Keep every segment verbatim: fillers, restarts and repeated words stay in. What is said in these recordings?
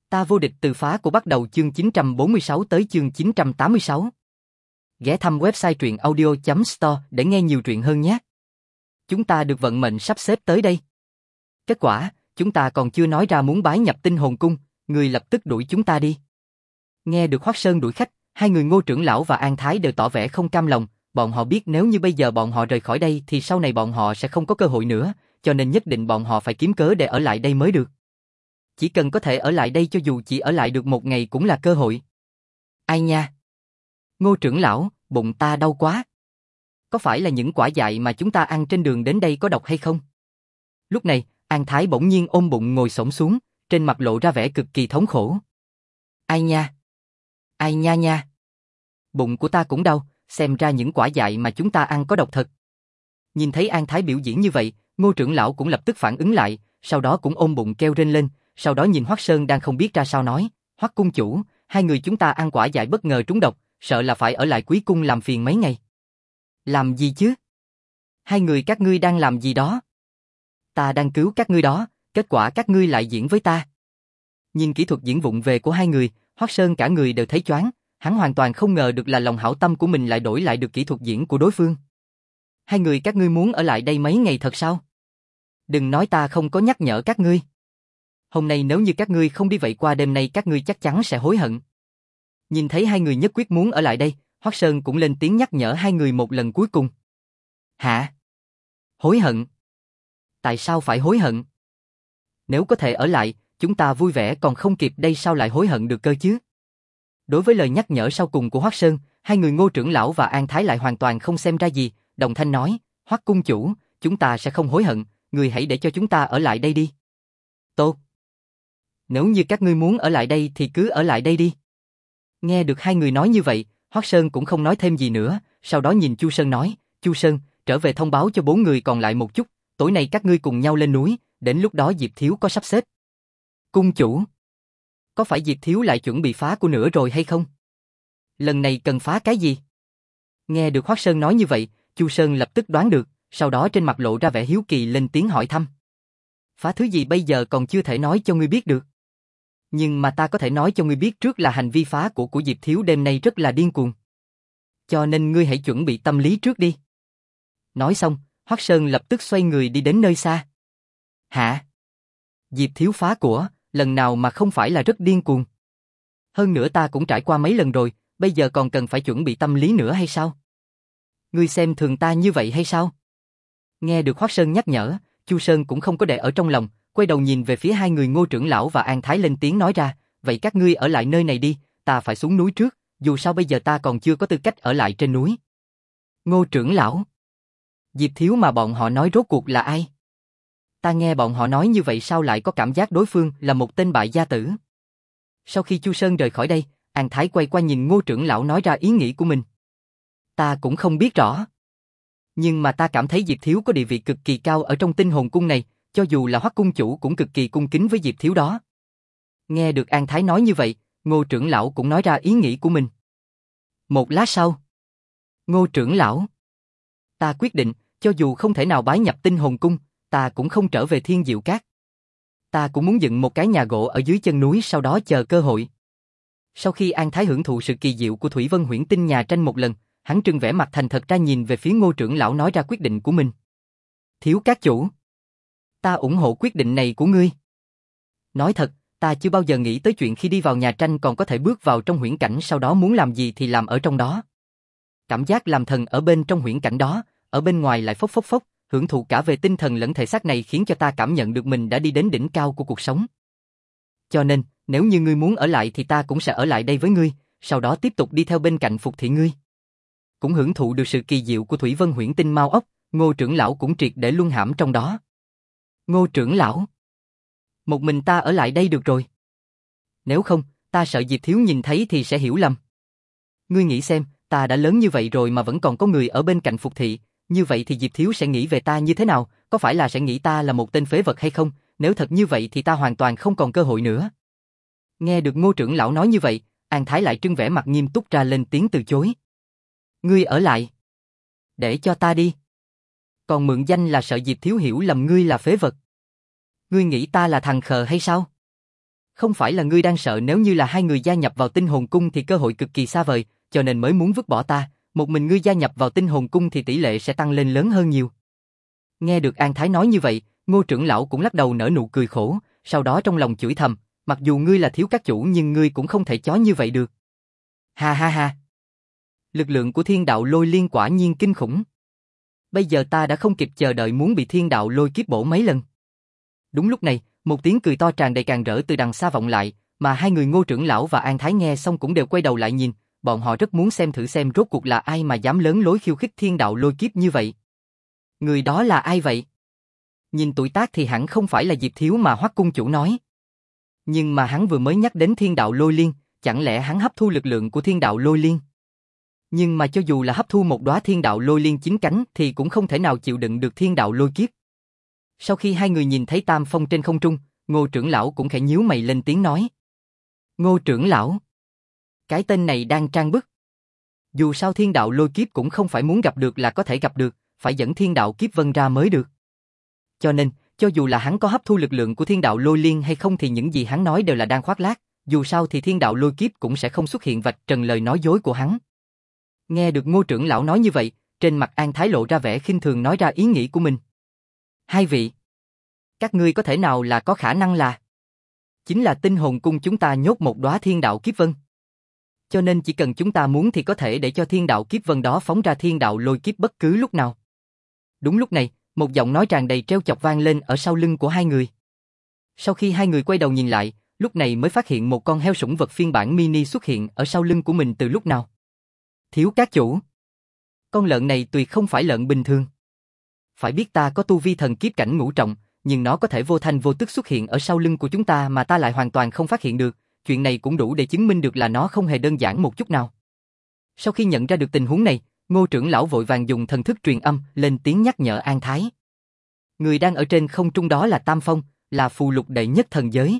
Ta vô địch từ phá của bắt đầu chương chín trăm bốn mươi sáu tới chương chín trăm tám mươi sáu. Ghé thăm website truyện audio chấm store để nghe nhiều truyện hơn nhé. Chúng ta được vận mệnh sắp xếp tới đây. Kết quả, chúng ta còn chưa nói ra muốn bái nhập Tinh Hồn Cung, người lập tức đuổi chúng ta đi. Nghe được Hoắc Sơn đuổi khách, hai người Ngô trưởng lão và An Thái đều tỏ vẻ không cam lòng, bọn họ biết nếu như bây giờ bọn họ rời khỏi đây thì sau này bọn họ sẽ không có cơ hội nữa, cho nên nhất định bọn họ phải kiếm cớ để ở lại đây mới được. Chỉ cần có thể ở lại đây cho dù chỉ ở lại được một ngày cũng là cơ hội. Ai nha? Ngô trưởng lão, bụng ta đau quá. Có phải là những quả dại mà chúng ta ăn trên đường đến đây có độc hay không? Lúc này, An Thái bỗng nhiên ôm bụng ngồi xổm xuống, trên mặt lộ ra vẻ cực kỳ thống khổ. Ai nha? Ai nha nha? Bụng của ta cũng đau, xem ra những quả dại mà chúng ta ăn có độc thật. Nhìn thấy An Thái biểu diễn như vậy, Ngô trưởng lão cũng lập tức phản ứng lại, sau đó cũng ôm bụng kêu rên lên, sau đó nhìn Hoắc Sơn đang không biết ra sao nói, Hoắc cung chủ, hai người chúng ta ăn quả dại bất ngờ trúng độc, sợ là phải ở lại Quý cung làm phiền mấy ngày. Làm gì chứ? Hai người các ngươi đang làm gì đó? Ta đang cứu các ngươi đó, kết quả các ngươi lại diễn với ta. Nhìn kỹ thuật diễn vụng về của hai người, Hoắc Sơn cả người đều thấy choáng, hắn hoàn toàn không ngờ được là lòng hảo tâm của mình lại đổi lại được kỹ thuật diễn của đối phương. Hai người các ngươi muốn ở lại đây mấy ngày thật sao? Đừng nói ta không có nhắc nhở các ngươi. Hôm nay nếu như các ngươi không đi vậy qua đêm nay các ngươi chắc chắn sẽ hối hận. Nhìn thấy hai người nhất quyết muốn ở lại đây, Hoắc Sơn cũng lên tiếng nhắc nhở hai người một lần cuối cùng. Hả? Hối hận? Tại sao phải hối hận? Nếu có thể ở lại, chúng ta vui vẻ còn không kịp đây sao lại hối hận được cơ chứ? Đối với lời nhắc nhở sau cùng của Hoắc Sơn, hai người Ngô trưởng lão và An Thái lại hoàn toàn không xem ra gì, đồng thanh nói, Hoắc cung chủ, chúng ta sẽ không hối hận, người hãy để cho chúng ta ở lại đây đi. Tốt. Nếu như các ngươi muốn ở lại đây thì cứ ở lại đây đi. Nghe được hai người nói như vậy, Hoắc Sơn cũng không nói thêm gì nữa, sau đó nhìn Chu Sơn nói, Chu Sơn, trở về thông báo cho bốn người còn lại một chút, tối nay các ngươi cùng nhau lên núi, đến lúc đó Diệp Thiếu có sắp xếp. Cung chủ, có phải Diệp Thiếu lại chuẩn bị phá của nữa rồi hay không? Lần này cần phá cái gì? Nghe được Hoắc Sơn nói như vậy, Chu Sơn lập tức đoán được, sau đó trên mặt lộ ra vẻ hiếu kỳ lên tiếng hỏi thăm. Phá thứ gì bây giờ còn chưa thể nói cho ngươi biết được. Nhưng mà ta có thể nói cho ngươi biết trước là hành vi phá của của Diệp Thiếu đêm nay rất là điên cuồng. Cho nên ngươi hãy chuẩn bị tâm lý trước đi. Nói xong, Hoắc Sơn lập tức xoay người đi đến nơi xa. Hả? Diệp Thiếu phá của, lần nào mà không phải là rất điên cuồng. Hơn nữa ta cũng trải qua mấy lần rồi, bây giờ còn cần phải chuẩn bị tâm lý nữa hay sao? Ngươi xem thường ta như vậy hay sao? Nghe được Hoắc Sơn nhắc nhở, Chu Sơn cũng không có để ở trong lòng, quay đầu nhìn về phía hai người Ngô trưởng lão và An Thái lên tiếng nói ra, vậy các ngươi ở lại nơi này đi, ta phải xuống núi trước, dù sao bây giờ ta còn chưa có tư cách ở lại trên núi. Ngô trưởng lão, Diệp Thiếu mà bọn họ nói rốt cuộc là ai? Ta nghe bọn họ nói như vậy sao lại có cảm giác đối phương là một tên bại gia tử. Sau khi Chu Sơn rời khỏi đây, An Thái quay qua nhìn Ngô trưởng lão nói ra ý nghĩ của mình. Ta cũng không biết rõ. Nhưng mà ta cảm thấy Diệp Thiếu có địa vị cực kỳ cao ở trong Tinh Hồn Cung này, cho dù là Hoắc cung chủ cũng cực kỳ cung kính với Diệp Thiếu đó. Nghe được An Thái nói như vậy, Ngô trưởng lão cũng nói ra ý nghĩ của mình. Một lát sau, Ngô trưởng lão, ta quyết định, cho dù không thể nào bái nhập Tinh Hồn Cung, ta cũng không trở về Thiên Diệu Các. Ta cũng muốn dựng một cái nhà gỗ ở dưới chân núi sau đó chờ cơ hội. Sau khi An Thái hưởng thụ sự kỳ diệu của Thủy Vân Huyễn Tinh nhà tranh một lần, hắn trưng vẻ mặt thành thật ra nhìn về phía Ngô trưởng lão nói ra quyết định của mình. Thiếu các chủ, ta ủng hộ quyết định này của ngươi. Nói thật, ta chưa bao giờ nghĩ tới chuyện khi đi vào nhà tranh còn có thể bước vào trong huyễn cảnh sau đó muốn làm gì thì làm ở trong đó. Cảm giác làm thần ở bên trong huyễn cảnh đó, ở bên ngoài lại phốc phốc phốc, hưởng thụ cả về tinh thần lẫn thể xác này khiến cho ta cảm nhận được mình đã đi đến đỉnh cao của cuộc sống. Cho nên, nếu như ngươi muốn ở lại thì ta cũng sẽ ở lại đây với ngươi, sau đó tiếp tục đi theo bên cạnh phục thị ngươi. Cũng hưởng thụ được sự kỳ diệu của Thủy Vân Huyễn Tinh Mao ốc, Ngô trưởng lão cũng triệt để luân hãm trong đó. Ngô trưởng lão, một mình ta ở lại đây được rồi. Nếu không, ta sợ Diệp Thiếu nhìn thấy thì sẽ hiểu lầm. Ngươi nghĩ xem, ta đã lớn như vậy rồi mà vẫn còn có người ở bên cạnh phục thị, như vậy thì Diệp Thiếu sẽ nghĩ về ta như thế nào, có phải là sẽ nghĩ ta là một tên phế vật hay không, nếu thật như vậy thì ta hoàn toàn không còn cơ hội nữa. Nghe được Ngô trưởng lão nói như vậy, An Thái lại trưng vẻ mặt nghiêm túc ra lên tiếng từ chối. Ngươi ở lại. Để cho ta đi. Còn mượn danh là sợ Diệp Thiếu hiểu lầm ngươi là phế vật. Ngươi nghĩ ta là thằng khờ hay sao? Không phải là ngươi đang sợ nếu như là hai người gia nhập vào tinh hồn cung thì cơ hội cực kỳ xa vời, cho nên mới muốn vứt bỏ ta, một mình ngươi gia nhập vào tinh hồn cung thì tỷ lệ sẽ tăng lên lớn hơn nhiều. Nghe được An Thái nói như vậy, Ngô trưởng lão cũng lắc đầu nở nụ cười khổ, sau đó trong lòng chửi thầm, mặc dù ngươi là thiếu các chủ nhưng ngươi cũng không thể chó như vậy được. Ha ha ha. Lực lượng của thiên đạo lôi liên quả nhiên kinh khủng. Bây giờ ta đã không kịp chờ đợi muốn bị thiên đạo lôi kiếp bổ mấy lần. Đúng lúc này, một tiếng cười to tràn đầy càn rỡ từ đằng xa vọng lại, mà hai người Ngô trưởng lão và An Thái nghe xong cũng đều quay đầu lại nhìn, bọn họ rất muốn xem thử xem rốt cuộc là ai mà dám lớn lối khiêu khích thiên đạo lôi kiếp như vậy. Người đó là ai vậy? Nhìn tuổi tác thì hẳn không phải là Diệp Thiếu mà Hoắc cung chủ nói. Nhưng mà hắn vừa mới nhắc đến thiên đạo lôi liên, chẳng lẽ hắn hấp thu lực lượng của thiên đạo lôi liên? Nhưng mà cho dù là hấp thu một đóa thiên đạo lôi liên chín cánh thì cũng không thể nào chịu đựng được thiên đạo lôi kiếp. Sau khi hai người nhìn thấy Tam Phong trên không trung, Ngô trưởng lão cũng khẽ nhíu mày lên tiếng nói. Ngô trưởng lão, cái tên này đang trang bức. Dù sao thiên đạo lôi kiếp cũng không phải muốn gặp được là có thể gặp được, phải dẫn thiên đạo kiếp vân ra mới được. Cho nên, cho dù là hắn có hấp thu lực lượng của thiên đạo lôi liên hay không thì những gì hắn nói đều là đang khoác lác, dù sao thì thiên đạo lôi kiếp cũng sẽ không xuất hiện vạch trần lời nói dối của hắn. Nghe được Ngô trưởng lão nói như vậy, trên mặt An Thái lộ ra vẻ khinh thường nói ra ý nghĩ của mình. Hai vị, các ngươi có thể nào là có khả năng là chính là tinh hồn cung chúng ta nhốt một đóa thiên đạo kiếp vân. Cho nên chỉ cần chúng ta muốn thì có thể để cho thiên đạo kiếp vân đó phóng ra thiên đạo lôi kiếp bất cứ lúc nào. Đúng lúc này, một giọng nói tràn đầy trêu chọc vang lên ở sau lưng của hai người. Sau khi hai người quay đầu nhìn lại, lúc này mới phát hiện một con heo sủng vật phiên bản mini xuất hiện ở sau lưng của mình từ lúc nào. Thiếu các chủ, con lợn này tuyệt không phải lợn bình thường. Phải biết ta có tu vi thần kiếp cảnh ngũ trọng, nhưng nó có thể vô thanh vô tức xuất hiện ở sau lưng của chúng ta mà ta lại hoàn toàn không phát hiện được, chuyện này cũng đủ để chứng minh được là nó không hề đơn giản một chút nào. Sau khi nhận ra được tình huống này, Ngô trưởng lão vội vàng dùng thần thức truyền âm lên tiếng nhắc nhở An Thái. Người đang ở trên không trung đó là Tam Phong, là phù lục đệ nhất thần giới.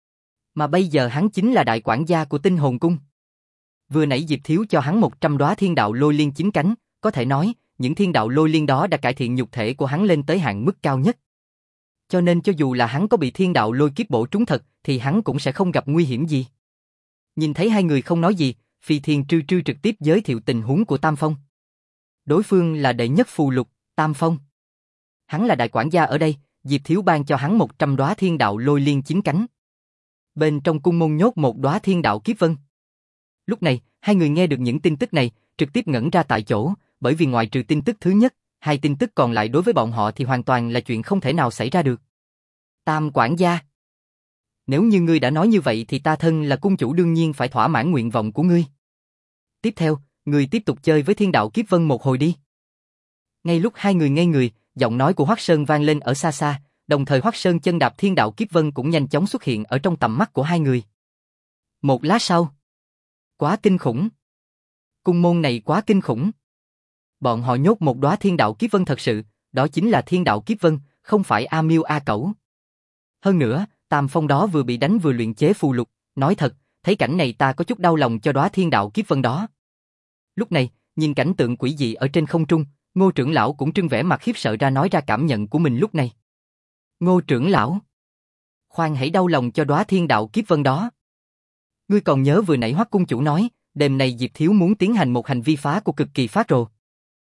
Mà bây giờ hắn chính là đại quản gia của tinh hồn cung. Vừa nãy Diệp Thiếu cho hắn một trăm đóa thiên đạo lôi liên chín cánh, có thể nói, những thiên đạo lôi liên đó đã cải thiện nhục thể của hắn lên tới hạn mức cao nhất. Cho nên cho dù là hắn có bị thiên đạo lôi kiếp bổ trúng thật, thì hắn cũng sẽ không gặp nguy hiểm gì. Nhìn thấy hai người không nói gì, Phi Thiên Trư Trư trực tiếp giới thiệu tình huống của Tam Phong. Đối phương là đệ nhất phù lục, Tam Phong. Hắn là đại quản gia ở đây, Diệp Thiếu ban cho hắn một trăm đóa thiên đạo lôi liên chín cánh. Bên trong cung môn nhốt một đóa thiên đạo kiếp vân. Lúc này, hai người nghe được những tin tức này, trực tiếp ngẩn ra tại chỗ, bởi vì ngoại trừ tin tức thứ nhất, hai tin tức còn lại đối với bọn họ thì hoàn toàn là chuyện không thể nào xảy ra được. Tam quản gia, nếu như ngươi đã nói như vậy thì ta thân là cung chủ đương nhiên phải thỏa mãn nguyện vọng của ngươi. Tiếp theo, ngươi tiếp tục chơi với thiên đạo kiếp vân một hồi đi. Ngay lúc hai người ngây người, giọng nói của Hoắc Sơn vang lên ở xa xa, đồng thời Hoắc Sơn chân đạp thiên đạo kiếp vân cũng nhanh chóng xuất hiện ở trong tầm mắt của hai người. Một lát sau, quá kinh khủng. Cung môn này quá kinh khủng. Bọn họ nhốt một đóa thiên đạo kiếp vân thật sự, đó chính là thiên đạo kiếp vân, không phải A Miêu A Cẩu. Hơn nữa, Tam Phong đó vừa bị đánh vừa luyện chế phù lục, nói thật, thấy cảnh này ta có chút đau lòng cho đóa thiên đạo kiếp vân đó. Lúc này, nhìn cảnh tượng quỷ dị ở trên không trung, Ngô trưởng lão cũng trưng vẻ mặt khiếp sợ ra nói ra cảm nhận của mình lúc này. Ngô trưởng lão, khoan hãy đau lòng cho đóa thiên đạo kiếp vân đó. Ngươi còn nhớ vừa nãy Hoắc cung chủ nói, đêm nay Diệp Thiếu muốn tiến hành một hành vi phá của cực kỳ phát rồ.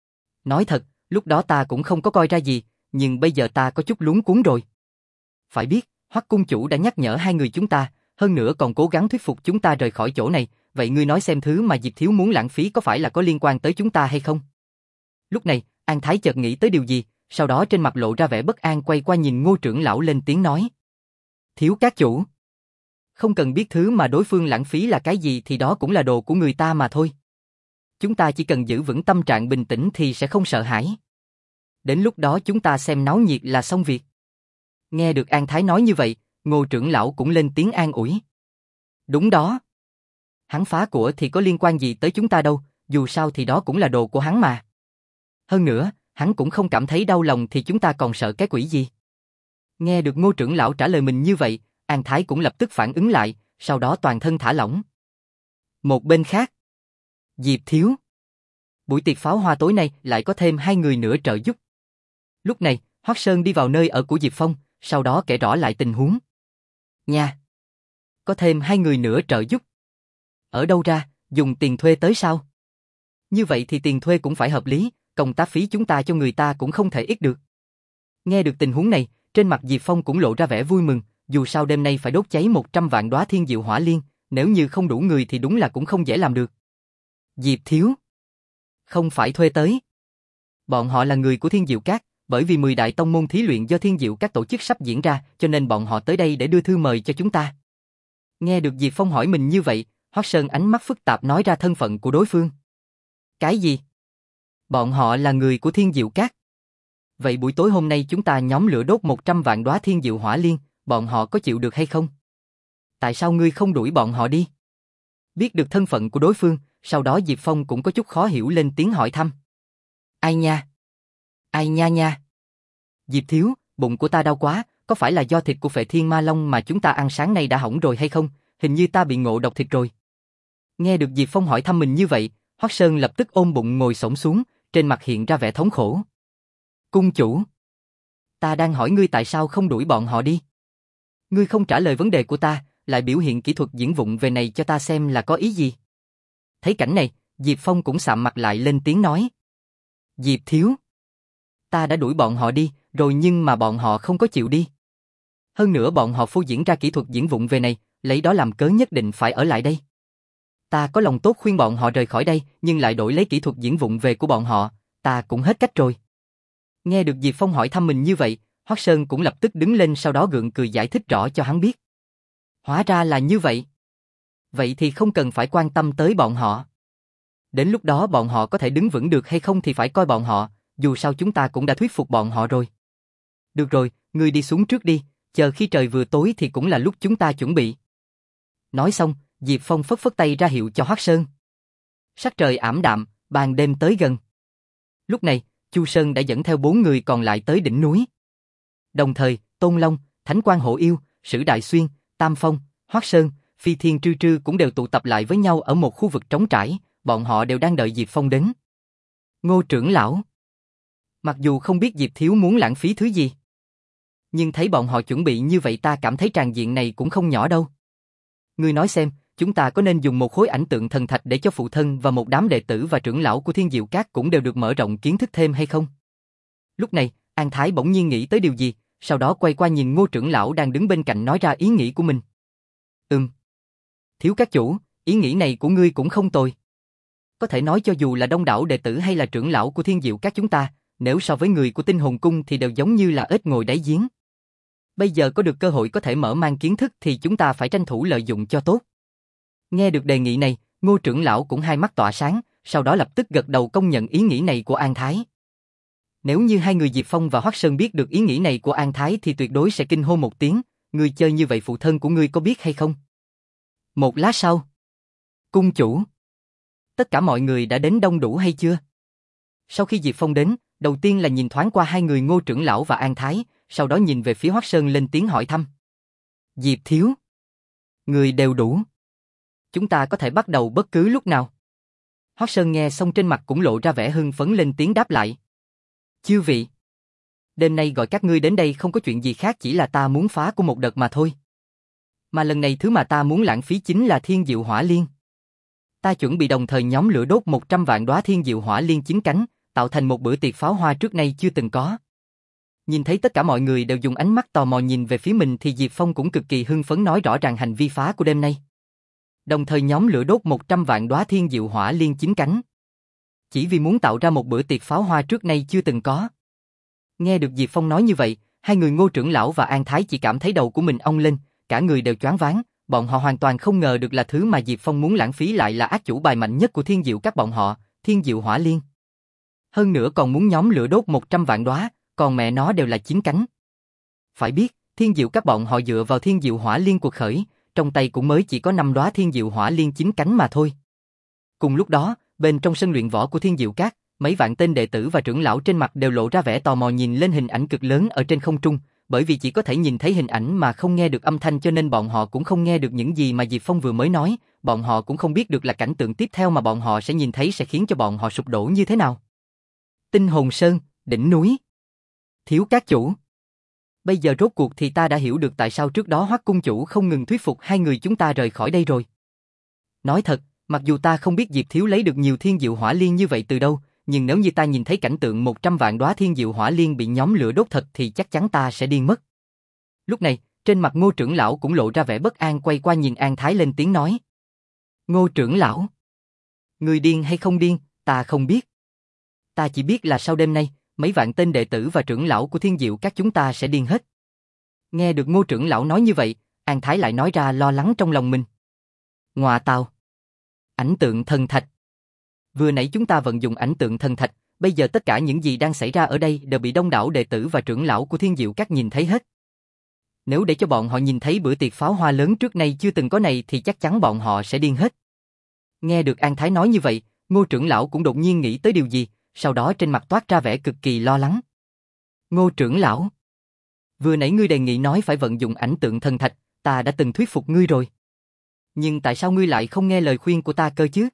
Nói thật, lúc đó ta cũng không có coi ra gì, nhưng bây giờ ta có chút luống cuống rồi. Phải biết, Hoắc cung chủ đã nhắc nhở hai người chúng ta, hơn nữa còn cố gắng thuyết phục chúng ta rời khỏi chỗ này, vậy ngươi nói xem thứ mà Diệp Thiếu muốn lãng phí có phải là có liên quan tới chúng ta hay không? Lúc này, An Thái chợt nghĩ tới điều gì, sau đó trên mặt lộ ra vẻ bất an quay qua nhìn Ngô trưởng lão lên tiếng nói. Thiếu các chủ, không cần biết thứ mà đối phương lãng phí là cái gì thì đó cũng là đồ của người ta mà thôi. Chúng ta chỉ cần giữ vững tâm trạng bình tĩnh thì sẽ không sợ hãi. Đến lúc đó chúng ta xem náo nhiệt là xong việc. Nghe được An Thái nói như vậy, Ngô trưởng lão cũng lên tiếng an ủi. Đúng đó. Hắn phá của thì có liên quan gì tới chúng ta đâu, dù sao thì đó cũng là đồ của hắn mà. Hơn nữa, hắn cũng không cảm thấy đau lòng thì chúng ta còn sợ cái quỷ gì. Nghe được Ngô trưởng lão trả lời mình như vậy, An Thái cũng lập tức phản ứng lại, sau đó toàn thân thả lỏng. Một bên khác, Diệp Thiếu. Buổi tiệc pháo hoa tối nay lại có thêm hai người nữa trợ giúp. Lúc này, Hoắc Sơn đi vào nơi ở của Diệp Phong, sau đó kể rõ lại tình huống. Nha! Có thêm hai người nữa trợ giúp. Ở đâu ra, dùng tiền thuê tới sao? Như vậy thì tiền thuê cũng phải hợp lý, công tác phí chúng ta cho người ta cũng không thể ít được. Nghe được tình huống này, trên mặt Diệp Phong cũng lộ ra vẻ vui mừng, dù sao đêm nay phải đốt cháy một trăm vạn đóa thiên diệu hỏa liên, nếu như không đủ người thì đúng là cũng không dễ làm được. Diệp thiếu, không phải thuê tới. Bọn họ là người của Thiên Diệu Các, bởi vì mười đại tông môn thí luyện do Thiên Diệu Các tổ chức sắp diễn ra, cho nên bọn họ tới đây để đưa thư mời cho chúng ta. Nghe được Diệp Phong hỏi mình như vậy, Hoắc Sơn ánh mắt phức tạp nói ra thân phận của đối phương. Cái gì? Bọn họ là người của Thiên Diệu Các. Vậy buổi tối hôm nay chúng ta nhóm lửa đốt một trăm vạn đóa thiên diệu hỏa liên, bọn họ có chịu được hay không? Tại sao ngươi không đuổi bọn họ đi? Biết được thân phận của đối phương, sau đó Diệp Phong cũng có chút khó hiểu lên tiếng hỏi thăm. Ai nha? Ai nha nha? Diệp thiếu, bụng của ta đau quá, có phải là do thịt của Phệ Thiên Ma Long mà chúng ta ăn sáng nay đã hỏng rồi hay không? Hình như ta bị ngộ độc thịt rồi. Nghe được Diệp Phong hỏi thăm mình như vậy, Hoắc Sơn lập tức ôm bụng ngồi xổm xuống, trên mặt hiện ra vẻ thống khổ. Cung chủ, ta đang hỏi ngươi tại sao không đuổi bọn họ đi? Ngươi không trả lời vấn đề của ta, lại biểu hiện kỹ thuật diễn vụng về này cho ta xem là có ý gì? Thấy cảnh này, Diệp Phong cũng sạm mặt lại lên tiếng nói. Diệp thiếu, ta đã đuổi bọn họ đi, rồi nhưng mà bọn họ không có chịu đi. Hơn nữa bọn họ phô diễn ra kỹ thuật diễn vụng về này, lấy đó làm cớ nhất định phải ở lại đây. Ta có lòng tốt khuyên bọn họ rời khỏi đây, nhưng lại đổi lấy kỹ thuật diễn vụng về của bọn họ, ta cũng hết cách rồi. Nghe được Diệp Phong hỏi thăm mình như vậy, Hoắc Sơn cũng lập tức đứng lên sau đó gượng cười giải thích rõ cho hắn biết. Hóa ra là như vậy. Vậy thì không cần phải quan tâm tới bọn họ. Đến lúc đó bọn họ có thể đứng vững được hay không thì phải coi bọn họ, dù sao chúng ta cũng đã thuyết phục bọn họ rồi. Được rồi, ngươi đi xuống trước đi, chờ khi trời vừa tối thì cũng là lúc chúng ta chuẩn bị. Nói xong, Diệp Phong phất phất tay ra hiệu cho Hoắc Sơn. Sắc trời ảm đạm, ban đêm tới gần. Lúc này, Chu Sơn đã dẫn theo bốn người còn lại tới đỉnh núi. Đồng thời, Tôn Long, Thánh Quang Hổ Yêu, Sử Đại Xuyên, Tam Phong, Hoắc Sơn, Phi Thiên Trư Trư cũng đều tụ tập lại với nhau ở một khu vực trống trải, bọn họ đều đang đợi Diệp Phong đến. Ngô trưởng lão. Mặc dù không biết Diệp thiếu muốn lãng phí thứ gì, nhưng thấy bọn họ chuẩn bị như vậy ta cảm thấy tràng diện này cũng không nhỏ đâu. Ngươi nói xem, chúng ta có nên dùng một khối ảnh tượng thần thạch để cho phụ thân và một đám đệ tử và trưởng lão của Thiên Diệu Các cũng đều được mở rộng kiến thức thêm hay không? Lúc này, An Thái bỗng nhiên nghĩ tới điều gì, sau đó quay qua nhìn Ngô trưởng lão đang đứng bên cạnh nói ra ý nghĩ của mình. Ừm. Thiếu các chủ, ý nghĩ này của ngươi cũng không tồi. Có thể nói cho dù là đông đảo đệ tử hay là trưởng lão của Thiên Diệu Các chúng ta, nếu so với người của Tinh Hồn Cung thì đều giống như là ếch ngồi đáy giếng. Bây giờ có được cơ hội có thể mở mang kiến thức thì chúng ta phải tranh thủ lợi dụng cho tốt. Nghe được đề nghị này, Ngô trưởng lão cũng hai mắt tỏa sáng, sau đó lập tức gật đầu công nhận ý nghĩ này của An Thái. Nếu như hai người Diệp Phong và Hoắc Sơn biết được ý nghĩ này của An Thái thì tuyệt đối sẽ kinh hô một tiếng, ngươi chơi như vậy phụ thân của ngươi có biết hay không? Một lát sau, cung chủ, tất cả mọi người đã đến đông đủ hay chưa? Sau khi Diệp Phong đến, đầu tiên là nhìn thoáng qua hai người Ngô trưởng lão và An Thái, sau đó nhìn về phía Hoắc Sơn lên tiếng hỏi thăm. Diệp thiếu, người đều đủ. Chúng ta có thể bắt đầu bất cứ lúc nào. Hoắc Sơn nghe xong trên mặt cũng lộ ra vẻ hưng phấn lên tiếng đáp lại. Chư vị, đêm nay gọi các ngươi đến đây không có chuyện gì khác chỉ là ta muốn phá của một đợt mà thôi. Mà lần này thứ mà ta muốn lãng phí chính là thiên diệu hỏa liên. Ta chuẩn bị đồng thời nhóm lửa đốt một trăm vạn đóa thiên diệu hỏa liên chín cánh, tạo thành một bữa tiệc pháo hoa trước nay chưa từng có. Nhìn thấy tất cả mọi người đều dùng ánh mắt tò mò nhìn về phía mình thì Diệp Phong cũng cực kỳ hưng phấn nói rõ ràng hành vi phá của đêm nay. Đồng thời nhóm lửa đốt một trăm vạn đóa thiên diệu hỏa liên chín cánh. Chỉ vì muốn tạo ra một bữa tiệc pháo hoa trước nay chưa từng có. Nghe được Diệp Phong nói như vậy, hai người Ngô trưởng lão và An Thái chỉ cảm thấy đầu của mình ong lên, cả người đều choáng váng, bọn họ hoàn toàn không ngờ được là thứ mà Diệp Phong muốn lãng phí lại là ác chủ bài mạnh nhất của Thiên Diệu Các bọn họ, Thiên Diệu Hỏa Liên. Hơn nữa còn muốn nhóm lửa đốt một trăm vạn đóa, còn mẹ nó đều là chín cánh. Phải biết, Thiên Diệu Các bọn họ dựa vào Thiên Diệu Hỏa Liên cuộc khởi, trong tay cũng mới chỉ có năm đóa Thiên Diệu Hỏa Liên chín cánh mà thôi. Cùng lúc đó, bên trong sân luyện võ của Thiên Diệu Các, mấy vạn tên đệ tử và trưởng lão trên mặt đều lộ ra vẻ tò mò nhìn lên hình ảnh cực lớn ở trên không trung, bởi vì chỉ có thể nhìn thấy hình ảnh mà không nghe được âm thanh cho nên bọn họ cũng không nghe được những gì mà Diệp Phong vừa mới nói, bọn họ cũng không biết được là cảnh tượng tiếp theo mà bọn họ sẽ nhìn thấy sẽ khiến cho bọn họ sụp đổ như thế nào. Tinh Hồn Sơn, đỉnh núi. Thiếu các chủ. Bây giờ rốt cuộc thì ta đã hiểu được tại sao trước đó Hoắc cung chủ không ngừng thuyết phục hai người chúng ta rời khỏi đây rồi. Nói thật, mặc dù ta không biết Diệp Thiếu lấy được nhiều thiên diệu hỏa liên như vậy từ đâu, nhưng nếu như ta nhìn thấy cảnh tượng một trăm vạn đóa thiên diệu hỏa liên bị nhóm lửa đốt thật thì chắc chắn ta sẽ điên mất. Lúc này, trên mặt Ngô trưởng lão cũng lộ ra vẻ bất an, quay qua nhìn An Thái lên tiếng nói. Ngô trưởng lão, người điên hay không điên, ta không biết. Ta chỉ biết là sau đêm nay, mấy vạn tên đệ tử và trưởng lão của thiên diệu các chúng ta sẽ điên hết. Nghe được Ngô trưởng lão nói như vậy, An Thái lại nói ra lo lắng trong lòng mình. Ngoà tào. Ảnh tượng thần thạch. Vừa nãy chúng ta vận dụng ảnh tượng thần thạch, bây giờ tất cả những gì đang xảy ra ở đây đều bị đông đảo đệ tử và trưởng lão của thiên diệu các nhìn thấy hết. Nếu để cho bọn họ nhìn thấy bữa tiệc pháo hoa lớn trước nay chưa từng có này thì chắc chắn bọn họ sẽ điên hết. Nghe được An Thái nói như vậy, Ngô trưởng lão cũng đột nhiên nghĩ tới điều gì, sau đó trên mặt toát ra vẻ cực kỳ lo lắng. Ngô trưởng lão, vừa nãy ngươi đề nghị nói phải vận dụng ảnh tượng thần thạch, ta đã từng thuyết phục ngươi rồi. Nhưng tại sao ngươi lại không nghe lời khuyên của ta cơ chứ?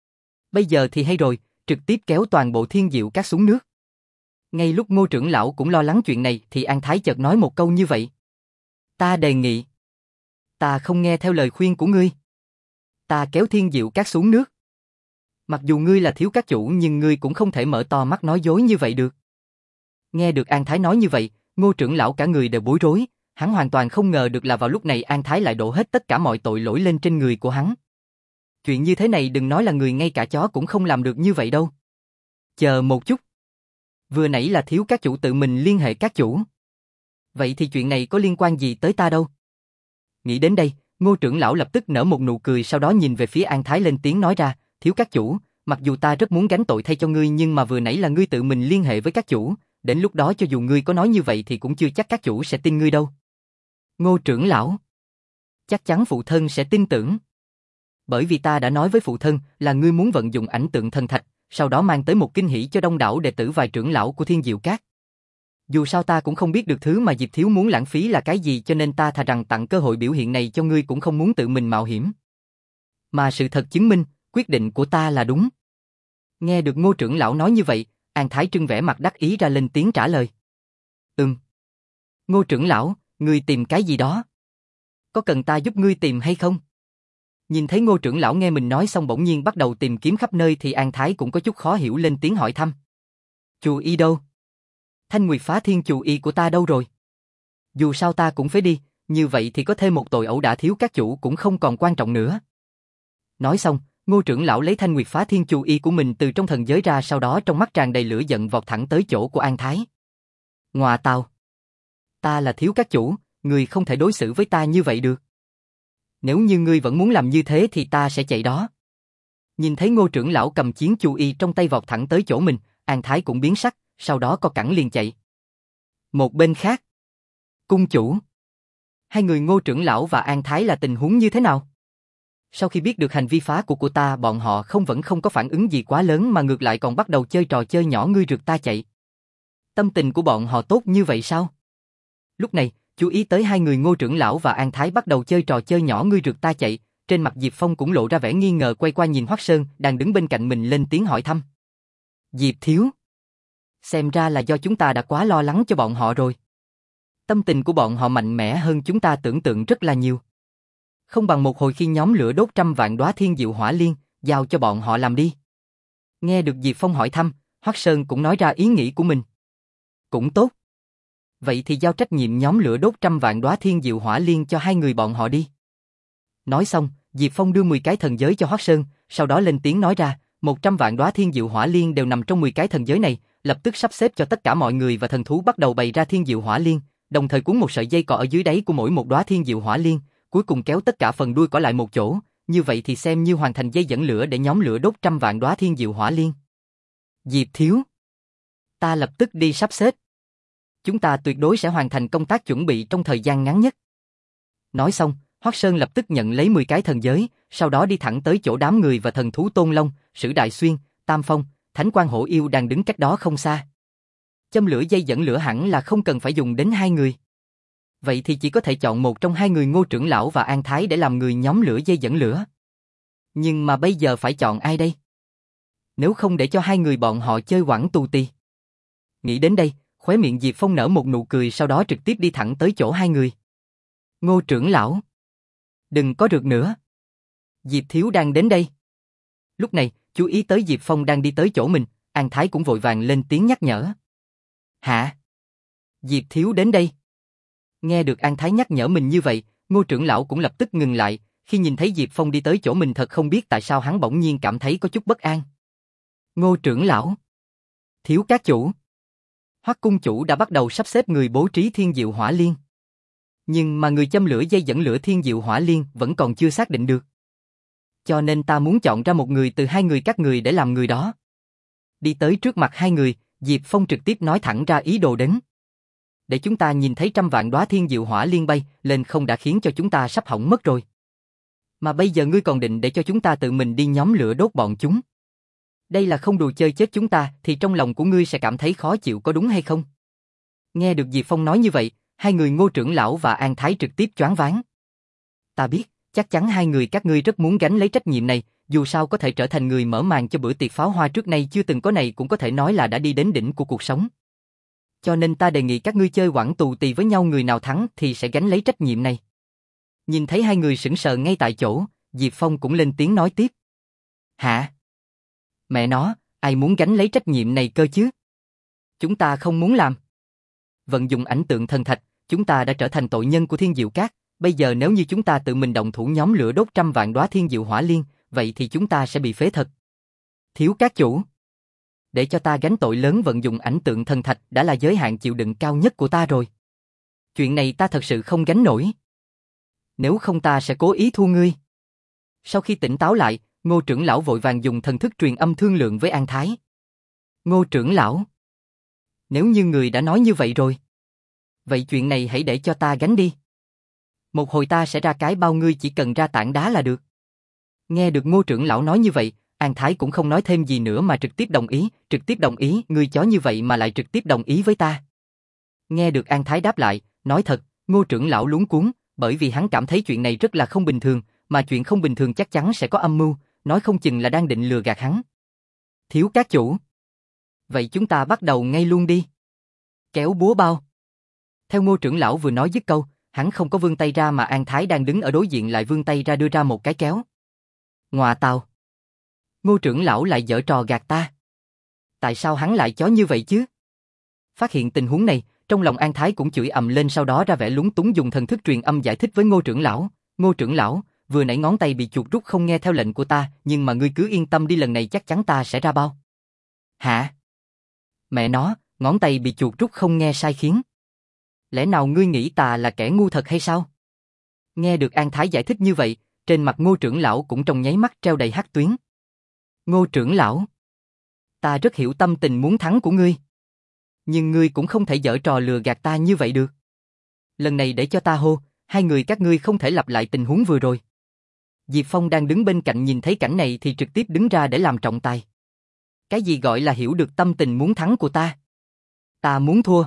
Bây giờ thì hay rồi, trực tiếp kéo toàn bộ thiên diệu các xuống nước. Ngay lúc Ngô trưởng lão cũng lo lắng chuyện này thì An Thái chợt nói một câu như vậy. Ta đề nghị. Ta không nghe theo lời khuyên của ngươi. Ta kéo thiên diệu các xuống nước. Mặc dù ngươi là thiếu các chủ nhưng ngươi cũng không thể mở to mắt nói dối như vậy được. Nghe được An Thái nói như vậy, Ngô trưởng lão cả người đều bối rối, hắn hoàn toàn không ngờ được là vào lúc này An Thái lại đổ hết tất cả mọi tội lỗi lên trên người của hắn. Chuyện như thế này đừng nói là người, ngay cả chó cũng không làm được như vậy đâu. Chờ một chút. Vừa nãy là thiếu các chủ tự mình liên hệ các chủ. Vậy thì chuyện này có liên quan gì tới ta đâu? Nghĩ đến đây, Ngô trưởng lão lập tức nở một nụ cười, sau đó nhìn về phía An Thái lên tiếng nói ra, thiếu các chủ, mặc dù ta rất muốn gánh tội thay cho ngươi nhưng mà vừa nãy là ngươi tự mình liên hệ với các chủ, đến lúc đó cho dù ngươi có nói như vậy thì cũng chưa chắc các chủ sẽ tin ngươi đâu. Ngô trưởng lão, chắc chắn phụ thân sẽ tin tưởng. Bởi vì ta đã nói với phụ thân là ngươi muốn vận dụng ảnh tượng thần thạch, sau đó mang tới một kinh hỉ cho đông đảo đệ tử và trưởng lão của Thiên Diệu Các. Dù sao ta cũng không biết được thứ mà Diệp Thiếu muốn lãng phí là cái gì, cho nên ta thà rằng tặng cơ hội biểu hiện này cho ngươi cũng không muốn tự mình mạo hiểm. Mà sự thật chứng minh, quyết định của ta là đúng. Nghe được Ngô trưởng lão nói như vậy, An Thái trưng vẻ mặt đắc ý ra lên tiếng trả lời. Ừm. Ngô trưởng lão, ngươi tìm cái gì đó? Có cần ta giúp ngươi tìm hay không? Nhìn thấy Ngô trưởng lão nghe mình nói xong bỗng nhiên bắt đầu tìm kiếm khắp nơi thì An Thái cũng có chút khó hiểu lên tiếng hỏi thăm. Chù y đâu? Thanh Nguyệt Phá Thiên chù y của ta đâu rồi? Dù sao ta cũng phải đi, như vậy thì có thêm một tội ẩu đả thiếu các chủ cũng không còn quan trọng nữa. Nói xong, Ngô trưởng lão lấy Thanh Nguyệt Phá Thiên chù y của mình từ trong thần giới ra, sau đó trong mắt tràn đầy lửa giận vọt thẳng tới chỗ của An Thái. Ngoà tào! Ta là thiếu các chủ, ngươi không thể đối xử với ta như vậy được. Nếu như ngươi vẫn muốn làm như thế thì ta sẽ chạy đó. Nhìn thấy Ngô trưởng lão cầm chiến chu y trong tay vọt thẳng tới chỗ mình, An Thái cũng biến sắc, sau đó co cẳng liền chạy. Một bên khác, cung chủ. Hai người Ngô trưởng lão và An Thái là tình huống như thế nào? Sau khi biết được hành vi phá của của ta, bọn họ không vẫn không có phản ứng gì quá lớn mà ngược lại còn bắt đầu chơi trò chơi nhỏ ngươi rượt ta chạy. Tâm tình của bọn họ tốt như vậy sao? Lúc này, chú ý tới hai người Ngô trưởng lão và An Thái bắt đầu chơi trò chơi nhỏ ngươi rượt ta chạy, trên mặt Diệp Phong cũng lộ ra vẻ nghi ngờ, quay qua nhìn Hoắc Sơn đang đứng bên cạnh mình lên tiếng hỏi thăm. Diệp thiếu, xem ra là do chúng ta đã quá lo lắng cho bọn họ rồi. Tâm tình của bọn họ mạnh mẽ hơn chúng ta tưởng tượng rất là nhiều. Không bằng một hồi khi nhóm lửa đốt trăm vạn đóa thiên diệu hỏa liên, giao cho bọn họ làm đi. Nghe được Diệp Phong hỏi thăm, Hoắc Sơn cũng nói ra ý nghĩ của mình. Cũng tốt. Vậy thì giao trách nhiệm nhóm lửa đốt trăm vạn đóa thiên diệu hỏa liên cho hai người bọn họ đi. Nói xong, Diệp Phong đưa mười cái thần giới cho Hoắc Sơn, sau đó lên tiếng nói ra, một trăm vạn đóa thiên diệu hỏa liên đều nằm trong mười cái thần giới này, lập tức sắp xếp cho tất cả mọi người và thần thú bắt đầu bày ra thiên diệu hỏa liên, đồng thời cuốn một sợi dây cỏ ở dưới đáy của mỗi một đóa thiên diệu hỏa liên, cuối cùng kéo tất cả phần đuôi cỏ lại một chỗ, như vậy thì xem như hoàn thành dây dẫn lửa để nhóm lửa đốt trăm vạn đóa thiên diệu hỏa liên. Diệp thiếu, ta lập tức đi sắp xếp. Chúng ta tuyệt đối sẽ hoàn thành công tác chuẩn bị trong thời gian ngắn nhất. Nói xong, Hoắc Sơn lập tức nhận lấy mười cái thần giới, sau đó đi thẳng tới chỗ đám người và thần thú Tôn Long, Sử Đại Xuyên, Tam Phong, Thánh Quang Hổ Yêu đang đứng cách đó không xa. Châm lửa dây dẫn lửa hẳn là không cần phải dùng đến hai người. Vậy thì chỉ có thể chọn một trong hai người Ngô trưởng lão và An Thái để làm người nhóm lửa dây dẫn lửa. Nhưng mà bây giờ phải chọn ai đây? Nếu không để cho hai người bọn họ chơi quẳng tù tì. Nghĩ đến đây, Khóe miệng Diệp Phong nở một nụ cười sau đó trực tiếp đi thẳng tới chỗ hai người. Ngô trưởng lão. Đừng có rượt nữa. Diệp thiếu đang đến đây. Lúc này, chú ý tới Diệp Phong đang đi tới chỗ mình, An Thái cũng vội vàng lên tiếng nhắc nhở. Hả? Diệp thiếu đến đây. Nghe được An Thái nhắc nhở mình như vậy, Ngô trưởng lão cũng lập tức ngừng lại, khi nhìn thấy Diệp Phong đi tới chỗ mình thật không biết tại sao hắn bỗng nhiên cảm thấy có chút bất an. Ngô trưởng lão. Thiếu các chủ. Hoắc cung chủ đã bắt đầu sắp xếp người bố trí Thiên Diệu Hỏa Liên. Nhưng mà người châm lửa dây dẫn lửa Thiên Diệu Hỏa Liên vẫn còn chưa xác định được. Cho nên ta muốn chọn ra một người từ hai người các người để làm người đó. Đi tới trước mặt hai người, Diệp Phong trực tiếp nói thẳng ra ý đồ đến. Để chúng ta nhìn thấy trăm vạn đóa Thiên Diệu Hỏa Liên bay lên không đã khiến cho chúng ta sắp hỏng mất rồi. Mà bây giờ ngươi còn định để cho chúng ta tự mình đi nhóm lửa đốt bọn chúng. Đây là không đùa chơi chết chúng ta thì trong lòng của ngươi sẽ cảm thấy khó chịu có đúng hay không? Nghe được Diệp Phong nói như vậy, hai người Ngô trưởng lão và An Thái trực tiếp choáng váng. Ta biết, chắc chắn hai người các ngươi rất muốn gánh lấy trách nhiệm này, dù sao có thể trở thành người mở màn cho bữa tiệc pháo hoa trước nay chưa từng có này cũng có thể nói là đã đi đến đỉnh của cuộc sống. Cho nên ta đề nghị các ngươi chơi quẳng tù tì với nhau, người nào thắng thì sẽ gánh lấy trách nhiệm này. Nhìn thấy hai người sững sờ ngay tại chỗ, Diệp Phong cũng lên tiếng nói tiếp. Hả? Mẹ nó, ai muốn gánh lấy trách nhiệm này cơ chứ? Chúng ta không muốn làm. Vận dụng ảnh tượng thần thạch, chúng ta đã trở thành tội nhân của Thiên Diệu Các. Bây giờ nếu như chúng ta tự mình động thủ nhóm lửa đốt trăm vạn đóa Thiên Diệu Hỏa Liên, vậy thì chúng ta sẽ bị phế thật. Thiếu các chủ. Để cho ta gánh tội lớn vận dụng ảnh tượng thần thạch đã là giới hạn chịu đựng cao nhất của ta rồi. Chuyện này ta thật sự không gánh nổi. Nếu không ta sẽ cố ý thua ngươi. Sau khi tỉnh táo lại, Ngô trưởng lão vội vàng dùng thần thức truyền âm thương lượng với An Thái. Ngô trưởng lão. Nếu như người đã nói như vậy rồi. Vậy chuyện này hãy để cho ta gánh đi. Một hồi ta sẽ ra cái bao, ngươi chỉ cần ra tảng đá là được. Nghe được Ngô trưởng lão nói như vậy, An Thái cũng không nói thêm gì nữa mà trực tiếp đồng ý, trực tiếp đồng ý, ngươi chó như vậy mà lại trực tiếp đồng ý với ta. Nghe được An Thái đáp lại, nói thật, Ngô trưởng lão luống cuống, bởi vì hắn cảm thấy chuyện này rất là không bình thường, mà chuyện không bình thường chắc chắn sẽ có âm mưu, nói không chừng là đang định lừa gạt hắn. Thiếu các chủ. Vậy chúng ta bắt đầu ngay luôn đi. Kéo búa bao. Theo Ngô trưởng lão vừa nói dứt câu, hắn không có vươn tay ra mà An Thái đang đứng ở đối diện lại vươn tay ra đưa ra một cái kéo. Ngọa tào. Ngô trưởng lão lại giở trò gạt ta. Tại sao hắn lại chó như vậy chứ? Phát hiện tình huống này, trong lòng An Thái cũng chửi ầm lên, sau đó ra vẻ lúng túng dùng thần thức truyền âm giải thích với Ngô trưởng lão. Ngô trưởng lão, vừa nãy ngón tay bị chuột rút không nghe theo lệnh của ta, nhưng mà ngươi cứ yên tâm đi, lần này chắc chắn ta sẽ ra bao. Hả? Mẹ nó, ngón tay bị chuột rút không nghe sai khiến. Lẽ nào ngươi nghĩ ta là kẻ ngu thật hay sao? Nghe được An Thái giải thích như vậy, trên mặt Ngô trưởng lão cũng trong nháy mắt treo đầy hắc tuyến. Ngô trưởng lão, ta rất hiểu tâm tình muốn thắng của ngươi. Nhưng ngươi cũng không thể giở trò lừa gạt ta như vậy được. Lần này để cho ta hô, hai người các ngươi không thể lặp lại tình huống vừa rồi. Diệp Phong đang đứng bên cạnh nhìn thấy cảnh này thì trực tiếp đứng ra để làm trọng tài. Cái gì gọi là hiểu được tâm tình muốn thắng của ta? Ta muốn thua.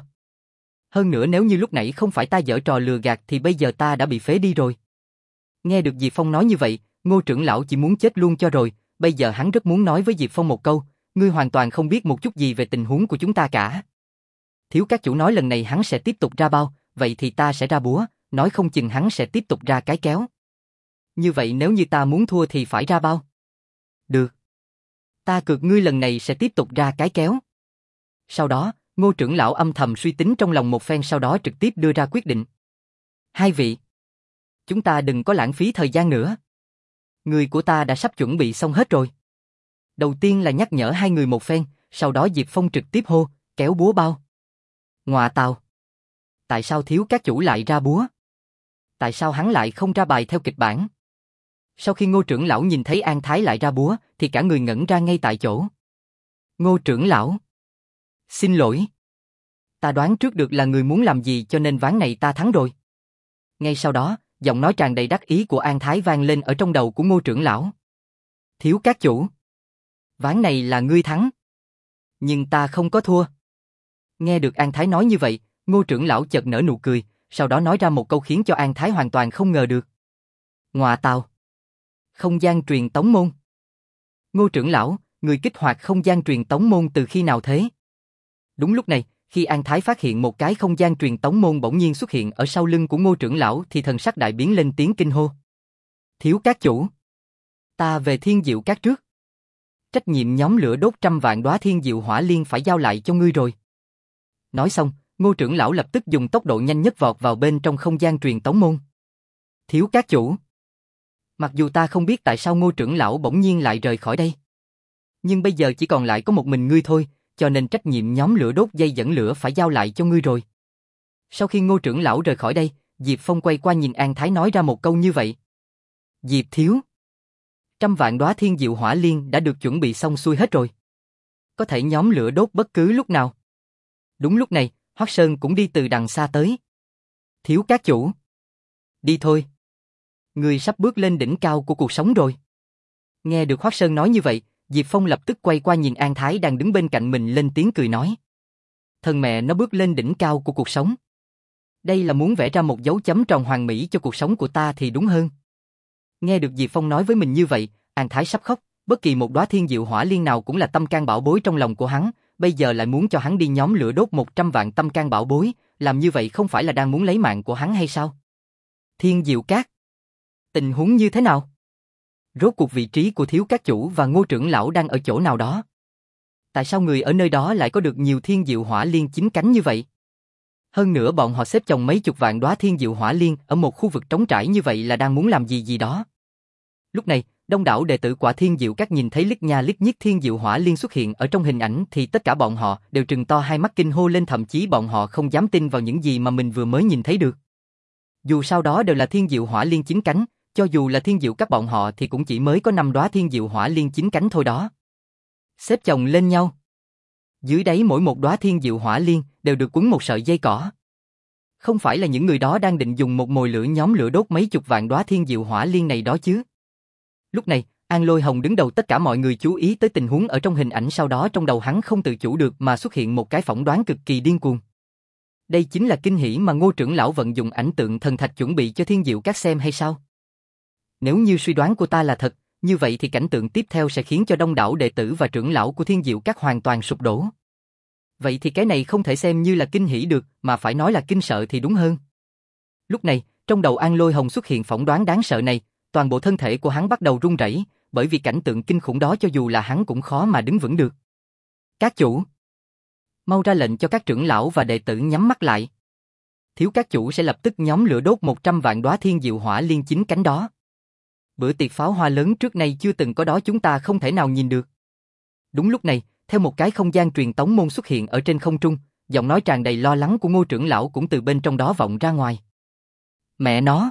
Hơn nữa nếu như lúc nãy không phải ta giở trò lừa gạt thì bây giờ ta đã bị phế đi rồi. Nghe được Diệp Phong nói như vậy, Ngô trưởng lão chỉ muốn chết luôn cho rồi, bây giờ hắn rất muốn nói với Diệp Phong một câu, ngươi hoàn toàn không biết một chút gì về tình huống của chúng ta cả. Thiếu các chủ nói lần này hắn sẽ tiếp tục ra bao, vậy thì ta sẽ ra búa, nói không chừng hắn sẽ tiếp tục ra cái kéo. Như vậy nếu như ta muốn thua thì phải ra bao. Được. Ta cược ngươi lần này sẽ tiếp tục ra cái kéo. Sau đó, Ngô trưởng lão âm thầm suy tính trong lòng một phen sau đó trực tiếp đưa ra quyết định. Hai vị, chúng ta đừng có lãng phí thời gian nữa. Người của ta đã sắp chuẩn bị xong hết rồi. Đầu tiên là nhắc nhở hai người một phen, sau đó Diệp Phong trực tiếp hô, kéo búa bao. Ngọa tào. Tại sao thiếu các chủ lại ra búa? Tại sao hắn lại không ra bài theo kịch bản? Sau khi Ngô trưởng lão nhìn thấy An Thái lại ra búa, thì cả người ngẩn ra ngay tại chỗ. Ngô trưởng lão. Xin lỗi. Ta đoán trước được là người muốn làm gì cho nên ván này ta thắng rồi. Ngay sau đó, giọng nói tràn đầy đắc ý của An Thái vang lên ở trong đầu của Ngô trưởng lão. Thiếu các chủ. Ván này là ngươi thắng. Nhưng ta không có thua. Nghe được An Thái nói như vậy, Ngô trưởng lão chợt nở nụ cười, sau đó nói ra một câu khiến cho An Thái hoàn toàn không ngờ được. Ngọa tào. Không gian truyền tống môn. Ngô trưởng lão, người kích hoạt không gian truyền tống môn từ khi nào thế? Đúng lúc này, Khi An Thái phát hiện một cái không gian truyền tống môn bỗng nhiên xuất hiện ở sau lưng của Ngô trưởng lão thì thần sắc đại biến lên tiếng kinh hô. Thiếu các chủ. Ta về Thiên Diệu Các trước. Trách nhiệm nhóm lửa đốt trăm vạn đóa thiên diệu hỏa liên phải giao lại cho ngươi rồi. Nói xong, Ngô trưởng lão lập tức dùng tốc độ nhanh nhất vọt vào bên trong không gian truyền tống môn. Thiếu các chủ. Mặc dù ta không biết tại sao Ngô trưởng lão bỗng nhiên lại rời khỏi đây. Nhưng bây giờ chỉ còn lại có một mình ngươi thôi, cho nên trách nhiệm nhóm lửa đốt dây dẫn lửa phải giao lại cho ngươi rồi. Sau khi Ngô trưởng lão rời khỏi đây, Diệp Phong quay qua nhìn An Thái nói ra một câu như vậy. Diệp thiếu. Trăm vạn đóa thiên diệu hỏa liên đã được chuẩn bị xong xuôi hết rồi. Có thể nhóm lửa đốt bất cứ lúc nào. Đúng lúc này, Hoắc Sơn cũng đi từ đằng xa tới. Thiếu các chủ. Đi thôi. Người sắp bước lên đỉnh cao của cuộc sống rồi. Nghe được Hoắc Sơn nói như vậy, Diệp Phong lập tức quay qua nhìn An Thái đang đứng bên cạnh mình lên tiếng cười nói. Thần mẹ nó bước lên đỉnh cao của cuộc sống. Đây là muốn vẽ ra một dấu chấm tròn hoàn mỹ cho cuộc sống của ta thì đúng hơn. Nghe được Diệp Phong nói với mình như vậy, An Thái sắp khóc, bất kỳ một đóa thiên diệu hỏa liên nào cũng là tâm can bảo bối trong lòng của hắn, bây giờ lại muốn cho hắn đi nhóm lửa đốt một trăm vạn tâm can bảo bối, làm như vậy không phải là đang muốn lấy mạng của hắn hay sao? Thiên Diệu Các. Tình huống như thế nào? Rốt cuộc vị trí của thiếu các chủ và Ngô trưởng lão đang ở chỗ nào đó? Tại sao người ở nơi đó lại có được nhiều thiên diệu hỏa liên chín cánh như vậy? Hơn nữa bọn họ xếp chồng mấy chục vạn đóa thiên diệu hỏa liên ở một khu vực trống trải như vậy là đang muốn làm gì gì đó. Lúc này, đông đảo đệ tử Quả Thiên Diệu Các nhìn thấy lít nha lít nhít thiên diệu hỏa liên xuất hiện ở trong hình ảnh thì tất cả bọn họ đều trừng to hai mắt kinh hô lên, thậm chí bọn họ không dám tin vào những gì mà mình vừa mới nhìn thấy được. Dù sao đó đều là thiên diệu hỏa liên chín cánh, cho dù là thiên diệu các bọn họ thì cũng chỉ mới có năm đóa thiên diệu hỏa liên chín cánh thôi đó. Xếp chồng lên nhau. Dưới đáy mỗi một đóa thiên diệu hỏa liên đều được quấn một sợi dây cỏ. Không phải là những người đó đang định dùng một mồi lửa nhóm lửa đốt mấy chục vạn đóa thiên diệu hỏa liên này đó chứ. Lúc này, An Lôi Hồng đứng đầu tất cả mọi người chú ý tới tình huống ở trong hình ảnh, sau đó trong đầu hắn không tự chủ được mà xuất hiện một cái phỏng đoán cực kỳ điên cuồng. Đây chính là kinh hỉ mà Ngô trưởng lão vận dụng ảnh tượng thần thạch chuẩn bị cho Thiên Diệu Các xem hay sao? Nếu như suy đoán của ta là thật, như vậy thì cảnh tượng tiếp theo sẽ khiến cho đông đảo đệ tử và trưởng lão của Thiên Diệu Các hoàn toàn sụp đổ. Vậy thì cái này không thể xem như là kinh hỉ được, mà phải nói là kinh sợ thì đúng hơn. Lúc này, trong đầu An Lôi Hồng xuất hiện phỏng đoán đáng sợ này, toàn bộ thân thể của hắn bắt đầu run rẩy, bởi vì cảnh tượng kinh khủng đó cho dù là hắn cũng khó mà đứng vững được. Các chủ, mau ra lệnh cho các trưởng lão và đệ tử nhắm mắt lại. Thiếu các chủ sẽ lập tức nhóm lửa đốt một trăm vạn đóa thiên diệu hỏa liên chín cánh đó. Bữa tiệc pháo hoa lớn trước nay chưa từng có đó chúng ta không thể nào nhìn được. Đúng lúc này, theo một cái không gian truyền tống môn xuất hiện ở trên không trung, giọng nói tràn đầy lo lắng của Ngô trưởng lão cũng từ bên trong đó vọng ra ngoài. Mẹ nó!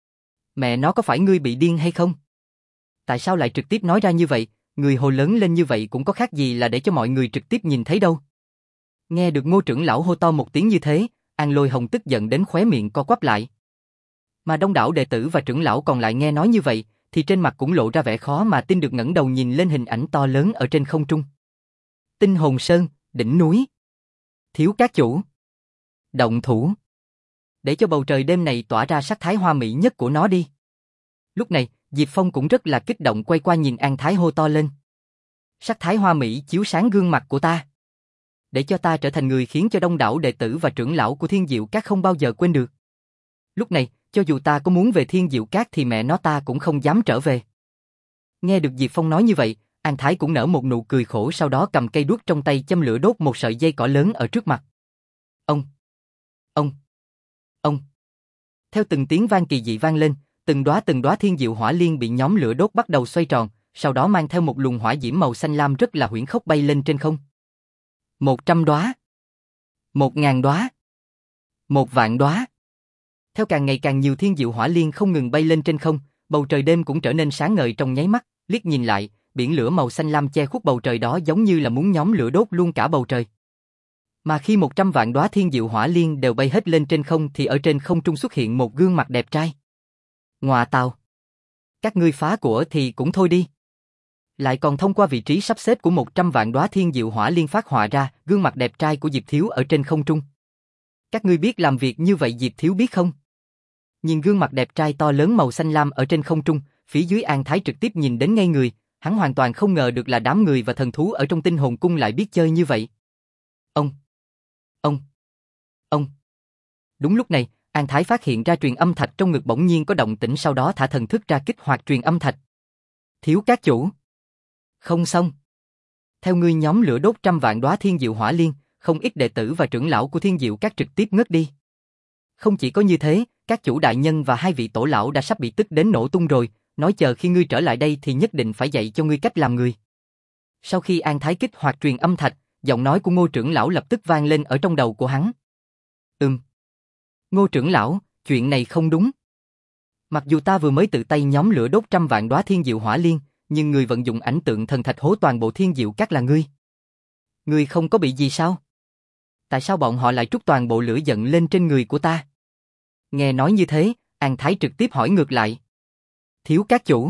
Mẹ nó có phải ngươi bị điên hay không? Tại sao lại trực tiếp nói ra như vậy, người hồ lớn lên như vậy cũng có khác gì là để cho mọi người trực tiếp nhìn thấy đâu. Nghe được Ngô trưởng lão hô to một tiếng như thế, An Lôi Hồng tức giận đến khóe miệng co quắp lại. Mà đông đảo đệ tử và trưởng lão còn lại nghe nói như vậy, thì trên mặt cũng lộ ra vẻ khó mà tin được, ngẩng đầu nhìn lên hình ảnh to lớn ở trên không trung. Tinh Hồn Sơn, đỉnh núi. Thiếu các chủ. Động thủ. Để cho bầu trời đêm này tỏa ra sắc thái hoa mỹ nhất của nó đi. Lúc này, Diệp Phong cũng rất là kích động quay qua nhìn An Thái hô to lên. Sắc thái hoa mỹ chiếu sáng gương mặt của ta. Để cho ta trở thành người khiến cho đông đảo đệ tử và trưởng lão của Thiên Diệu Các không bao giờ quên được. Lúc này, cho dù ta có muốn về Thiên Diệu Các thì mẹ nó ta cũng không dám trở về. Nghe được Diệp Phong nói như vậy, An Thái cũng nở một nụ cười khổ, sau đó cầm cây đuốc trong tay châm lửa đốt một sợi dây cỏ lớn ở trước mặt. Ông! Ông! Ông! Theo từng tiếng vang kỳ dị vang lên, từng đóa từng đóa thiên diệu hỏa liên bị nhóm lửa đốt bắt đầu xoay tròn, sau đó mang theo một luồng hỏa diễm màu xanh lam rất là huyễn khốc bay lên trên không. Một trăm đóa, một ngàn đóa, một vạn đóa. Theo càng ngày càng nhiều thiên diệu hỏa liên không ngừng bay lên trên không, bầu trời đêm cũng trở nên sáng ngời trong nháy mắt. Liếc nhìn lại, biển lửa màu xanh lam che khuất bầu trời đó giống như là muốn nhóm lửa đốt luôn cả bầu trời. Mà khi một trăm vạn đóa thiên diệu hỏa liên đều bay hết lên trên không thì ở trên không trung xuất hiện một gương mặt đẹp trai. Ngọa tào! Các ngươi phá của thì cũng thôi đi. Lại còn thông qua vị trí sắp xếp của một trăm vạn đóa thiên diệu hỏa liên phát họa ra gương mặt đẹp trai của Diệp Thiếu ở trên không trung. Các ngươi biết làm việc như vậy Diệp Thiếu biết không? Nhìn gương mặt đẹp trai to lớn màu xanh lam ở trên không trung, phía dưới An Thái trực tiếp nhìn đến ngây người, hắn hoàn toàn không ngờ được là đám người và thần thú ở trong Tinh Hồn Cung lại biết chơi như vậy. Ông! Ông! Ông! Đúng lúc này, An Thái phát hiện ra truyền âm thạch trong ngực bỗng nhiên có động tĩnh, sau đó thả thần thức ra kích hoạt truyền âm thạch. Thiếu các chủ! Không xong! Theo ngươi nhóm lửa đốt trăm vạn đóa thiên diệu hỏa liên, không ít đệ tử và trưởng lão của thiên diệu các trực tiếp ngất đi. Không chỉ có như thế, các chủ đại nhân và hai vị tổ lão đã sắp bị tức đến nổ tung rồi, nói chờ khi ngươi trở lại đây thì nhất định phải dạy cho ngươi cách làm người. Sau khi An Thái kích hoạt truyền âm thạch, giọng nói của Ngô trưởng lão lập tức vang lên ở trong đầu của hắn. Ừm. Ngô trưởng lão, chuyện này không đúng. Mặc dù ta vừa mới tự tay nhóm lửa đốt trăm vạn đóa thiên diệu hỏa liên, nhưng người vận dụng ảnh tượng thần thạch hố toàn bộ thiên diệu các là ngươi. Ngươi không có bị gì sao? Tại sao bọn họ lại trút toàn bộ lửa giận lên trên người của ta? Nghe nói như thế, An Thái trực tiếp hỏi ngược lại. Thiếu các chủ.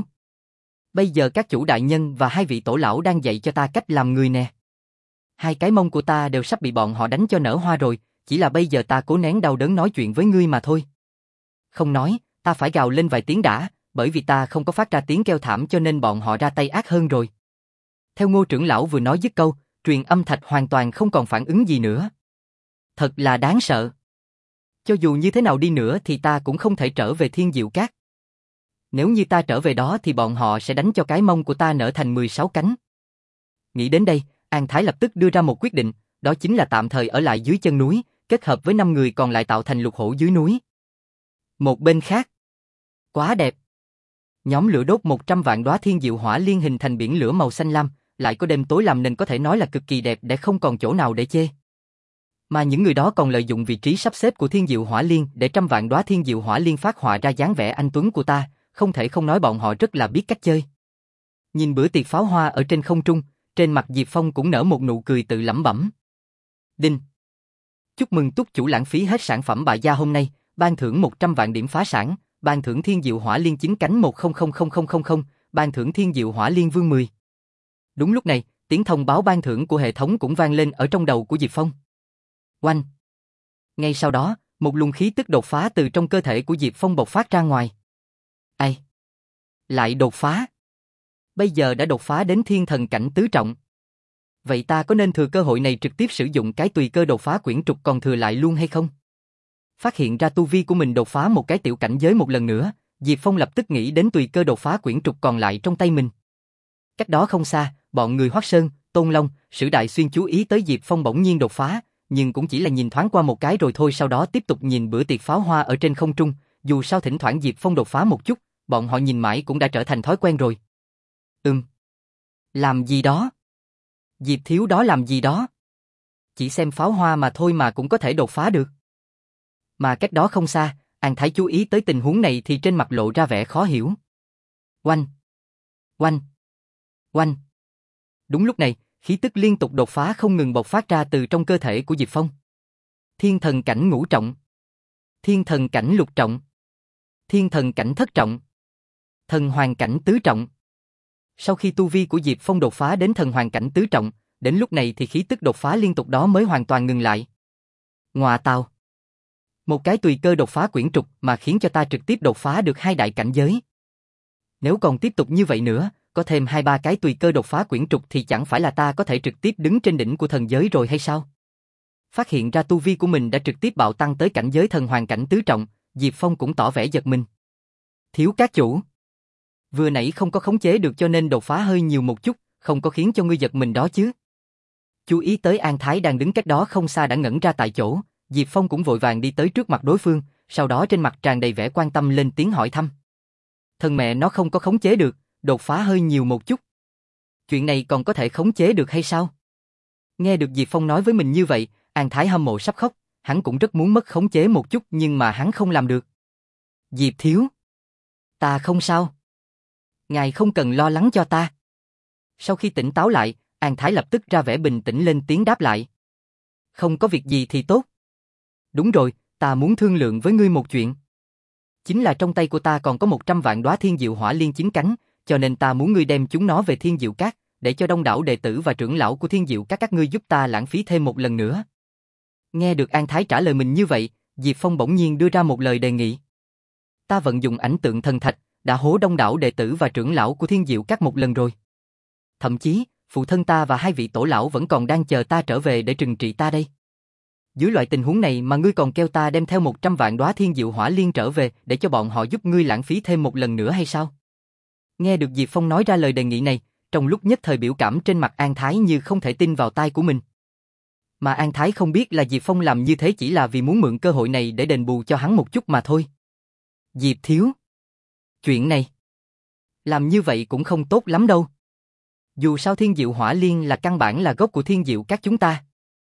Bây giờ các chủ đại nhân và hai vị tổ lão đang dạy cho ta cách làm người nè. Hai cái mông của ta đều sắp bị bọn họ đánh cho nở hoa rồi, chỉ là bây giờ ta cố nén đau đớn nói chuyện với ngươi mà thôi. Không nói, ta phải gào lên vài tiếng đã, bởi vì ta không có phát ra tiếng kêu thảm cho nên bọn họ ra tay ác hơn rồi. Theo Ngô trưởng lão vừa nói dứt câu, truyền âm thạch hoàn toàn không còn phản ứng gì nữa. Thật là đáng sợ. Cho dù như thế nào đi nữa thì ta cũng không thể trở về thiên diệu các. Nếu như ta trở về đó thì bọn họ sẽ đánh cho cái mông của ta nở thành mười sáu cánh. Nghĩ đến đây, An Thái lập tức đưa ra một quyết định, đó chính là tạm thời ở lại dưới chân núi, kết hợp với năm người còn lại tạo thành lục hổ dưới núi. Một bên khác, quá đẹp. Nhóm lửa đốt một trăm vạn đóa thiên diệu hỏa liên hình thành biển lửa màu xanh lam, lại có đêm tối làm nên có thể nói là cực kỳ đẹp để không còn chỗ nào để chê. Mà những người đó còn lợi dụng vị trí sắp xếp của thiên diệu hỏa liên để trăm vạn đóa thiên diệu hỏa liên phát họa ra dáng vẻ anh tuấn của ta, không thể không nói bọn họ rất là biết cách chơi. Nhìn bữa tiệc pháo hoa ở trên không trung, trên mặt Diệp Phong cũng nở một nụ cười tự lẩm bẩm. Đinh! Chúc mừng túc chủ lãng phí hết sản phẩm bại gia hôm nay, ban thưởng một trăm vạn điểm phá sản, ban thưởng thiên diệu hỏa liên chín cánh một không không không không không không, ban thưởng thiên diệu hỏa liên vương mười. Đúng lúc này, tiếng thông báo ban thưởng của hệ thống cũng vang lên ở trong đầu của Diệp Phong. Oanh! Ngay sau đó, một luồng khí tức đột phá từ trong cơ thể của Diệp Phong bộc phát ra ngoài. Ai? Lại đột phá? Bây giờ đã đột phá đến thiên thần cảnh tứ trọng. Vậy ta có nên thừa cơ hội này trực tiếp sử dụng cái tùy cơ đột phá quyển trục còn thừa lại luôn hay không? Phát hiện ra tu vi của mình đột phá một cái tiểu cảnh giới một lần nữa, Diệp Phong lập tức nghĩ đến tùy cơ đột phá quyển trục còn lại trong tay mình. Cách đó không xa, bọn người Hoắc Sơn, Tôn Long, Sử Đại Xuyên chú ý tới Diệp Phong bỗng nhiên đột phá, nhưng cũng chỉ là nhìn thoáng qua một cái rồi thôi, sau đó tiếp tục nhìn bữa tiệc pháo hoa ở trên không trung, dù sao thỉnh thoảng Diệp Phong đột phá một chút, bọn họ nhìn mãi cũng đã trở thành thói quen rồi. Ừm. Làm gì đó? Diệp thiếu đó làm gì đó? Chỉ xem pháo hoa mà thôi mà cũng có thể đột phá được. Mà cách đó không xa, An Thái chú ý tới tình huống này thì trên mặt lộ ra vẻ khó hiểu. Oanh! Oanh! Oanh! Đúng lúc này, khí tức liên tục đột phá không ngừng bộc phát ra từ trong cơ thể của Diệp Phong. Thiên thần cảnh ngũ trọng, thiên thần cảnh lục trọng, thiên thần cảnh thất trọng, thần hoàng cảnh tứ trọng. Sau khi tu vi của Diệp Phong đột phá đến thần hoàng cảnh tứ trọng, đến lúc này thì khí tức đột phá liên tục đó mới hoàn toàn ngừng lại. Ngoà tào! Một cái tùy cơ đột phá quyển trục mà khiến cho ta trực tiếp đột phá được hai đại cảnh giới. Nếu còn tiếp tục như vậy nữa, có thêm hai ba cái tùy cơ đột phá quyển trục thì chẳng phải là ta có thể trực tiếp đứng trên đỉnh của thần giới rồi hay sao? Phát hiện ra tu vi của mình đã trực tiếp bạo tăng tới cảnh giới thần hoàng cảnh tứ trọng, Diệp Phong cũng tỏ vẻ giật mình. Thiếu các chủ! Vừa nãy không có khống chế được cho nên đột phá hơi nhiều một chút, không có khiến cho ngươi giật mình đó chứ. Chú ý tới An Thái đang đứng cách đó không xa đã ngẩn ra tại chỗ, Diệp Phong cũng vội vàng đi tới trước mặt đối phương, sau đó trên mặt tràn đầy vẻ quan tâm lên tiếng hỏi thăm. Thân mẹ nó không có khống chế được, đột phá hơi nhiều một chút. Chuyện này còn có thể khống chế được hay sao? Nghe được Diệp Phong nói với mình như vậy, An Thái hâm mộ sắp khóc, hắn cũng rất muốn mất khống chế một chút nhưng mà hắn không làm được. Diệp thiếu! Ta không sao. Ngài không cần lo lắng cho ta. Sau khi tỉnh táo lại, An Thái lập tức ra vẻ bình tĩnh lên tiếng đáp lại. Không có việc gì thì tốt. Đúng rồi, ta muốn thương lượng với ngươi một chuyện. Chính là trong tay của ta còn có một trăm vạn đóa thiên diệu hỏa liên chín cánh, cho nên ta muốn ngươi đem chúng nó về thiên diệu các, để cho đông đảo đệ tử và trưởng lão của thiên diệu các các ngươi giúp ta lãng phí thêm một lần nữa. Nghe được An Thái trả lời mình như vậy, Diệp Phong bỗng nhiên đưa ra một lời đề nghị. Ta vận dụng ảnh tượng thần thạch, đã hố đông đảo đệ tử và trưởng lão của thiên diệu các một lần rồi. Thậm chí, phụ thân ta và hai vị tổ lão vẫn còn đang chờ ta trở về để trừng trị ta đây. Dưới loại tình huống này mà ngươi còn kêu ta đem theo một trăm vạn đóa thiên diệu hỏa liên trở về để cho bọn họ giúp ngươi lãng phí thêm một lần nữa hay sao? Nghe được Diệp Phong nói ra lời đề nghị này, trong lúc nhất thời biểu cảm trên mặt An Thái như không thể tin vào tai của mình. Mà An Thái không biết là Diệp Phong làm như thế chỉ là vì muốn mượn cơ hội này để đền bù cho hắn một chút mà thôi. Diệp thiếu, chuyện này, làm như vậy cũng không tốt lắm đâu. Dù sao thiên diệu hỏa liên là căn bản là gốc của thiên diệu các chúng ta.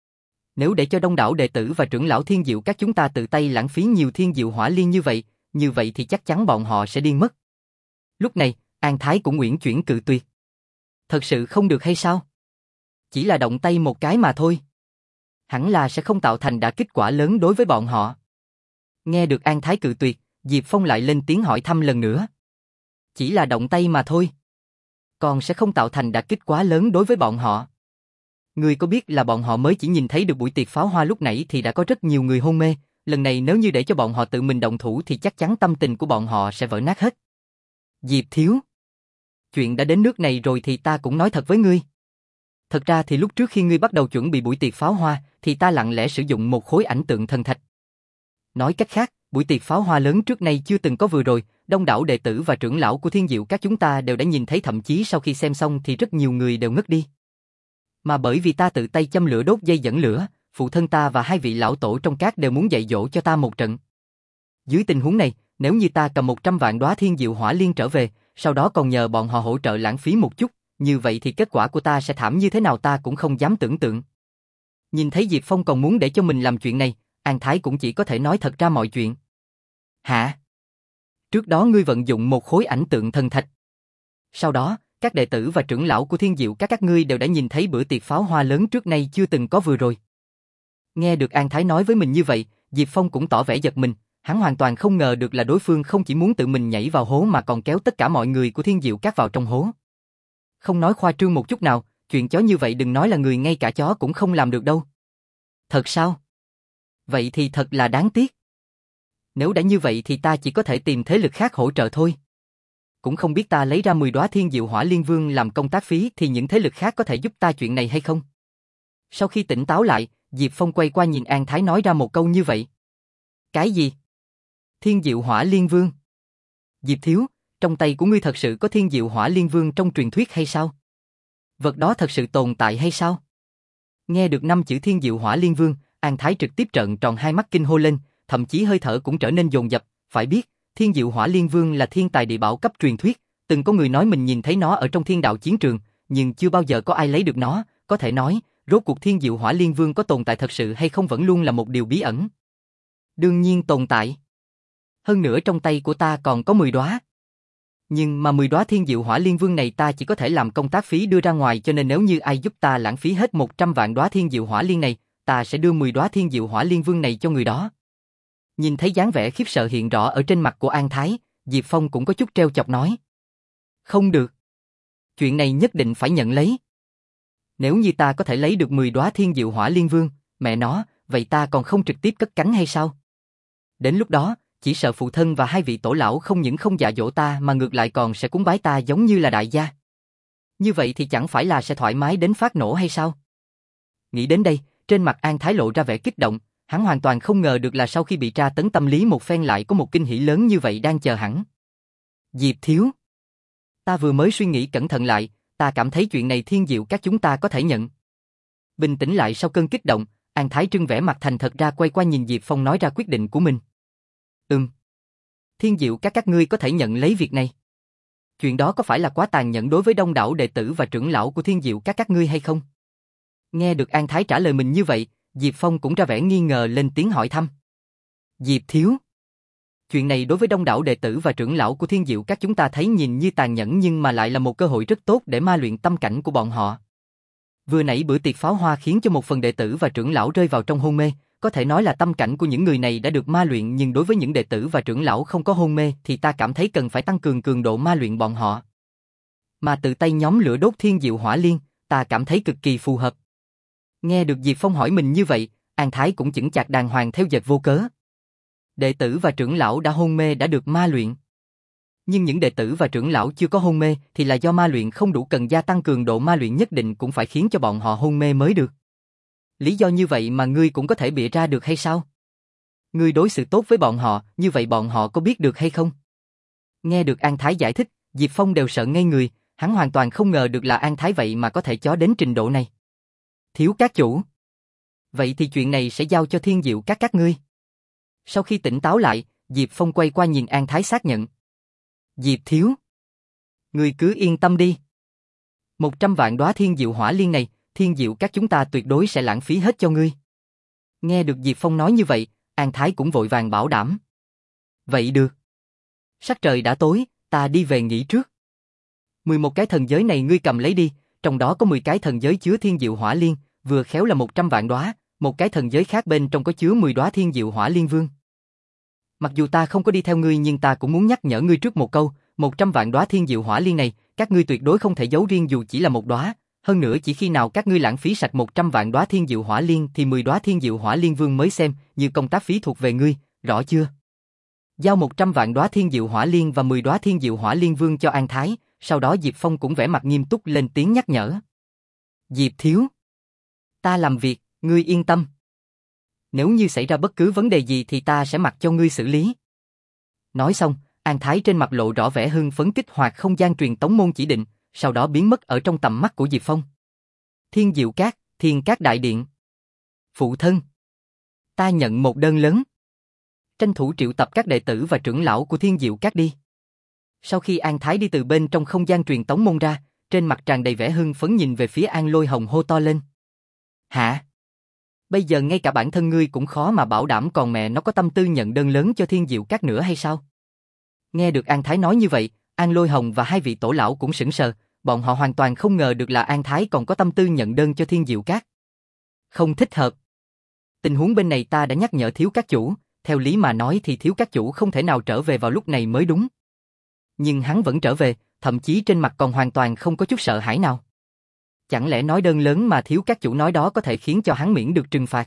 Nếu để cho đông đảo đệ tử và trưởng lão thiên diệu các chúng ta tự tay lãng phí nhiều thiên diệu hỏa liên như vậy, như vậy thì chắc chắn bọn họ sẽ điên mất. Lúc này, An Thái cũng uyển chuyển cự tuyệt. Thật sự không được hay sao? Chỉ là động tay một cái mà thôi. Hẳn là sẽ không tạo thành đả kích quả lớn đối với bọn họ. Nghe được An Thái cự tuyệt, Diệp Phong lại lên tiếng hỏi thăm lần nữa. Chỉ là động tay mà thôi. Còn sẽ không tạo thành đả kích quá lớn đối với bọn họ. Ngươi có biết là bọn họ mới chỉ nhìn thấy được buổi tiệc pháo hoa lúc nãy thì đã có rất nhiều người hôn mê, lần này nếu như để cho bọn họ tự mình động thủ thì chắc chắn tâm tình của bọn họ sẽ vỡ nát hết. Diệp thiếu, chuyện đã đến nước này rồi thì ta cũng nói thật với ngươi. Thật ra thì lúc trước khi ngươi bắt đầu chuẩn bị buổi tiệc pháo hoa thì ta lặng lẽ sử dụng một khối ảnh tượng thần thạch. Nói cách khác, buổi tiệc pháo hoa lớn trước nay chưa từng có vừa rồi, đông đảo đệ tử và trưởng lão của thiên diệu các chúng ta đều đã nhìn thấy, thậm chí sau khi xem xong thì rất nhiều người đều ngất đi. Mà bởi vì ta tự tay châm lửa đốt dây dẫn lửa, phụ thân ta và hai vị lão tổ trong các đều muốn dạy dỗ cho ta một trận. Dưới tình huống này, nếu như ta cầm một trăm vạn đóa thiên diệu hỏa liên trở về, sau đó còn nhờ bọn họ hỗ trợ lãng phí một chút, như vậy thì kết quả của ta sẽ thảm như thế nào ta cũng không dám tưởng tượng. Nhìn thấy Diệp Phong còn muốn để cho mình làm chuyện này, An Thái cũng chỉ có thể nói thật ra mọi chuyện. Hả? Trước đó ngươi vận dụng một khối ảnh tượng thần thạch. Sau đó, các đệ tử và trưởng lão của thiên diệu các các ngươi đều đã nhìn thấy bữa tiệc pháo hoa lớn trước nay chưa từng có vừa rồi. Nghe được An Thái nói với mình như vậy, Diệp Phong cũng tỏ vẻ giật mình, hắn hoàn toàn không ngờ được là đối phương không chỉ muốn tự mình nhảy vào hố mà còn kéo tất cả mọi người của thiên diệu các vào trong hố. Không nói khoa trương một chút nào, chuyện chó như vậy đừng nói là người, ngay cả chó cũng không làm được đâu. Thật sao? Vậy thì thật là đáng tiếc. Nếu đã như vậy thì ta chỉ có thể tìm thế lực khác hỗ trợ thôi. Cũng không biết ta lấy ra mười đóa thiên diệu hỏa liên vương làm công tác phí thì những thế lực khác có thể giúp ta chuyện này hay không? Sau khi tỉnh táo lại, Diệp Phong quay qua nhìn An Thái nói ra một câu như vậy. Cái gì? Thiên diệu hỏa liên vương? Diệp thiếu, trong tay của ngươi thật sự có thiên diệu hỏa liên vương trong truyền thuyết hay sao? Vật đó thật sự tồn tại hay sao? Nghe được năm chữ thiên diệu hỏa liên vương, An Thái trực tiếp trợn tròn hai mắt kinh hô lên, thậm chí hơi thở cũng trở nên dồn dập. Phải biết, thiên diệu hỏa liên vương là thiên tài địa bảo cấp truyền thuyết, từng có người nói mình nhìn thấy nó ở trong thiên đạo chiến trường, nhưng chưa bao giờ có ai lấy được nó. Có thể nói, rốt cuộc thiên diệu hỏa liên vương có tồn tại thật sự hay không vẫn luôn là một điều bí ẩn. Đương nhiên tồn tại. Hơn nữa trong tay của ta còn có mười đóa. Nhưng mà mười đóa thiên diệu hỏa liên vương này ta chỉ có thể làm công tác phí đưa ra ngoài, cho nên nếu như ai giúp ta lãng phí hết một trăm vạn đóa thiên diệu hỏa liên này, ta sẽ đưa mười đóa thiên diệu hỏa liên vương này cho người đó. Nhìn thấy dáng vẻ khiếp sợ hiện rõ ở trên mặt của An Thái, Diệp Phong cũng có chút trêu chọc nói. Không được. Chuyện này nhất định phải nhận lấy. Nếu như ta có thể lấy được mười đóa thiên diệu hỏa liên vương, mẹ nó, vậy ta còn không trực tiếp cất cánh hay sao? Đến lúc đó, chỉ sợ phụ thân và hai vị tổ lão không những không dạ dỗ ta mà ngược lại còn sẽ cúng bái ta giống như là đại gia. Như vậy thì chẳng phải là sẽ thoải mái đến phát nổ hay sao? Nghĩ đến đây, trên mặt An Thái lộ ra vẻ kích động, hắn hoàn toàn không ngờ được là sau khi bị tra tấn tâm lý một phen lại có một kinh hỉ lớn như vậy đang chờ hắn. Diệp thiếu, ta vừa mới suy nghĩ cẩn thận lại, ta cảm thấy chuyện này thiên diệu các chúng ta có thể nhận. Bình tĩnh lại sau cơn kích động, An Thái trưng vẻ mặt thành thật ra quay qua nhìn Diệp Phong nói ra quyết định của mình. Ừm. Thiên diệu các các ngươi có thể nhận lấy việc này. Chuyện đó có phải là quá tàn nhẫn đối với đông đảo đệ tử và trưởng lão của thiên diệu các các ngươi hay không? Nghe được An Thái trả lời mình như vậy, Diệp Phong cũng ra vẻ nghi ngờ lên tiếng hỏi thăm. Diệp thiếu, chuyện này đối với đông đảo đệ tử và trưởng lão của thiên diệu các chúng ta thấy nhìn như tàn nhẫn nhưng mà lại là một cơ hội rất tốt để ma luyện tâm cảnh của bọn họ. Vừa nãy bữa tiệc pháo hoa khiến cho một phần đệ tử và trưởng lão rơi vào trong hôn mê, có thể nói là tâm cảnh của những người này đã được ma luyện, nhưng đối với những đệ tử và trưởng lão không có hôn mê thì ta cảm thấy cần phải tăng cường cường độ ma luyện bọn họ. Mà tự tay nhóm lửa đốt thiên diệu hỏa liên, ta cảm thấy cực kỳ phù hợp. Nghe được Diệp Phong hỏi mình như vậy, An Thái cũng chững chạc đàng hoàng theo dệt vô cớ. Đệ tử và trưởng lão đã hôn mê đã được ma luyện. Nhưng những đệ tử và trưởng lão chưa có hôn mê thì là do ma luyện không đủ, cần gia tăng cường độ ma luyện nhất định cũng phải khiến cho bọn họ hôn mê mới được. Lý do như vậy mà ngươi cũng có thể bịa ra được hay sao? Ngươi đối xử tốt với bọn họ, như vậy bọn họ có biết được hay không? Nghe được An Thái giải thích, Diệp Phong đều sợ ngây người, hắn hoàn toàn không ngờ được là An Thái vậy mà có thể chó đến trình độ này. Thiếu các chủ. Vậy thì chuyện này sẽ giao cho Thiên Diệu các các ngươi. Sau khi tỉnh táo lại, Diệp Phong quay qua nhìn An Thái xác nhận. Diệp thiếu. Ngươi cứ yên tâm đi. Một trăm vạn đóa Thiên Diệu hỏa liên này, Thiên Diệu các chúng ta tuyệt đối sẽ lãng phí hết cho ngươi. Nghe được Diệp Phong nói như vậy, An Thái cũng vội vàng bảo đảm. Vậy được. Sắc trời đã tối, ta đi về nghỉ trước. mười một cái thần giới này ngươi cầm lấy đi, trong đó có mười cái thần giới chứa Thiên Diệu hỏa liên, vừa khéo là một trăm vạn đóa, một cái thần giới khác bên trong có chứa mười đóa Thiên Diệu hỏa liên vương. Mặc dù ta không có đi theo ngươi nhưng ta cũng muốn nhắc nhở ngươi trước một câu, một trăm vạn đóa Thiên Diệu hỏa liên này, các ngươi tuyệt đối không thể giấu riêng dù chỉ là một đóa, hơn nữa chỉ khi nào các ngươi lãng phí sạch một trăm vạn đóa Thiên Diệu hỏa liên thì mười đóa Thiên Diệu hỏa liên vương mới xem, như công tác phí thuộc về ngươi, rõ chưa? Giao một trăm vạn đóa Thiên Diệu hỏa liên và mười đóa Thiên Diệu hỏa liên vương cho An Thái, sau đó Diệp Phong cũng vẻ mặt nghiêm túc lên tiếng nhắc nhở. Diệp thiếu, ta làm việc, ngươi yên tâm. Nếu như xảy ra bất cứ vấn đề gì thì ta sẽ mặc cho ngươi xử lý. Nói xong, An Thái trên mặt lộ rõ vẻ hưng phấn kích hoạt không gian truyền tống môn chỉ định, sau đó biến mất ở trong tầm mắt của Diệp Phong. Thiên Diệu Các, Thiên Các Đại Điện. Phụ thân, ta nhận một đơn lớn. Tranh thủ triệu tập các đệ tử và trưởng lão của Thiên Diệu Các đi. Sau khi An Thái đi từ bên trong không gian truyền tống môn ra, trên mặt tràn đầy vẻ hưng phấn nhìn về phía An Lôi Hồng hô to lên. Hả? Bây giờ ngay cả bản thân ngươi cũng khó mà bảo đảm còn mẹ nó có tâm tư nhận đơn lớn cho Thiên Diệu Các nữa hay sao? Nghe được An Thái nói như vậy, An Lôi Hồng và hai vị tổ lão cũng sững sờ, bọn họ hoàn toàn không ngờ được là An Thái còn có tâm tư nhận đơn cho Thiên Diệu Các. Không thích hợp. Tình huống bên này ta đã nhắc nhở thiếu các chủ, theo lý mà nói thì thiếu các chủ không thể nào trở về vào lúc này mới đúng. Nhưng hắn vẫn trở về, thậm chí trên mặt còn hoàn toàn không có chút sợ hãi nào. Chẳng lẽ nói đơn lớn mà thiếu các chủ nói đó có thể khiến cho hắn miễn được trừng phạt?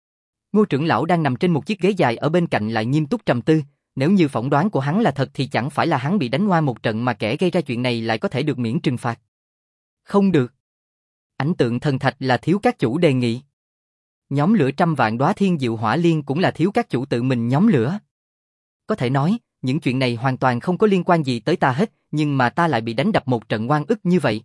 Ngô trưởng lão đang nằm trên một chiếc ghế dài ở bên cạnh lại nghiêm túc trầm tư, nếu như phỏng đoán của hắn là thật thì chẳng phải là hắn bị đánh ngoa một trận mà kẻ gây ra chuyện này lại có thể được miễn trừng phạt. Không được. Ảnh tượng thần thạch là thiếu các chủ đề nghị. Nhóm lửa trăm vạn đóa Thiên Diệu hỏa liên cũng là thiếu các chủ tự mình nhóm lửa. Có thể nói, những chuyện này hoàn toàn không có liên quan gì tới ta hết, nhưng mà ta lại bị đánh đập một trận oan ức như vậy.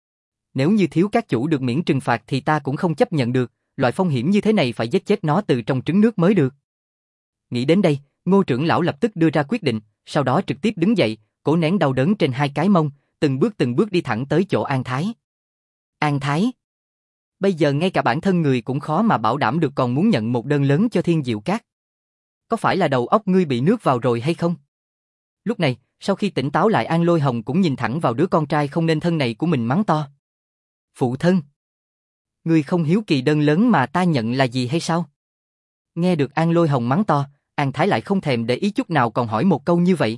Nếu như thiếu các chủ được miễn trừng phạt thì ta cũng không chấp nhận được, loại phong hiểm như thế này phải giết chết nó từ trong trứng nước mới được. Nghĩ đến đây, Ngô trưởng lão lập tức đưa ra quyết định, sau đó trực tiếp đứng dậy, cố nén đau đớn trên hai cái mông, từng bước từng bước đi thẳng tới chỗ An Thái. An Thái, bây giờ ngay cả bản thân người cũng khó mà bảo đảm được còn muốn nhận một đơn lớn cho Thiên Diệu Các. Có phải là đầu óc ngươi bị nước vào rồi hay không? Lúc này, sau khi tỉnh táo lại An Lôi Hồng cũng nhìn thẳng vào đứa con trai không nên thân này của mình mắng to. Phụ thân, ngươi không hiếu kỳ đơn lớn mà ta nhận là gì hay sao? Nghe được An Lôi Hồng mắng to, An Thái lại không thèm để ý chút nào còn hỏi một câu như vậy.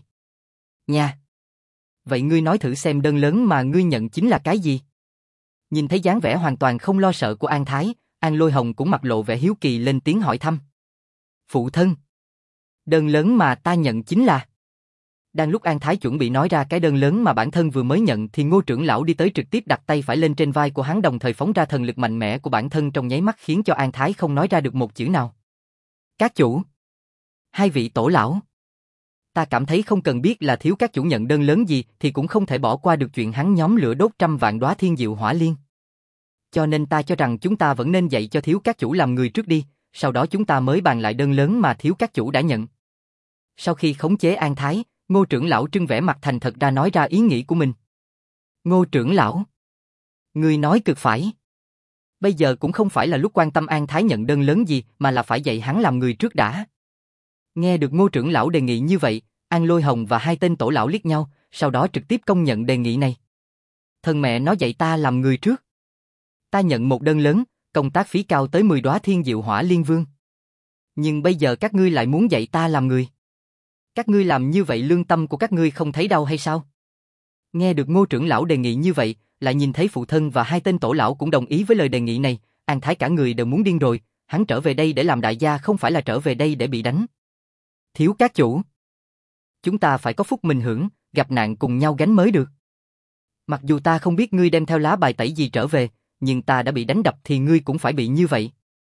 Nha! Vậy ngươi nói thử xem đơn lớn mà ngươi nhận chính là cái gì? Nhìn thấy dáng vẻ hoàn toàn không lo sợ của An Thái, An Lôi Hồng cũng mặt lộ vẻ hiếu kỳ lên tiếng hỏi thăm. Phụ thân! Đơn lớn mà ta nhận chính là... Đang lúc An Thái chuẩn bị nói ra cái đơn lớn mà bản thân vừa mới nhận thì Ngô trưởng lão đi tới trực tiếp đặt tay phải lên trên vai của hắn đồng thời phóng ra thần lực mạnh mẽ của bản thân trong nháy mắt khiến cho An Thái không nói ra được một chữ nào. Các chủ! Hai vị tổ lão! Ta cảm thấy không cần biết là thiếu các chủ nhận đơn lớn gì thì cũng không thể bỏ qua được chuyện hắn nhóm lửa đốt trăm vạn đóa Thiên Diệu hỏa liên. Cho nên ta cho rằng chúng ta vẫn nên dạy cho thiếu các chủ làm người trước đi, sau đó chúng ta mới bàn lại đơn lớn mà thiếu các chủ đã nhận. Sau khi khống chế An Thái, Ngô trưởng lão trưng vẻ mặt thành thật ra nói ra ý nghĩ của mình. Ngô trưởng lão, ngươi nói cực phải. Bây giờ cũng không phải là lúc quan tâm An Thái nhận đơn lớn gì mà là phải dạy hắn làm người trước đã. Nghe được Ngô trưởng lão đề nghị như vậy, An Lôi Hồng và hai tên tổ lão liếc nhau, sau đó trực tiếp công nhận đề nghị này. Thân mẹ nó dạy ta làm người trước. Ta nhận một đơn lớn, công tác phí cao tới mười đóa Thiên Diệu hỏa liên vương. Nhưng bây giờ các ngươi lại muốn dạy ta làm người. Các ngươi làm như vậy lương tâm của các ngươi không thấy đau hay sao? Nghe được Ngô trưởng lão đề nghị như vậy, lại nhìn thấy phụ thân và hai tên tổ lão cũng đồng ý với lời đề nghị này, An Thái cả người đều muốn điên rồi, hắn trở về đây để làm đại gia không phải là trở về đây để bị đánh. Thiếu các chủ, chúng ta phải có phúc mình hưởng, gặp nạn cùng nhau gánh mới được. Mặc dù ta không biết ngươi đem theo lá bài tẩy gì trở về, nhưng ta đã bị đánh đập thì ngươi cũng phải bị như vậy.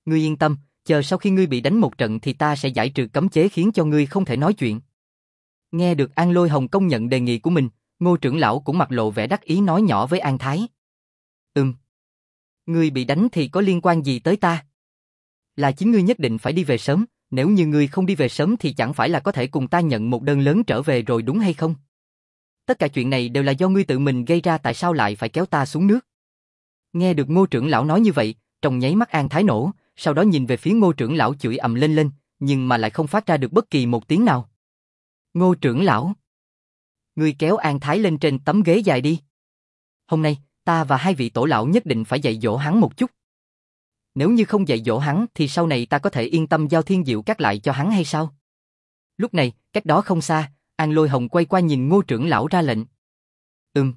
Ngươi yên tâm, chờ sau khi ngươi bị đánh một trận thì ta sẽ giải trừ cấm chế khiến cho ngươi không thể nói chuyện. Nghe được An Lôi Hồng công nhận đề nghị của mình, Ngô trưởng lão cũng mặt lộ vẻ đắc ý nói nhỏ với An Thái. Ừm. Ngươi bị đánh thì có liên quan gì tới ta? Là chính ngươi nhất định phải đi về sớm, nếu như ngươi không đi về sớm thì chẳng phải là có thể cùng ta nhận một đơn lớn trở về rồi đúng hay không? Tất cả chuyện này đều là do ngươi tự mình gây ra, tại sao lại phải kéo ta xuống nước? Nghe được Ngô trưởng lão nói như vậy, trong nháy mắt An Thái nổ, sau đó nhìn về phía Ngô trưởng lão chửi ầm lên lên, nhưng mà lại không phát ra được bất kỳ một tiếng nào. Ngô trưởng lão, ngươi kéo An Thái lên trên tấm ghế dài đi. Hôm nay, ta và hai vị tổ lão nhất định phải dạy dỗ hắn một chút. Nếu như không dạy dỗ hắn thì sau này ta có thể yên tâm giao Thiên Diệu Các lại cho hắn hay sao? Lúc này, cách đó không xa, An Lôi Hồng quay qua nhìn Ngô trưởng lão ra lệnh. Ừm.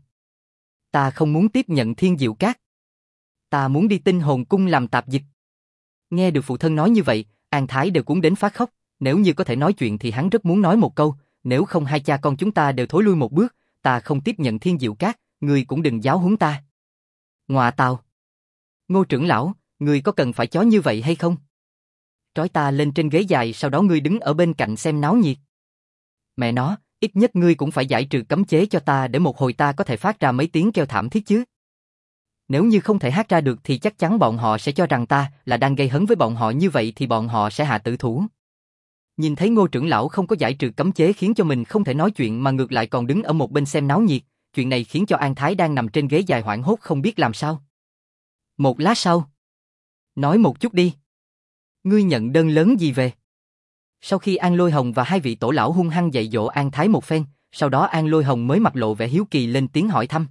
Ta không muốn tiếp nhận Thiên Diệu Các. Ta muốn đi Tinh Hồn Cung làm tạp dịch. Nghe được phụ thân nói như vậy, An Thái đều cuốn đến phát khóc, nếu như có thể nói chuyện thì hắn rất muốn nói một câu, nếu không hai cha con chúng ta đều thối lui một bước, ta không tiếp nhận Thiên Diệu Các, ngươi cũng đừng giáo huấn ta. Ngọa tào. Ngô trưởng lão, ngươi có cần phải chó như vậy hay không? Trói ta lên trên ghế dài, sau đó ngươi đứng ở bên cạnh xem náo nhiệt. Mẹ nó, ít nhất ngươi cũng phải giải trừ cấm chế cho ta để một hồi ta có thể phát ra mấy tiếng kêu thảm thiết chứ. Nếu như không thể hát ra được thì chắc chắn bọn họ sẽ cho rằng ta là đang gây hấn với bọn họ, như vậy thì bọn họ sẽ hạ tử thủ. Nhìn thấy Ngô trưởng lão không có giải trừ cấm chế khiến cho mình không thể nói chuyện mà ngược lại còn đứng ở một bên xem náo nhiệt, chuyện này khiến cho An Thái đang nằm trên ghế dài hoảng hốt không biết làm sao. Một lát sau, nói một chút đi. Ngươi nhận đơn lớn gì về? Sau khi An Lôi Hồng và hai vị tổ lão hung hăng dạy dỗ An Thái một phen, sau đó An Lôi Hồng mới mặt lộ vẻ hiếu kỳ lên tiếng hỏi thăm.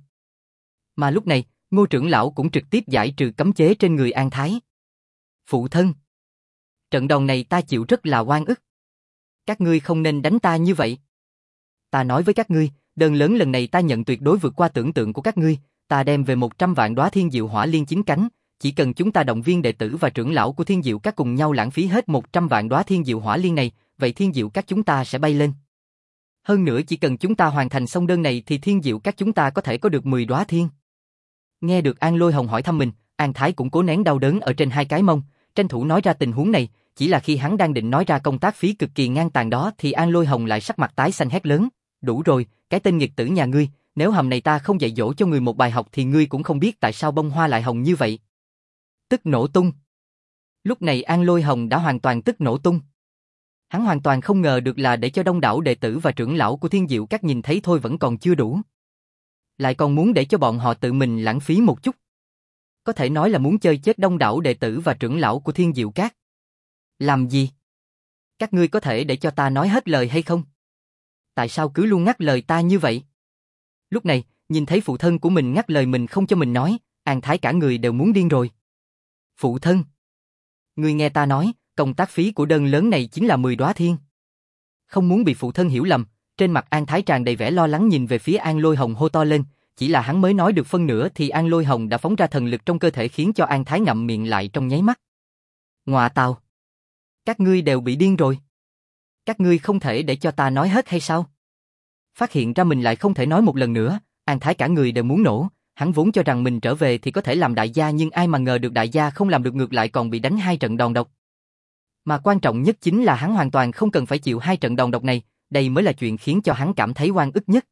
Mà lúc này, Ngô trưởng lão cũng trực tiếp giải trừ cấm chế trên người An Thái. Phụ thân, trận đòn này ta chịu rất là oan ức. Các ngươi không nên đánh ta như vậy. Ta nói với các ngươi, đơn lớn lần này ta nhận tuyệt đối vượt qua tưởng tượng của các ngươi, ta đem về một trăm vạn đóa Thiên Diệu Hỏa Liên chín cánh, chỉ cần chúng ta động viên đệ tử và trưởng lão của Thiên Diệu Các cùng nhau lãng phí hết một trăm vạn đóa Thiên Diệu Hỏa Liên này, vậy Thiên Diệu Các chúng ta sẽ bay lên. Hơn nữa chỉ cần chúng ta hoàn thành xong đơn này thì Thiên Diệu Các chúng ta có thể có được mười đóa thiên. Nghe được An Lôi Hồng hỏi thăm mình, An Thái cũng cố nén đau đớn ở trên hai cái mông, tranh thủ nói ra tình huống này, chỉ là khi hắn đang định nói ra công tác phí cực kỳ ngang tàn đó thì An Lôi Hồng lại sắc mặt tái xanh hét lớn, đủ rồi, cái tên nghiệt tử nhà ngươi, nếu hầm này ta không dạy dỗ cho người một bài học thì ngươi cũng không biết tại sao bông hoa lại hồng như vậy. Tức nổ tung. Lúc này An Lôi Hồng đã hoàn toàn tức nổ tung. Hắn hoàn toàn không ngờ được là để cho đông đảo đệ tử và trưởng lão của Thiên Diệu Các nhìn thấy thôi vẫn còn chưa đủ. Lại còn muốn để cho bọn họ tự mình lãng phí một chút. Có thể nói là muốn chơi chết đông đảo đệ tử và trưởng lão của Thiên Diệu Các. Làm gì? Các ngươi có thể để cho ta nói hết lời hay không? Tại sao cứ luôn ngắt lời ta như vậy? Lúc này, nhìn thấy phụ thân của mình ngắt lời mình không cho mình nói, An Thái cả người đều muốn điên rồi. Phụ thân! Ngươi nghe ta nói, công tác phí của đơn lớn này chính là mười đóa thiên. Không muốn bị phụ thân hiểu lầm, trên mặt An Thái tràn đầy vẻ lo lắng nhìn về phía An Lôi Hồng hô to lên, chỉ là hắn mới nói được phân nửa thì An Lôi Hồng đã phóng ra thần lực trong cơ thể khiến cho An Thái ngậm miệng lại trong nháy mắt. Ngọa tào! Các ngươi đều bị điên rồi. Các ngươi không thể để cho ta nói hết hay sao? Phát hiện ra mình lại không thể nói một lần nữa, An Thái cả người đều muốn nổ, hắn vốn cho rằng mình trở về thì có thể làm đại gia nhưng ai mà ngờ được đại gia không làm được, ngược lại còn bị đánh hai trận đòn độc. Mà quan trọng nhất chính là hắn hoàn toàn không cần phải chịu hai trận đòn độc này, đây mới là chuyện khiến cho hắn cảm thấy oan ức nhất.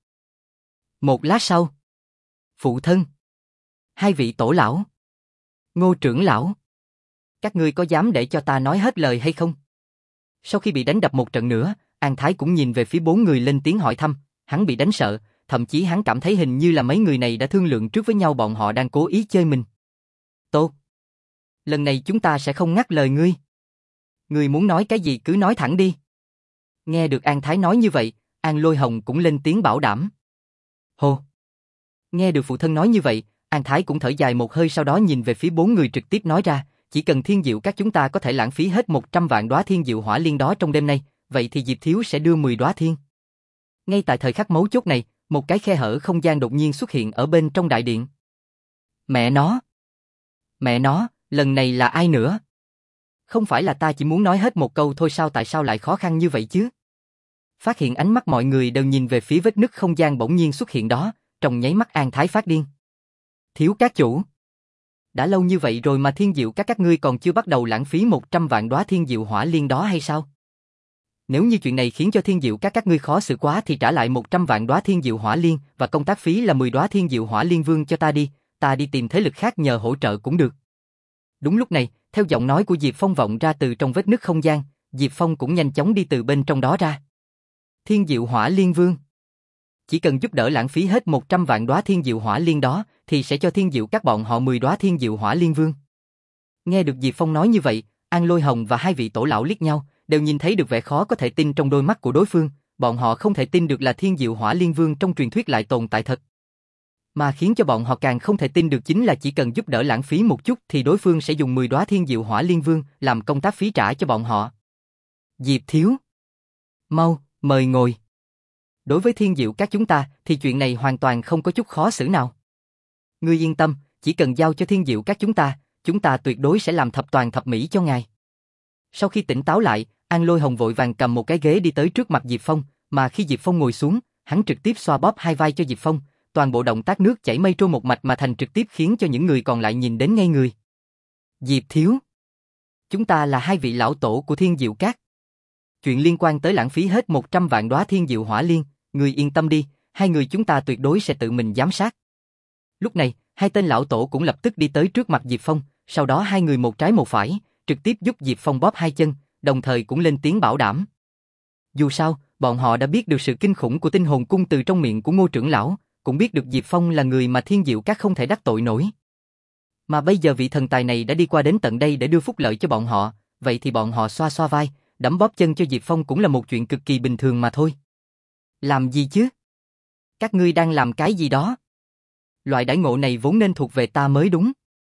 Một lát sau, phụ thân, hai vị tổ lão, Ngô trưởng lão, các ngươi có dám để cho ta nói hết lời hay không? Sau khi bị đánh đập một trận nữa, An Thái cũng nhìn về phía bốn người lên tiếng hỏi thăm, hắn bị đánh sợ, thậm chí hắn cảm thấy hình như là mấy người này đã thương lượng trước với nhau, bọn họ đang cố ý chơi mình. Tốt. Lần này chúng ta sẽ không ngắt lời ngươi. Ngươi muốn nói cái gì cứ nói thẳng đi. Nghe được An Thái nói như vậy, An Lôi Hồng cũng lên tiếng bảo đảm. Hồ. Nghe được phụ thân nói như vậy, An Thái cũng thở dài một hơi, sau đó nhìn về phía bốn người trực tiếp nói ra, chỉ cần Thiên Diệu Các chúng ta có thể lãng phí hết một trăm vạn đóa Thiên Diệu Hỏa Liên đó trong đêm nay, vậy thì Diệp Thiếu sẽ đưa mười đóa thiên. Ngay tại thời khắc mấu chốt này, một cái khe hở không gian đột nhiên xuất hiện ở bên trong đại điện. Mẹ nó! Mẹ nó, lần này là ai nữa? Không phải là ta chỉ muốn nói hết một câu thôi sao, tại sao lại khó khăn như vậy chứ? Phát hiện ánh mắt mọi người đều nhìn về phía vết nứt không gian bỗng nhiên xuất hiện đó, trong nháy mắt An Thái phát điên. Thiếu các chủ! Đã lâu như vậy rồi mà thiên diệu các các ngươi còn chưa bắt đầu lãng phí một trăm vạn đóa thiên diệu hỏa liên đó hay sao? Nếu như chuyện này khiến cho thiên diệu các các ngươi khó xử quá thì trả lại một trăm vạn đóa thiên diệu hỏa liên và công tác phí là mười đóa thiên diệu hỏa liên vương cho ta đi, ta đi tìm thế lực khác nhờ hỗ trợ cũng được. Đúng lúc này, theo giọng nói của Diệp Phong vọng ra từ trong vết nứt không gian, Diệp Phong cũng nhanh chóng đi từ bên trong đó ra. Thiên diệu hỏa liên vương. Chỉ cần giúp đỡ lãng phí hết một trăm vạn đóa thiên diệu hỏa liên đó thì sẽ cho thiên diệu các bọn họ mười đóa thiên diệu hỏa liên vương. Nghe được Diệp Phong nói như vậy, An Lôi Hồng và hai vị tổ lão liếc nhau, đều nhìn thấy được vẻ khó có thể tin trong đôi mắt của đối phương, bọn họ không thể tin được là thiên diệu hỏa liên vương trong truyền thuyết lại tồn tại thật. Mà khiến cho bọn họ càng không thể tin được chính là chỉ cần giúp đỡ lãng phí một chút thì đối phương sẽ dùng mười đóa thiên diệu hỏa liên vương làm công tác phí trả cho bọn họ. Diệp thiếu, mau, mời ngồi. Đối với thiên diệu các chúng ta thì chuyện này hoàn toàn không có chút khó xử nào. Ngươi yên tâm, chỉ cần giao cho thiên diệu các chúng ta, chúng ta tuyệt đối sẽ làm thập toàn thập mỹ cho ngài. Sau khi tỉnh táo lại, An Lôi Hồng vội vàng cầm một cái ghế đi tới trước mặt Diệp Phong, mà khi Diệp Phong ngồi xuống, hắn trực tiếp xoa bóp hai vai cho Diệp Phong, toàn bộ động tác nước chảy mây trôi một mạch mà thành trực tiếp khiến cho những người còn lại nhìn đến ngây người. Diệp thiếu, chúng ta là hai vị lão tổ của thiên diệu các. Chuyện liên quan tới lãng phí hết một trăm vạn đóa thiên diệu hỏa liên, người yên tâm đi, hai người chúng ta tuyệt đối sẽ tự mình giám sát. Lúc này, hai tên lão tổ cũng lập tức đi tới trước mặt Diệp Phong, sau đó hai người một trái một phải, trực tiếp giúp Diệp Phong bóp hai chân, đồng thời cũng lên tiếng bảo đảm. Dù sao, bọn họ đã biết được sự kinh khủng của tinh hồn cung từ trong miệng của Ngô trưởng lão, cũng biết được Diệp Phong là người mà thiên diệu các không thể đắc tội nổi. Mà bây giờ vị thần tài này đã đi qua đến tận đây để đưa phúc lợi cho bọn họ, vậy thì bọn họ xoa xoa vai, đấm bóp chân cho Diệp Phong cũng là một chuyện cực kỳ bình thường mà thôi. Làm gì chứ? Các ngươi đang làm cái gì đó? Loại đãi ngộ này vốn nên thuộc về ta mới đúng.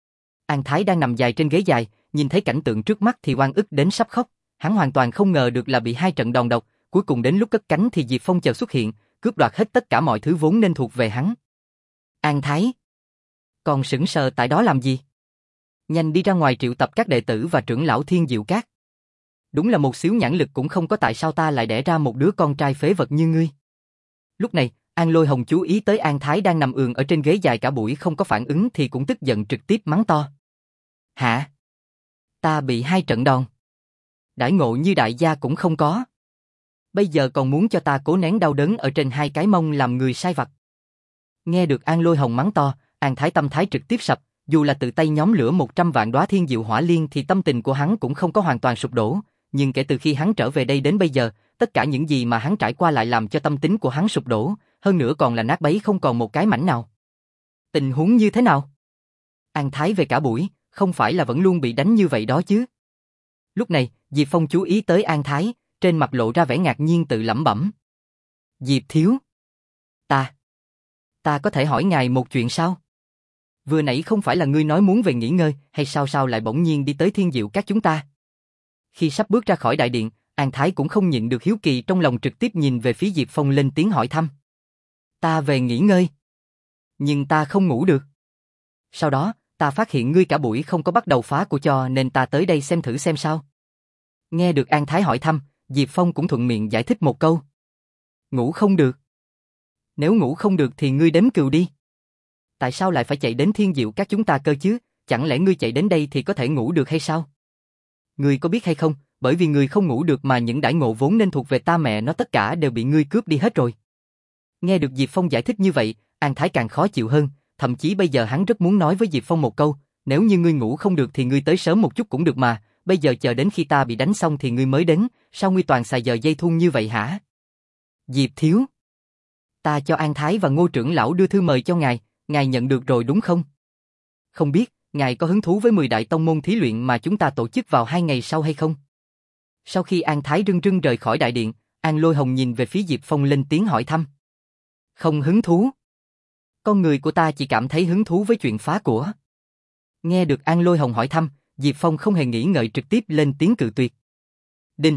An Thái đang nằm dài trên ghế dài, nhìn thấy cảnh tượng trước mắt thì oan ức đến sắp khóc, hắn hoàn toàn không ngờ được là bị hai trận đòn độc, cuối cùng đến lúc cất cánh thì Diệp Phong chợt xuất hiện, cướp đoạt hết tất cả mọi thứ vốn nên thuộc về hắn. An Thái, còn sững sờ tại đó làm gì? Nhanh đi ra ngoài triệu tập các đệ tử và trưởng lão thiên diệu các. Đúng là một xíu nhãn lực cũng không có, tại sao ta lại đẻ ra một đứa con trai phế vật như ngươi. Lúc này, An Lôi Hồng chú ý tới An Thái đang nằm ườn ở trên ghế dài cả buổi không có phản ứng thì cũng tức giận trực tiếp mắng to. Hả? Ta bị hai trận đòn. Đãi ngộ như đại gia cũng không có. Bây giờ còn muốn cho ta cố nén đau đớn ở trên hai cái mông làm người sai vặt. Nghe được An Lôi Hồng mắng to, An Thái tâm thái trực tiếp sập, dù là tự tay nhóm lửa một trăm vạn đóa thiên diệu hỏa liên thì tâm tình của hắn cũng không có hoàn toàn sụp đổ, nhưng kể từ khi hắn trở về đây đến bây giờ, tất cả những gì mà hắn trải qua lại làm cho tâm tính của hắn sụp đổ, hơn nữa còn là nát bấy không còn một cái mảnh nào. Tình huống như thế nào? An Thái về cả buổi, không phải là vẫn luôn bị đánh như vậy đó chứ? Lúc này, Diệp Phong chú ý tới An Thái, trên mặt lộ ra vẻ ngạc nhiên tự lẩm bẩm. Diệp thiếu, ta, ta có thể hỏi ngài một chuyện sao? Vừa nãy không phải là ngươi nói muốn về nghỉ ngơi, hay sao sao lại bỗng nhiên đi tới thiên diệu các chúng ta? Khi sắp bước ra khỏi đại điện, An Thái cũng không nhịn được hiếu kỳ trong lòng, trực tiếp nhìn về phía Diệp Phong lên tiếng hỏi thăm. Ta về nghỉ ngơi. Nhưng ta không ngủ được. Sau đó, ta phát hiện ngươi cả buổi không có bắt đầu phá của cho nên ta tới đây xem thử xem sao. Nghe được An Thái hỏi thăm, Diệp Phong cũng thuận miệng giải thích một câu. Ngủ không được. Nếu ngủ không được thì ngươi đếm cừu đi. Tại sao lại phải chạy đến thiên diệu các chúng ta cơ chứ, chẳng lẽ ngươi chạy đến đây thì có thể ngủ được hay sao? Ngươi có biết hay không, bởi vì ngươi không ngủ được mà những đãi ngộ vốn nên thuộc về ta mẹ nó tất cả đều bị ngươi cướp đi hết rồi. Nghe được Diệp Phong giải thích như vậy, An Thái càng khó chịu hơn, thậm chí bây giờ hắn rất muốn nói với Diệp Phong một câu, nếu như ngươi ngủ không được thì ngươi tới sớm một chút cũng được mà, bây giờ chờ đến khi ta bị đánh xong thì ngươi mới đến, sao ngươi toàn xài giờ dây thun như vậy hả? Diệp thiếu, ta cho An Thái và Ngô trưởng lão đưa thư mời cho ngài, ngài nhận được rồi đúng không? Không biết, ngài có hứng thú với mười đại tông môn thí luyện mà chúng ta tổ chức vào hai ngày sau hay không? Sau khi An Thái rưng rưng rời khỏi đại điện, An Lôi Hồng nhìn về phía Diệp Phong lên tiếng hỏi thăm. Không hứng thú. Con người của ta chỉ cảm thấy hứng thú với chuyện phá của. Nghe được An Lôi Hồng hỏi thăm, Diệp Phong không hề nghĩ ngợi trực tiếp lên tiếng cự tuyệt. Đinh.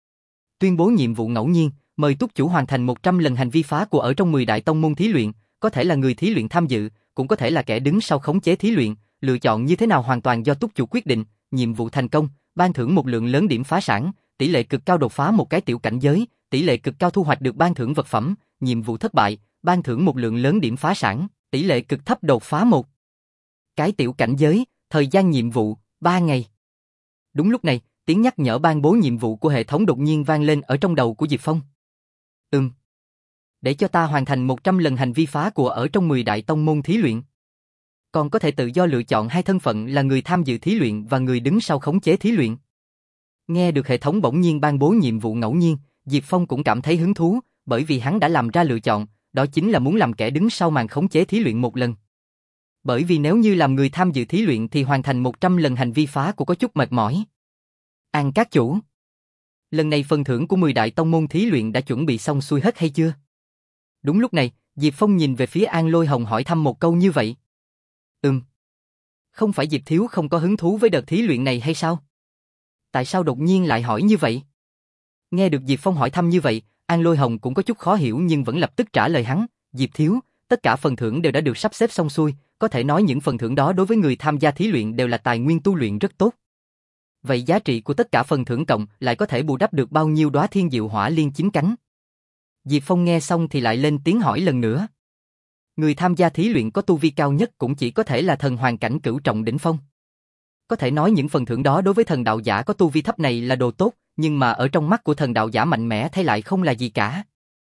Tuyên bố nhiệm vụ ngẫu nhiên, mời túc chủ hoàn thành một trăm lần hành vi phá của ở trong mười đại tông môn thí luyện, có thể là người thí luyện tham dự, cũng có thể là kẻ đứng sau khống chế thí luyện, lựa chọn như thế nào hoàn toàn do túc chủ quyết định, nhiệm vụ thành công, ban thưởng một lượng lớn điểm phá sản, tỷ lệ cực cao đột phá một cái tiểu cảnh giới, tỷ lệ cực cao thu hoạch được ban thưởng vật phẩm, nhiệm vụ thất bại, ban thưởng một lượng lớn điểm phá sản, tỷ lệ cực thấp đột phá một cái tiểu cảnh giới, Thời gian nhiệm vụ, ba ngày. Đúng lúc này, tiếng nhắc nhở ban bố nhiệm vụ của hệ thống đột nhiên vang lên ở trong đầu của Diệp Phong. Ừm. Để cho ta hoàn thành một trăm lần hành vi phá của ở trong mười đại tông môn thí luyện. Còn có thể tự do lựa chọn hai thân phận là người tham dự thí luyện và người đứng sau khống chế thí luyện. Nghe được hệ thống bỗng nhiên ban bố nhiệm vụ ngẫu nhiên, Diệp Phong cũng cảm thấy hứng thú, bởi vì hắn đã làm ra lựa chọn, đó chính là muốn làm kẻ đứng sau màn khống chế thí luyện một lần. Bởi vì nếu như làm người tham dự thí luyện thì hoàn thành một trăm lần hành vi phá của có chút mệt mỏi. An các chủ, lần này phần thưởng của mười đại tông môn thí luyện đã chuẩn bị xong xuôi hết hay chưa? Đúng lúc này, Diệp Phong nhìn về phía An Lôi Hồng hỏi thăm một câu như vậy. Ừm. Không phải Diệp Thiếu không có hứng thú với đợt thí luyện này hay sao? Tại sao đột nhiên lại hỏi như vậy? Nghe được Diệp Phong hỏi thăm như vậy, An Lôi Hồng cũng có chút khó hiểu nhưng vẫn lập tức trả lời hắn. Diệp Thiếu, tất cả phần thưởng đều đã được sắp xếp xong xuôi, có thể nói những phần thưởng đó đối với người tham gia thí luyện đều là tài nguyên tu luyện rất tốt. Vậy giá trị của tất cả phần thưởng cộng lại có thể bù đắp được bao nhiêu đóa thiên diệu hỏa liên chín cánh? Diệp Phong nghe xong thì lại lên tiếng hỏi lần nữa. Người tham gia thí luyện có tu vi cao nhất cũng chỉ có thể là thần hoàn cảnh cửu trọng đỉnh phong. Có thể nói những phần thưởng đó đối với thần đạo giả có tu vi thấp này là đồ tốt, nhưng mà ở trong mắt của thần đạo giả mạnh mẽ thấy lại không là gì cả.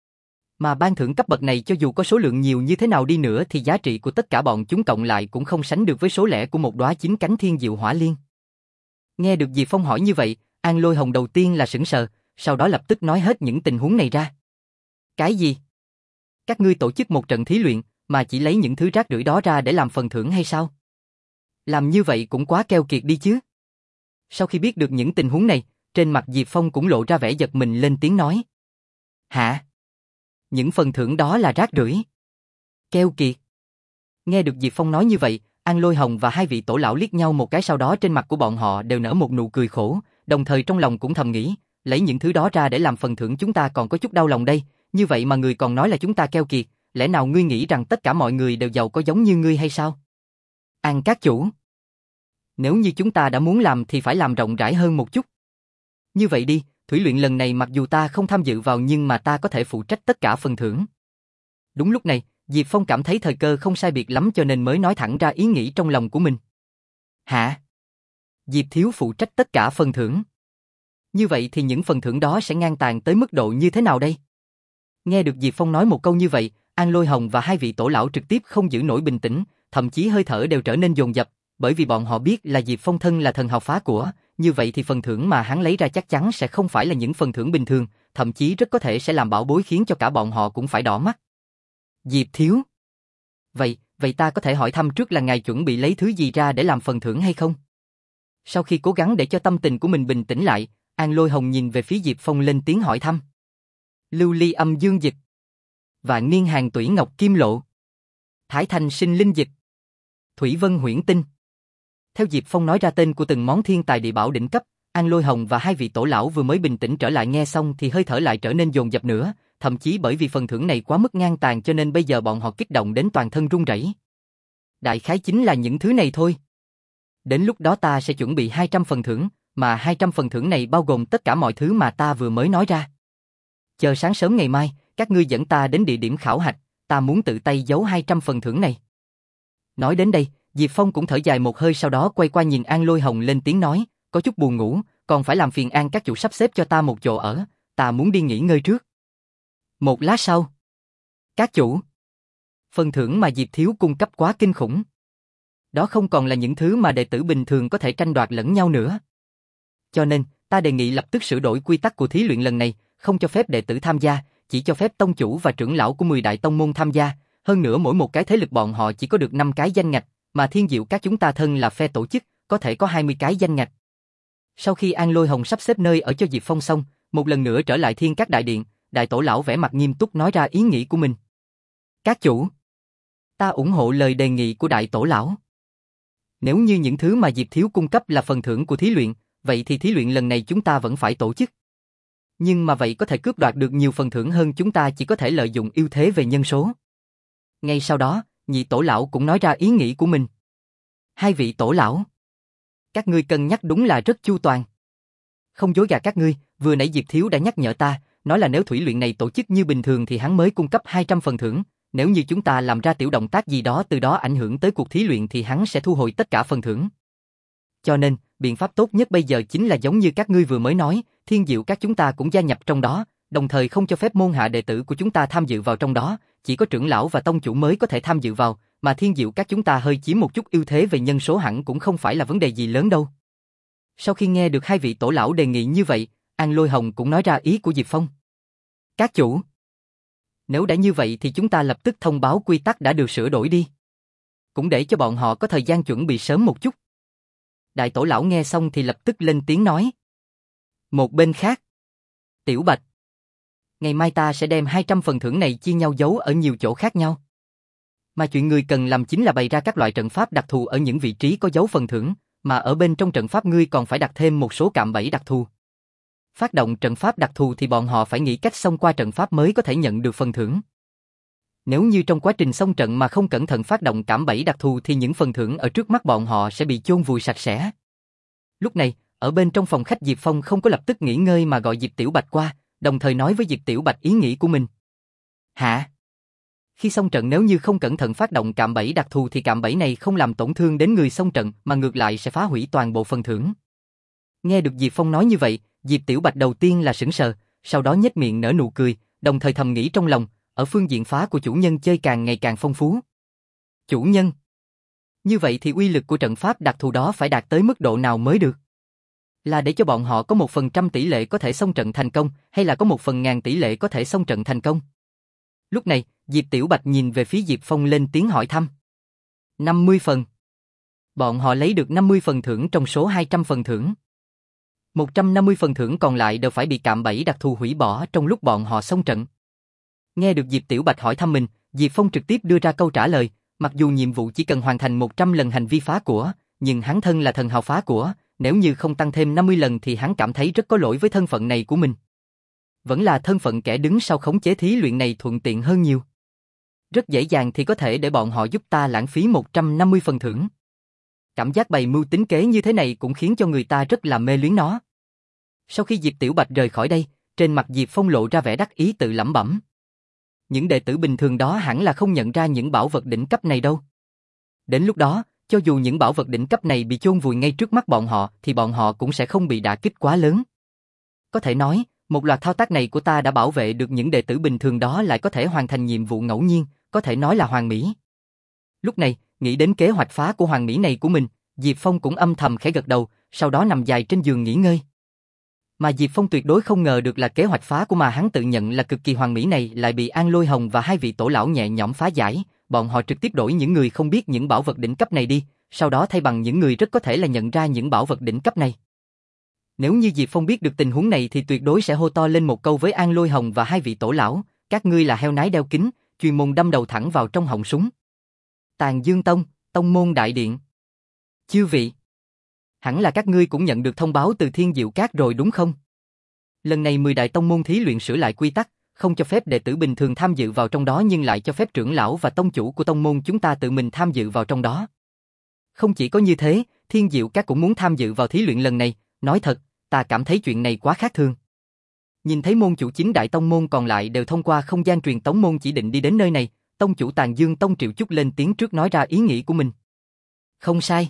Mà ban thưởng cấp bậc này cho dù có số lượng nhiều như thế nào đi nữa thì giá trị của tất cả bọn chúng cộng lại cũng không sánh được với số lẻ của một đóa chín cánh thiên diệu hỏa liên. Nghe được Diệp Phong hỏi như vậy, An Lôi Hồng đầu tiên là sững sờ, sau đó lập tức nói hết những tình huống này ra. Cái gì? Các ngươi tổ chức một trận thí luyện mà chỉ lấy những thứ rác rưởi đó ra để làm phần thưởng hay sao? Làm như vậy cũng quá keo kiệt đi chứ. Sau khi biết được những tình huống này, trên mặt Diệp Phong cũng lộ ra vẻ giật mình lên tiếng nói. Hả? Những phần thưởng đó là rác rưởi? Keo kiệt? Nghe được Diệp Phong nói như vậy, An Lôi Hồng và hai vị tổ lão liếc nhau một cái, sau đó trên mặt của bọn họ đều nở một nụ cười khổ, đồng thời trong lòng cũng thầm nghĩ, lấy những thứ đó ra để làm phần thưởng chúng ta còn có chút đau lòng đây, như vậy mà người còn nói là chúng ta keo kiệt, lẽ nào ngươi nghĩ rằng tất cả mọi người đều giàu có giống như ngươi hay sao? An các chủ, nếu như chúng ta đã muốn làm thì phải làm rộng rãi hơn một chút. Như vậy đi, thủy luyện lần này mặc dù ta không tham dự vào nhưng mà ta có thể phụ trách tất cả phần thưởng. Đúng lúc này, Diệp Phong cảm thấy thời cơ không sai biệt lắm cho nên mới nói thẳng ra ý nghĩ trong lòng của mình. Hả? Diệp Thiếu phụ trách tất cả phần thưởng. Như vậy thì những phần thưởng đó sẽ ngang tàn tới mức độ như thế nào đây? Nghe được Diệp Phong nói một câu như vậy, An Lôi Hồng và hai vị tổ lão trực tiếp không giữ nổi bình tĩnh, thậm chí hơi thở đều trở nên dồn dập, bởi vì bọn họ biết là Diệp Phong thân là thần hào phá của, như vậy thì phần thưởng mà hắn lấy ra chắc chắn sẽ không phải là những phần thưởng bình thường, thậm chí rất có thể sẽ làm bảo bối khiến cho cả bọn họ cũng phải đỏ mắt. Diệp Thiếu. Vậy, vậy ta có thể hỏi thăm trước là ngài chuẩn bị lấy thứ gì ra để làm phần thưởng hay không? Sau khi cố gắng để cho tâm tình của mình bình tĩnh lại, An Lôi Hồng nhìn về phía Diệp Phong lên tiếng hỏi thăm. Lưu ly âm dương dịch, Vạn niên hàng tủy ngọc kim lộ, Thái thanh sinh linh dịch, Thủy vân huyễn tinh. Theo Diệp Phong nói ra tên của từng món thiên tài địa bảo đỉnh cấp, An Lôi Hồng và hai vị tổ lão vừa mới bình tĩnh trở lại nghe xong thì hơi thở lại trở nên dồn dập nữa, thậm chí bởi vì phần thưởng này quá mức ngang tàn cho nên bây giờ bọn họ kích động đến toàn thân run rẩy. Đại khái chính là những thứ này thôi. Đến lúc đó ta sẽ chuẩn bị hai trăm phần thưởng, mà hai trăm phần thưởng này bao gồm tất cả mọi thứ mà ta vừa mới nói ra. Chờ sáng sớm ngày mai, các ngươi dẫn ta đến địa điểm khảo hạch, ta muốn tự tay giấu hai trăm phần thưởng này. Nói đến đây, Diệp Phong cũng thở dài một hơi, sau đó quay qua nhìn An Lôi Hồng lên tiếng nói, có chút buồn ngủ, còn phải làm phiền An các chủ sắp xếp cho ta một chỗ ở, ta muốn đi nghỉ ngơi trước. Một lát sau, các chủ, phần thưởng mà Diệp Thiếu cung cấp quá kinh khủng. Đó không còn là những thứ mà đệ tử bình thường có thể tranh đoạt lẫn nhau nữa. Cho nên, ta đề nghị lập tức sửa đổi quy tắc của thí luyện lần này, không cho phép đệ tử tham gia, chỉ cho phép tông chủ và trưởng lão của mười đại tông môn tham gia, hơn nữa mỗi một cái thế lực bọn họ chỉ có được năm cái danh ngạch, mà Thiên Diệu các chúng ta thân là phe tổ chức, có thể có hai mươi cái danh ngạch. Sau khi An Lôi Hồng sắp xếp nơi ở cho Diệp Phong xong, một lần nữa trở lại Thiên Các đại điện, đại tổ lão vẻ mặt nghiêm túc nói ra ý nghĩ của mình. Các chủ, ta ủng hộ lời đề nghị của đại tổ lão. Nếu như những thứ mà Diệp Thiếu cung cấp là phần thưởng của thí luyện, vậy thì thí luyện lần này chúng ta vẫn phải tổ chức. Nhưng mà vậy có thể cướp đoạt được nhiều phần thưởng hơn, chúng ta chỉ có thể lợi dụng ưu thế về nhân số. Ngay sau đó, nhị tổ lão cũng nói ra ý nghĩ của mình. Hai vị tổ lão, các ngươi cân nhắc đúng là rất chu toàn. Không dối gạt các ngươi, vừa nãy Diệp Thiếu đã nhắc nhở ta, nói là nếu thủy luyện này tổ chức như bình thường thì hắn mới cung cấp hai trăm phần thưởng, nếu như chúng ta làm ra tiểu động tác gì đó từ đó ảnh hưởng tới cuộc thí luyện thì hắn sẽ thu hồi tất cả phần thưởng. Cho nên, biện pháp tốt nhất bây giờ chính là giống như các ngươi vừa mới nói, Thiên Diệu Các chúng ta cũng gia nhập trong đó, đồng thời không cho phép môn hạ đệ tử của chúng ta tham dự vào trong đó, chỉ có trưởng lão và tông chủ mới có thể tham dự vào, mà Thiên Diệu Các chúng ta hơi chiếm một chút ưu thế về nhân số hẳn cũng không phải là vấn đề gì lớn đâu. Sau khi nghe được hai vị tổ lão đề nghị như vậy, An Lôi Hồng cũng nói ra ý của Diệp Phong. Các chủ, nếu đã như vậy thì chúng ta lập tức thông báo quy tắc đã được sửa đổi đi. Cũng để cho bọn họ có thời gian chuẩn bị sớm một chút. Đại tổ lão nghe xong thì lập tức lên tiếng nói. Một bên khác, Tiểu Bạch, ngày mai ta sẽ đem hai trăm phần thưởng này chia nhau giấu ở nhiều chỗ khác nhau. Mà chuyện người cần làm chính là bày ra các loại trận pháp đặc thù ở những vị trí có dấu phần thưởng, mà ở bên trong trận pháp ngươi còn phải đặt thêm một số cạm bẫy đặc thù. Phát động trận pháp đặc thù thì bọn họ phải nghĩ cách xông qua trận pháp mới có thể nhận được phần thưởng. Nếu như trong quá trình xông trận mà không cẩn thận phát động cạm bẫy đặc thù thì những phần thưởng ở trước mắt bọn họ sẽ bị chôn vùi sạch sẽ. Lúc này, ở bên trong phòng khách Diệp Phong không có lập tức nghỉ ngơi mà gọi Diệp Tiểu Bạch qua, đồng thời nói với Diệp Tiểu Bạch ý nghĩ của mình. Hả? Khi xông trận nếu như không cẩn thận phát động cạm bẫy đặc thù thì cạm bẫy này không làm tổn thương đến người xông trận mà ngược lại sẽ phá hủy toàn bộ phần thưởng. Nghe được Diệp Phong nói như vậy, Diệp Tiểu Bạch đầu tiên là sững sờ, sau đó nhếch miệng nở nụ cười, đồng thời thầm nghĩ trong lòng, ở phương diện phá của chủ nhân chơi càng ngày càng phong phú. Chủ nhân? Như vậy thì uy lực của trận pháp đặc thù đó phải đạt tới mức độ nào mới được? Là để cho bọn họ có một phần trăm tỷ lệ có thể xông trận thành công, hay là có một phần ngàn tỷ lệ có thể xông trận thành công? Lúc này, Diệp Tiểu Bạch nhìn về phía Diệp Phong lên tiếng hỏi thăm. năm mươi phần. Bọn họ lấy được năm mươi phần thưởng trong số hai trăm phần thưởng. một trăm năm mươi phần thưởng còn lại đều phải bị cạm bẫy đặc thù hủy bỏ trong lúc bọn họ xông trận. Nghe được Diệp Tiểu Bạch hỏi thăm mình, Diệp Phong trực tiếp đưa ra câu trả lời, mặc dù nhiệm vụ chỉ cần hoàn thành một trăm lần hành vi phá của, nhưng hắn thân là thần hào phá của, nếu như không tăng thêm năm mươi lần thì hắn cảm thấy rất có lỗi với thân phận này của mình. Vẫn là thân phận kẻ đứng sau khống chế thí luyện này thuận tiện hơn nhiều. Rất dễ dàng thì có thể để bọn họ giúp ta lãng phí một trăm năm mươi phần thưởng. Cảm giác bày mưu tính kế như thế này cũng khiến cho người ta rất là mê luyến nó. Sau khi Diệp Tiểu Bạch rời khỏi đây, trên mặt Diệp Phong lộ ra vẻ đắc ý tự lẩm bẩm. Những đệ tử bình thường đó hẳn là không nhận ra những bảo vật đỉnh cấp này đâu. Đến lúc đó, cho dù những bảo vật đỉnh cấp này bị chôn vùi ngay trước mắt bọn họ thì bọn họ cũng sẽ không bị đả kích quá lớn. Có thể nói, một loạt thao tác này của ta đã bảo vệ được những đệ tử bình thường đó lại có thể hoàn thành nhiệm vụ ngẫu nhiên, có thể nói là hoàn mỹ. Lúc này, nghĩ đến kế hoạch phá của hoàn mỹ này của mình, Diệp Phong cũng âm thầm khẽ gật đầu, sau đó nằm dài trên giường nghỉ ngơi. Mà Diệp Phong tuyệt đối không ngờ được là kế hoạch phá của mà hắn tự nhận là cực kỳ hoàn mỹ này lại bị An Lôi Hồng và hai vị tổ lão nhẹ nhõm phá giải, bọn họ trực tiếp đổi những người không biết những bảo vật đỉnh cấp này đi, sau đó thay bằng những người rất có thể là nhận ra những bảo vật đỉnh cấp này. Nếu như Diệp Phong biết được tình huống này thì tuyệt đối sẽ hô to lên một câu với An Lôi Hồng và hai vị tổ lão, các ngươi là heo nái đeo kính, chuyên môn đâm đầu thẳng vào trong họng súng. Tàn Dương Tông, Tông môn đại điện. Chư vị, hẳn là các ngươi cũng nhận được thông báo từ Thiên Diệu Các rồi đúng không? Lần này mười đại tông môn thí luyện sửa lại quy tắc, không cho phép đệ tử bình thường tham dự vào trong đó nhưng lại cho phép trưởng lão và tông chủ của tông môn chúng ta tự mình tham dự vào trong đó. Không chỉ có như thế, Thiên Diệu Các cũng muốn tham dự vào thí luyện lần này, nói thật, ta cảm thấy chuyện này quá khác thường. Nhìn thấy môn chủ chính đại tông môn còn lại đều thông qua không gian truyền tống môn chỉ định đi đến nơi này, tông chủ Tàn Dương Tông Triệu Chúc lên tiếng trước nói ra ý nghĩ của mình. Không sai.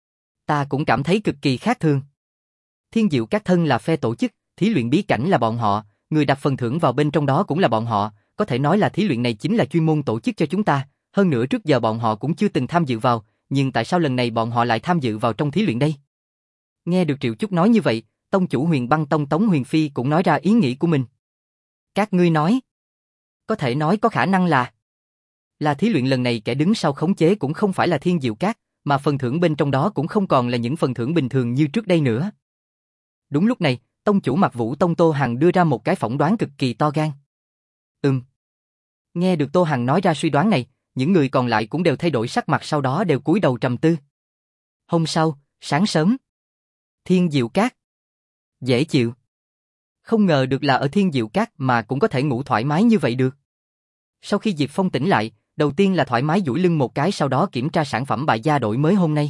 Ta cũng cảm thấy cực kỳ khác thường. Thiên Diệu Các thân là phe tổ chức, thí luyện bí cảnh là bọn họ, người đặt phần thưởng vào bên trong đó cũng là bọn họ, có thể nói là thí luyện này chính là chuyên môn tổ chức cho chúng ta, hơn nữa trước giờ bọn họ cũng chưa từng tham dự vào, nhưng tại sao lần này bọn họ lại tham dự vào trong thí luyện đây? Nghe được Triệu Chúc nói như vậy, tông chủ Huyền Băng Tông Tống Huyền Phi cũng nói ra ý nghĩ của mình. Các ngươi nói, có thể nói có khả năng là là thí luyện lần này kẻ đứng sau khống chế cũng không phải là Thiên Diệu Các, mà phần thưởng bên trong đó cũng không còn là những phần thưởng bình thường như trước đây nữa. Đúng lúc này, tông chủ Mạc Vũ Tông Tô Hằng đưa ra một cái phỏng đoán cực kỳ to gan. Ừm. Nghe được Tô Hằng nói ra suy đoán này, những người còn lại cũng đều thay đổi sắc mặt sau đó đều cúi đầu trầm tư. Hôm sau, sáng sớm. Thiên Diệu Các. Dễ chịu. Không ngờ được là ở Thiên Diệu Các mà cũng có thể ngủ thoải mái như vậy được. Sau khi Diệp Phong tỉnh lại, đầu tiên là thoải mái duỗi lưng một cái sau đó kiểm tra sản phẩm bại gia đổi mới hôm nay.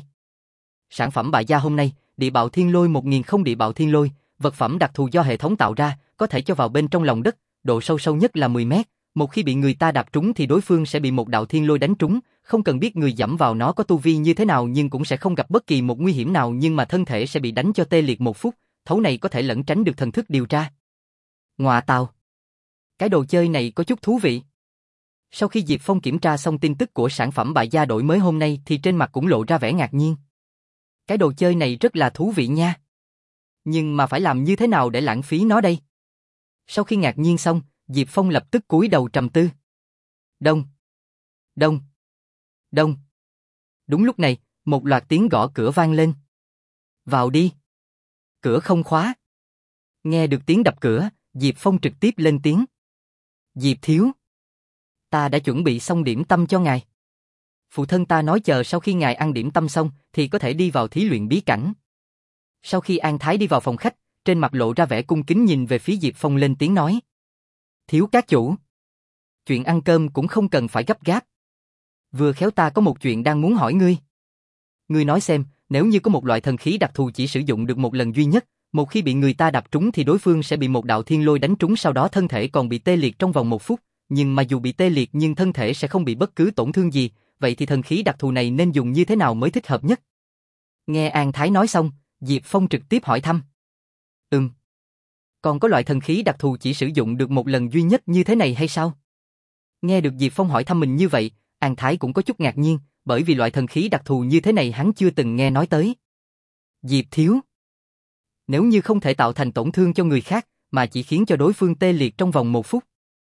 Sản phẩm bại gia hôm nay, địa bạo thiên lôi một nghìn không địa bạo thiên lôi, vật phẩm đặc thù do hệ thống tạo ra, có thể cho vào bên trong lòng đất, độ sâu sâu nhất là mười mét, một khi bị người ta đạp trúng thì đối phương sẽ bị một đạo thiên lôi đánh trúng, Không cần biết người giẫm vào nó có tu vi như thế nào nhưng cũng sẽ không gặp bất kỳ một nguy hiểm nào nhưng mà thân thể sẽ bị đánh cho tê liệt một phút, thấu này có thể lẩn tránh được thần thức điều tra. Ngoạ tào! Cái đồ chơi này có chút thú vị. Sau khi Diệp Phong kiểm tra xong tin tức của sản phẩm bại gia đổi mới hôm nay thì trên mặt cũng lộ ra vẻ ngạc nhiên. Cái đồ chơi này rất là thú vị nha. Nhưng mà phải làm như thế nào để lãng phí nó đây? Sau khi ngạc nhiên xong, Diệp Phong lập tức cúi đầu trầm tư. Đông, đông, đông. Đúng lúc này, một loạt tiếng gõ cửa vang lên. Vào đi. Cửa không khóa. Nghe được tiếng đập cửa, Diệp Phong trực tiếp lên tiếng. Diệp thiếu. Ta đã chuẩn bị xong điểm tâm cho ngài. Phụ thân ta nói chờ sau khi ngài ăn điểm tâm xong thì có thể đi vào thí luyện bí cảnh. Sau khi An Thái đi vào phòng khách, trên mặt lộ ra vẻ cung kính nhìn về phía Diệp Phong lên tiếng nói. Thiếu các chủ. Chuyện ăn cơm cũng không cần phải gấp gáp. Vừa khéo ta có một chuyện đang muốn hỏi ngươi. Ngươi nói xem, nếu như có một loại thần khí đặc thù chỉ sử dụng được một lần duy nhất, một khi bị người ta đập trúng thì đối phương sẽ bị một đạo thiên lôi đánh trúng sau đó thân thể còn bị tê liệt trong vòng một phút, nhưng mà dù bị tê liệt nhưng thân thể sẽ không bị bất cứ tổn thương gì, vậy thì thần khí đặc thù này nên dùng như thế nào mới thích hợp nhất? Nghe An Thái nói xong, Diệp Phong trực tiếp hỏi thăm. Ừm. Còn có loại thần khí đặc thù chỉ sử dụng được một lần duy nhất như thế này hay sao? Nghe được Diệp Phong hỏi thăm mình như vậy, An Thái cũng có chút ngạc nhiên, bởi vì loại thần khí đặc thù như thế này hắn chưa từng nghe nói tới. Diệp thiếu. Nếu như không thể tạo thành tổn thương cho người khác, mà chỉ khiến cho đối phương tê liệt trong vòng một phút.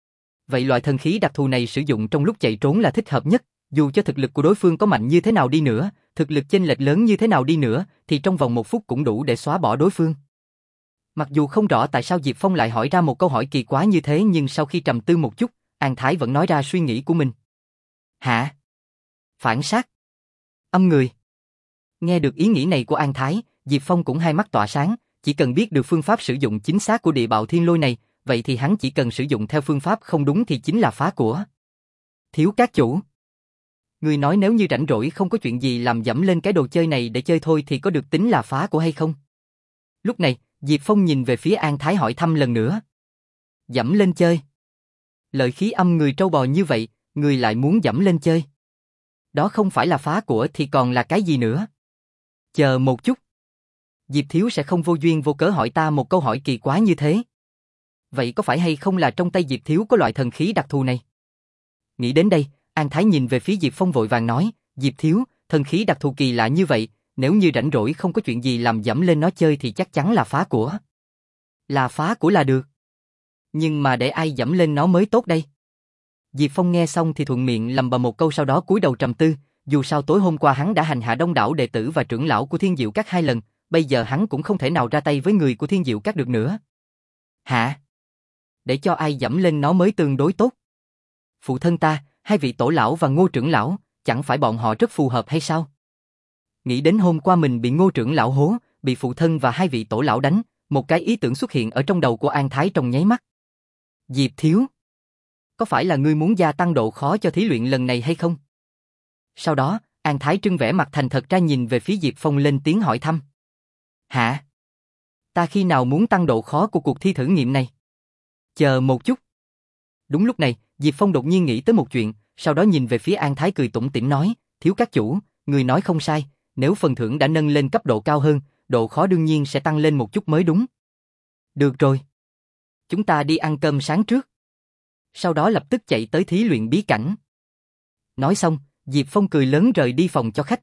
Vậy loại thần khí đặc thù này sử dụng trong lúc chạy trốn là thích hợp nhất, dù cho thực lực của đối phương có mạnh như thế nào đi nữa, thực lực chênh lệch lớn như thế nào đi nữa, thì trong vòng một phút cũng đủ để xóa bỏ đối phương. Mặc dù không rõ tại sao Diệp Phong lại hỏi ra một câu hỏi kỳ quái như thế nhưng sau khi trầm tư một chút, An Thái vẫn nói ra suy nghĩ của mình. Hả? Phản sát? Âm người? Nghe được ý nghĩ này của An Thái, Diệp Phong cũng hai mắt tỏa sáng, chỉ cần biết được phương pháp sử dụng chính xác của địa bạo thiên lôi này, vậy thì hắn chỉ cần sử dụng theo phương pháp không đúng thì chính là phá của. Thiếu các chủ. Người nói nếu như rảnh rỗi không có chuyện gì làm dẫm lên cái đồ chơi này để chơi thôi thì có được tính là phá của hay không? Lúc này, Diệp Phong nhìn về phía An Thái hỏi thăm lần nữa. Dẫm lên chơi. Lợi khí âm người trâu bò như vậy, người lại muốn dẫm lên chơi. Đó không phải là phá của thì còn là cái gì nữa? Chờ một chút. Diệp thiếu sẽ không vô duyên vô cớ hỏi ta một câu hỏi kỳ quái như thế. Vậy có phải hay không là trong tay Diệp thiếu có loại thần khí đặc thù này? Nghĩ đến đây, An Thái nhìn về phía Diệp Phong vội vàng nói, Diệp thiếu, thần khí đặc thù kỳ lạ như vậy, nếu như rảnh rỗi không có chuyện gì làm dẫm lên nó chơi thì chắc chắn là phá của. Là phá của là được. Nhưng mà để ai dẫm lên nó mới tốt đây? Diệp Phong nghe xong thì thuận miệng lầm bầm một câu sau đó cúi đầu trầm tư, dù sao tối hôm qua hắn đã hành hạ đông đảo đệ tử và trưởng lão của Thiên Diệu Các hai lần, bây giờ hắn cũng không thể nào ra tay với người của Thiên Diệu Các được nữa. Hả? Để cho ai dẫm lên nó mới tương đối tốt? Phụ thân ta, hai vị tổ lão và Ngô trưởng lão, chẳng phải bọn họ rất phù hợp hay sao? Nghĩ đến hôm qua mình bị Ngô trưởng lão hố, bị phụ thân và hai vị tổ lão đánh, một cái ý tưởng xuất hiện ở trong đầu của An Thái trong nháy mắt. Diệp thiếu, có phải là ngươi muốn gia tăng độ khó cho thí luyện lần này hay không? Sau đó, An Thái trưng vẻ mặt thành thật ra nhìn về phía Diệp Phong lên tiếng hỏi thăm. Hả? Ta khi nào muốn tăng độ khó của cuộc thi thử nghiệm này? Chờ một chút. Đúng lúc này, Diệp Phong đột nhiên nghĩ tới một chuyện, sau đó nhìn về phía An Thái cười tủm tỉm nói, thiếu các chủ, người nói không sai, nếu phần thưởng đã nâng lên cấp độ cao hơn, độ khó đương nhiên sẽ tăng lên một chút mới đúng. Được rồi. Chúng ta đi ăn cơm sáng trước. Sau đó lập tức chạy tới thí luyện bí cảnh. Nói xong, Diệp Phong cười lớn rời đi phòng cho khách.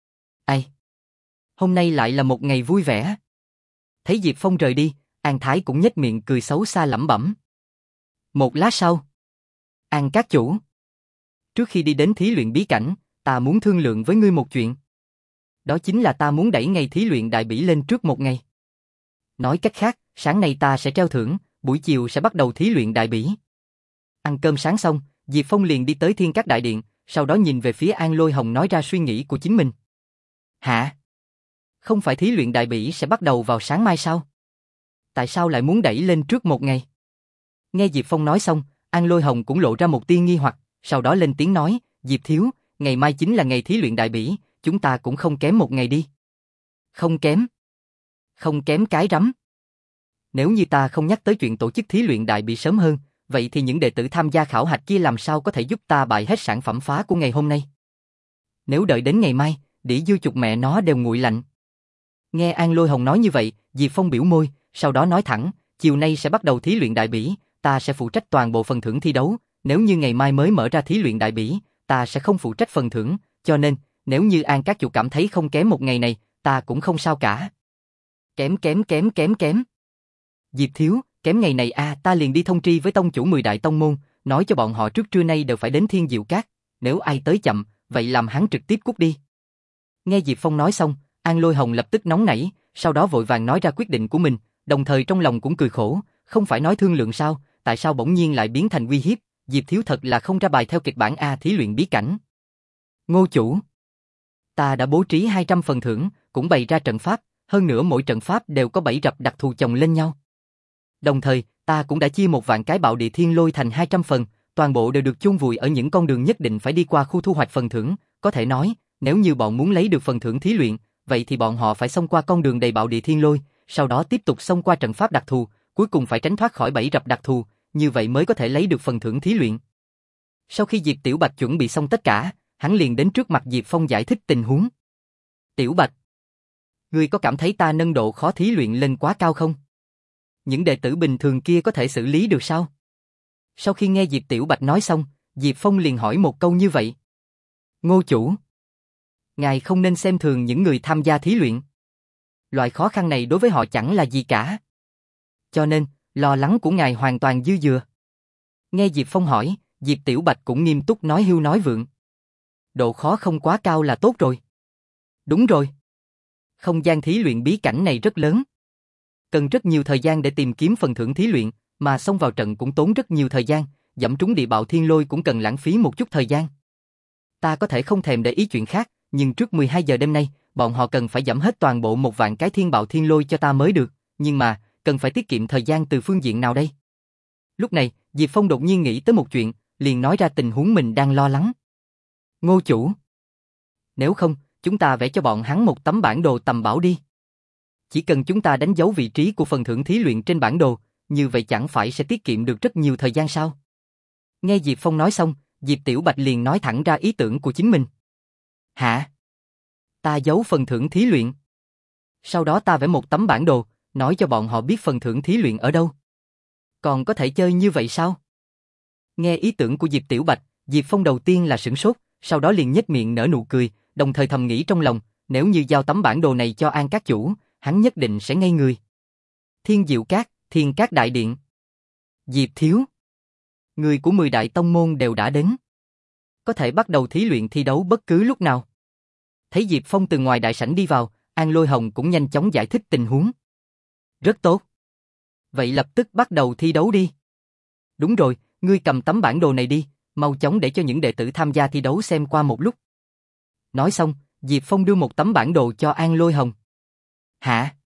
Ai? Hôm nay lại là một ngày vui vẻ. Thấy Diệp Phong rời đi, An Thái cũng nhếch miệng cười xấu xa lẩm bẩm. Một lát sau. An các chủ. Trước khi đi đến thí luyện bí cảnh, ta muốn thương lượng với ngươi một chuyện. Đó chính là ta muốn đẩy ngày thí luyện đại bỉ lên trước một ngày. Nói cách khác, sáng nay ta sẽ treo thưởng, buổi chiều sẽ bắt đầu thí luyện đại bỉ. Ăn cơm sáng xong, Diệp Phong liền đi tới Thiên Các Đại Điện, sau đó nhìn về phía An Lôi Hồng nói ra suy nghĩ của chính mình. Hả? Không phải thí luyện đại bỉ sẽ bắt đầu vào sáng mai sao? Tại sao lại muốn đẩy lên trước một ngày? Nghe Diệp Phong nói xong, An Lôi Hồng cũng lộ ra một tia nghi hoặc, sau đó lên tiếng nói, Diệp thiếu, ngày mai chính là ngày thí luyện đại bỉ, chúng ta cũng không kém một ngày đi. Không kém. Không kém cái rắm. Nếu như ta không nhắc tới chuyện tổ chức thí luyện đại bỉ sớm hơn, vậy thì những đệ tử tham gia khảo hạch kia làm sao có thể giúp ta bại hết sản phẩm phá của ngày hôm nay? Nếu đợi đến ngày mai, đĩ dư chục mẹ nó đều nguội lạnh. Nghe An Lôi Hồng nói như vậy, Diệp Phong biểu môi, sau đó nói thẳng, chiều nay sẽ bắt đầu thí luyện đại bỉ, ta sẽ phụ trách toàn bộ phần thưởng thi đấu, nếu như ngày mai mới mở ra thí luyện đại bỉ, ta sẽ không phụ trách phần thưởng, cho nên, nếu như An các chủ cảm thấy không kém một ngày này, ta cũng không sao cả. Kém kém kém kém kém. Diệp thiếu, kém ngày này a, à, ta liền đi thông tri với tông chủ mười đại tông môn, nói cho bọn họ trước trưa nay đều phải đến Thiên Diệu Cát, nếu ai tới chậm, vậy làm hắn trực tiếp cút đi. Nghe Diệp Phong nói xong, An Lôi Hồng lập tức nóng nảy, sau đó vội vàng nói ra quyết định của mình, đồng thời trong lòng cũng cười khổ, không phải nói thương lượng sao, tại sao bỗng nhiên lại biến thành uy hiếp, Diệp thiếu thật là không ra bài theo kịch bản a, thí luyện bí cảnh. Ngô chủ, ta đã bố trí hai trăm phần thưởng, cũng bày ra trận pháp, hơn nữa mỗi trận pháp đều có bảy rập đặc thù chồng lên nhau. Đồng thời, ta cũng đã chia một vạn cái bạo địa thiên lôi thành hai trăm phần, toàn bộ đều được chôn vùi ở những con đường nhất định phải đi qua khu thu hoạch phần thưởng, có thể nói, nếu như bọn muốn lấy được phần thưởng thí luyện, vậy thì bọn họ phải xông qua con đường đầy bạo địa thiên lôi, sau đó tiếp tục xông qua trận pháp đặc thù, cuối cùng phải tránh thoát khỏi bảy rập đặc thù, như vậy mới có thể lấy được phần thưởng thí luyện. Sau khi Diệp Tiểu Bạch chuẩn bị xong tất cả, hắn liền đến trước mặt Diệp Phong giải thích tình huống. Tiểu Bạch, ngươi có cảm thấy ta nâng độ khó thí luyện lên quá cao không? Những đệ tử bình thường kia có thể xử lý được sao? Sau khi nghe Diệp Tiểu Bạch nói xong, Diệp Phong liền hỏi một câu như vậy. Ngô chủ, ngài không nên xem thường những người tham gia thí luyện. Loại khó khăn này đối với họ chẳng là gì cả. Cho nên, lo lắng của ngài hoàn toàn dư dừa. Nghe Diệp Phong hỏi, Diệp Tiểu Bạch cũng nghiêm túc nói hưu nói vượng. Độ khó không quá cao là tốt rồi. Đúng rồi. Không gian thí luyện bí cảnh này rất lớn. Cần rất nhiều thời gian để tìm kiếm phần thưởng thí luyện, mà xông vào trận cũng tốn rất nhiều thời gian, dẫm trúng địa bạo thiên lôi cũng cần lãng phí một chút thời gian. Ta có thể không thèm để ý chuyện khác, nhưng trước mười hai giờ đêm nay, bọn họ cần phải dẫm hết toàn bộ một vạn cái thiên bạo thiên lôi cho ta mới được, nhưng mà, cần phải tiết kiệm thời gian từ phương diện nào đây? Lúc này, Diệp Phong đột nhiên nghĩ tới một chuyện, liền nói ra tình huống mình đang lo lắng. Ngô chủ, nếu không, chúng ta vẽ cho bọn hắn một tấm bản đồ tầm bảo đi. Chỉ cần chúng ta đánh dấu vị trí của phần thưởng thí luyện trên bản đồ, như vậy chẳng phải sẽ tiết kiệm được rất nhiều thời gian sao? Nghe Diệp Phong nói xong, Diệp Tiểu Bạch liền nói thẳng ra ý tưởng của chính mình. Hả? Ta giấu phần thưởng thí luyện. Sau đó ta vẽ một tấm bản đồ, nói cho bọn họ biết phần thưởng thí luyện ở đâu. Còn có thể chơi như vậy sao? Nghe ý tưởng của Diệp Tiểu Bạch, Diệp Phong đầu tiên là sửng sốt, sau đó liền nhếch miệng nở nụ cười, đồng thời thầm nghĩ trong lòng, nếu như giao tấm bản đồ này cho An các chủ, hắn nhất định sẽ ngây người. Thiên Diệu Cát, Thiên Cát Đại Điện. Diệp thiếu, người của mười đại tông môn đều đã đến. Có thể bắt đầu thí luyện thi đấu bất cứ lúc nào. Thấy Diệp Phong từ ngoài đại sảnh đi vào, An Lôi Hồng cũng nhanh chóng giải thích tình huống. Rất tốt. Vậy lập tức bắt đầu thi đấu đi. Đúng rồi, ngươi cầm tấm bản đồ này đi, mau chóng để cho những đệ tử tham gia thi đấu xem qua một lúc. Nói xong, Diệp Phong đưa một tấm bản đồ cho An Lôi Hồng. Hả?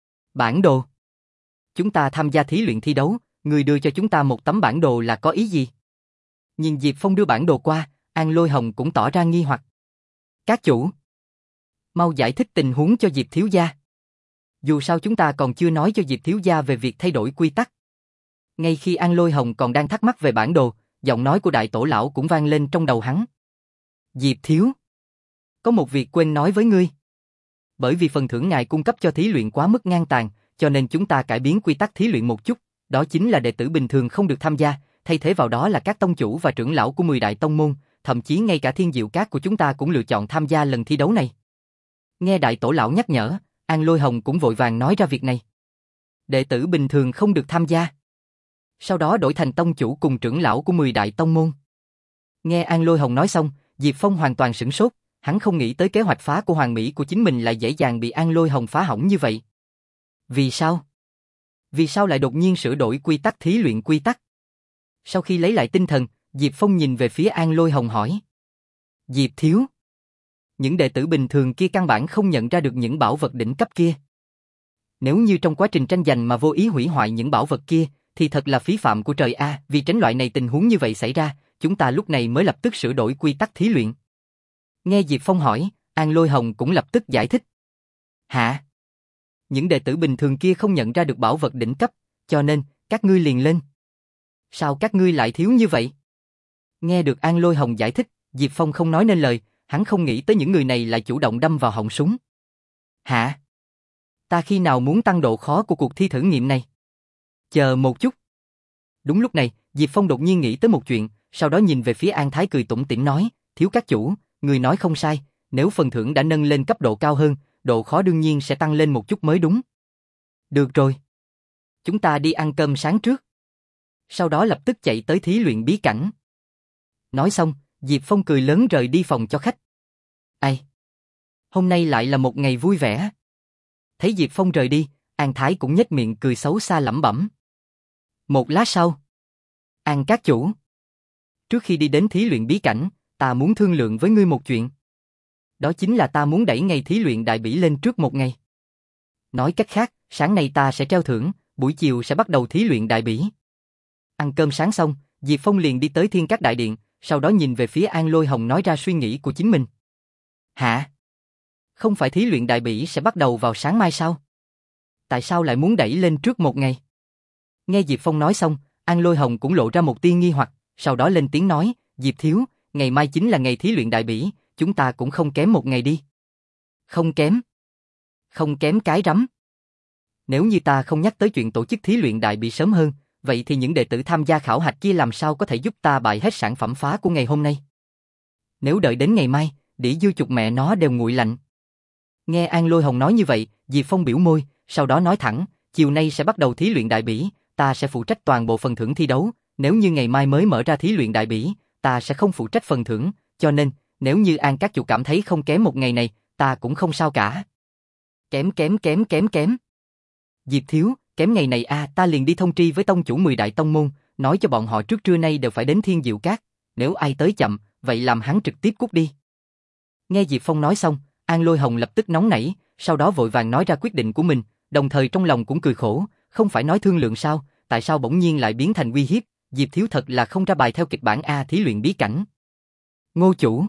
Bản đồ? Chúng ta tham gia thí luyện thi đấu, ngươi đưa cho chúng ta một tấm bản đồ là có ý gì? Nhìn Diệp Phong đưa bản đồ qua, An Lôi Hồng cũng tỏ ra nghi hoặc. Các chủ, mau giải thích tình huống cho Diệp thiếu gia. Dù sao chúng ta còn chưa nói cho Diệp thiếu gia về việc thay đổi quy tắc. Ngay khi An Lôi Hồng còn đang thắc mắc về bản đồ, giọng nói của đại tổ lão cũng vang lên trong đầu hắn. Diệp thiếu, có một việc quên nói với ngươi. Bởi vì phần thưởng ngài cung cấp cho thí luyện quá mức ngang tàn, cho nên chúng ta cải biến quy tắc thí luyện một chút, đó chính là đệ tử bình thường không được tham gia, thay thế vào đó là các tông chủ và trưởng lão của mười đại tông môn, thậm chí ngay cả Thiên Diệu Cát của chúng ta cũng lựa chọn tham gia lần thi đấu này. Nghe đại tổ lão nhắc nhở, An Lôi Hồng cũng vội vàng nói ra việc này. Đệ tử bình thường không được tham gia. Sau đó đổi thành tông chủ cùng trưởng lão của mười đại tông môn. Nghe An Lôi Hồng nói xong, Diệp Phong hoàn toàn sửng sốt, hắn không nghĩ tới kế hoạch phá của Hoàng Mỹ của chính mình lại dễ dàng bị An Lôi Hồng phá hỏng như vậy. Vì sao? Vì sao lại đột nhiên sửa đổi quy tắc thí luyện quy tắc? Sau khi lấy lại tinh thần, Diệp Phong nhìn về phía An Lôi Hồng hỏi. Diệp thiếu, những đệ tử bình thường kia căn bản không nhận ra được những bảo vật đỉnh cấp kia. Nếu như trong quá trình tranh giành mà vô ý hủy hoại những bảo vật kia, thì thật là phí phạm của trời a, vì tránh loại này tình huống như vậy xảy ra, chúng ta lúc này mới lập tức sửa đổi quy tắc thí luyện. Nghe Diệp Phong hỏi, An Lôi Hồng cũng lập tức giải thích. Hả? Những đệ tử bình thường kia không nhận ra được bảo vật đỉnh cấp, cho nên, các ngươi liền lên. Sao các ngươi lại thiếu như vậy? Nghe được An Lôi Hồng giải thích, Diệp Phong không nói nên lời, hắn không nghĩ tới những người này lại chủ động đâm vào họng súng. Hả? Ta khi nào muốn tăng độ khó của cuộc thi thử nghiệm này? Chờ một chút. Đúng lúc này, Diệp Phong đột nhiên nghĩ tới một chuyện, sau đó nhìn về phía An Thái cười tủm tỉm nói, thiếu các chủ, người nói không sai, nếu phần thưởng đã nâng lên cấp độ cao hơn, độ khó đương nhiên sẽ tăng lên một chút mới đúng. Được rồi. Chúng ta đi ăn cơm sáng trước. Sau đó lập tức chạy tới thí luyện bí cảnh. Nói xong, Diệp Phong cười lớn rời đi phòng cho khách. Ai? Hôm nay lại là một ngày vui vẻ. Thấy Diệp Phong rời đi, An Thái cũng nhếch miệng cười xấu xa lẩm bẩm. Một lát sau. An các chủ. Trước khi đi đến thí luyện bí cảnh, ta muốn thương lượng với ngươi một chuyện. Đó chính là ta muốn đẩy ngày thí luyện đại bỉ lên trước một ngày. Nói cách khác, sáng nay ta sẽ treo thưởng, buổi chiều sẽ bắt đầu thí luyện đại bỉ. Ăn cơm sáng xong, Diệp Phong liền đi tới Thiên Các Đại Điện, sau đó nhìn về phía An Lôi Hồng nói ra suy nghĩ của chính mình. Hả? Không phải thí luyện đại bỉ sẽ bắt đầu vào sáng mai sao? Tại sao lại muốn đẩy lên trước một ngày? Nghe Diệp Phong nói xong, An Lôi Hồng cũng lộ ra một tia nghi hoặc, sau đó lên tiếng nói, Diệp thiếu, ngày mai chính là ngày thí luyện đại bỉ, chúng ta cũng không kém một ngày đi. Không kém. Không kém cái rắm. Nếu như ta không nhắc tới chuyện tổ chức thí luyện đại bỉ sớm hơn, vậy thì những đệ tử tham gia khảo hạch kia làm sao có thể giúp ta bại hết sản phẩm phá của ngày hôm nay? Nếu đợi đến ngày mai, đĩ dư chục mẹ nó đều nguội lạnh. Nghe An Lôi Hồng nói như vậy, Diệp Phong biểu môi, sau đó nói thẳng, chiều nay sẽ bắt đầu thí luyện đại bỉ, ta sẽ phụ trách toàn bộ phần thưởng thi đấu, nếu như ngày mai mới mở ra thí luyện đại bỉ, ta sẽ không phụ trách phần thưởng, cho nên, nếu như An các chủ cảm thấy không kém một ngày này, ta cũng không sao cả. Kém kém kém kém kém. Diệp thiếu, kém ngày này a, à, ta liền đi thông tri với tông chủ mười đại tông môn, nói cho bọn họ trước trưa nay đều phải đến Thiên Diệu Các, nếu ai tới chậm, vậy làm hắn trực tiếp cút đi. Nghe Diệp Phong nói xong, An Lôi Hồng lập tức nóng nảy, sau đó vội vàng nói ra quyết định của mình, đồng thời trong lòng cũng cười khổ, không phải nói thương lượng sao, tại sao bỗng nhiên lại biến thành uy hiếp, Diệp thiếu thật là không ra bài theo kịch bản a, thí luyện bí cảnh. Ngô chủ,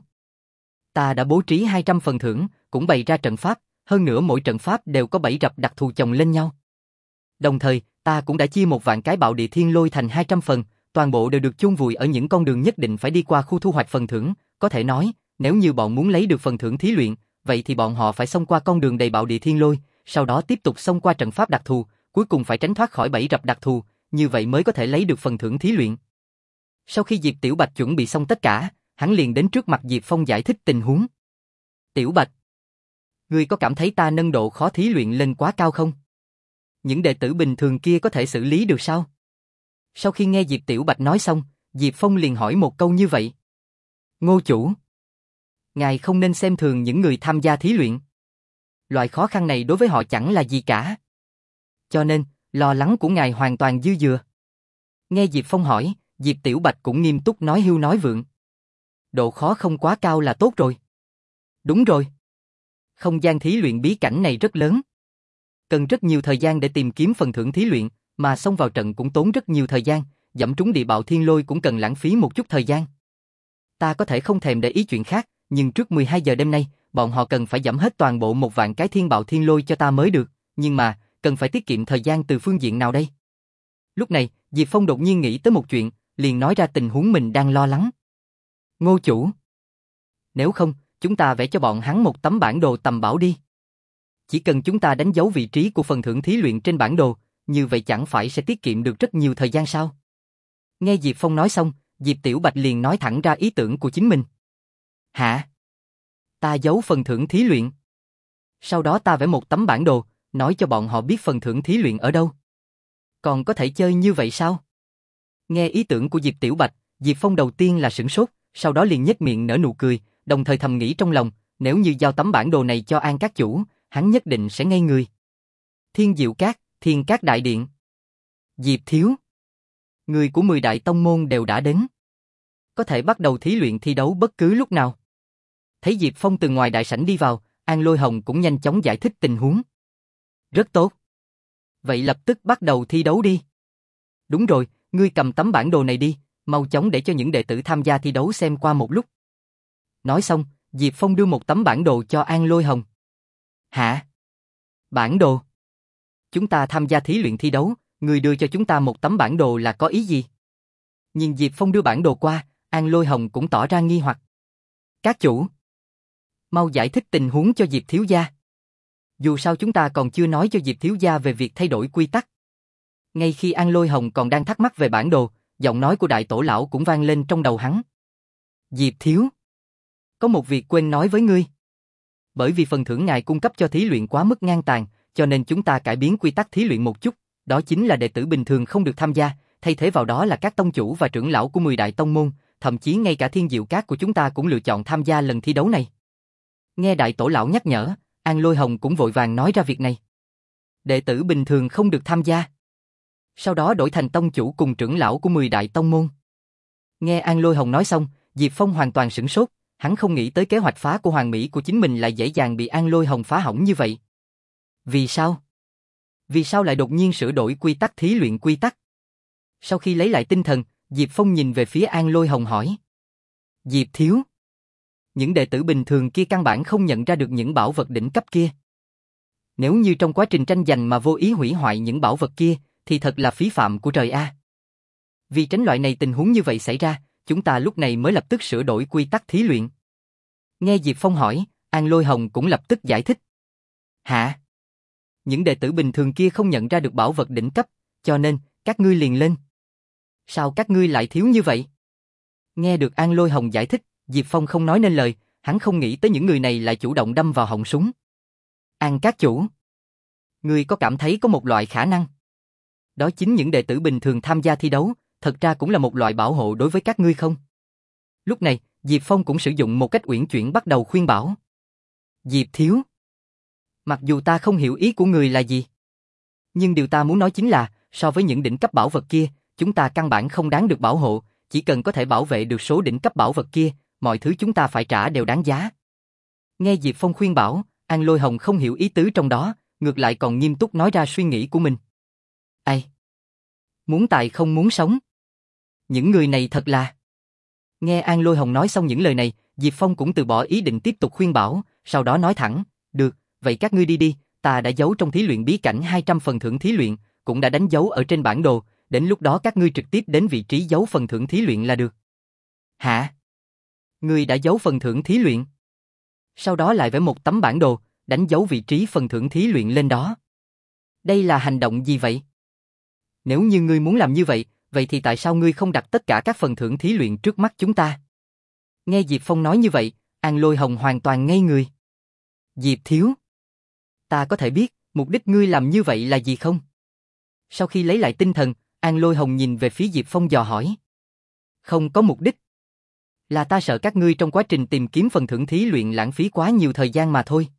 ta đã bố trí hai trăm phần thưởng, cũng bày ra trận pháp, hơn nữa mỗi trận pháp đều có bảy rập đặc thù chồng lên nhau. Đồng thời, ta cũng đã chia một vạn cái bạo địa thiên lôi thành hai trăm phần, toàn bộ đều được chôn vùi ở những con đường nhất định phải đi qua khu thu hoạch phần thưởng, có thể nói, nếu như bọn muốn lấy được phần thưởng thí luyện, vậy thì bọn họ phải xông qua con đường đầy bạo địa thiên lôi, sau đó tiếp tục xông qua trận pháp đặc thù, cuối cùng phải tránh thoát khỏi bảy rập đặc thù, như vậy mới có thể lấy được phần thưởng thí luyện. Sau khi Diệp Tiểu Bạch chuẩn bị xong tất cả, hắn liền đến trước mặt Diệp Phong giải thích tình huống. Tiểu Bạch, ngươi có cảm thấy ta nâng độ khó thí luyện lên quá cao không? Những đệ tử bình thường kia có thể xử lý được sao? Sau khi nghe Diệp Tiểu Bạch nói xong, Diệp Phong liền hỏi một câu như vậy. Ngô chủ, ngài không nên xem thường những người tham gia thí luyện. Loại khó khăn này đối với họ chẳng là gì cả. Cho nên, lo lắng của ngài hoàn toàn dư dừa. Nghe Diệp Phong hỏi, Diệp Tiểu Bạch cũng nghiêm túc nói hưu nói vượng. Độ khó không quá cao là tốt rồi. Đúng rồi. Không gian thí luyện bí cảnh này rất lớn. Cần rất nhiều thời gian để tìm kiếm phần thưởng thí luyện, mà xông vào trận cũng tốn rất nhiều thời gian, dẫm trúng địa bạo thiên lôi cũng cần lãng phí một chút thời gian. Ta có thể không thèm để ý chuyện khác, nhưng trước mười hai giờ đêm nay, bọn họ cần phải dẫm hết toàn bộ một vạn cái thiên bạo thiên lôi cho ta mới được, nhưng mà, cần phải tiết kiệm thời gian từ phương diện nào đây? Lúc này, Diệp Phong đột nhiên nghĩ tới một chuyện, liền nói ra tình huống mình đang lo lắng. Ngô chủ, nếu không, chúng ta vẽ cho bọn hắn một tấm bản đồ tầm bảo đi. Chỉ cần chúng ta đánh dấu vị trí của phần thưởng thí luyện trên bản đồ, như vậy chẳng phải sẽ tiết kiệm được rất nhiều thời gian sao? Nghe Diệp Phong nói xong, Diệp Tiểu Bạch liền nói thẳng ra ý tưởng của chính mình. Hả? Ta giấu phần thưởng thí luyện. Sau đó ta vẽ một tấm bản đồ, nói cho bọn họ biết phần thưởng thí luyện ở đâu. Còn có thể chơi như vậy sao? Nghe ý tưởng của Diệp Tiểu Bạch, Diệp Phong đầu tiên là sửng sốt, sau đó liền nhếch miệng nở nụ cười, đồng thời thầm nghĩ trong lòng, nếu như giao tấm bản đồ này cho An các chủ, hắn nhất định sẽ ngây người. Thiên Diệu Các, Thiên Các Đại Điện. Diệp thiếu, người của mười đại tông môn đều đã đến. Có thể bắt đầu thí luyện thi đấu bất cứ lúc nào. Thấy Diệp Phong từ ngoài đại sảnh đi vào, An Lôi Hồng cũng nhanh chóng giải thích tình huống. Rất tốt. Vậy lập tức bắt đầu thi đấu đi. Đúng rồi, ngươi cầm tấm bản đồ này đi, mau chóng để cho những đệ tử tham gia thi đấu xem qua một lúc. Nói xong, Diệp Phong đưa một tấm bản đồ cho An Lôi Hồng. Hả? Bản đồ? Chúng ta tham gia thí luyện thi đấu, ngươi đưa cho chúng ta một tấm bản đồ là có ý gì? Nhìn Diệp Phong đưa bản đồ qua, An Lôi Hồng cũng tỏ ra nghi hoặc. Các chủ, Mau giải thích tình huống cho Diệp thiếu gia. Dù sao chúng ta còn chưa nói cho Diệp thiếu gia về việc thay đổi quy tắc. Ngay khi An Lôi Hồng còn đang thắc mắc về bản đồ, giọng nói của đại tổ lão cũng vang lên trong đầu hắn. Diệp thiếu, có một việc quên nói với ngươi. Bởi vì phần thưởng ngài cung cấp cho thí luyện quá mức ngang tàn, cho nên chúng ta cải biến quy tắc thí luyện một chút, đó chính là đệ tử bình thường không được tham gia, thay thế vào đó là các tông chủ và trưởng lão của mười đại tông môn, thậm chí ngay cả Thiên Diệu Các của chúng ta cũng lựa chọn tham gia lần thi đấu này. Nghe đại tổ lão nhắc nhở, An Lôi Hồng cũng vội vàng nói ra việc này. Đệ tử bình thường không được tham gia. Sau đó đổi thành tông chủ cùng trưởng lão của mười đại tông môn. Nghe An Lôi Hồng nói xong, Diệp Phong hoàn toàn sửng sốt, hắn không nghĩ tới kế hoạch phá của Hoàng Mỹ của chính mình lại dễ dàng bị An Lôi Hồng phá hỏng như vậy. Vì sao? Vì sao lại đột nhiên sửa đổi quy tắc thí luyện quy tắc? Sau khi lấy lại tinh thần, Diệp Phong nhìn về phía An Lôi Hồng hỏi. Diệp thiếu, những đệ tử bình thường kia căn bản không nhận ra được những bảo vật đỉnh cấp kia. Nếu như trong quá trình tranh giành mà vô ý hủy hoại những bảo vật kia, thì thật là phí phạm của trời a. Vì tránh loại này tình huống như vậy xảy ra, chúng ta lúc này mới lập tức sửa đổi quy tắc thí luyện. Nghe Diệp Phong hỏi, An Lôi Hồng cũng lập tức giải thích. Hả? Những đệ tử bình thường kia không nhận ra được bảo vật đỉnh cấp, cho nên, các ngươi liền lên. Sao các ngươi lại thiếu như vậy? Nghe được An Lôi Hồng giải thích, Diệp Phong không nói nên lời, hắn không nghĩ tới những người này lại chủ động đâm vào họng súng. An các chủ, ngươi có cảm thấy có một loại khả năng? Đó chính những đệ tử bình thường tham gia thi đấu, thật ra cũng là một loại bảo hộ đối với các ngươi không? Lúc này, Diệp Phong cũng sử dụng một cách uyển chuyển bắt đầu khuyên bảo. Diệp thiếu, mặc dù ta không hiểu ý của người là gì, nhưng điều ta muốn nói chính là, so với những đỉnh cấp bảo vật kia, chúng ta căn bản không đáng được bảo hộ, chỉ cần có thể bảo vệ được số đỉnh cấp bảo vật kia, mọi thứ chúng ta phải trả đều đáng giá. Nghe Diệp Phong khuyên bảo, An Lôi Hồng không hiểu ý tứ trong đó, ngược lại còn nghiêm túc nói ra suy nghĩ của mình. Ai? Muốn tài không muốn sống. Những người này thật là... Nghe An Lôi Hồng nói xong những lời này, Diệp Phong cũng từ bỏ ý định tiếp tục khuyên bảo, sau đó nói thẳng, được, vậy các ngươi đi đi, ta đã giấu trong thí luyện bí cảnh hai trăm phần thưởng thí luyện, cũng đã đánh dấu ở trên bản đồ, đến lúc đó các ngươi trực tiếp đến vị trí giấu phần thưởng thí luyện là được. Hả? Ngươi đã giấu phần thưởng thí luyện? Sau đó lại vẽ một tấm bản đồ, đánh dấu vị trí phần thưởng thí luyện lên đó. Đây là hành động gì vậy? Nếu như ngươi muốn làm như vậy, vậy thì tại sao ngươi không đặt tất cả các phần thưởng thí luyện trước mắt chúng ta? Nghe Diệp Phong nói như vậy, An Lôi Hồng hoàn toàn ngây người. Diệp thiếu, ta có thể biết mục đích ngươi làm như vậy là gì không? Sau khi lấy lại tinh thần, An Lôi Hồng nhìn về phía Diệp Phong dò hỏi. Không có mục đích. Là ta sợ các ngươi trong quá trình tìm kiếm phần thưởng thí luyện lãng phí quá nhiều thời gian mà thôi.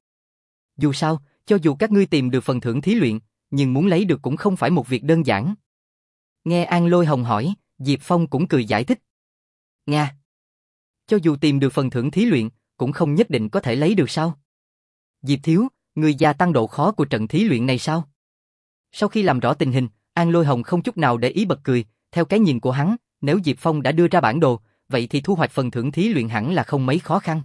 Dù sao, cho dù các ngươi tìm được phần thưởng thí luyện, nhưng muốn lấy được cũng không phải một việc đơn giản. Nghe An Lôi Hồng hỏi, Diệp Phong cũng cười giải thích. Nga! Cho dù tìm được phần thưởng thí luyện, cũng không nhất định có thể lấy được sao? Diệp thiếu, ngươi gia tăng độ khó của trận thí luyện này sao? Sau khi làm rõ tình hình, An Lôi Hồng không chút nào để ý bật cười, theo cái nhìn của hắn, nếu Diệp Phong đã đưa ra bản đồ, vậy thì thu hoạch phần thưởng thí luyện hẳn là không mấy khó khăn.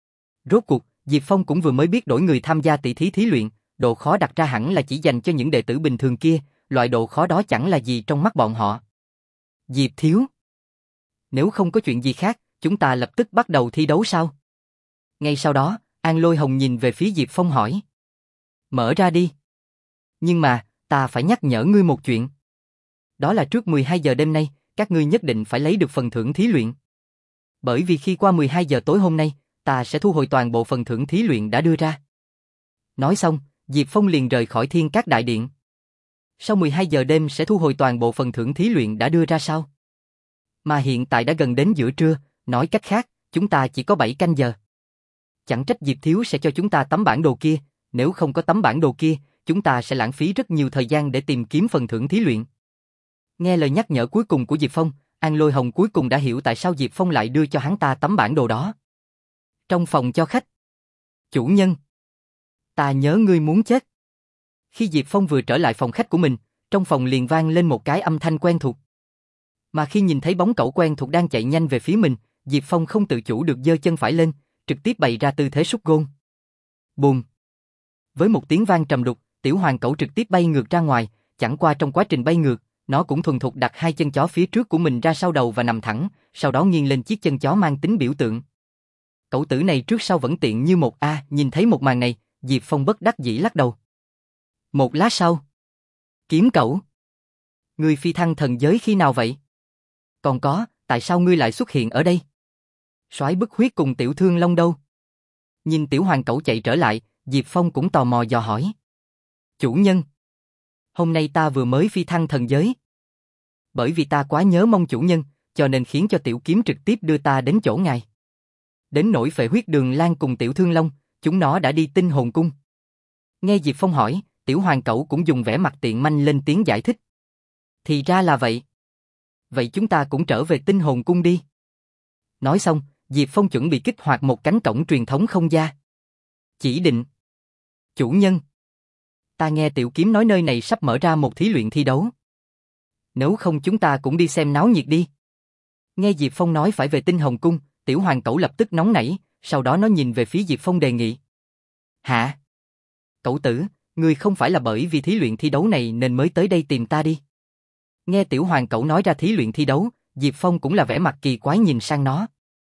Rốt cuộc, Diệp Phong cũng vừa mới biết đổi người tham gia tỷ thí thí luyện, độ khó đặt ra hẳn là chỉ dành cho những đệ tử bình thường kia, loại độ khó đó chẳng là gì trong mắt bọn họ. Diệp thiếu, nếu không có chuyện gì khác, chúng ta lập tức bắt đầu thi đấu sao? Ngay sau đó, An Lôi Hồng nhìn về phía Diệp Phong hỏi. Mở ra đi. Nhưng mà, ta phải nhắc nhở ngươi một chuyện. Đó là trước mười hai giờ đêm nay, các ngươi nhất định phải lấy được phần thưởng thí luyện. Bởi vì khi qua mười hai giờ tối hôm nay, ta sẽ thu hồi toàn bộ phần thưởng thí luyện đã đưa ra. Nói xong, Diệp Phong liền rời khỏi Thiên Các Đại Điện. Sau mười hai giờ đêm sẽ thu hồi toàn bộ phần thưởng thí luyện đã đưa ra sao? Mà hiện tại đã gần đến giữa trưa, nói cách khác, chúng ta chỉ có bảy canh giờ. Chẳng trách Diệp thiếu sẽ cho chúng ta tấm bản đồ kia, nếu không có tấm bản đồ kia, chúng ta sẽ lãng phí rất nhiều thời gian để tìm kiếm phần thưởng thí luyện. Nghe lời nhắc nhở cuối cùng của Diệp Phong, An Lôi Hồng cuối cùng đã hiểu tại sao Diệp Phong lại đưa cho hắn ta tấm bản đồ đó. Trong phòng cho khách. Chủ nhân, ta nhớ ngươi muốn chết. Khi Diệp Phong vừa trở lại phòng khách của mình, trong phòng liền vang lên một cái âm thanh quen thuộc. Mà khi nhìn thấy bóng cẩu quen thuộc đang chạy nhanh về phía mình, Diệp Phong không tự chủ được giơ chân phải lên, trực tiếp bày ra tư thế sút gôn. Bùm! Với một tiếng vang trầm đục, tiểu hoàng cẩu trực tiếp bay ngược ra ngoài, chẳng qua trong quá trình bay ngược, nó cũng thuần thục đặt hai chân chó phía trước của mình ra sau đầu và nằm thẳng, sau đó nghiêng lên chiếc chân chó mang tính biểu tượng. Cậu tử này trước sau vẫn tiện như một A, nhìn thấy một màn này, Diệp Phong bất đắc dĩ lắc đầu. Một lát sau. Kiếm cẩu. Ngươi phi thăng thần giới khi nào vậy? Còn có, tại sao ngươi lại xuất hiện ở đây? Soái bức huyết cùng tiểu thương long đâu? Nhìn tiểu hoàng cẩu chạy trở lại, Diệp Phong cũng tò mò dò hỏi. Chủ nhân. Hôm nay ta vừa mới phi thăng thần giới. Bởi vì ta quá nhớ mong chủ nhân, cho nên khiến cho tiểu kiếm trực tiếp đưa ta đến chỗ ngài. Đến nỗi phệ huyết đường lan cùng tiểu thương long, chúng nó đã đi tinh hồn cung. Nghe Diệp Phong hỏi, tiểu hoàng cẩu cũng dùng vẻ mặt tiện manh lên tiếng giải thích. Thì ra là vậy. Vậy chúng ta cũng trở về tinh hồn cung đi. Nói xong, Diệp Phong chuẩn bị kích hoạt một cánh cổng truyền thống không gian. Chỉ định. Chủ nhân. Ta nghe tiểu kiếm nói nơi này sắp mở ra một thí luyện thi đấu. Nếu không chúng ta cũng đi xem náo nhiệt đi. Nghe Diệp Phong nói phải về tinh hồn cung, tiểu hoàng cẩu lập tức nóng nảy, sau đó nó nhìn về phía Diệp Phong đề nghị. Hả? Cẩu tử, ngươi không phải là bởi vì thí luyện thi đấu này nên mới tới đây tìm ta đi. Nghe tiểu hoàng cẩu nói ra thí luyện thi đấu, Diệp Phong cũng là vẻ mặt kỳ quái nhìn sang nó.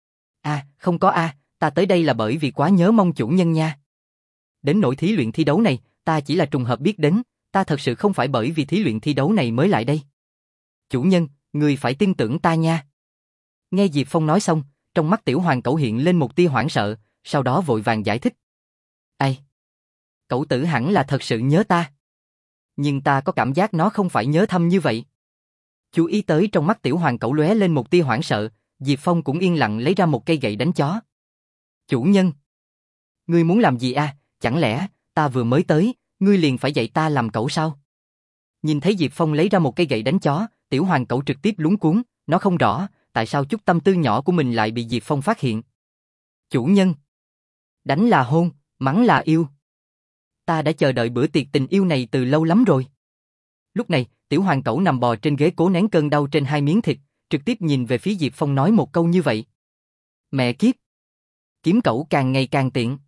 À, không có a, à, ta tới đây là bởi vì quá nhớ mong chủ nhân nha. Đến nỗi thí luyện thi đấu này, ta chỉ là trùng hợp biết đến, ta thật sự không phải bởi vì thí luyện thi đấu này mới lại đây. Chủ nhân, ngươi phải tin tưởng ta nha. Nghe Diệp Phong nói xong, trong mắt tiểu hoàng cẩu hiện lên một tia hoảng sợ, sau đó vội vàng giải thích. Ai? Cẩu tử hẳn là thật sự nhớ ta. Nhưng ta có cảm giác nó không phải nhớ thâm như vậy. Chú ý tới trong mắt tiểu hoàng cẩu lóe lên một tia hoảng sợ, Diệp Phong cũng yên lặng lấy ra một cây gậy đánh chó. Chủ nhân. Ngươi muốn làm gì à, chẳng lẽ, ta vừa mới tới, ngươi liền phải dạy ta làm cẩu sao? Nhìn thấy Diệp Phong lấy ra một cây gậy đánh chó, tiểu hoàng cẩu trực tiếp luống cuống, nó không rõ, tại sao chút tâm tư nhỏ của mình lại bị Diệp Phong phát hiện. Chủ nhân. Đánh là hôn, mắng là yêu. Ta đã chờ đợi bữa tiệc tình yêu này từ lâu lắm rồi. Lúc này, tiểu hoàng cẩu nằm bò trên ghế cố nén cơn đau trên hai miếng thịt, trực tiếp nhìn về phía Diệp Phong nói một câu như vậy. Mẹ kiếp. Kiếm cẩu càng ngày càng tiện.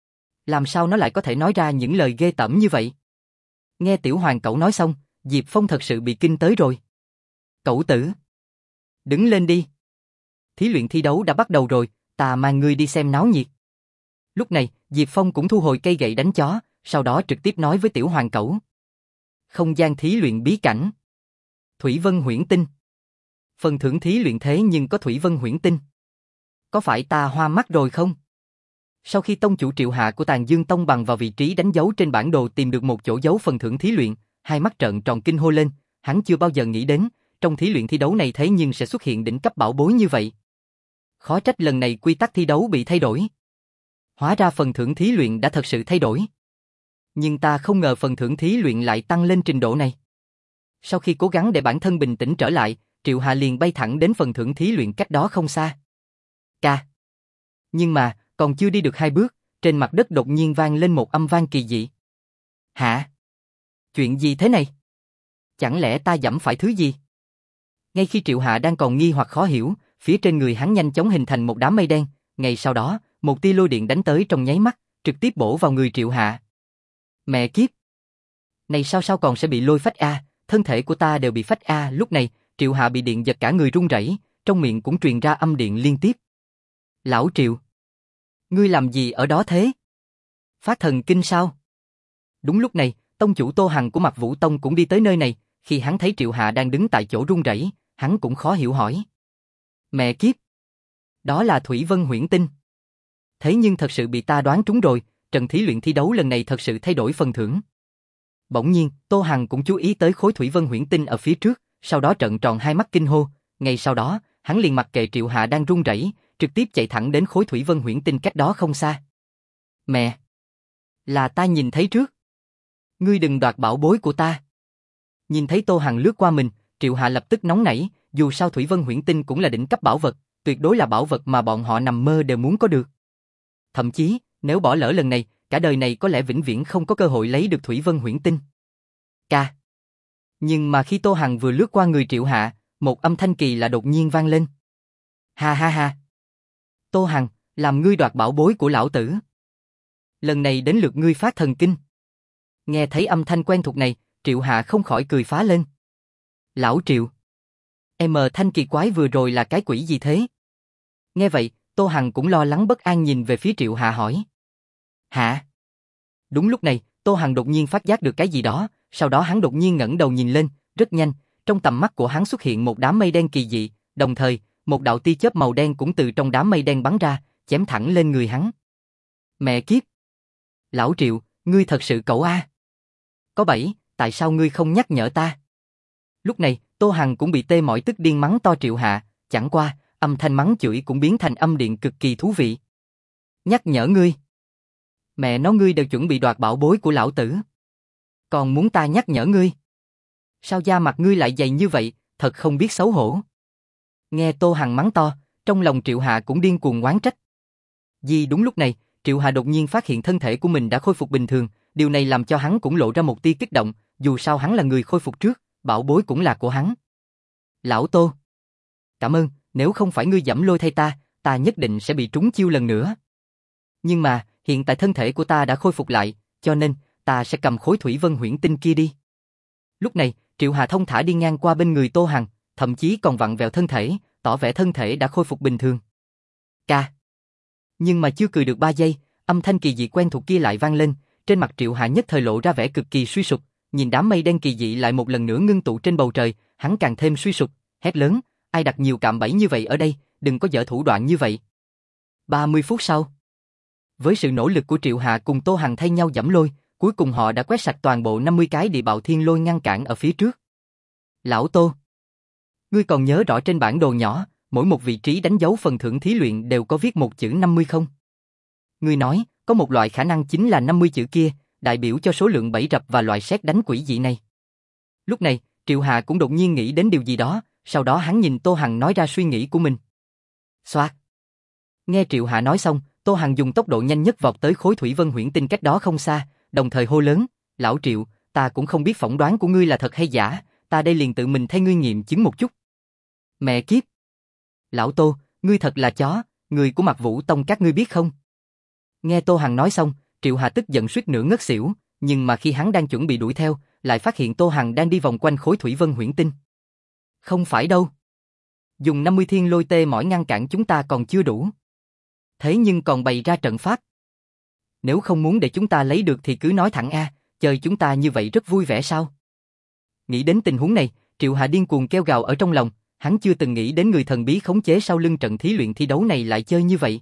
Làm sao nó lại có thể nói ra những lời ghê tởm như vậy? Nghe tiểu hoàng cẩu nói xong, Diệp Phong thật sự bị kinh tới rồi. Cẩu tử. Đứng lên đi. Thí luyện thi đấu đã bắt đầu rồi, ta mang ngươi đi xem náo nhiệt. Lúc này, Diệp Phong cũng thu hồi cây gậy đánh chó, sau đó trực tiếp nói với tiểu hoàng cẩu. Không gian thí luyện bí cảnh. Thủy Vân Huyễn Tinh. Phần thưởng thí luyện thế nhưng có Thủy Vân Huyễn Tinh. Có phải ta hoa mắt rồi không? Sau khi tông chủ Triệu Hạ của Tàn Dương Tông bằng vào vị trí đánh dấu trên bản đồ tìm được một chỗ giấu phần thưởng thí luyện, hai mắt trợn tròn kinh hô lên, hắn chưa bao giờ nghĩ đến, trong thí luyện thi đấu này thế nhưng sẽ xuất hiện đỉnh cấp bảo bối như vậy. Khó trách lần này quy tắc thi đấu bị thay đổi. Hóa ra phần thưởng thí luyện đã thật sự thay đổi. Nhưng ta không ngờ phần thưởng thí luyện lại tăng lên trình độ này. Sau khi cố gắng để bản thân bình tĩnh trở lại, Triệu Hạ liền bay thẳng đến phần thưởng thí luyện cách đó không xa. Ca. Nhưng mà, còn chưa đi được hai bước, trên mặt đất đột nhiên vang lên một âm vang kỳ dị. Hả? Chuyện gì thế này? Chẳng lẽ ta dẫm phải thứ gì? Ngay khi Triệu Hạ đang còn nghi hoặc khó hiểu, phía trên người hắn nhanh chóng hình thành một đám mây đen, ngay sau đó, một tia lôi điện đánh tới trong nháy mắt, trực tiếp bổ vào người Triệu Hạ. Mẹ kiếp! Này sao sao còn sẽ bị lôi phách a, thân thể của ta đều bị phách a, lúc này, Triệu Hạ bị điện giật cả người run rẩy, trong miệng cũng truyền ra âm điện liên tiếp. Lão Triệu! Ngươi làm gì ở đó thế? Phát thần kinh sao? Đúng lúc này, tông chủ Tô Hằng của Mặc Vũ Tông cũng đi tới nơi này, khi hắn thấy Triệu Hạ đang đứng tại chỗ run rẩy, hắn cũng khó hiểu hỏi. Mẹ kiếp! Đó là Thủy Vân Huyễn Tinh. Thế nhưng thật sự bị ta đoán trúng rồi, trận thí luyện thi đấu lần này thật sự thay đổi phần thưởng. Bỗng nhiên, Tô Hằng cũng chú ý tới khối Thủy Vân Huyễn Tinh ở phía trước, sau đó trợn tròn hai mắt kinh hô, ngay sau đó, hắn liền mặc kệ Triệu Hạ đang run rẩy, trực tiếp chạy thẳng đến khối Thủy Vân Huyễn Tinh cách đó không xa. Mẹ! Là ta nhìn thấy trước. Ngươi đừng đoạt bảo bối của ta. Nhìn thấy Tô Hằng lướt qua mình, Triệu Hạ lập tức nóng nảy, dù sao Thủy Vân Huyễn Tinh cũng là đỉnh cấp bảo vật, tuyệt đối là bảo vật mà bọn họ nằm mơ đều muốn có được. Thậm chí, nếu bỏ lỡ lần này, cả đời này có lẽ vĩnh viễn không có cơ hội lấy được Thủy Vân Huyễn Tinh. Ca. Nhưng mà khi Tô Hằng vừa lướt qua người Triệu Hạ, một âm thanh kỳ lạ đột nhiên vang lên. Ha ha ha. Tô Hằng, làm ngươi đoạt bảo bối của lão tử. Lần này đến lượt ngươi phát thần kinh. Nghe thấy âm thanh quen thuộc này, Triệu Hạ không khỏi cười phá lên. Lão Triệu. Em thanh kỳ quái vừa rồi là cái quỷ gì thế? Nghe vậy, Tô Hằng cũng lo lắng bất an nhìn về phía Triệu Hạ hỏi. Hả? Đúng lúc này, Tô Hằng đột nhiên phát giác được cái gì đó, sau đó hắn đột nhiên ngẩng đầu nhìn lên, rất nhanh, trong tầm mắt của hắn xuất hiện một đám mây đen kỳ dị, đồng thời, một đạo tia chớp màu đen cũng từ trong đám mây đen bắn ra, chém thẳng lên người hắn. Mẹ kiếp! Lão Triệu, ngươi thật sự cẩu a. Có bẫy, tại sao ngươi không nhắc nhở ta? Lúc này, Tô Hằng cũng bị tê mỏi tức điên mắng to Triệu Hạ, chẳng qua, âm thanh mắng chửi cũng biến thành âm điện cực kỳ thú vị. Nhắc nhở ngươi. Mẹ nó ngươi đều chuẩn bị đoạt bảo bối của lão tử. Còn muốn ta nhắc nhở ngươi? Sao da mặt ngươi lại dày như vậy, thật không biết xấu hổ. Nghe Tô Hằng mắng to, trong lòng Triệu Hạ cũng điên cuồng oán trách. Vì đúng lúc này, Triệu Hạ đột nhiên phát hiện thân thể của mình đã khôi phục bình thường, điều này làm cho hắn cũng lộ ra một tia kích động, dù sao hắn là người khôi phục trước, bảo bối cũng là của hắn. Lão Tô, cảm ơn, nếu không phải ngươi giẫm lôi thay ta, ta nhất định sẽ bị trúng chiêu lần nữa. Nhưng mà, hiện tại thân thể của ta đã khôi phục lại, cho nên, ta sẽ cầm khối thủy vân huyễn tinh kia đi. Lúc này, Triệu Hà thông thả đi ngang qua bên người Tô Hằng, thậm chí còn vặn vẹo thân thể, tỏ vẻ thân thể đã khôi phục bình thường. Ca. Nhưng mà chưa cười được ba giây, âm thanh kỳ dị quen thuộc kia lại vang lên, trên mặt Triệu Hà nhất thời lộ ra vẻ cực kỳ suy sụp, nhìn đám mây đen kỳ dị lại một lần nữa ngưng tụ trên bầu trời, hắn càng thêm suy sụp, hét lớn, ai đặt nhiều cạm bẫy như vậy ở đây, đừng có dở thủ đoạn như vậy. ba mươi phút sau, với sự nỗ lực của Triệu Hà cùng Tô Hằng thay nhau giẫm lôi, cuối cùng họ đã quét sạch toàn bộ năm mươi cái địa bạo thiên lôi ngăn cản ở phía trước. Lão Tô, ngươi còn nhớ rõ trên bản đồ nhỏ, mỗi một vị trí đánh dấu phần thưởng thí luyện đều có viết một chữ năm mươi không? Ngươi nói, có một loại khả năng chính là năm mươi chữ kia, đại biểu cho số lượng bẫy rập và loại sét đánh quỷ dị này. Lúc này, Triệu Hà cũng đột nhiên nghĩ đến điều gì đó, sau đó hắn nhìn Tô Hằng nói ra suy nghĩ của mình. Xoạt. Nghe Triệu Hà nói xong, Tô Hằng dùng tốc độ nhanh nhất vọt tới khối thủy vân huyễn tinh cách đó không xa, đồng thời hô lớn, lão Triệu, ta cũng không biết phỏng đoán của ngươi là thật hay giả, ta đây liền tự mình thay ngươi nghiệm chứng một chút. Mẹ kiếp! Lão Tô, ngươi thật là chó, người của Mặc Vũ Tông các ngươi biết không? Nghe Tô Hằng nói xong, Triệu Hà tức giận suýt nữa ngất xỉu, nhưng mà khi hắn đang chuẩn bị đuổi theo, lại phát hiện Tô Hằng đang đi vòng quanh khối thủy vân huyễn tinh. Không phải đâu. Dùng năm mươi thiên lôi tê mỏi ngăn cản chúng ta còn chưa đủ. Thế nhưng còn bày ra trận pháp. Nếu không muốn để chúng ta lấy được thì cứ nói thẳng a, chơi chúng ta như vậy rất vui vẻ sao? Nghĩ đến tình huống này, Triệu Hà điên cuồng kêu gào ở trong lòng, hắn chưa từng nghĩ đến người thần bí khống chế sau lưng trận thí luyện thi đấu này lại chơi như vậy.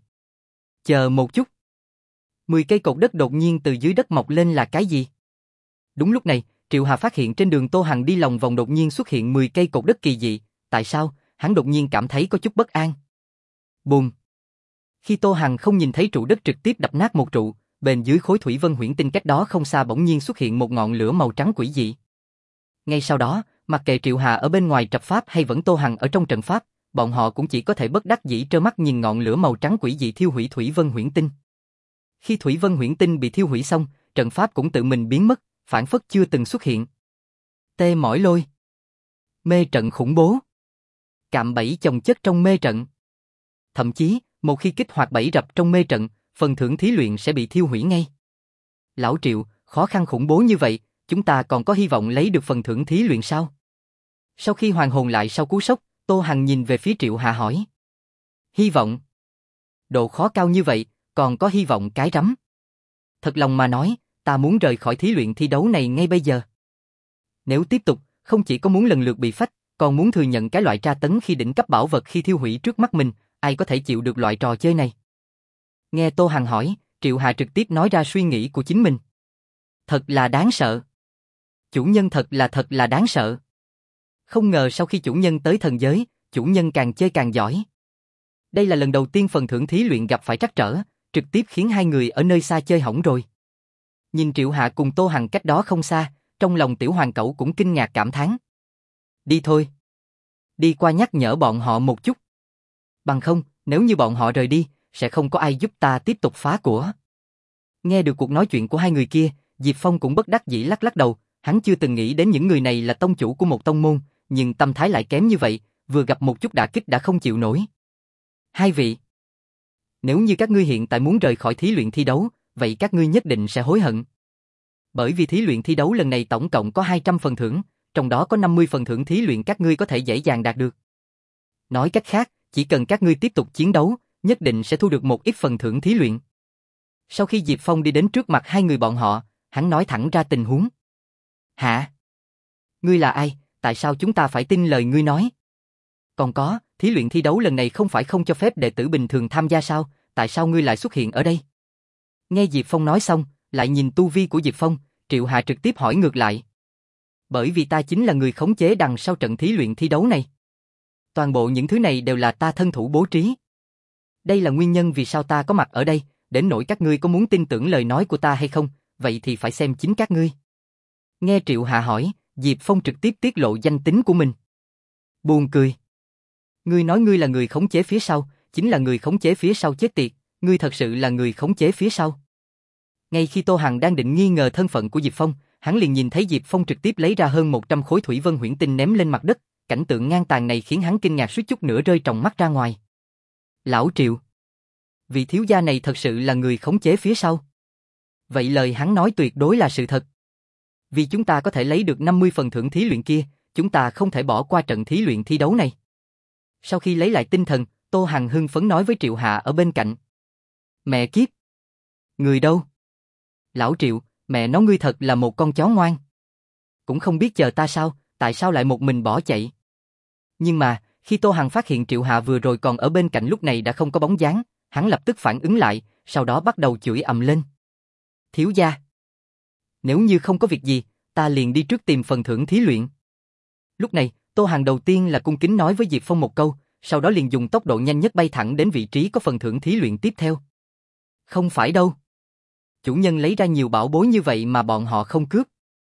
Chờ một chút. Mười cây cột đất đột nhiên từ dưới đất mọc lên là cái gì? Đúng lúc này, Triệu Hà phát hiện trên đường Tô Hằng đi lòng vòng đột nhiên xuất hiện mười cây cột đất kỳ dị, tại sao? Hắn đột nhiên cảm thấy có chút bất an. Bùm. Khi Tô Hằng không nhìn thấy trụ đất trực tiếp đập nát một trụ, bên dưới khối thủy vân huyễn tinh cách đó không xa bỗng nhiên xuất hiện một ngọn lửa màu trắng quỷ dị. Ngay sau đó, mặc kệ Triệu Hà ở bên ngoài trận pháp hay vẫn Tô Hằng ở trong trận pháp, bọn họ cũng chỉ có thể bất đắc dĩ trơ mắt nhìn ngọn lửa màu trắng quỷ dị thiêu hủy thủy vân huyễn tinh. Khi thủy vân huyễn tinh bị thiêu hủy xong, trận pháp cũng tự mình biến mất, phản phất chưa từng xuất hiện. Tê mỏi lôi. Mê trận khủng bố. Cạm bẫy chồng chất trong mê trận. Thậm chí, một khi kích hoạt bẫy rập trong mê trận, phần thưởng thí luyện sẽ bị thiêu hủy ngay. Lão Triệu, khó khăn khủng bố như vậy, chúng ta còn có hy vọng lấy được phần thưởng thí luyện sao? Sau khi hoàn hồn lại sau cú sốc, Tô Hằng nhìn về phía Triệu Hà hỏi. Hy vọng? Độ khó cao như vậy, còn có hy vọng cái rắm. Thật lòng mà nói, ta muốn rời khỏi thí luyện thi đấu này ngay bây giờ. Nếu tiếp tục, không chỉ có muốn lần lượt bị phách, còn muốn thừa nhận cái loại tra tấn khi đỉnh cấp bảo vật khi thiêu hủy trước mắt mình, ai có thể chịu được loại trò chơi này? Nghe Tô Hằng hỏi, Triệu Hà trực tiếp nói ra suy nghĩ của chính mình. Thật là đáng sợ. Chủ nhân thật là thật là đáng sợ. Không ngờ sau khi chủ nhân tới thần giới, chủ nhân càng chơi càng giỏi. Đây là lần đầu tiên phần thưởng thí luyện gặp phải trắc trở, trực tiếp khiến hai người ở nơi xa chơi hỏng rồi. Nhìn Triệu Hạ cùng Tô Hằng cách đó không xa, trong lòng Tiểu Hoàng Cẩu cũng kinh ngạc cảm thán. Đi thôi. Đi qua nhắc nhở bọn họ một chút. Bằng không, nếu như bọn họ rời đi, sẽ không có ai giúp ta tiếp tục phá của. Nghe được cuộc nói chuyện của hai người kia, Diệp Phong cũng bất đắc dĩ lắc lắc đầu, hắn chưa từng nghĩ đến những người này là tông chủ của một tông môn, nhưng tâm thái lại kém như vậy, vừa gặp một chút đả kích đã không chịu nổi. Hai vị, nếu như các ngươi hiện tại muốn rời khỏi thí luyện thi đấu, vậy các ngươi nhất định sẽ hối hận. Bởi vì thí luyện thi đấu lần này tổng cộng có hai trăm phần thưởng, trong đó có năm mươi phần thưởng thí luyện các ngươi có thể dễ dàng đạt được. Nói cách khác, chỉ cần các ngươi tiếp tục chiến đấu, nhất định sẽ thu được một ít phần thưởng thí luyện. Sau khi Diệp Phong đi đến trước mặt hai người bọn họ, hắn nói thẳng ra tình huống. Hả? Ngươi là ai, tại sao chúng ta phải tin lời ngươi nói? Còn có, thí luyện thi đấu lần này không phải không cho phép đệ tử bình thường tham gia sao, tại sao ngươi lại xuất hiện ở đây? Nghe Diệp Phong nói xong, lại nhìn tu vi của Diệp Phong, Triệu Hà trực tiếp hỏi ngược lại. Bởi vì ta chính là người khống chế đằng sau trận thí luyện thi đấu này. Toàn bộ những thứ này đều là ta thân thủ bố trí. Đây là nguyên nhân vì sao ta có mặt ở đây, đến nỗi các ngươi có muốn tin tưởng lời nói của ta hay không, vậy thì phải xem chính các ngươi. Nghe Triệu Hà hỏi, Diệp Phong trực tiếp tiết lộ danh tính của mình. Buồn cười. Ngươi nói ngươi là người khống chế phía sau, chính là người khống chế phía sau chết tiệt, ngươi thật sự là người khống chế phía sau. Ngay khi Tô Hằng đang định nghi ngờ thân phận của Diệp Phong, hắn liền nhìn thấy Diệp Phong trực tiếp lấy ra hơn một trăm khối thủy vân huyễn tinh ném lên mặt đất, cảnh tượng ngang tàn này khiến hắn kinh ngạc suýt chút nữa rơi tròng mắt ra ngoài. Lão Triệu, vị thiếu gia này thật sự là người khống chế phía sau. Vậy lời hắn nói tuyệt đối là sự thật. Vì chúng ta có thể lấy được năm mươi phần thưởng thí luyện kia, chúng ta không thể bỏ qua trận thí luyện thi đấu này. Sau khi lấy lại tinh thần, Tô Hằng hưng phấn nói với Triệu Hạ ở bên cạnh. Mẹ kiếp! Người đâu? Lão Triệu, mẹ nói ngươi thật là một con chó ngoan. Cũng không biết chờ ta sao, tại sao lại một mình bỏ chạy. Nhưng mà, khi Tô Hằng phát hiện Triệu Hạ vừa rồi còn ở bên cạnh lúc này đã không có bóng dáng, hắn lập tức phản ứng lại, sau đó bắt đầu chửi ầm lên. Thiếu gia! Nếu như không có việc gì, ta liền đi trước tìm phần thưởng thí luyện. Lúc này, Tô Hằng đầu tiên là cung kính nói với Diệp Phong một câu, sau đó liền dùng tốc độ nhanh nhất bay thẳng đến vị trí có phần thưởng thí luyện tiếp theo. Không phải đâu. Chủ nhân lấy ra nhiều bảo bối như vậy mà bọn họ không cướp.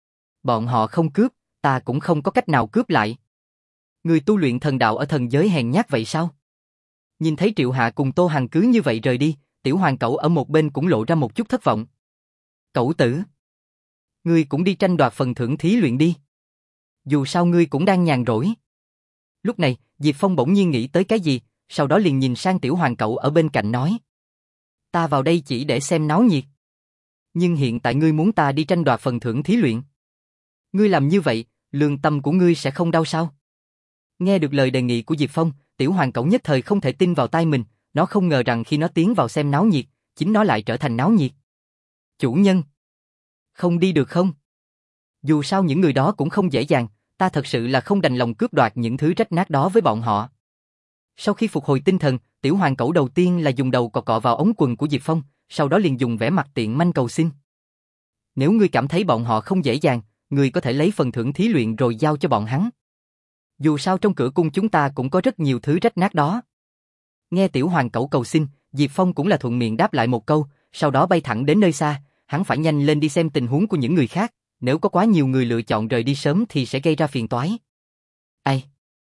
Bọn họ không cướp, ta cũng không có cách nào cướp lại. Người tu luyện thần đạo ở thần giới hèn nhát vậy sao? Nhìn thấy Triệu Hạ cùng Tô Hằng cứ như vậy rời đi, Tiểu Hoàng Cẩu ở một bên cũng lộ ra một chút thất vọng. Cẩu tử, ngươi cũng đi tranh đoạt phần thưởng thí luyện đi. Dù sao ngươi cũng đang nhàn rỗi. Lúc này, Diệp Phong bỗng nhiên nghĩ tới cái gì, sau đó liền nhìn sang Tiểu Hoàng Cẩu ở bên cạnh nói. Ta vào đây chỉ để xem náo nhiệt. Nhưng hiện tại ngươi muốn ta đi tranh đoạt phần thưởng thí luyện. Ngươi làm như vậy, lương tâm của ngươi sẽ không đau sao? Nghe được lời đề nghị của Diệp Phong, Tiểu Hoàng Cẩu nhất thời không thể tin vào tai mình, nó không ngờ rằng khi nó tiến vào xem náo nhiệt, chính nó lại trở thành náo nhiệt. Chủ nhân, không đi được không? Dù sao những người đó cũng không dễ dàng, ta thật sự là không đành lòng cướp đoạt những thứ rách nát đó với bọn họ. Sau khi phục hồi tinh thần, Tiểu Hoàng Cẩu đầu tiên là dùng đầu cọ cọ vào ống quần của Diệp Phong, sau đó liền dùng vẻ mặt tiện manh cầu xin. Nếu ngươi cảm thấy bọn họ không dễ dàng, ngươi có thể lấy phần thưởng thí luyện rồi giao cho bọn hắn. Dù sao trong cửa cung chúng ta cũng có rất nhiều thứ rách nát đó. Nghe Tiểu Hoàng Cẩu cầu xin, Diệp Phong cũng là thuận miệng đáp lại một câu, sau đó bay thẳng đến nơi xa, hắn phải nhanh lên đi xem tình huống của những người khác, nếu có quá nhiều người lựa chọn rời đi sớm thì sẽ gây ra phiền toái. Ai?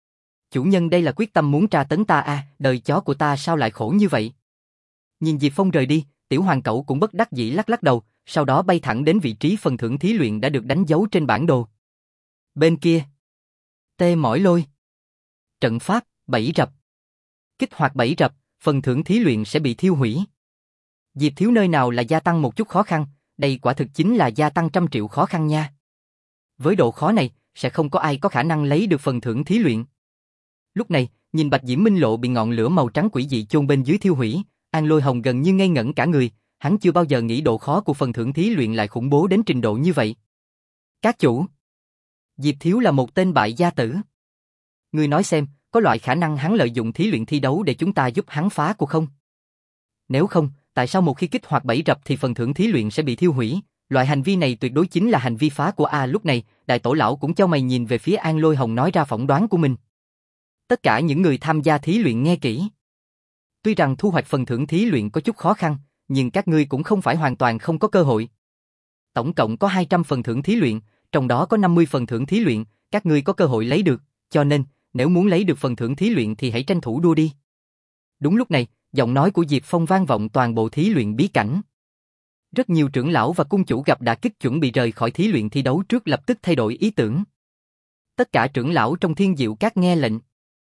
Chủ nhân đây là quyết tâm muốn tra tấn ta à, đời chó của ta sao lại khổ như vậy? Nhìn Diệp Phong rời đi, Tiểu Hoàng Cẩu cũng bất đắc dĩ lắc lắc đầu, sau đó bay thẳng đến vị trí phần thưởng thí luyện đã được đánh dấu trên bản đồ. Bên kia, tê mỏi lôi. Trận pháp, bẫy rập. Kích hoạt bẫy rập, phần thưởng thí luyện sẽ bị thiêu hủy. Diệp thiếu nơi nào là gia tăng một chút khó khăn, đây quả thực chính là gia tăng trăm triệu khó khăn nha. Với độ khó này, sẽ không có ai có khả năng lấy được phần thưởng thí luyện. Lúc này, nhìn Bạch Diễm Minh Lộ bị ngọn lửa màu trắng quỷ dị chôn bên dưới thiêu hủy, An Lôi Hồng gần như ngây ngẩn cả người, hắn chưa bao giờ nghĩ độ khó của phần thưởng thí luyện lại khủng bố đến trình độ như vậy. Các chủ, Diệp thiếu là một tên bại gia tử. Ngươi nói xem, có loại khả năng hắn lợi dụng thí luyện thi đấu để chúng ta giúp hắn phá cuộc không? Nếu không, tại sao một khi kích hoạt bẫy rập thì phần thưởng thí luyện sẽ bị thiêu hủy? Loại hành vi này tuyệt đối chính là hành vi phá của A. Lúc này, đại tổ lão cũng chau mày nhìn về phía An Lôi Hồng nói ra phỏng đoán của mình. Tất cả những người tham gia thí luyện nghe kỹ. Tuy rằng thu hoạch phần thưởng thí luyện có chút khó khăn, nhưng các ngươi cũng không phải hoàn toàn không có cơ hội. Tổng cộng có hai trăm phần thưởng thí luyện, trong đó có năm mươi phần thưởng thí luyện, các ngươi có cơ hội lấy được, cho nên, nếu muốn lấy được phần thưởng thí luyện thì hãy tranh thủ đua đi. Đúng lúc này, giọng nói của Diệp Phong vang vọng toàn bộ thí luyện bí cảnh. Rất nhiều trưởng lão và cung chủ gặp đả kích chuẩn bị rời khỏi thí luyện thi đấu trước lập tức thay đổi ý tưởng. Tất cả trưởng lão trong Thiên Diệu Các nghe lệnh.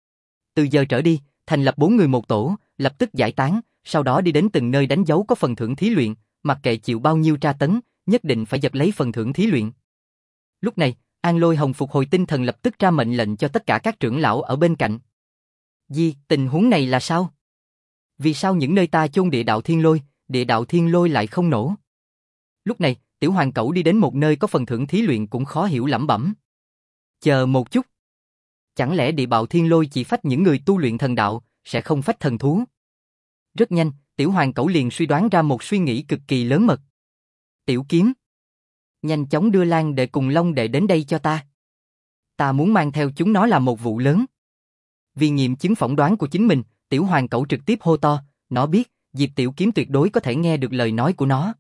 Từ giờ trở đi, thành lập bốn người một tổ, lập tức giải tán, sau đó đi đến từng nơi đánh dấu có phần thưởng thí luyện, mặc kệ chịu bao nhiêu tra tấn, nhất định phải giật lấy phần thưởng thí luyện. Lúc này, An Lôi Hồng phục hồi tinh thần lập tức ra mệnh lệnh cho tất cả các trưởng lão ở bên cạnh. Gì, tình huống này là sao? Vì sao những nơi ta chôn địa đạo thiên lôi, địa đạo thiên lôi lại không nổ? Lúc này, tiểu hoàng cẩu đi đến một nơi có phần thưởng thí luyện cũng khó hiểu lẩm bẩm. Chờ một chút. Chẳng lẽ địa bạo thiên lôi chỉ phách những người tu luyện thần đạo, sẽ không phách thần thú? Rất nhanh, tiểu hoàng cẩu liền suy đoán ra một suy nghĩ cực kỳ lớn mật. Tiểu kiếm. Nhanh chóng đưa Lan đệ cùng Long đệ đến đây cho ta. Ta muốn mang theo chúng nó làm một vụ lớn. Vì nghiệm chứng phỏng đoán của chính mình, tiểu hoàng cẩu trực tiếp hô to, nó biết, Diệp Tiểu Kiếm tuyệt đối có thể nghe được lời nói của nó.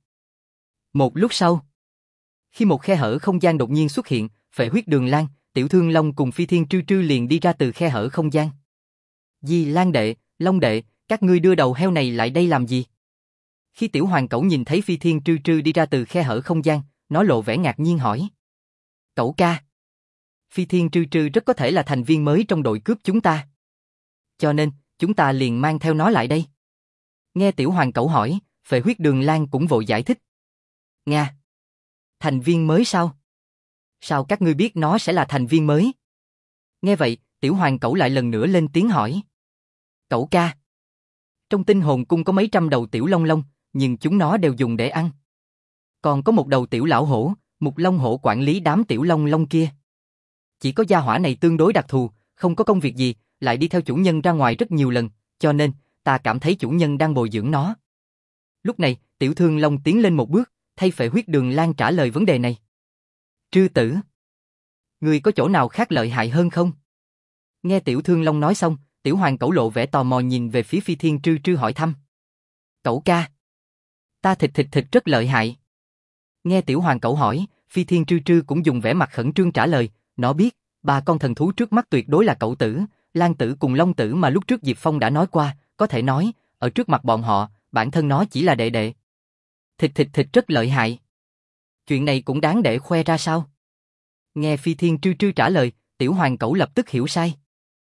Một lúc sau, khi một khe hở không gian đột nhiên xuất hiện, Phệ Huyết Đường Lan, Tiểu Thương Long cùng Phi Thiên Trư Trư liền đi ra từ khe hở không gian. Di Lan đệ, Long đệ, các ngươi đưa đầu heo này lại đây làm gì? Khi tiểu hoàng cẩu nhìn thấy Phi Thiên Trư Trư đi ra từ khe hở không gian, nó lộ vẻ ngạc nhiên hỏi. Cẩu ca. Phi Thiên Trư Trư rất có thể là thành viên mới trong đội cướp chúng ta. Cho nên, chúng ta liền mang theo nó lại đây. Nghe tiểu hoàng cẩu hỏi, Phệ Huyết Đường Lan cũng vội giải thích. Nga. Thành viên mới sao? Sao các ngươi biết nó sẽ là thành viên mới? Nghe vậy, tiểu hoàng cẩu lại lần nữa lên tiếng hỏi. Cẩu ca. Trong tinh hồn cung có mấy trăm đầu tiểu long long, nhưng chúng nó đều dùng để ăn. Còn có một đầu tiểu lão hổ, Mục Long hổ quản lý đám tiểu long long kia. Chỉ có gia hỏa này tương đối đặc thù, không có công việc gì, lại đi theo chủ nhân ra ngoài rất nhiều lần, cho nên, ta cảm thấy chủ nhân đang bồi dưỡng nó. Lúc này, tiểu thương long tiến lên một bước, thay Phệ Huyết Đường Lan trả lời vấn đề này. Trư tử. Ngươi có chỗ nào khác lợi hại hơn không? Nghe tiểu thương long nói xong, tiểu hoàng cẩu lộ vẻ tò mò nhìn về phía Phi Thiên Trư Trư hỏi thăm. Cẩu ca. Ta thịt thịt thịt rất lợi hại. Nghe tiểu hoàng cẩu hỏi, Phi Thiên Trư Trư cũng dùng vẻ mặt khẩn trương trả lời, nó biết, ba con thần thú trước mắt tuyệt đối là cẩu tử, Lan tử cùng Long tử mà lúc trước Diệp Phong đã nói qua, có thể nói, ở trước mặt bọn họ, bản thân nó chỉ là đệ đệ. Thịt thịt thịt rất lợi hại. Chuyện này cũng đáng để khoe ra sao? Nghe Phi Thiên Trư Trư trả lời, tiểu hoàng cẩu lập tức hiểu sai.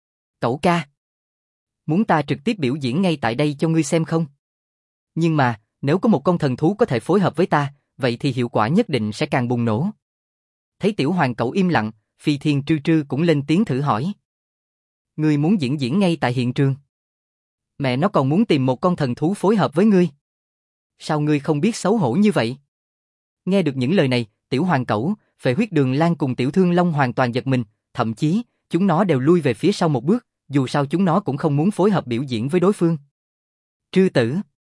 Cẩu ca. Muốn ta trực tiếp biểu diễn ngay tại đây cho ngươi xem không? Nhưng mà, nếu có một con thần thú có thể phối hợp với ta, vậy thì hiệu quả nhất định sẽ càng bùng nổ. Thấy tiểu hoàng cẩu im lặng, Phi Thiên Trư Trư cũng lên tiếng thử hỏi. Ngươi muốn diễn diễn ngay tại hiện trường? Mẹ nó còn muốn tìm một con thần thú phối hợp với ngươi. Sao ngươi không biết xấu hổ như vậy? Nghe được những lời này, tiểu hoàng cẩu, Phệ Huyết Đường Lan cùng tiểu thương long hoàn toàn giật mình, thậm chí, chúng nó đều lui về phía sau một bước, dù sao chúng nó cũng không muốn phối hợp biểu diễn với đối phương. Trư tử.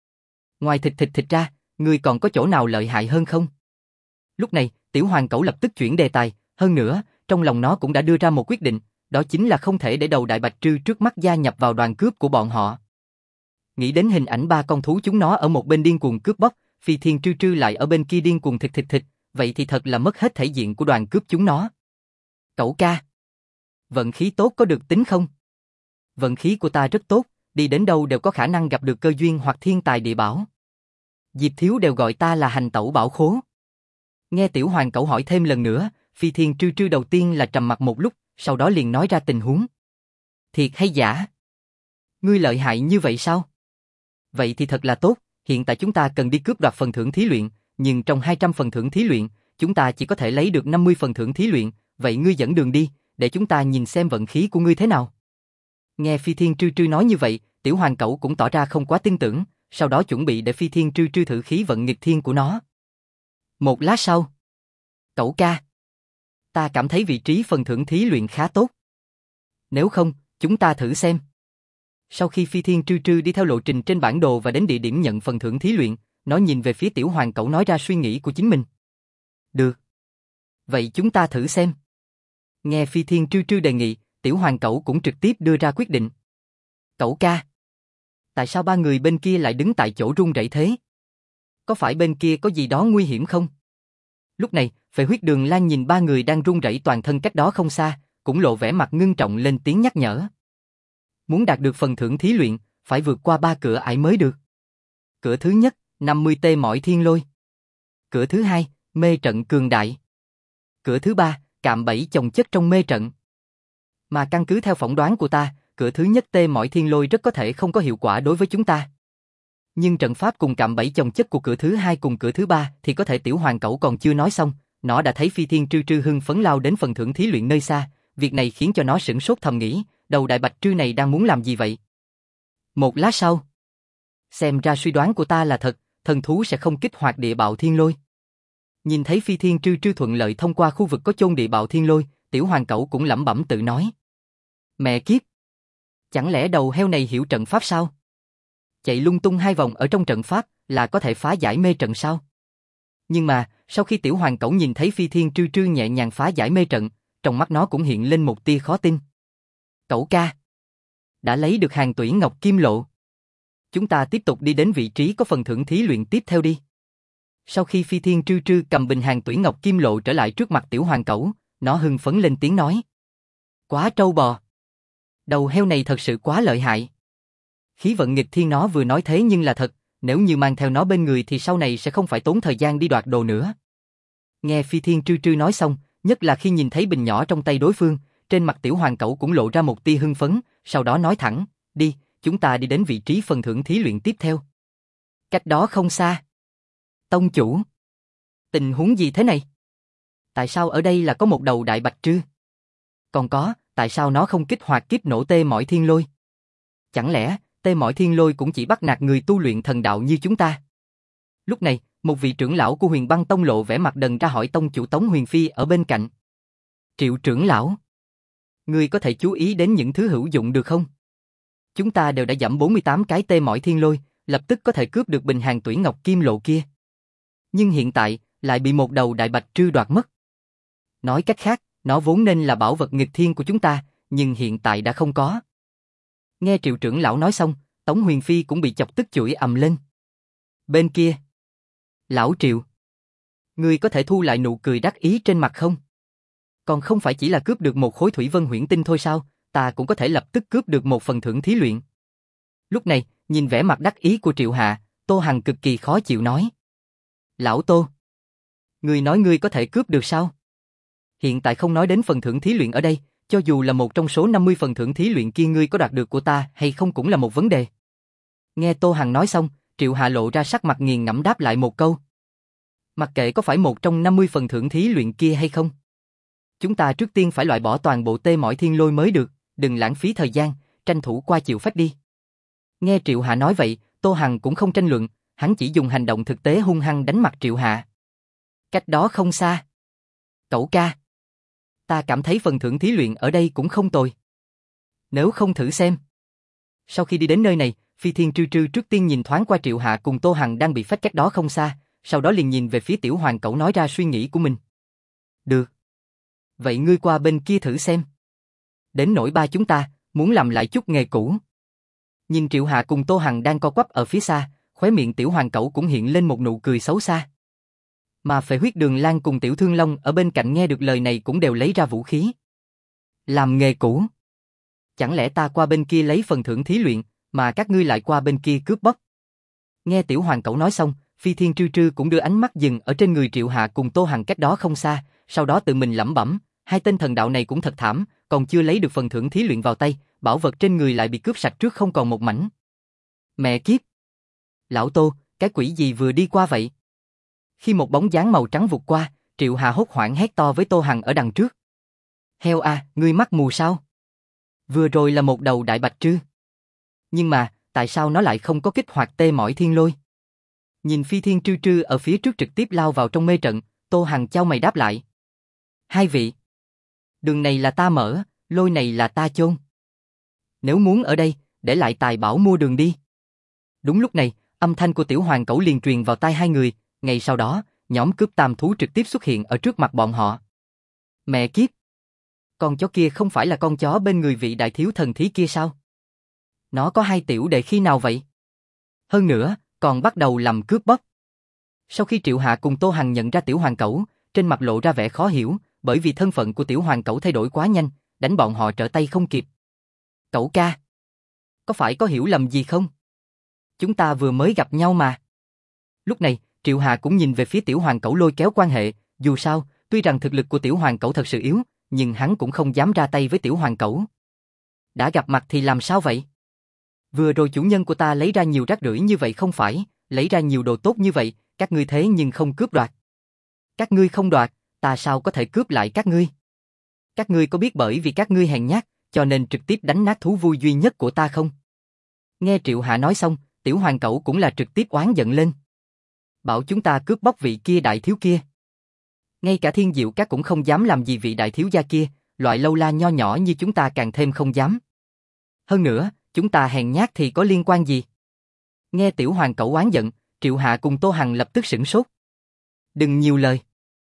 Ngoài thịt thịt thịt ra, ngươi còn có chỗ nào lợi hại hơn không? Lúc này, tiểu hoàng cẩu lập tức chuyển đề tài, hơn nữa, trong lòng nó cũng đã đưa ra một quyết định, đó chính là không thể để đầu đại bạch trư trước mắt gia nhập vào đoàn cướp của bọn họ. Nghĩ đến hình ảnh ba con thú chúng nó ở một bên điên cuồng cướp bóc, Phi Thiên Trư Trư lại ở bên kia điên cuồng thịt thịt thịt, vậy thì thật là mất hết thể diện của đoàn cướp chúng nó. Cẩu ca. Vận khí tốt có được tính không? Vận khí của ta rất tốt, đi đến đâu đều có khả năng gặp được cơ duyên hoặc thiên tài địa bảo. Diệp thiếu đều gọi ta là hành tẩu bảo khố. Nghe tiểu hoàng cẩu hỏi thêm lần nữa, Phi Thiên Trư Trư đầu tiên là trầm mặc một lúc, sau đó liền nói ra tình huống. Thiệt hay giả? Ngươi lợi hại như vậy sao? Vậy thì thật là tốt, hiện tại chúng ta cần đi cướp đoạt phần thưởng thí luyện, nhưng trong hai trăm phần thưởng thí luyện, chúng ta chỉ có thể lấy được năm mươi phần thưởng thí luyện, vậy ngươi dẫn đường đi, để chúng ta nhìn xem vận khí của ngươi thế nào. Nghe Phi Thiên Trư Trư nói như vậy, tiểu hoàng cẩu cũng tỏ ra không quá tin tưởng, sau đó chuẩn bị để Phi Thiên Trư Trư thử khí vận nghịch thiên của nó. Một lát sau. Cẩu ca. Ta cảm thấy vị trí phần thưởng thí luyện khá tốt. Nếu không, chúng ta thử xem. Sau khi Phi Thiên Trư Trư đi theo lộ trình trên bản đồ và đến địa điểm nhận phần thưởng thí luyện, nó nhìn về phía tiểu hoàng cẩu nói ra suy nghĩ của chính mình. Được. Vậy chúng ta thử xem. Nghe Phi Thiên Trư Trư đề nghị, tiểu hoàng cẩu cũng trực tiếp đưa ra quyết định. Cẩu ca. Tại sao ba người bên kia lại đứng tại chỗ run rẩy thế? Có phải bên kia có gì đó nguy hiểm không? Lúc này, Phệ Huyết Đường Lan nhìn ba người đang run rẩy toàn thân cách đó không xa, cũng lộ vẻ mặt ngưng trọng lên tiếng nhắc nhở. Muốn đạt được phần thưởng thí luyện, phải vượt qua ba cửa ải mới được. Cửa thứ nhất, năm mươi tê mỏi thiên lôi. Cửa thứ hai, mê trận cường đại. Cửa thứ ba, cạm bẫy chồng chất trong mê trận. Mà căn cứ theo phỏng đoán của ta, cửa thứ nhất tê mỏi thiên lôi rất có thể không có hiệu quả đối với chúng ta. Nhưng trận pháp cùng cạm bẫy chồng chất của cửa thứ hai cùng cửa thứ ba thì có thể tiểu hoàng cẩu còn chưa nói xong, nó đã thấy Phi Thiên Trư Trư hưng phấn lao đến phần thưởng thí luyện nơi xa, việc này khiến cho nó sửng sốt thầm nghĩ, đầu đại bạch trư này đang muốn làm gì vậy? Một lát sau, Xem ra suy đoán của ta là thật, thần thú sẽ không kích hoạt địa bạo thiên lôi. Nhìn thấy Phi Thiên Trư Trư thuận lợi thông qua khu vực có chôn địa bạo thiên lôi, Tiểu Hoàng Cẩu cũng lẩm bẩm tự nói. Mẹ kiếp! Chẳng lẽ đầu heo này hiểu trận pháp sao? Chạy lung tung hai vòng ở trong trận pháp là có thể phá giải mê trận sao? Nhưng mà, sau khi Tiểu Hoàng Cẩu nhìn thấy Phi Thiên Trư Trư nhẹ nhàng phá giải mê trận, trong mắt nó cũng hiện lên một tia khó tin. Cẩu ca! Đã lấy được hàng tuyển ngọc kim lộ. Chúng ta tiếp tục đi đến vị trí có phần thưởng thí luyện tiếp theo đi. Sau khi Phi Thiên Trư Trư cầm bình hàng tuyển ngọc kim lộ trở lại trước mặt Tiểu Hoàng Cẩu, nó hưng phấn lên tiếng nói. Quá trâu bò! Đầu heo này thật sự quá lợi hại. Khí vận nghịch thiên nó vừa nói thế nhưng là thật, nếu như mang theo nó bên người thì sau này sẽ không phải tốn thời gian đi đoạt đồ nữa. Nghe Phi Thiên Trư Trư nói xong, nhất là khi nhìn thấy bình nhỏ trong tay đối phương, trên mặt Tiểu Hoàng Cẩu cũng lộ ra một tia hưng phấn, sau đó nói thẳng, đi, chúng ta đi đến vị trí phần thưởng thí luyện tiếp theo. Cách đó không xa. Tông chủ. Tình huống gì thế này? Tại sao ở đây là có một đầu đại bạch trư? Còn có, tại sao nó không kích hoạt kiếp nổ tê mỏi thiên lôi? Chẳng lẽ, tê mỏi thiên lôi cũng chỉ bắt nạt người tu luyện thần đạo như chúng ta? Lúc này, một vị trưởng lão của Huyền Băng Tông lộ vẻ mặt đần ra hỏi tông chủ Tống Huyền Phi ở bên cạnh. Triệu trưởng lão, ngươi có thể chú ý đến những thứ hữu dụng được không? Chúng ta đều đã giảm bốn mươi tám cái tê mỏi thiên lôi, lập tức có thể cướp được bình hàng tuyển ngọc kim lộ kia. Nhưng hiện tại, lại bị một đầu đại bạch trư đoạt mất. Nói cách khác, nó vốn nên là bảo vật nghịch thiên của chúng ta, nhưng hiện tại đã không có. Nghe Triệu trưởng lão nói xong, Tống Huyền Phi cũng bị chọc tức chửi ầm lên. Bên kia, lão Triệu, ngươi có thể thu lại nụ cười đắc ý trên mặt không? Còn không phải chỉ là cướp được một khối thủy vân huyễn tinh thôi sao, ta cũng có thể lập tức cướp được một phần thưởng thí luyện. Lúc này, nhìn vẻ mặt đắc ý của Triệu Hạ, Tô Hằng cực kỳ khó chịu nói. Lão Tô, ngươi nói ngươi có thể cướp được sao? Hiện tại không nói đến phần thưởng thí luyện ở đây, cho dù là một trong số năm mươi phần thưởng thí luyện kia ngươi có đạt được của ta hay không cũng là một vấn đề. Nghe Tô Hằng nói xong, Triệu Hạ lộ ra sắc mặt nghiền ngẫm đáp lại một câu. Mặc kệ có phải một trong năm mươi phần thưởng thí luyện kia hay không. Chúng ta trước tiên phải loại bỏ toàn bộ tê mỏi thiên lôi mới được, đừng lãng phí thời gian, tranh thủ qua chịu phách đi. Nghe Triệu Hạ nói vậy, Tô Hằng cũng không tranh luận, hắn chỉ dùng hành động thực tế hung hăng đánh mặt Triệu Hạ. Cách đó không xa. Cẩu ca, ta cảm thấy phần thưởng thí luyện ở đây cũng không tồi. Nếu không thử xem. Sau khi đi đến nơi này, Phi Thiên Trư Trư trước tiên nhìn thoáng qua Triệu Hạ cùng Tô Hằng đang bị phách cách đó không xa, sau đó liền nhìn về phía Tiểu Hoàng Cẩu nói ra suy nghĩ của mình. Được. Vậy ngươi qua bên kia thử xem. Đến nỗi ba chúng ta, muốn làm lại chút nghề cũ. Nhìn Triệu Hạ cùng Tô Hằng đang co quắp ở phía xa, khóe miệng Tiểu Hoàng Cẩu cũng hiện lên một nụ cười xấu xa. Mà Phệ Huyết Đường Lan cùng Tiểu Thương Long ở bên cạnh nghe được lời này cũng đều lấy ra vũ khí. Làm nghề cũ? Chẳng lẽ ta qua bên kia lấy phần thưởng thí luyện, mà các ngươi lại qua bên kia cướp bóc? Nghe Tiểu Hoàng Cẩu nói xong, Phi Thiên Trư Trư cũng đưa ánh mắt dừng ở trên người Triệu Hạ cùng Tô Hằng cách đó không xa, sau đó tự mình lẩm bẩm, hai tên thần đạo này cũng thật thảm, còn chưa lấy được phần thưởng thí luyện vào tay, bảo vật trên người lại bị cướp sạch trước không còn một mảnh. Mẹ kiếp! Lão Tô, cái quỷ gì vừa đi qua vậy? Khi một bóng dáng màu trắng vụt qua, Triệu Hạ hốt hoảng hét to với Tô Hằng ở đằng trước. Heo à, ngươi mắt mù sao? Vừa rồi là một đầu đại bạch trư. Nhưng mà, tại sao nó lại không có kích hoạt tê mỏi thiên lôi? Nhìn Phi Thiên Trư Trư ở phía trước trực tiếp lao vào trong mê trận, Tô Hằng chau mày đáp lại. Hai vị, đường này là ta mở, lôi này là ta chôn. Nếu muốn ở đây, để lại tài bảo mua đường đi. Đúng lúc này, âm thanh của Tiểu Hoàng Cẩu liền truyền vào tai hai người, ngay sau đó, nhóm cướp tam thú trực tiếp xuất hiện ở trước mặt bọn họ. Mẹ kiếp! Con chó kia không phải là con chó bên người vị đại thiếu thần thí kia sao? Nó có hai tiểu đệ khi nào vậy? Hơn nữa, còn bắt đầu làm cướp bóc. Sau khi Triệu Hạ cùng Tô Hằng nhận ra Tiểu Hoàng Cẩu, trên mặt lộ ra vẻ khó hiểu, bởi vì thân phận của Tiểu Hoàng Cẩu thay đổi quá nhanh, đánh bọn họ trở tay không kịp. Cẩu ca! Có phải có hiểu lầm gì không? Chúng ta vừa mới gặp nhau mà. Lúc này, Triệu Hạ cũng nhìn về phía Tiểu Hoàng Cẩu lôi kéo quan hệ, dù sao, tuy rằng thực lực của Tiểu Hoàng Cẩu thật sự yếu, nhưng hắn cũng không dám ra tay với Tiểu Hoàng Cẩu. Đã gặp mặt thì làm sao vậy? Vừa rồi chủ nhân của ta lấy ra nhiều rác rưởi như vậy không phải, lấy ra nhiều đồ tốt như vậy, các ngươi thế nhưng không cướp đoạt. Các ngươi không đoạt, ta sao có thể cướp lại các ngươi? Các ngươi có biết bởi vì các ngươi hèn nhát, cho nên trực tiếp đánh nát thú vui duy nhất của ta không? Nghe Triệu Hạ nói xong, Tiểu Hoàng Cẩu cũng là trực tiếp oán giận lên. Bảo chúng ta cướp bóc vị kia đại thiếu kia. Ngay cả Thiên Diệu Các cũng không dám làm gì vị đại thiếu gia kia, loại lâu la nho nhỏ như chúng ta càng thêm không dám. Hơn nữa, chúng ta hèn nhát thì có liên quan gì? Nghe Tiểu Hoàng Cẩu oán giận, Triệu Hạ cùng Tô Hằng lập tức sửng sốt. Đừng nhiều lời.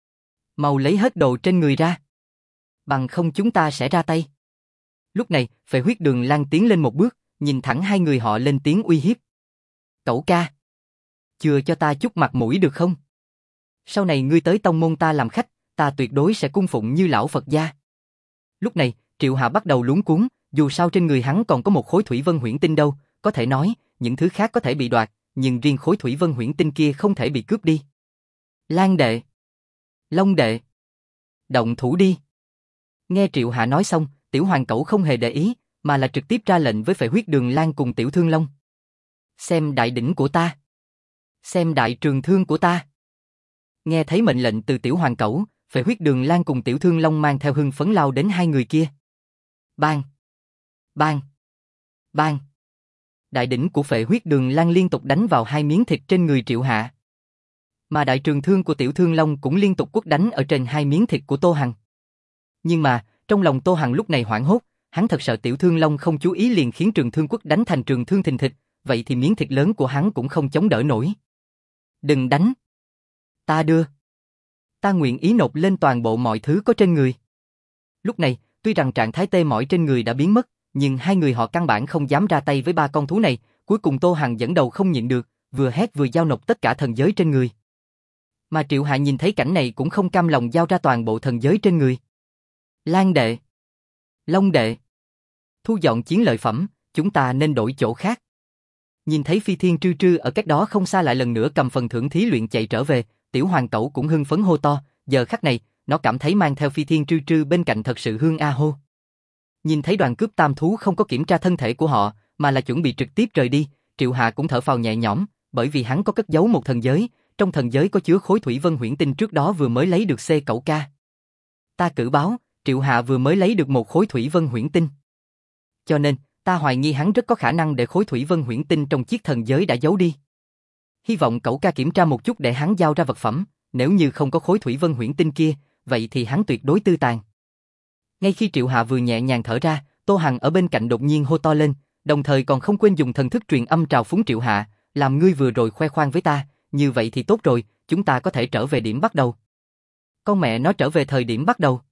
Mau lấy hết đồ trên người ra. Bằng không chúng ta sẽ ra tay. Lúc này, Phệ Huyết Đường Lan tiến lên một bước, nhìn thẳng hai người họ lên tiếng uy hiếp. Cẩu ca, chừa cho ta chút mặt mũi được không? Sau này ngươi tới tông môn ta làm khách, ta tuyệt đối sẽ cung phụng như lão Phật gia. Lúc này, Triệu Hạ bắt đầu luống cuống, dù sao trên người hắn còn có một khối thủy vân huyễn tinh đâu, có thể nói, những thứ khác có thể bị đoạt, nhưng riêng khối thủy vân huyễn tinh kia không thể bị cướp đi. Lan đệ, Long đệ, động thủ đi. Nghe Triệu Hạ nói xong, Tiểu Hoàng Cẩu không hề để ý, mà là trực tiếp ra lệnh với Phệ Huyết Đường Lan cùng Tiểu Thương Long. Xem đại đỉnh của ta. Xem đại trường thương của ta. Nghe thấy mệnh lệnh từ Tiểu Hoàng Cẩu, Phệ Huyết Đường Lan cùng Tiểu Thương Long mang theo hưng phấn lao đến hai người kia. Bang! Bang! Bang! Đại đỉnh của Phệ Huyết Đường Lan liên tục đánh vào hai miếng thịt trên người Triệu Hạ. Mà đại trường thương của Tiểu Thương Long cũng liên tục quất đánh ở trên hai miếng thịt của Tô Hằng. Nhưng mà, trong lòng Tô Hằng lúc này hoảng hốt, hắn thật sợ Tiểu Thương Long không chú ý liền khiến trường thương quất đánh thành trường thương thình thịch, vậy thì miếng thịt lớn của hắn cũng không chống đỡ nổi. Đừng đánh! Ta đưa! Ta nguyện ý nộp lên toàn bộ mọi thứ có trên người. Lúc này, tuy rằng trạng thái tê mỏi trên người đã biến mất, nhưng hai người họ căn bản không dám ra tay với ba con thú này, cuối cùng Tô Hằng dẫn đầu không nhịn được, vừa hét vừa giao nộp tất cả thần giới trên người. Mà Triệu Hạ nhìn thấy cảnh này cũng không cam lòng giao ra toàn bộ thần giới trên người. Lan đệ, Long đệ, thu dọn chiến lợi phẩm, chúng ta nên đổi chỗ khác. Nhìn thấy Phi Thiên Trư Trư ở cách đó không xa lại lần nữa cầm phần thưởng thí luyện chạy trở về, Tiểu Hoàng Cẩu cũng hưng phấn hô to, giờ khắc này, nó cảm thấy mang theo Phi Thiên Trư Trư bên cạnh thật sự hương a hô. Nhìn thấy đoàn cướp tam thú không có kiểm tra thân thể của họ, mà là chuẩn bị trực tiếp rời đi, Triệu Hạ cũng thở phào nhẹ nhõm, bởi vì hắn có cất giấu một thần giới, trong thần giới có chứa khối thủy vân huyễn tinh trước đó vừa mới lấy được C Cẩu ca. Ta cử báo, Triệu Hạ vừa mới lấy được một khối thủy vân huyễn tinh. Cho nên, ta hoài nghi hắn rất có khả năng để khối thủy vân huyễn tinh trong chiếc thần giới đã giấu đi. Hy vọng Cẩu ca kiểm tra một chút để hắn giao ra vật phẩm, nếu như không có khối thủy vân huyễn tinh kia, vậy thì hắn tuyệt đối tư tàn. Ngay khi Triệu Hạ vừa nhẹ nhàng thở ra, Tô Hằng ở bên cạnh đột nhiên hô to lên, đồng thời còn không quên dùng thần thức truyền âm trào phúng Triệu Hạ, làm ngươi vừa rồi khoe khoang với ta, như vậy thì tốt rồi, chúng ta có thể trở về điểm bắt đầu. Con mẹ nó trở về thời điểm bắt đầu.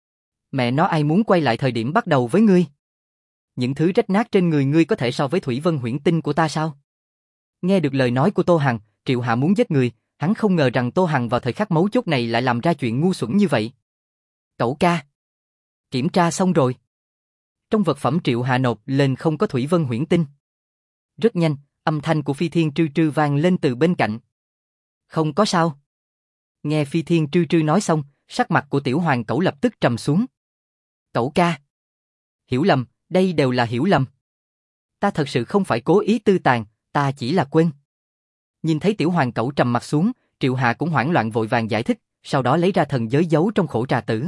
Mẹ nó ai muốn quay lại thời điểm bắt đầu với ngươi? Những thứ rách nát trên người ngươi có thể so với thủy vân huyễn tinh của ta sao? Nghe được lời nói của Tô Hằng, Triệu Hạ muốn giết người, hắn không ngờ rằng Tô Hằng vào thời khắc mấu chốt này lại làm ra chuyện ngu xuẩn như vậy. Cẩu ca, kiểm tra xong rồi. Trong vật phẩm Triệu Hạ nộp lên không có thủy vân huyễn tinh. Rất nhanh, âm thanh của Phi Thiên Trư Trư vang lên từ bên cạnh. Không có sao. Nghe Phi Thiên Trư Trư nói xong, sắc mặt của Tiểu Hoàng Cẩu lập tức trầm xuống. Cẩu ca, hiểu lầm, đây đều là hiểu lầm. Ta thật sự không phải cố ý tư tàn, ta chỉ là quên. Nhìn thấy Tiểu Hoàng Cẩu trầm mặt xuống, Triệu Hạ cũng hoảng loạn vội vàng giải thích, sau đó lấy ra thần giới giấu trong khổ trà tử.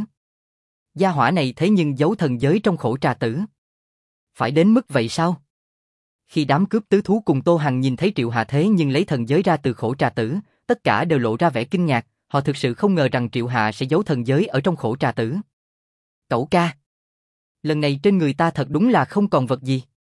Gia hỏa này thế nhưng giấu thần giới trong khổ trà tử. Phải đến mức vậy sao? Khi đám cướp tứ thú cùng Tô Hằng nhìn thấy Triệu Hạ thế nhưng lấy thần giới ra từ khổ trà tử, tất cả đều lộ ra vẻ kinh ngạc, họ thực sự không ngờ rằng Triệu Hạ sẽ giấu thần giới ở trong khổ trà tử. Cẩu ca, lần này trên người ta thật đúng là không còn vật gì.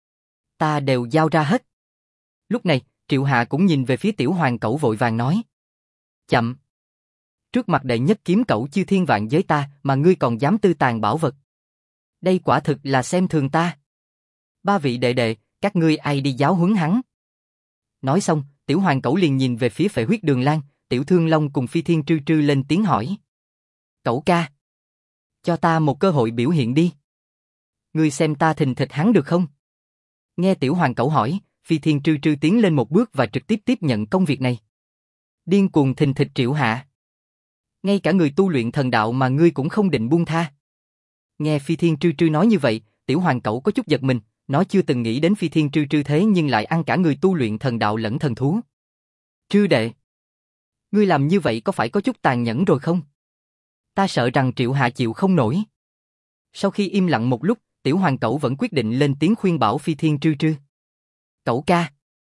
Ta đều giao ra hết. Lúc này, Triệu Hạ cũng nhìn về phía Tiểu Hoàng Cẩu vội vàng nói. Chậm. Trước mặt đệ nhất kiếm cẩu chư thiên vạn giới ta mà ngươi còn dám tư tàn bảo vật. Đây quả thực là xem thường ta. Ba vị đệ đệ, các ngươi ai đi giáo huấn hắn? Nói xong, Tiểu Hoàng Cẩu liền nhìn về phía Phệ Huyết Đường Lan, Tiểu Thương Long cùng Phi Thiên Trư Trư lên tiếng hỏi. Cẩu ca, cho ta một cơ hội biểu hiện đi. Ngươi xem ta thình thịch hắn được không? Nghe Tiểu Hoàng Cẩu hỏi, Phi Thiên Trư Trư tiến lên một bước và trực tiếp tiếp nhận công việc này. Điên cuồng thình thịch Triệu Hạ. Ngay cả người tu luyện thần đạo mà ngươi cũng không định buông tha. Nghe Phi Thiên Trư Trư nói như vậy, Tiểu Hoàng Cẩu có chút giật mình, nó chưa từng nghĩ đến Phi Thiên Trư Trư thế nhưng lại ăn cả người tu luyện thần đạo lẫn thần thú. Trư đệ, ngươi làm như vậy có phải có chút tàn nhẫn rồi không? Ta sợ rằng Triệu Hạ chịu không nổi. Sau khi im lặng một lúc, Tiểu Hoàng Cẩu vẫn quyết định lên tiếng khuyên bảo Phi Thiên Trư Trư. Cẩu ca,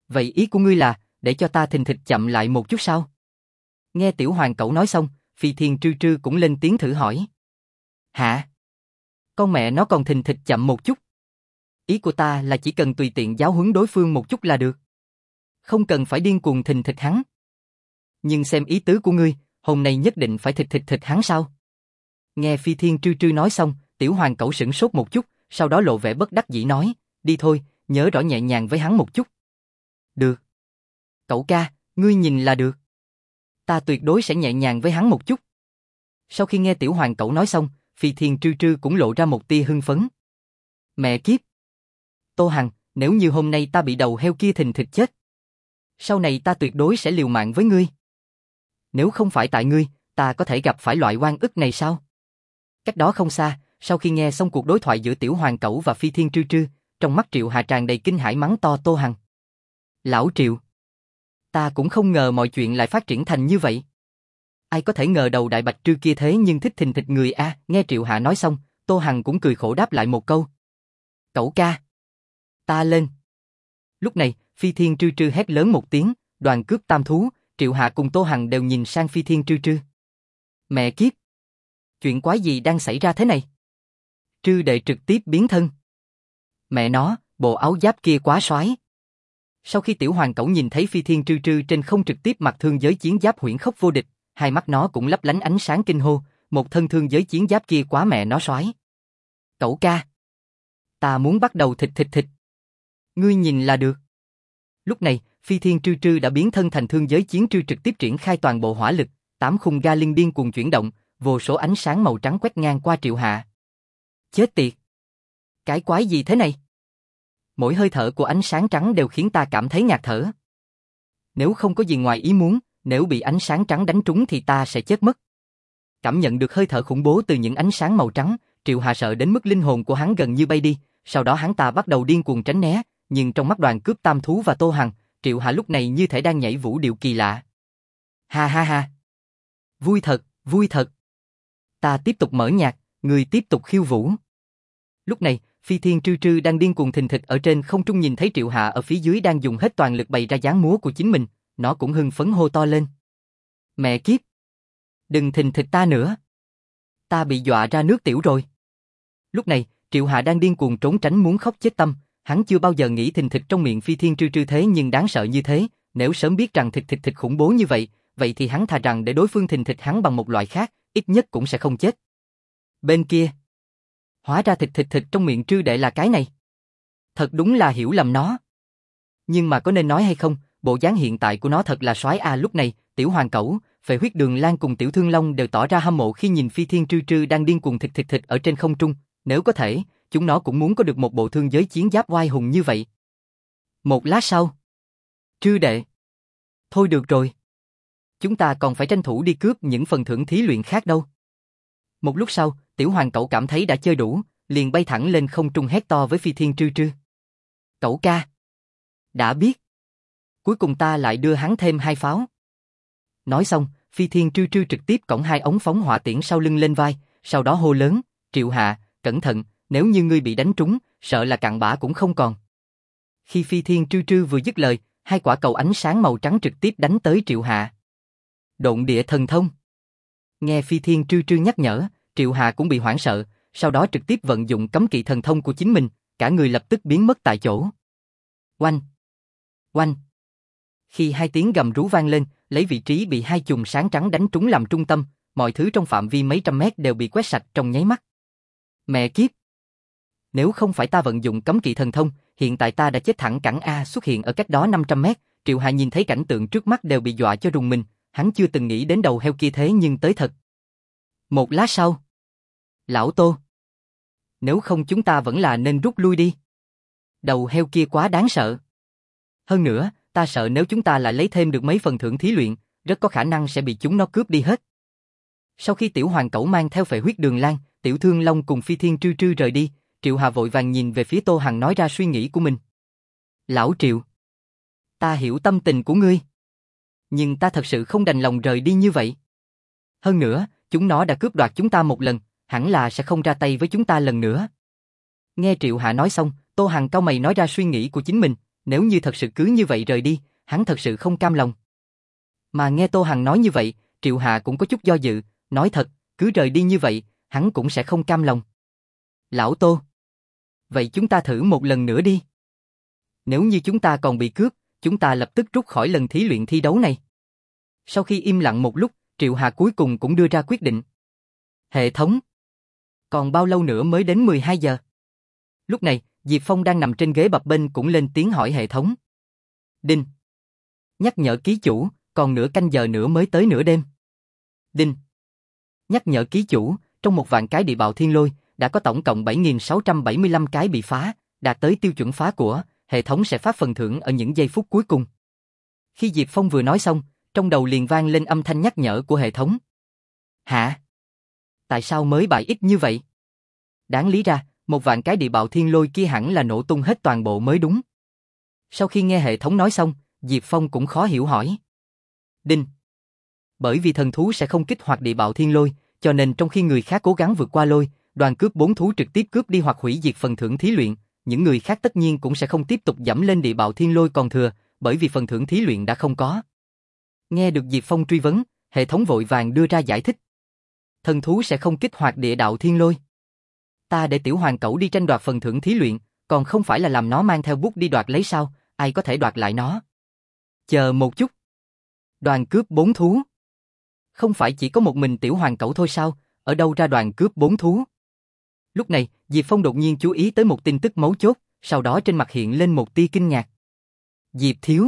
Vậy ý của ngươi là, để cho ta thình thịch chậm lại một chút sao? Nghe tiểu hoàng cẩu nói xong, Phi Thiên Trư Trư cũng lên tiếng thử hỏi. Hả? Con mẹ nó còn thình thịch chậm một chút. Ý của ta là chỉ cần tùy tiện giáo huấn đối phương một chút là được. Không cần phải điên cuồng thình thịch hắn. Nhưng xem ý tứ của ngươi, hôm nay nhất định phải thịch thịch thịch hắn sao? Nghe Phi Thiên Trư Trư nói xong, tiểu hoàng cẩu sửng sốt một chút, sau đó lộ vẻ bất đắc dĩ nói, đi thôi, nhớ rõ nhẹ nhàng với hắn một chút. Được. Cậu ca, ngươi nhìn là được. Ta tuyệt đối sẽ nhẹ nhàng với hắn một chút. Sau khi nghe tiểu hoàng cẩu nói xong, Phi Thiên Trư Trư cũng lộ ra một tia hưng phấn. Mẹ kiếp. Tô Hằng, nếu như hôm nay ta bị đầu heo kia thình thịch chết, sau này ta tuyệt đối sẽ liều mạng với ngươi. Nếu không phải tại ngươi, ta có thể gặp phải loại oan ức này sao? Cách đó không xa, sau khi nghe xong cuộc đối thoại giữa tiểu hoàng cẩu và Phi Thiên Trư Trư, trong mắt Triệu Hà tràn đầy kinh hãi mắng to Tô Hằng. Lão Triệu, ta cũng không ngờ mọi chuyện lại phát triển thành như vậy. Ai có thể ngờ đầu đại bạch trư kia thế nhưng thích thình thịch người a? Nghe Triệu Hà nói xong, Tô Hằng cũng cười khổ đáp lại một câu. Cẩu ca, ta lên. Lúc này, Phi Thiên Trư Trư hét lớn một tiếng, đoàn cướp tam thú, Triệu Hà cùng Tô Hằng đều nhìn sang Phi Thiên Trư Trư. Mẹ kiếp, chuyện quái gì đang xảy ra thế này? Trư đệ trực tiếp biến thân. Mẹ nó, bộ áo giáp kia quá xoái. Sau khi tiểu hoàng cẩu nhìn thấy Phi Thiên Trư Trư trên không trực tiếp mặc thương giới chiến giáp huyễn khốc vô địch, hai mắt nó cũng lấp lánh ánh sáng kinh hô, một thân thương giới chiến giáp kia quá mẹ nó xoái. Cẩu ca, ta muốn bắt đầu thịt thịt thịt. Ngươi nhìn là được. Lúc này, Phi Thiên Trư Trư đã biến thân thành thương giới chiến trư trực tiếp triển khai toàn bộ hỏa lực, tám khung ga linh điên cuồng chuyển động, vô số ánh sáng màu trắng quét ngang qua Triệu Hạ. Chết tiệt! Cái quái gì thế này? Mỗi hơi thở của ánh sáng trắng đều khiến ta cảm thấy ngạt thở. Nếu không có gì ngoài ý muốn, nếu bị ánh sáng trắng đánh trúng thì ta sẽ chết mất. Cảm nhận được hơi thở khủng bố từ những ánh sáng màu trắng, Triệu Hà sợ đến mức linh hồn của hắn gần như bay đi, sau đó hắn ta bắt đầu điên cuồng tránh né, nhưng trong mắt đoàn cướp tam thú và Tô Hằng, Triệu Hà lúc này như thể đang nhảy vũ điệu kỳ lạ. Ha ha ha! Vui thật, vui thật! Ta tiếp tục mở nhạc, người tiếp tục khiêu vũ. Lúc này, Phi Thiên Trư Trư đang điên cuồng thình thịch ở trên không trung nhìn thấy Triệu Hạ ở phía dưới đang dùng hết toàn lực bày ra dáng múa của chính mình, nó cũng hưng phấn hô to lên. Mẹ kiếp! Đừng thình thịch ta nữa! Ta bị dọa ra nước tiểu rồi. Lúc này, Triệu Hạ đang điên cuồng trốn tránh muốn khóc chết tâm, hắn chưa bao giờ nghĩ thình thịch trong miệng Phi Thiên Trư Trư thế nhưng đáng sợ như thế, nếu sớm biết rằng thịt thịt thịt khủng bố như vậy, vậy thì hắn thà rằng để đối phương thình thịch hắn bằng một loại khác, ít nhất cũng sẽ không chết. Bên kia, hóa ra thịt thịt thịt trong miệng Trư đệ là cái này. Thật đúng là hiểu lầm nó. Nhưng mà có nên nói hay không, bộ dáng hiện tại của nó thật là soái a. Lúc này, tiểu hoàng cẩu, Phệ Huyết Đường Lan cùng tiểu Thương Long đều tỏ ra hâm mộ khi nhìn Phi Thiên Trư Trư đang điên cuồng thịt thịt thịt ở trên không trung, nếu có thể, chúng nó cũng muốn có được một bộ thương giới chiến giáp oai hùng như vậy. Một lát sau, Trư đệ, thôi được rồi. Chúng ta còn phải tranh thủ đi cướp những phần thưởng thí luyện khác đâu. Một lúc sau, tiểu hoàng cẩu cảm thấy đã chơi đủ, liền bay thẳng lên không trung hét to với Phi Thiên Trư Trư. Cẩu ca, đã biết. Cuối cùng ta lại đưa hắn thêm hai pháo. Nói xong, Phi Thiên Trư Trư trực tiếp cõng hai ống phóng hỏa tiễn sau lưng lên vai, sau đó hô lớn, Triệu Hạ, cẩn thận, nếu như ngươi bị đánh trúng, sợ là cặn bã cũng không còn. Khi Phi Thiên Trư Trư vừa dứt lời, hai quả cầu ánh sáng màu trắng trực tiếp đánh tới Triệu Hạ. Độn địa thần thông. Nghe Phi Thiên Trư Trư nhắc nhở, Triệu Hạ cũng bị hoảng sợ, sau đó trực tiếp vận dụng cấm kỵ thần thông của chính mình, cả người lập tức biến mất tại chỗ. Oanh! Oanh! Khi hai tiếng gầm rú vang lên, lấy vị trí bị hai chùm sáng trắng đánh trúng làm trung tâm, mọi thứ trong phạm vi mấy trăm mét đều bị quét sạch trong nháy mắt. Mẹ kiếp! Nếu không phải ta vận dụng cấm kỵ thần thông, hiện tại ta đã chết thẳng cẳng A. Xuất hiện ở cách đó năm trăm mét, Triệu Hạ nhìn thấy cảnh tượng trước mắt đều bị dọa cho rùng mình, hắn chưa từng nghĩ đến đầu heo kia thế nhưng tới thật. Một lát sau, lão Tô, nếu không chúng ta vẫn là nên rút lui đi. Đầu heo kia quá đáng sợ. Hơn nữa, ta sợ nếu chúng ta lại lấy thêm được mấy phần thưởng thí luyện, rất có khả năng sẽ bị chúng nó cướp đi hết. Sau khi tiểu hoàng cẩu mang theo Phệ Huyết Đường Lan, tiểu Thương Long cùng Phi Thiên Trư Trư rời đi, Triệu Hà vội vàng nhìn về phía Tô Hằng nói ra suy nghĩ của mình. Lão Triệu, ta hiểu tâm tình của ngươi, nhưng ta thật sự không đành lòng rời đi như vậy. Hơn nữa, chúng nó đã cướp đoạt chúng ta một lần, hẳn là sẽ không ra tay với chúng ta lần nữa. Nghe Triệu Hạ nói xong, Tô Hằng cau mày nói ra suy nghĩ của chính mình, Nếu như thật sự cứ như vậy rời đi, hắn thật sự không cam lòng. Mà nghe Tô Hằng nói như vậy, Triệu Hạ cũng có chút do dự, nói thật, cứ rời đi như vậy, hắn cũng sẽ không cam lòng. Lão Tô, vậy chúng ta thử một lần nữa đi. Nếu như chúng ta còn bị cướp, chúng ta lập tức rút khỏi lần thí luyện thi đấu này. Sau khi im lặng một lúc, Triệu Hà cuối cùng cũng đưa ra quyết định. Hệ thống. Còn bao lâu nữa mới đến mười hai giờ? Lúc này, Diệp Phong đang nằm trên ghế bập bênh cũng lên tiếng hỏi hệ thống. Đinh. Nhắc nhở ký chủ, còn nửa canh giờ nữa mới tới nửa đêm. Đinh. Nhắc nhở ký chủ, trong một vạn cái địa bạo thiên lôi, đã có tổng cộng bảy nghìn sáu trăm bảy mươi lăm cái bị phá, đạt tới tiêu chuẩn phá của, hệ thống sẽ phát phần thưởng ở những giây phút cuối cùng. Khi Diệp Phong vừa nói xong, trong đầu liền vang lên âm thanh nhắc nhở của hệ thống. Hả? Tại sao mới bại ít như vậy? Đáng lý ra, một vạn cái địa bạo thiên lôi kia hẳn là nổ tung hết toàn bộ mới đúng. Sau khi nghe hệ thống nói xong, Diệp Phong cũng khó hiểu hỏi. Đinh. Bởi vì thần thú sẽ không kích hoạt địa bạo thiên lôi, cho nên trong khi người khác cố gắng vượt qua lôi, đoàn cướp bốn thú trực tiếp cướp đi hoặc hủy diệt phần thưởng thí luyện, những người khác tất nhiên cũng sẽ không tiếp tục dẫm lên địa bạo thiên lôi còn thừa, bởi vì phần thưởng thí luyện đã không có. Nghe được Diệp Phong truy vấn, hệ thống vội vàng đưa ra giải thích. Thần thú sẽ không kích hoạt địa đạo thiên lôi. Ta để tiểu hoàng cẩu đi tranh đoạt phần thưởng thí luyện, còn không phải là làm nó mang theo bút đi đoạt lấy sao, ai có thể đoạt lại nó. Chờ một chút. Đoàn cướp bốn thú. Không phải chỉ có một mình tiểu hoàng cẩu thôi sao, ở đâu ra đoàn cướp bốn thú? Lúc này, Diệp Phong đột nhiên chú ý tới một tin tức mấu chốt, sau đó trên mặt hiện lên một tia kinh ngạc. Diệp thiếu.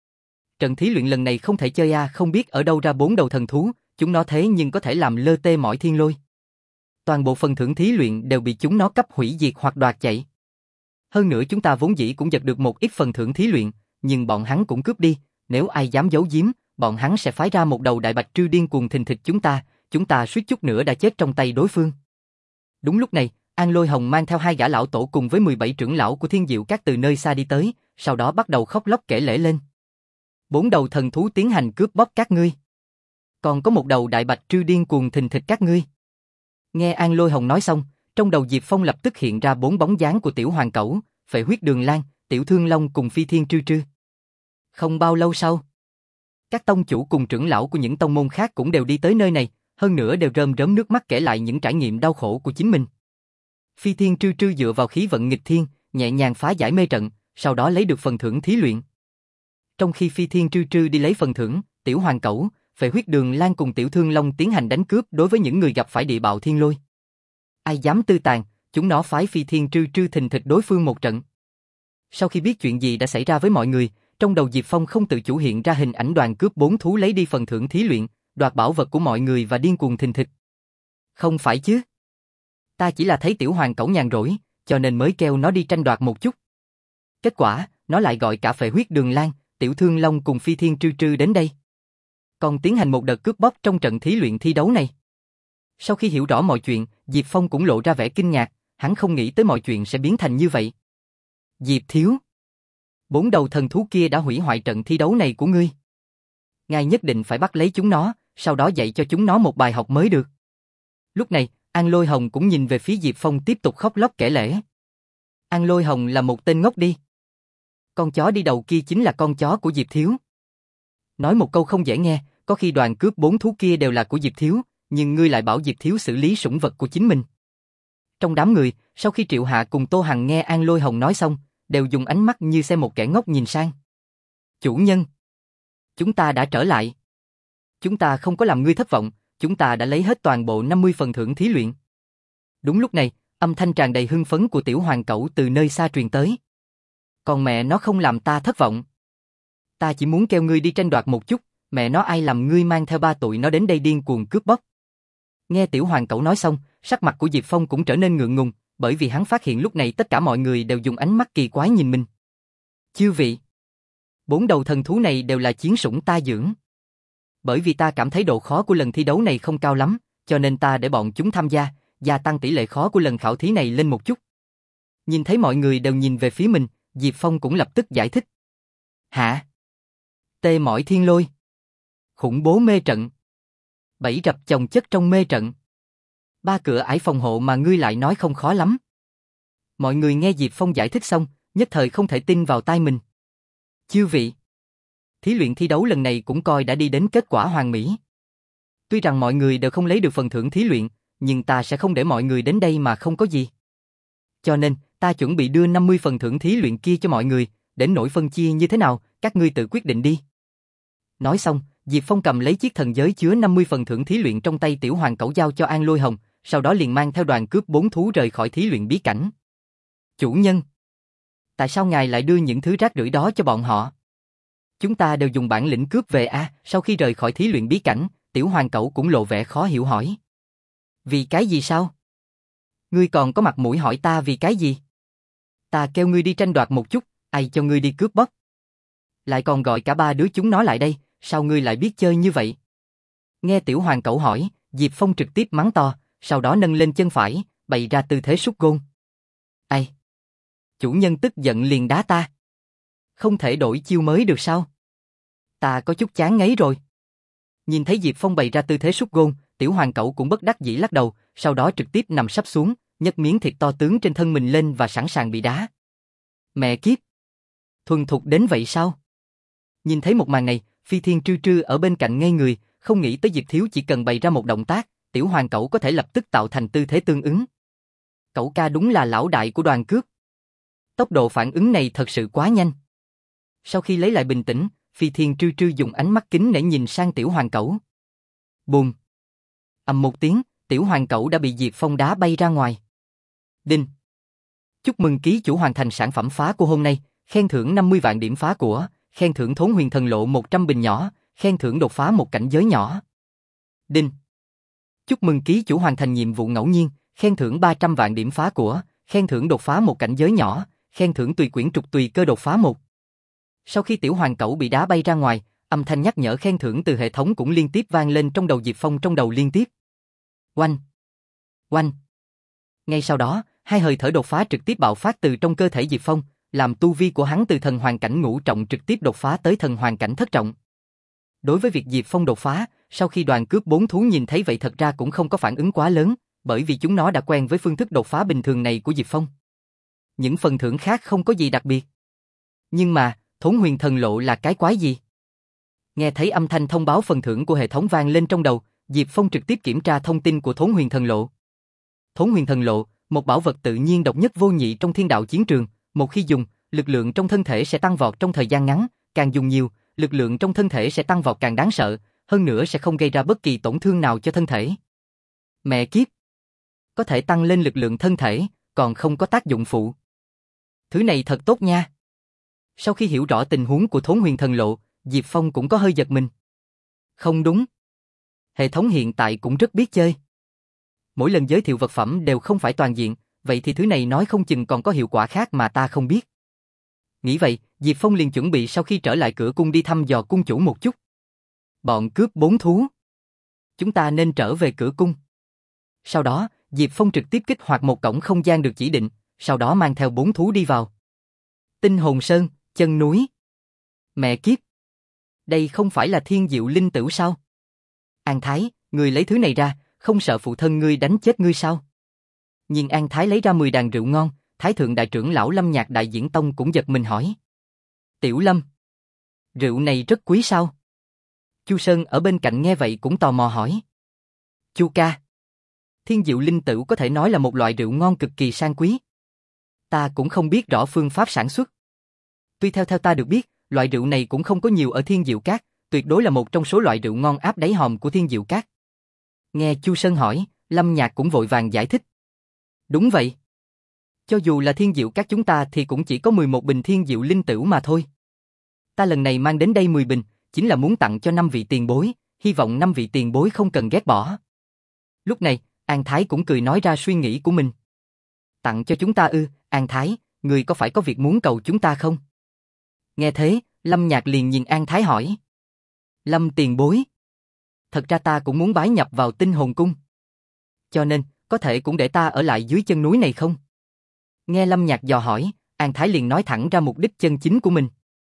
Trận thí luyện lần này không thể chơi a, không biết ở đâu ra bốn đầu thần thú, chúng nó thế nhưng có thể làm lơ tê mỏi thiên lôi. Toàn bộ phần thưởng thí luyện đều bị chúng nó cấp hủy diệt hoặc đoạt chạy. Hơn nữa chúng ta vốn dĩ cũng giật được một ít phần thưởng thí luyện, nhưng bọn hắn cũng cướp đi, nếu ai dám giấu giếm, bọn hắn sẽ phái ra một đầu đại bạch trư điên cuồng thình thịch chúng ta, chúng ta suýt chút nữa đã chết trong tay đối phương. Đúng lúc này, An Lôi Hồng mang theo hai gã lão tổ cùng với mười bảy trưởng lão của Thiên Diệu Các từ nơi xa đi tới, sau đó bắt đầu khóc lóc kể lể lên. Bốn đầu thần thú tiến hành cướp bóc các ngươi. Còn có một đầu đại bạch trư điên cuồng thình thịch các ngươi. Nghe An Lôi Hồng nói xong, trong đầu Diệp Phong lập tức hiện ra bốn bóng dáng của tiểu hoàng cẩu, Phệ Huyết Đường Lan, Tiểu Thương Long cùng Phi Thiên Trư Trư. Không bao lâu sau, các tông chủ cùng trưởng lão của những tông môn khác cũng đều đi tới nơi này, hơn nữa đều rơm rớm nước mắt kể lại những trải nghiệm đau khổ của chính mình. Phi Thiên Trư Trư dựa vào khí vận nghịch thiên, nhẹ nhàng phá giải mê trận, sau đó lấy được phần thưởng thí luyện. Trong khi Phi Thiên Trư Trư đi lấy phần thưởng, Tiểu Hoàng Cẩu, Phệ Huyết Đường Lan cùng Tiểu Thương Long tiến hành đánh cướp đối với những người gặp phải địa bạo thiên lôi. Ai dám tư tàn, chúng nó phái Phi Thiên Trư Trư thình thịch đối phương một trận. Sau khi biết chuyện gì đã xảy ra với mọi người, trong đầu Diệp Phong không tự chủ hiện ra hình ảnh đoàn cướp bốn thú lấy đi phần thưởng thí luyện, đoạt bảo vật của mọi người và điên cuồng thình thịch. Không phải chứ? Ta chỉ là thấy Tiểu Hoàng Cẩu nhàn rỗi, cho nên mới kêu nó đi tranh đoạt một chút. Kết quả, nó lại gọi cả Phệ Huyết Đường Lan, Tiểu Thương Long cùng Phi Thiên Trư Trư đến đây. Còn tiến hành một đợt cướp bóc trong trận thí luyện thi đấu này. Sau khi hiểu rõ mọi chuyện, Diệp Phong cũng lộ ra vẻ kinh ngạc, hắn không nghĩ tới mọi chuyện sẽ biến thành như vậy. Diệp thiếu, bốn đầu thần thú kia đã hủy hoại trận thi đấu này của ngươi. Ngài nhất định phải bắt lấy chúng nó, sau đó dạy cho chúng nó một bài học mới được. Lúc này, An Lôi Hồng cũng nhìn về phía Diệp Phong tiếp tục khóc lóc kể lể. An Lôi Hồng là một tên ngốc đi. Con chó đi đầu kia chính là con chó của Diệp thiếu. Nói một câu không dễ nghe, có khi đoàn cướp bốn thú kia đều là của Diệp thiếu, nhưng ngươi lại bảo Diệp thiếu xử lý sủng vật của chính mình. Trong đám người, sau khi Triệu Hạ cùng Tô Hằng nghe An Lôi Hồng nói xong, đều dùng ánh mắt như xem một kẻ ngốc nhìn sang. Chủ nhân, chúng ta đã trở lại. Chúng ta không có làm ngươi thất vọng, chúng ta đã lấy hết toàn bộ năm mươi phần thưởng thí luyện. Đúng lúc này, âm thanh tràn đầy hưng phấn của Tiểu Hoàng Cẩu từ nơi xa truyền tới. Còn mẹ nó không làm ta thất vọng. Ta chỉ muốn kêu ngươi đi tranh đoạt một chút, mẹ nó ai làm ngươi mang theo ba tụi nó đến đây điên cuồng cướp bóc. Nghe Tiểu Hoàng Cẩu nói xong, sắc mặt của Diệp Phong cũng trở nên ngượng ngùng, bởi vì hắn phát hiện lúc này tất cả mọi người đều dùng ánh mắt kỳ quái nhìn mình. Chư vị, bốn đầu thần thú này đều là chiến sủng ta dưỡng. Bởi vì ta cảm thấy độ khó của lần thi đấu này không cao lắm, cho nên ta để bọn chúng tham gia, gia tăng tỷ lệ khó của lần khảo thí này lên một chút. Nhìn thấy mọi người đều nhìn về phía mình, Diệp Phong cũng lập tức giải thích. Hả? Tê mỏi thiên lôi. Khủng bố mê trận. Bảy rập chồng chất trong mê trận. Ba cửa ải phòng hộ mà ngươi lại nói không khó lắm. Mọi người nghe Diệp Phong giải thích xong, nhất thời không thể tin vào tai mình. Chư vị, thí luyện thi đấu lần này cũng coi đã đi đến kết quả hoàn mỹ. Tuy rằng mọi người đều không lấy được phần thưởng thí luyện, nhưng ta sẽ không để mọi người đến đây mà không có gì. Cho nên, ta chuẩn bị đưa năm mươi phần thưởng thí luyện kia cho mọi người, đến nỗi phân chia như thế nào, các ngươi tự quyết định đi. Nói xong, Diệp Phong cầm lấy chiếc thần giới chứa năm mươi phần thưởng thí luyện trong tay tiểu hoàng cẩu giao cho An Lôi Hồng, sau đó liền mang theo đoàn cướp bốn thú rời khỏi thí luyện bí cảnh. Chủ nhân, tại sao ngài lại đưa những thứ rác rưởi đó cho bọn họ? Chúng ta đều dùng bản lĩnh cướp về a. Sau khi rời khỏi thí luyện bí cảnh, tiểu hoàng cẩu cũng lộ vẻ khó hiểu hỏi. Vì cái gì sao? Ngươi còn có mặt mũi hỏi ta vì cái gì? Ta kêu ngươi đi tranh đoạt một chút, ai cho ngươi đi cướp bóc? Lại còn gọi cả ba đứa chúng nó lại đây, sao ngươi lại biết chơi như vậy? Nghe tiểu hoàng cẩu hỏi, Diệp Phong trực tiếp mắng to, sau đó nâng lên chân phải, bày ra tư thế sút gôn. Ai? Chủ nhân tức giận liền đá ta. Không thể đổi chiêu mới được sao? Ta có chút chán ngấy rồi. Nhìn thấy Diệp Phong bày ra tư thế sút gôn, tiểu hoàng cẩu cũng bất đắc dĩ lắc đầu, sau đó trực tiếp nằm sấp xuống, nhấc miếng thịt to tướng trên thân mình lên và sẵn sàng bị đá. Mẹ kiếp! Thuần thục đến vậy sao? Nhìn thấy một màn này, Phi Thiên Trư Trư ở bên cạnh ngây người, không nghĩ tới Diệp Thiếu chỉ cần bày ra một động tác, tiểu hoàng cẩu có thể lập tức tạo thành tư thế tương ứng. Cẩu ca đúng là lão đại của đoàn cướp. Tốc độ phản ứng này thật sự quá nhanh. Sau khi lấy lại bình tĩnh, Phi Thiên Trư Trư dùng ánh mắt kính nể nhìn sang tiểu hoàng cẩu. Bùm! Ầm một tiếng, tiểu hoàng cẩu đã bị Diệp Phong đá bay ra ngoài. Đinh! Chúc mừng ký chủ hoàn thành sản phẩm phá của hôm nay, khen thưởng năm mươi vạn điểm phá của, khen thưởng thốn huyền thần lộ một trăm bình nhỏ, khen thưởng đột phá một cảnh giới nhỏ. Đinh! Chúc mừng ký chủ hoàn thành nhiệm vụ ngẫu nhiên, khen thưởng ba trăm vạn điểm phá của, khen thưởng đột phá một cảnh giới nhỏ, khen thưởng tùy quyển trục tùy cơ đột phá một. Sau khi tiểu hoàng cẩu bị đá bay ra ngoài, âm thanh nhắc nhở khen thưởng từ hệ thống cũng liên tiếp vang lên trong đầu Diệp Phong trong đầu liên tiếp. Oanh! Oanh! Ngay sau đó, hai hơi thở đột phá trực tiếp bạo phát từ trong cơ thể Diệp Phong, làm tu vi của hắn từ thần hoàng cảnh ngũ trọng trực tiếp đột phá tới thần hoàng cảnh thất trọng. Đối với việc Diệp Phong đột phá, sau khi đoàn cướp bốn thú nhìn thấy vậy thật ra cũng không có phản ứng quá lớn, bởi vì chúng nó đã quen với phương thức đột phá bình thường này của Diệp Phong. Những phần thưởng khác không có gì đặc biệt. Nhưng mà, thốn huyền thần lộ là cái quái gì? Nghe thấy âm thanh thông báo phần thưởng của hệ thống vang lên trong đầu, Diệp Phong trực tiếp kiểm tra thông tin của thốn huyền thần lộ. Thốn huyền thần lộ, một bảo vật tự nhiên độc nhất vô nhị trong thiên đạo chiến trường, một khi dùng, lực lượng trong thân thể sẽ tăng vọt trong thời gian ngắn, càng dùng nhiều, lực lượng trong thân thể sẽ tăng vọt càng đáng sợ, hơn nữa sẽ không gây ra bất kỳ tổn thương nào cho thân thể. Mẹ kiếp! Có thể tăng lên lực lượng thân thể, còn không có tác dụng phụ. Thứ này thật tốt nha. Sau khi hiểu rõ tình huống của thốn huyền thần lộ, Diệp Phong cũng có hơi giật mình. Không đúng. Hệ thống hiện tại cũng rất biết chơi. Mỗi lần giới thiệu vật phẩm đều không phải toàn diện, vậy thì thứ này nói không chừng còn có hiệu quả khác mà ta không biết. Nghĩ vậy, Diệp Phong liền chuẩn bị sau khi trở lại cửa cung đi thăm dò cung chủ một chút. Bọn cướp bốn thú. Chúng ta nên trở về cửa cung. Sau đó, Diệp Phong trực tiếp kích hoạt một cổng không gian được chỉ định, sau đó mang theo bốn thú đi vào. Tinh hồn sơn, chân núi. Mẹ kiếp! Đây không phải là thiên diệu linh tửu sao? An Thái, ngươi lấy thứ này ra, không sợ phụ thân ngươi đánh chết ngươi sao? Nhìn An Thái lấy ra mười đàn rượu ngon, Thái thượng đại trưởng lão Lâm Nhạc Đại Diễn Tông cũng giật mình hỏi. Tiểu Lâm, rượu này rất quý sao? Chu Sơn ở bên cạnh nghe vậy cũng tò mò hỏi. Chu ca, thiên diệu linh tửu có thể nói là một loại rượu ngon cực kỳ sang quý. Ta cũng không biết rõ phương pháp sản xuất. Tuy theo theo ta được biết, loại rượu này cũng không có nhiều ở Thiên Diệu Các, tuyệt đối là một trong số loại rượu ngon áp đáy hòm của Thiên Diệu Các. Nghe Chu Sơn hỏi, Lâm Nhạc cũng vội vàng giải thích. Đúng vậy. Cho dù là Thiên Diệu Các chúng ta thì cũng chỉ có mười một bình Thiên Diệu Linh Tửu mà thôi. Ta lần này mang đến đây mười bình, chính là muốn tặng cho năm vị tiền bối, hy vọng năm vị tiền bối không cần ghét bỏ. Lúc này, An Thái cũng cười nói ra suy nghĩ của mình. Tặng cho chúng ta ư? An Thái, người có phải có việc muốn cầu chúng ta không? Nghe thế, Lâm Nhạc liền nhìn An Thái hỏi. Lâm tiền bối. Thật ra ta cũng muốn bái nhập vào tinh hồn cung. Cho nên, có thể cũng để ta ở lại dưới chân núi này không? Nghe Lâm Nhạc dò hỏi, An Thái liền nói thẳng ra mục đích chân chính của mình.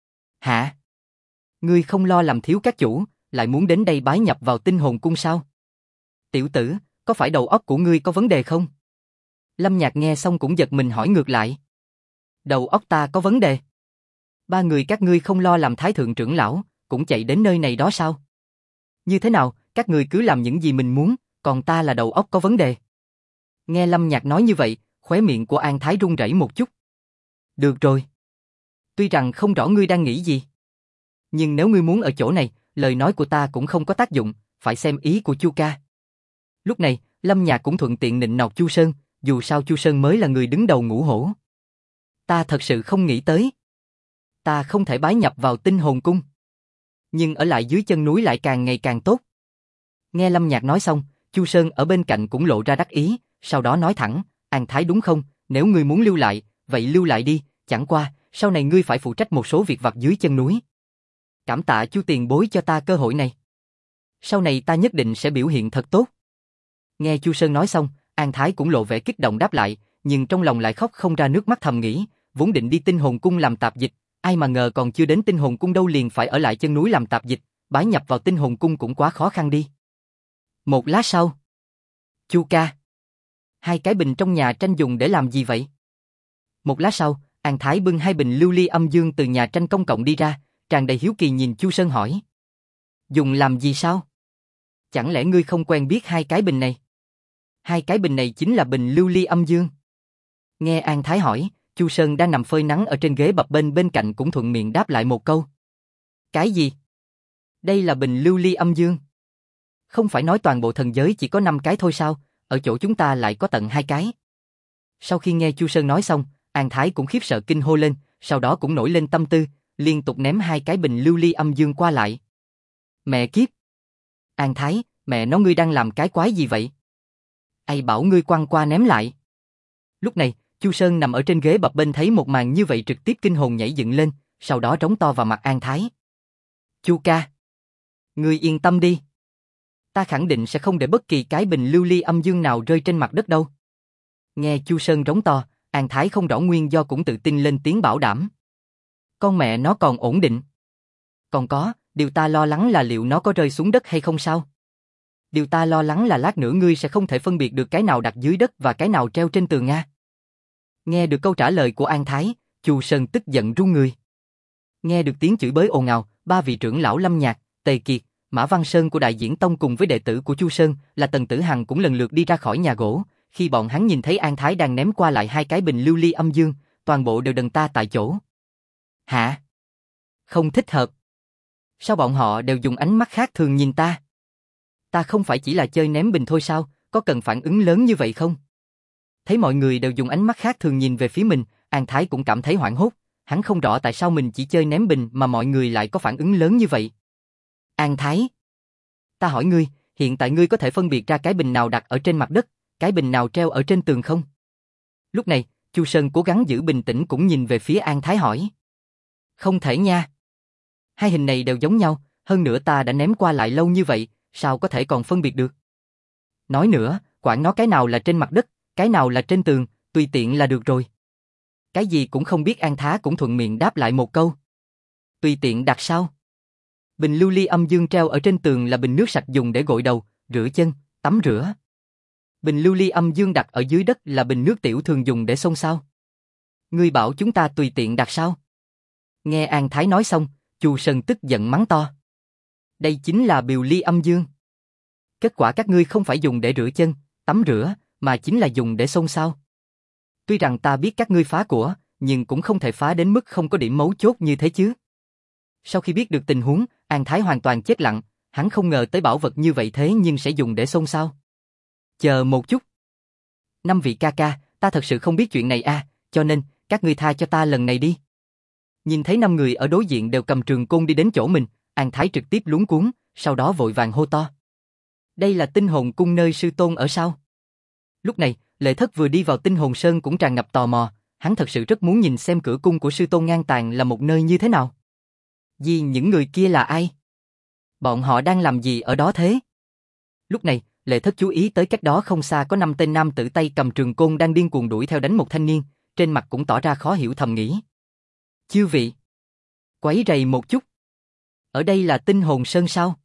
Hả? Ngươi không lo làm thiếu các chủ, lại muốn đến đây bái nhập vào tinh hồn cung sao? Tiểu tử, có phải đầu óc của ngươi có vấn đề không? Lâm Nhạc nghe xong cũng giật mình hỏi ngược lại. Đầu óc ta có vấn đề? Ba người các ngươi không lo làm thái thượng trưởng lão, cũng chạy đến nơi này đó sao? Như thế nào, các người cứ làm những gì mình muốn, còn ta là đầu óc có vấn đề. Nghe Lâm Nhạc nói như vậy, khóe miệng của An Thái run rẩy một chút. Được rồi. Tuy rằng không rõ ngươi đang nghĩ gì, nhưng nếu ngươi muốn ở chỗ này, lời nói của ta cũng không có tác dụng, phải xem ý của Chu ca. Lúc này, Lâm Nhạc cũng thuận tiện nịnh nọt Chu Sơn, dù sao Chu Sơn mới là người đứng đầu ngũ hổ. Ta thật sự không nghĩ tới. Ta không thể bái nhập vào Tinh Hồn Cung, nhưng ở lại dưới chân núi lại càng ngày càng tốt. Nghe Lâm Nhạc nói xong, Chu Sơn ở bên cạnh cũng lộ ra đắc ý, sau đó nói thẳng, An Thái đúng không, nếu ngươi muốn lưu lại, vậy lưu lại đi, chẳng qua, sau này ngươi phải phụ trách một số việc vặt dưới chân núi. Cảm tạ Chu tiền bối cho ta cơ hội này. Sau này ta nhất định sẽ biểu hiện thật tốt. Nghe Chu Sơn nói xong, An Thái cũng lộ vẻ kích động đáp lại, nhưng trong lòng lại khóc không ra nước mắt thầm nghĩ, vốn định đi Tinh Hồn Cung làm tạp dịch, ai mà ngờ còn chưa đến Tinh Hồn Cung đâu liền phải ở lại chân núi làm tạp dịch, bái nhập vào Tinh Hồn Cung cũng quá khó khăn đi. Một lát sau, Chu ca, hai cái bình trong nhà tranh dùng để làm gì vậy? Một lát sau, An Thái bưng hai bình lưu ly âm dương từ nhà tranh công cộng đi ra, tràn đầy hiếu kỳ nhìn Chu Sơn hỏi. Dùng làm gì sao? Chẳng lẽ ngươi không quen biết hai cái bình này? Hai cái bình này chính là bình lưu ly âm dương. Nghe An Thái hỏi, Chu Sơn đang nằm phơi nắng ở trên ghế bập bênh bên cạnh cũng thuận miệng đáp lại một câu. Cái gì? Đây là bình lưu ly âm dương. Không phải nói toàn bộ thần giới chỉ có năm cái thôi sao, ở chỗ chúng ta lại có tận hai cái. Sau khi nghe Chu Sơn nói xong, An Thái cũng khiếp sợ kinh hô lên, sau đó cũng nổi lên tâm tư, liên tục ném hai cái bình lưu ly âm dương qua lại. Mẹ kiếp! An Thái, mẹ nó ngươi đang làm cái quái gì vậy? Ai bảo ngươi quăng qua ném lại? Lúc này, Chu Sơn nằm ở trên ghế bập bênh thấy một màn như vậy trực tiếp kinh hồn nhảy dựng lên, sau đó trống to vào mặt An Thái. Chu ca! Ngươi yên tâm đi. Ta khẳng định sẽ không để bất kỳ cái bình lưu ly âm dương nào rơi trên mặt đất đâu. Nghe Chu Sơn trống to, An Thái không rõ nguyên do cũng tự tin lên tiếng bảo đảm. Con mẹ nó còn ổn định. Còn có, điều ta lo lắng là liệu nó có rơi xuống đất hay không sao? Điều ta lo lắng là lát nữa ngươi sẽ không thể phân biệt được cái nào đặt dưới đất và cái nào treo trên tường nha. Nghe được câu trả lời của An Thái, Chu Sơn tức giận run người. Nghe được tiếng chửi bới ồn ào, ba vị trưởng lão Lâm Nhạc, Tề Kiệt, Mã Văn Sơn của Đại Diễn Tông cùng với đệ tử của Chu Sơn là Tần Tử Hằng cũng lần lượt đi ra khỏi nhà gỗ. Khi bọn hắn nhìn thấy An Thái đang ném qua lại hai cái bình lưu ly âm dương, toàn bộ đều đần ta tại chỗ. Hả? Không thích hợp. Sao bọn họ đều dùng ánh mắt khác thường nhìn ta? Ta không phải chỉ là chơi ném bình thôi sao, có cần phản ứng lớn như vậy không? Thấy mọi người đều dùng ánh mắt khác thường nhìn về phía mình, An Thái cũng cảm thấy hoảng hốt, hắn không rõ tại sao mình chỉ chơi ném bình mà mọi người lại có phản ứng lớn như vậy. An Thái, ta hỏi ngươi, hiện tại ngươi có thể phân biệt ra cái bình nào đặt ở trên mặt đất, cái bình nào treo ở trên tường không? Lúc này, Chu Sơn cố gắng giữ bình tĩnh cũng nhìn về phía An Thái hỏi. Không thể nha. Hai hình này đều giống nhau, hơn nữa ta đã ném qua lại lâu như vậy, sao có thể còn phân biệt được? Nói nữa, quản nó cái nào là trên mặt đất, cái nào là trên tường, tùy tiện là được rồi. Cái gì cũng không biết An Thái cũng thuận miệng đáp lại một câu. Tùy tiện đặt sao? Bình lưu ly âm dương treo ở trên tường là bình nước sạch dùng để gội đầu, rửa chân, tắm rửa. Bình lưu ly âm dương đặt ở dưới đất là bình nước tiểu thường dùng để xông xao. Ngươi bảo chúng ta tùy tiện đặt sao? Nghe An Thái nói xong, Chu Sơn tức giận mắng to. Đây chính là biều ly âm dương. Kết quả các ngươi không phải dùng để rửa chân, tắm rửa, mà chính là dùng để xông xao. Tuy rằng ta biết các ngươi phá của, nhưng cũng không thể phá đến mức không có điểm mấu chốt như thế chứ. Sau khi biết được tình huống, An Thái hoàn toàn chết lặng, hắn không ngờ tới bảo vật như vậy thế nhưng sẽ dùng để xông xao. Chờ một chút. Năm vị ca ca, ta thật sự không biết chuyện này à, cho nên, các ngươi tha cho ta lần này đi. Nhìn thấy năm người ở đối diện đều cầm trường côn đi đến chỗ mình, An Thái trực tiếp luống cuống, sau đó vội vàng hô to. Đây là Tinh Hồn Cung nơi sư tôn ở sao? Lúc này, Lệ Thất vừa đi vào Tinh Hồn Sơn cũng tràn ngập tò mò, hắn thật sự rất muốn nhìn xem cửa cung của sư tôn ngang tàn là một nơi như thế nào. Vì những người kia là ai? Bọn họ đang làm gì ở đó thế? Lúc này, Lệ Thất chú ý tới cách đó không xa có năm tên nam tử tay cầm trường côn đang điên cuồng đuổi theo đánh một thanh niên, trên mặt cũng tỏ ra khó hiểu thầm nghĩ. Chư vị, quấy rầy một chút. Ở đây là Tinh Hồn Sơn sao?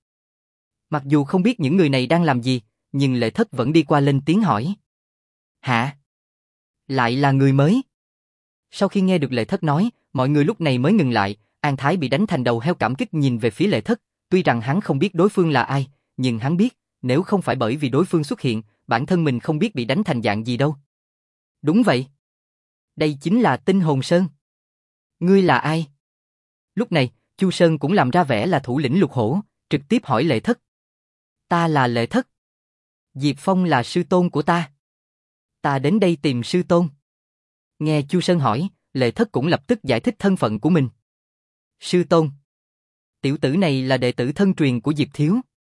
Mặc dù không biết những người này đang làm gì, nhưng Lệ Thất vẫn đi qua lên tiếng hỏi. Hả? Lại là người mới? Sau khi nghe được Lệ Thất nói, Mọi người lúc này mới ngừng lại, An Thái bị đánh thành đầu heo cảm kích nhìn về phía Lệ Thất, tuy rằng hắn không biết đối phương là ai, nhưng hắn biết, nếu không phải bởi vì đối phương xuất hiện, bản thân mình không biết bị đánh thành dạng gì đâu. Đúng vậy. Đây chính là Tinh Hồn Sơn. Ngươi là ai? Lúc này, Chu Sơn cũng làm ra vẻ là thủ lĩnh Lục Hổ, trực tiếp hỏi Lệ Thất. Ta là Lệ Thất. Diệp Phong là sư tôn của ta. Ta đến đây tìm sư tôn. Nghe Chu Sơn hỏi, Lệ Thất cũng lập tức giải thích thân phận của mình. Sư tôn. Tiểu tử này là đệ tử thân truyền của Diệp Thiếu.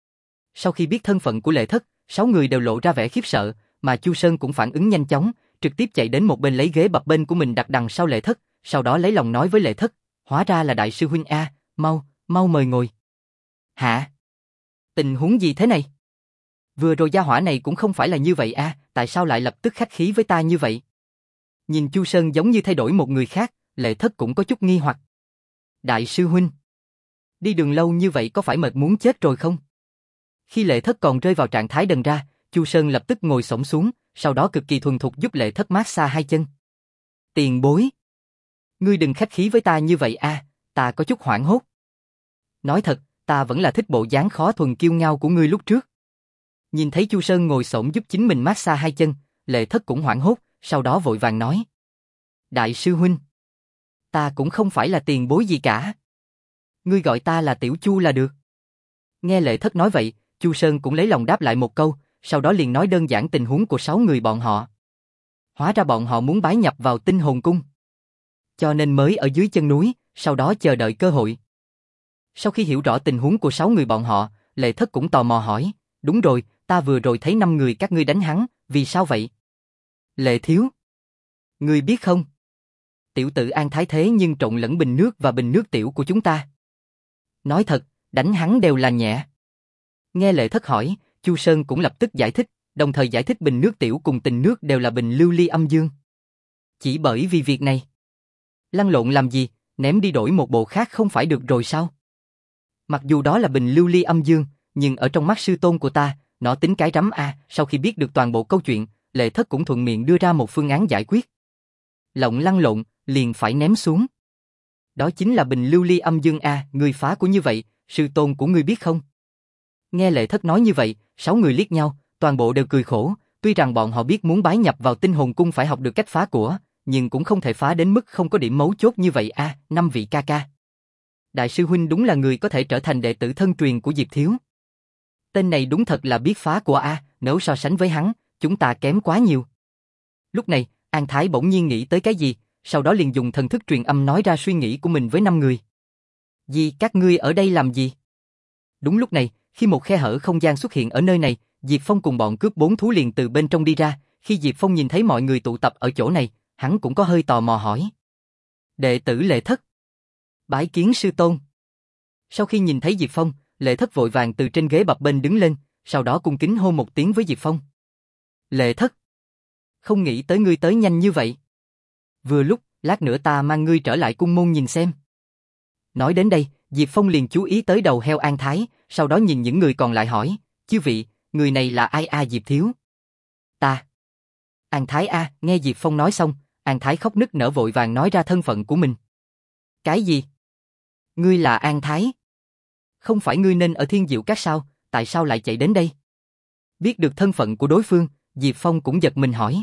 Sau khi biết thân phận của Lệ Thất, sáu người đều lộ ra vẻ khiếp sợ, mà Chu Sơn cũng phản ứng nhanh chóng, trực tiếp chạy đến một bên lấy ghế bập bên của mình đặt đằng sau Lệ Thất, sau đó lấy lòng nói với Lệ Thất, hóa ra là đại sư huynh a, mau, mau mời ngồi. Hả? Tình huống gì thế này? Vừa rồi gia hỏa này cũng không phải là như vậy a, tại sao lại lập tức khách khí với ta như vậy? Nhìn Chu Sơn giống như thay đổi một người khác, Lệ Thất cũng có chút nghi hoặc. Đại sư huynh, đi đường lâu như vậy có phải mệt muốn chết rồi không? Khi Lệ Thất còn rơi vào trạng thái đần ra, Chu Sơn lập tức ngồi xổm xuống, sau đó cực kỳ thuần thục giúp Lệ Thất massage hai chân. Tiền bối, ngươi đừng khách khí với ta như vậy a, ta có chút hoảng hốt. Nói thật, ta vẫn là thích bộ dáng khó thuần kiêu ngao của ngươi lúc trước. Nhìn thấy Chu Sơn ngồi xổm giúp chính mình massage hai chân, Lệ Thất cũng hoảng hốt, sau đó vội vàng nói. Đại sư huynh, ta cũng không phải là tiền bối gì cả. Ngươi gọi ta là Tiểu Chu là được. Nghe Lệ Thất nói vậy, Chu Sơn cũng lấy lòng đáp lại một câu, sau đó liền nói đơn giản tình huống của sáu người bọn họ. Hóa ra bọn họ muốn bái nhập vào Tinh Hồn Cung, cho nên mới ở dưới chân núi, sau đó chờ đợi cơ hội. Sau khi hiểu rõ tình huống của sáu người bọn họ, Lệ Thất cũng tò mò hỏi, đúng rồi, ta vừa rồi thấy năm người các ngươi đánh hắn, vì sao vậy? Lệ Thiếu, ngươi biết không? Tiểu tử An Thái thế nhưng trộn lẫn bình nước và bình nước tiểu của chúng ta. Nói thật, đánh hắn đều là nhẹ. Nghe Lệ Thất hỏi, Chu Sơn cũng lập tức giải thích, đồng thời giải thích bình nước tiểu cùng tình nước đều là bình lưu ly âm dương. Chỉ bởi vì việc này. Lăn lộn làm gì, ném đi đổi một bộ khác không phải được rồi sao? Mặc dù đó là bình lưu ly âm dương, nhưng ở trong mắt sư tôn của ta, nó tính cái rắm a. Sau khi biết được toàn bộ câu chuyện, Lệ Thất cũng thuận miệng đưa ra một phương án giải quyết. Lộng lăn lộn, liền phải ném xuống. Đó chính là bình lưu ly âm dương a, người phá của như vậy, sư tôn của ngươi biết không? Nghe Lệ Thất nói như vậy, sáu người liếc nhau, toàn bộ đều cười khổ, tuy rằng bọn họ biết muốn bái nhập vào Tinh Hồn Cung phải học được cách phá của, nhưng cũng không thể phá đến mức không có điểm mấu chốt như vậy a, à, năm vị ca ca. Đại sư huynh đúng là người có thể trở thành đệ tử thân truyền của Diệp Thiếu. Tên này đúng thật là biết phá của a, à, nếu so sánh với hắn, chúng ta kém quá nhiều. Lúc này, An Thái bỗng nhiên nghĩ tới cái gì, sau đó liền dùng thần thức truyền âm nói ra suy nghĩ của mình với năm người. Gì, các ngươi ở đây làm gì? Đúng lúc này, khi một khe hở không gian xuất hiện ở nơi này, Diệp Phong cùng bọn cướp bốn thú liền từ bên trong đi ra, khi Diệp Phong nhìn thấy mọi người tụ tập ở chỗ này, hắn cũng có hơi tò mò hỏi. Đệ tử Lệ Thất. Bái kiến sư tôn. Sau khi nhìn thấy Diệp Phong, Lệ Thất vội vàng từ trên ghế bập bênh đứng lên, sau đó cung kính hô một tiếng với Diệp Phong. Lệ Thất. Không nghĩ tới ngươi tới nhanh như vậy. Vừa lúc, lát nữa ta mang ngươi trở lại cung môn nhìn xem. Nói đến đây, Diệp Phong liền chú ý tới đầu heo An Thái, sau đó nhìn những người còn lại hỏi, chư vị, người này là ai a? Diệp Thiếu? Ta. An Thái a, nghe Diệp Phong nói xong, An Thái khóc nức nở vội vàng nói ra thân phận của mình. Cái gì? Ngươi là An Thái? Không phải ngươi nên ở Thiên Diệu Các sao, tại sao lại chạy đến đây? Biết được thân phận của đối phương, Diệp Phong cũng giật mình hỏi.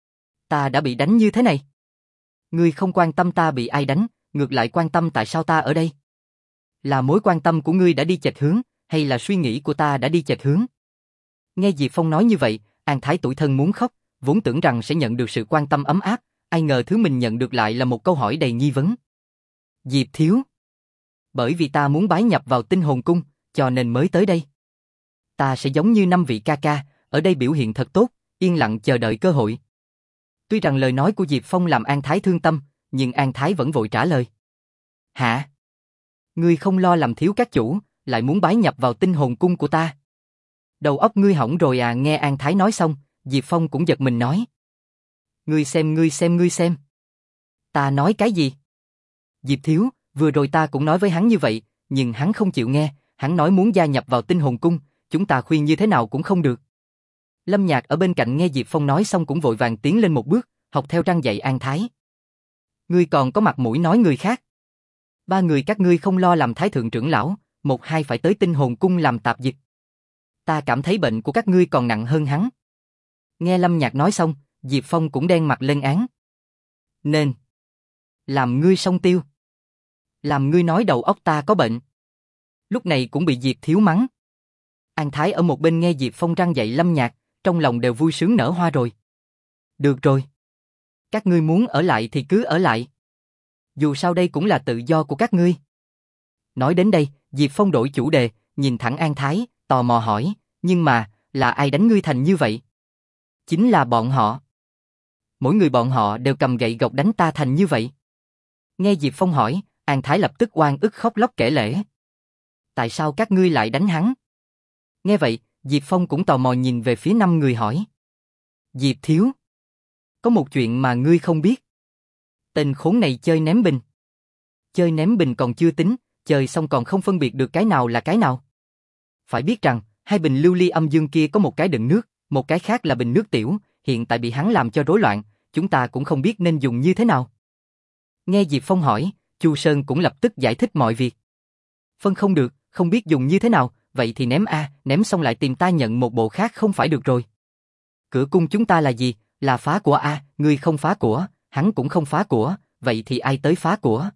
Ta đã bị đánh như thế này. Ngươi không quan tâm ta bị ai đánh, ngược lại quan tâm tại sao ta ở đây. Là mối quan tâm của ngươi đã đi chệch hướng, hay là suy nghĩ của ta đã đi chệch hướng? Nghe Diệp Phong nói như vậy, An Thái tủi thân muốn khóc, vốn tưởng rằng sẽ nhận được sự quan tâm ấm áp, ai ngờ thứ mình nhận được lại là một câu hỏi đầy nghi vấn. Diệp Thiếu. Bởi vì ta muốn bái nhập vào Tinh Hồn Cung, cho nên mới tới đây. Ta sẽ giống như năm vị ca ca, ở đây biểu hiện thật tốt, yên lặng chờ đợi cơ hội. Tuy rằng lời nói của Diệp Phong làm An Thái thương tâm, nhưng An Thái vẫn vội trả lời. Hả? Ngươi không lo làm thiếu các chủ, lại muốn bái nhập vào Tinh Hồn Cung của ta. Đầu óc ngươi hỏng rồi à? Nghe An Thái nói xong, Diệp Phong cũng giật mình nói. Ngươi xem ngươi xem ngươi xem. Ta nói cái gì? Diệp Thiếu, vừa rồi ta cũng nói với hắn như vậy, nhưng hắn không chịu nghe, hắn nói muốn gia nhập vào Tinh Hồn Cung, chúng ta khuyên như thế nào cũng không được. Lâm Nhạc ở bên cạnh nghe Diệp Phong nói xong cũng vội vàng tiến lên một bước, học theo răn dạy An Thái. Ngươi còn có mặt mũi nói người khác. Ba người các ngươi không lo làm thái thượng trưởng lão, một hai phải tới tinh hồn cung làm tạp dịch. Ta cảm thấy bệnh của các ngươi còn nặng hơn hắn. Nghe Lâm Nhạc nói xong, Diệp Phong cũng đen mặt lên án. Nên làm ngươi song tiêu. Làm ngươi nói đầu óc ta có bệnh. Lúc này cũng bị Diệp Thiếu mắng. An Thái ở một bên nghe Diệp Phong răn dạy Lâm Nhạc, trong lòng đều vui sướng nở hoa rồi. Được rồi. Các ngươi muốn ở lại thì cứ ở lại. Dù sao đây cũng là tự do của các ngươi. Nói đến đây, Diệp Phong đổi chủ đề, nhìn thẳng An Thái, tò mò hỏi, nhưng mà, là ai đánh ngươi thành như vậy? Chính là bọn họ. Mỗi người bọn họ đều cầm gậy gộc đánh ta thành như vậy. Nghe Diệp Phong hỏi, An Thái lập tức oan ức khóc lóc kể lể. Tại sao các ngươi lại đánh hắn? Nghe vậy, Diệp Phong cũng tò mò nhìn về phía năm người hỏi. Diệp Thiếu, có một chuyện mà ngươi không biết. Tên khốn này chơi ném bình. Chơi ném bình còn chưa tính, chơi xong còn không phân biệt được cái nào là cái nào. Phải biết rằng, hai bình lưu ly âm dương kia có một cái đựng nước, một cái khác là bình nước tiểu, hiện tại bị hắn làm cho rối loạn, chúng ta cũng không biết nên dùng như thế nào. Nghe Diệp Phong hỏi, Chu Sơn cũng lập tức giải thích mọi việc. Phân không được, không biết dùng như thế nào, vậy thì ném a, ném xong lại tìm ta nhận một bộ khác không phải được rồi. Cửa cung chúng ta là gì? Là phá của a, ngươi không phá của, hắn cũng không phá của, vậy thì ai tới phá của?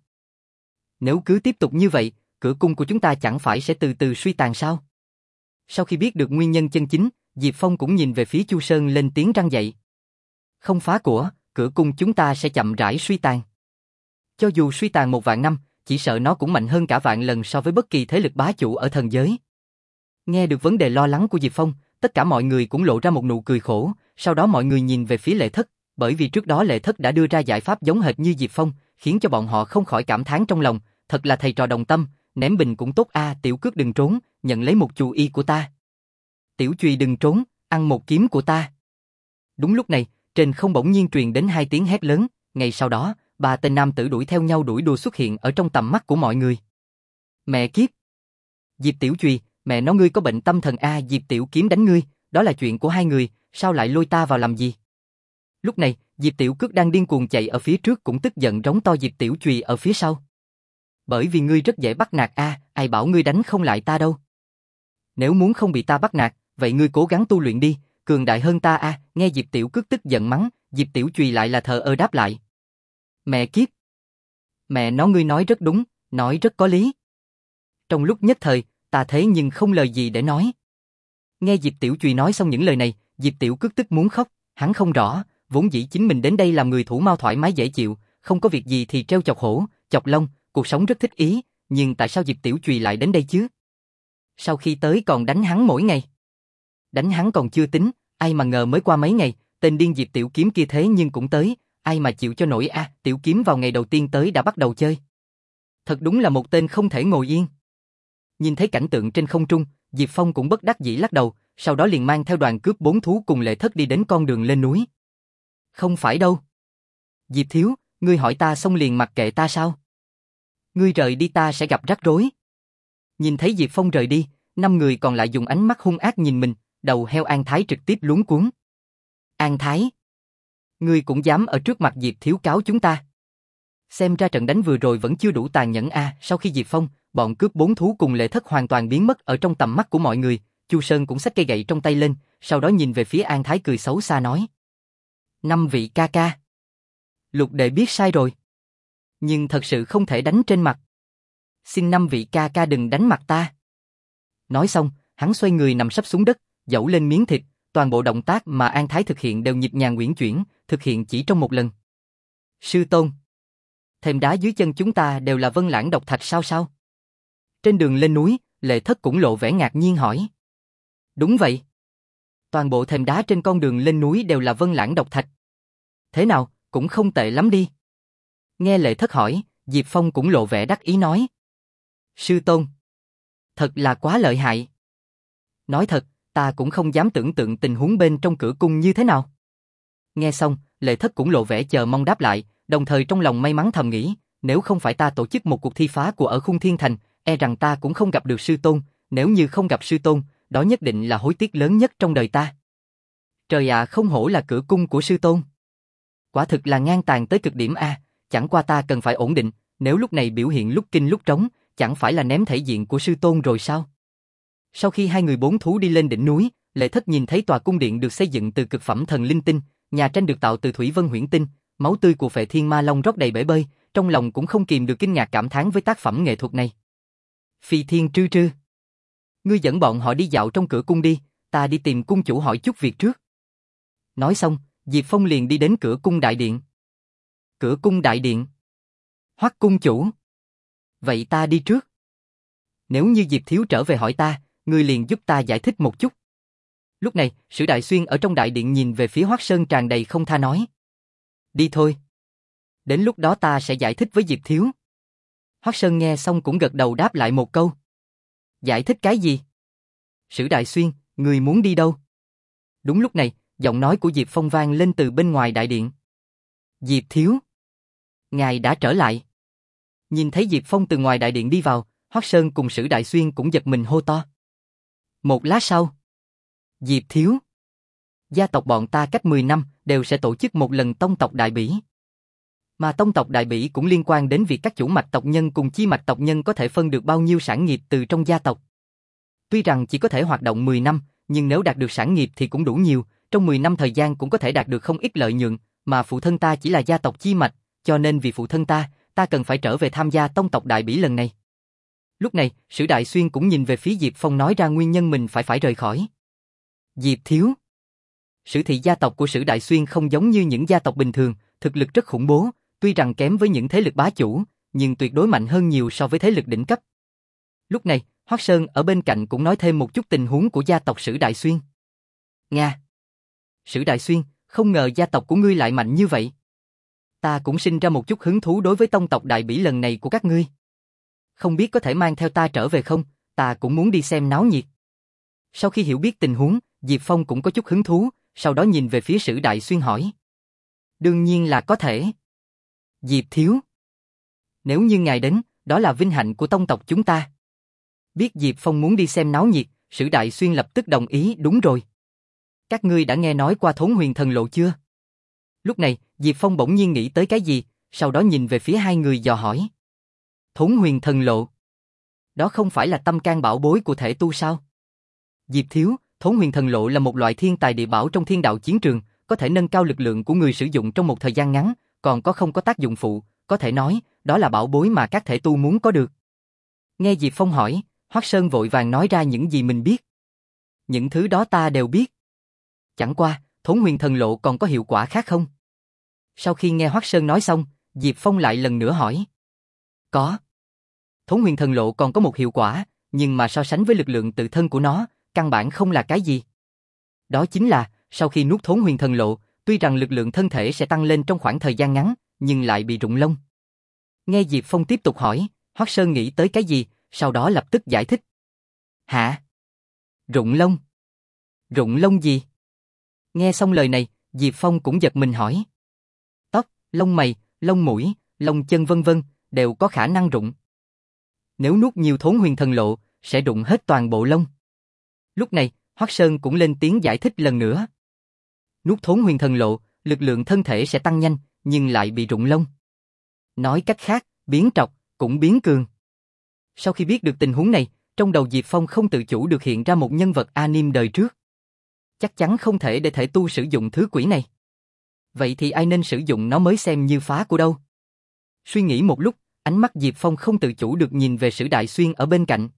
Nếu cứ tiếp tục như vậy, cửa cung của chúng ta chẳng phải sẽ từ từ suy tàn sao? Sau khi biết được nguyên nhân chân chính, Diệp Phong cũng nhìn về phía Chu Sơn lên tiếng răn dạy. Không phá của, cửa cung chúng ta sẽ chậm rãi suy tàn. Cho dù suy tàn một vạn năm, chỉ sợ nó cũng mạnh hơn cả vạn lần so với bất kỳ thế lực bá chủ ở thần giới. Nghe được vấn đề lo lắng của Diệp Phong, tất cả mọi người cũng lộ ra một nụ cười khổ, sau đó mọi người nhìn về phía Lệ Thất, bởi vì trước đó Lệ Thất đã đưa ra giải pháp giống hệt như Diệp Phong, khiến cho bọn họ không khỏi cảm thán trong lòng, thật là thầy trò đồng tâm, ném bình cũng tốt a, Tiểu Cước đừng trốn, nhận lấy một chù y của ta. Tiểu Chùy đừng trốn, ăn một kiếm của ta. Đúng lúc này, trên không bỗng nhiên truyền đến hai tiếng hét lớn, ngay sau đó, ba tên nam tử đuổi theo nhau đuổi đùa xuất hiện ở trong tầm mắt của mọi người. Mẹ kiếp! Diệp Tiểu Chùy, mẹ nó ngươi có bệnh tâm thần a, Diệp Tiểu Kiếm đánh ngươi, đó là chuyện của hai người, sao lại lôi ta vào làm gì? Lúc này, Diệp Tiểu Cước đang điên cuồng chạy ở phía trước cũng tức giận rống to Diệp Tiểu Chùy ở phía sau. Bởi vì ngươi rất dễ bắt nạt a, ai bảo ngươi đánh không lại ta đâu. Nếu muốn không bị ta bắt nạt, vậy ngươi cố gắng tu luyện đi, cường đại hơn ta a, nghe Diệp Tiểu Cước tức giận mắng, Diệp Tiểu Chùy lại là thờ ơ đáp lại. Mẹ kiếp! Mẹ nó ngươi nói rất đúng, nói rất có lý. Trong lúc nhất thời, ta thế nhưng không lời gì để nói. Nghe Diệp Tiểu Chùy nói xong những lời này, Diệp Tiểu Cước tức muốn khóc, hắn không rõ, vốn dĩ chính mình đến đây làm người thủ mao thoải mái dễ chịu, không có việc gì thì treo chọc hổ, chọc lông, cuộc sống rất thích ý, nhưng tại sao Diệp Tiểu Chùy lại đến đây chứ? Sau khi tới còn đánh hắn mỗi ngày. Đánh hắn còn chưa tính, ai mà ngờ mới qua mấy ngày, tên điên Diệp Tiểu Kiếm kia thế nhưng cũng tới, ai mà chịu cho nổi a, à, Tiểu Kiếm vào ngày đầu tiên tới đã bắt đầu chơi. Thật đúng là một tên không thể ngồi yên. Nhìn thấy cảnh tượng trên không trung, Diệp Phong cũng bất đắc dĩ lắc đầu, sau đó liền mang theo đoàn cướp bốn thú cùng Lệ Thất đi đến con đường lên núi. Không phải đâu. Diệp Thiếu, ngươi hỏi ta xong liền mặc kệ ta sao? Ngươi rời đi ta sẽ gặp rắc rối. Nhìn thấy Diệp Phong rời đi, năm người còn lại dùng ánh mắt hung ác nhìn mình, đầu heo An Thái trực tiếp luống cuống. An Thái, ngươi cũng dám ở trước mặt Diệp Thiếu cáo chúng ta? Xem ra trận đánh vừa rồi vẫn chưa đủ tàn nhẫn a. À, sau khi Diệp Phong, bọn cướp bốn thú cùng Lệ Thất hoàn toàn biến mất ở trong tầm mắt của mọi người, Chu Sơn cũng xách cây gậy trong tay lên, sau đó nhìn về phía An Thái cười xấu xa nói: Năm vị ca ca, Lục đệ biết sai rồi, nhưng thật sự không thể đánh trên mặt. Xin năm vị ca ca đừng đánh mặt ta. Nói xong, hắn xoay người nằm sấp xuống đất, dẫu lên miếng thịt, toàn bộ động tác mà An Thái thực hiện đều nhịp nhàng uyển chuyển, thực hiện chỉ trong một lần. Sư tôn, thềm đá dưới chân chúng ta đều là Vân Lãng độc thạch sao sao? Trên đường lên núi, Lệ Thất cũng lộ vẻ ngạc nhiên hỏi. Đúng vậy. Toàn bộ thềm đá trên con đường lên núi đều là Vân Lãng độc thạch. Thế nào, cũng không tệ lắm đi. Nghe Lệ Thất hỏi, Diệp Phong cũng lộ vẻ đắc ý nói. Sư tôn, thật là quá lợi hại. Nói thật, ta cũng không dám tưởng tượng tình huống bên trong cửa cung như thế nào. Nghe xong, Lệ Thất cũng lộ vẻ chờ mong đáp lại, đồng thời trong lòng may mắn thầm nghĩ, nếu không phải ta tổ chức một cuộc thi phá của ở Khung Thiên Thành, e rằng ta cũng không gặp được sư tôn, nếu như không gặp sư tôn, đó nhất định là hối tiếc lớn nhất trong đời ta. Trời ạ, không hổ là cửa cung của sư tôn. Quả thực là ngang tàn tới cực điểm a, Chẳng qua ta cần phải ổn định, nếu lúc này biểu hiện lúc kinh lúc trống, chẳng phải là ném thể diện của sư tôn rồi sao? Sau khi hai người bốn thú đi lên đỉnh núi, Lệ Thất nhìn thấy tòa cung điện được xây dựng từ cực phẩm thần linh tinh, nhà tranh được tạo từ thủy vân huyễn tinh, máu tươi của Phệ Thiên Ma Long rót đầy bể bơi, trong lòng cũng không kìm được kinh ngạc cảm thán với tác phẩm nghệ thuật này. Phi Thiên Trư Trư, ngươi dẫn bọn họ đi dạo trong cửa cung đi, ta đi tìm cung chủ hỏi chút việc trước. Nói xong, Diệp Phong liền đi đến cửa cung đại điện. Cửa cung đại điện. Hoắc cung chủ. Vậy ta đi trước. Nếu như Diệp thiếu trở về hỏi ta, ngươi liền giúp ta giải thích một chút. Lúc này, Sử Đại Xuyên ở trong đại điện nhìn về phía Hoắc Sơn tràn đầy không tha nói. Đi thôi. Đến lúc đó ta sẽ giải thích với Diệp thiếu. Hoắc Sơn nghe xong cũng gật đầu đáp lại một câu. Giải thích cái gì? Sử Đại Xuyên, ngươi muốn đi đâu? Đúng lúc này, giọng nói của Diệp Phong vang lên từ bên ngoài đại điện. Diệp thiếu. Ngài đã trở lại. Nhìn thấy Diệp Phong từ ngoài đại điện đi vào, Hoắc Sơn cùng Sử Đại Xuyên cũng giật mình hô to. Một lát sau. Diệp thiếu. Gia tộc bọn ta cách mười năm đều sẽ tổ chức một lần tông tộc đại bỉ. Mà tông tộc đại bỉ cũng liên quan đến việc các chủ mạch tộc nhân cùng chi mạch tộc nhân có thể phân được bao nhiêu sản nghiệp từ trong gia tộc. Tuy rằng chỉ có thể hoạt động mười năm, nhưng nếu đạt được sản nghiệp thì cũng đủ nhiều, trong mười năm thời gian cũng có thể đạt được không ít lợi nhuận, mà phụ thân ta chỉ là gia tộc chi mạch, cho nên vì phụ thân ta, ta cần phải trở về tham gia tông tộc đại bỉ lần này. Lúc này, Sử Đại Xuyên cũng nhìn về phía Diệp Phong nói ra nguyên nhân mình phải phải rời khỏi. Diệp thiếu. Sử thị gia tộc của Sử Đại Xuyên không giống như những gia tộc bình thường, thực lực rất khủng bố, tuy rằng kém với những thế lực bá chủ, nhưng tuyệt đối mạnh hơn nhiều so với thế lực đỉnh cấp. Lúc này, Hoắc Sơn ở bên cạnh cũng nói thêm một chút tình huống của gia tộc Sử Đại Xuyên. Nga. Sử Đại Xuyên, không ngờ gia tộc của ngươi lại mạnh như vậy. Ta cũng sinh ra một chút hứng thú đối với tông tộc đại bỉ lần này của các ngươi. Không biết có thể mang theo ta trở về không, ta cũng muốn đi xem náo nhiệt. Sau khi hiểu biết tình huống, Diệp Phong cũng có chút hứng thú, sau đó nhìn về phía Sử Đại Xuyên hỏi. Đương nhiên là có thể. Diệp thiếu. Nếu như ngài đến, đó là vinh hạnh của tông tộc chúng ta. Biết Diệp Phong muốn đi xem náo nhiệt, Sử Đại Xuyên lập tức đồng ý. Đúng rồi. Các ngươi đã nghe nói qua Thốn Huyền Thần Lộ chưa? Lúc này, Diệp Phong bỗng nhiên nghĩ tới cái gì, sau đó nhìn về phía hai người dò hỏi. Thốn Huyền Thần Lộ. Đó không phải là tâm can bảo bối của thể tu sao? Diệp thiếu, Thốn Huyền Thần Lộ là một loại thiên tài địa bảo trong thiên đạo chiến trường, có thể nâng cao lực lượng của người sử dụng trong một thời gian ngắn, còn có không có tác dụng phụ, có thể nói, đó là bảo bối mà các thể tu muốn có được. Nghe Diệp Phong hỏi, Hoắc Sơn vội vàng nói ra những gì mình biết. Những thứ đó ta đều biết. Chẳng qua, Thốn Huyền Thần Lộ còn có hiệu quả khác không? Sau khi nghe Hoắc Sơn nói xong, Diệp Phong lại lần nữa hỏi. Có. Thốn Huyền Thần Lộ còn có một hiệu quả, nhưng mà so sánh với lực lượng tự thân của nó, căn bản không là cái gì. Đó chính là, sau khi nuốt Thốn Huyền Thần Lộ, tuy rằng lực lượng thân thể sẽ tăng lên trong khoảng thời gian ngắn, nhưng lại bị rụng lông. Nghe Diệp Phong tiếp tục hỏi, Hoắc Sơn nghĩ tới cái gì, sau đó lập tức giải thích. Hả? Rụng lông? Rụng lông gì? Nghe xong lời này, Diệp Phong cũng giật mình hỏi. Tóc, lông mày, lông mũi, lông chân vân vân, đều có khả năng rụng. Nếu nuốt nhiều Thốn Huyền Thần Lộ, sẽ rụng hết toàn bộ lông. Lúc này, Hoắc Sơn cũng lên tiếng giải thích lần nữa. Nuốt Thốn Huyền Thần Lộ, lực lượng thân thể sẽ tăng nhanh, nhưng lại bị rụng lông. Nói cách khác, biến trọc, cũng biến cường. Sau khi biết được tình huống này, trong đầu Diệp Phong không tự chủ được hiện ra một nhân vật anime đời trước. Chắc chắn không thể để thể tu sử dụng thứ quỷ này. Vậy thì ai nên sử dụng nó mới xem như phá của đâu? Suy nghĩ một lúc, ánh mắt Diệp Phong không tự chủ được nhìn về Sử Đại Xuyên ở bên cạnh.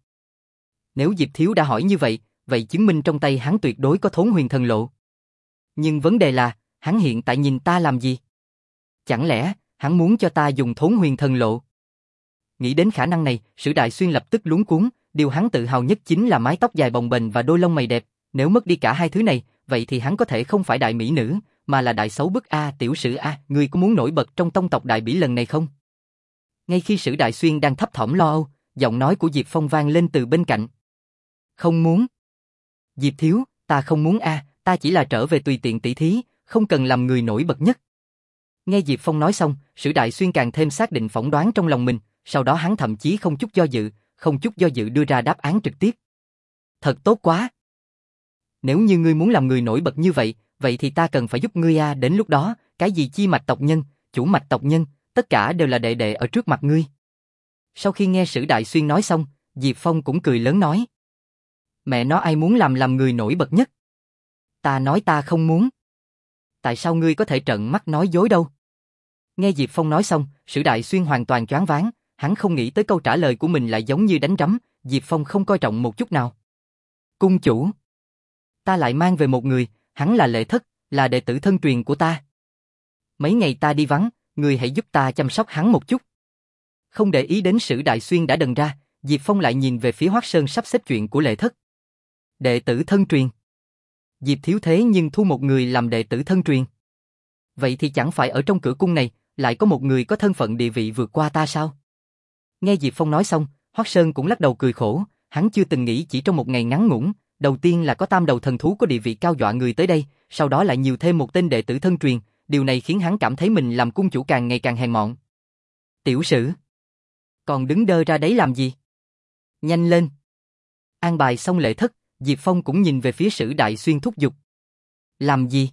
Nếu Diệp thiếu đã hỏi như vậy, vậy chứng minh trong tay hắn tuyệt đối có Thốn Huyền Thần Lộ. Nhưng vấn đề là, hắn hiện tại nhìn ta làm gì? Chẳng lẽ, hắn muốn cho ta dùng Thốn Huyền Thần Lộ? Nghĩ đến khả năng này, Sử Đại Xuyên lập tức luống cuống, điều hắn tự hào nhất chính là mái tóc dài bồng bềnh và đôi lông mày đẹp, nếu mất đi cả hai thứ này, vậy thì hắn có thể không phải đại mỹ nữ, mà là đại xấu bức a, tiểu Sử a, ngươi có muốn nổi bật trong tông tộc đại bỉ lần này không? Ngay khi Sử Đại Xuyên đang thấp thỏm lo âu, giọng nói của Diệp Phong vang lên từ bên cạnh. Không muốn. Diệp thiếu, ta không muốn a, ta chỉ là trở về tùy tiện tỷ thí, không cần làm người nổi bật nhất. Nghe Diệp Phong nói xong, Sử Đại Xuyên càng thêm xác định phỏng đoán trong lòng mình, sau đó hắn thậm chí không chút do dự, không chút do dự đưa ra đáp án trực tiếp. Thật tốt quá. Nếu như ngươi muốn làm người nổi bật như vậy, vậy thì ta cần phải giúp ngươi a, đến lúc đó, cái gì chi mạch tộc nhân, chủ mạch tộc nhân, tất cả đều là đệ đệ ở trước mặt ngươi. Sau khi nghe Sử Đại Xuyên nói xong, Diệp Phong cũng cười lớn nói. Mẹ nó ai muốn làm làm người nổi bật nhất? Ta nói ta không muốn. Tại sao ngươi có thể trợn mắt nói dối đâu? Nghe Diệp Phong nói xong, Sử Đại Xuyên hoàn toàn choáng váng, hắn không nghĩ tới câu trả lời của mình lại giống như đánh trắm, Diệp Phong không coi trọng một chút nào. Cung chủ, ta lại mang về một người, hắn là Lệ Thất, là đệ tử thân truyền của ta. Mấy ngày ta đi vắng, ngươi hãy giúp ta chăm sóc hắn một chút. Không để ý đến Sử Đại Xuyên đã đần ra, Diệp Phong lại nhìn về phía Hoắc Sơn sắp xếp chuyện của Lệ Thất. Đệ tử thân truyền. Diệp thiếu thế nhưng thu một người làm đệ tử thân truyền. Vậy thì chẳng phải ở trong cửa cung này, lại có một người có thân phận địa vị vượt qua ta sao? Nghe Diệp Phong nói xong, Hoắc Sơn cũng lắc đầu cười khổ, hắn chưa từng nghĩ chỉ trong một ngày ngắn ngủn, đầu tiên là có tam đầu thần thú có địa vị cao dọa người tới đây, sau đó lại nhiều thêm một tên đệ tử thân truyền, điều này khiến hắn cảm thấy mình làm cung chủ càng ngày càng hèn mọn. Tiểu Sử, còn đứng đơ ra đấy làm gì? Nhanh lên. An bài xong Lệ Thất, Diệp Phong cũng nhìn về phía Sử Đại Xuyên thúc giục. Làm gì?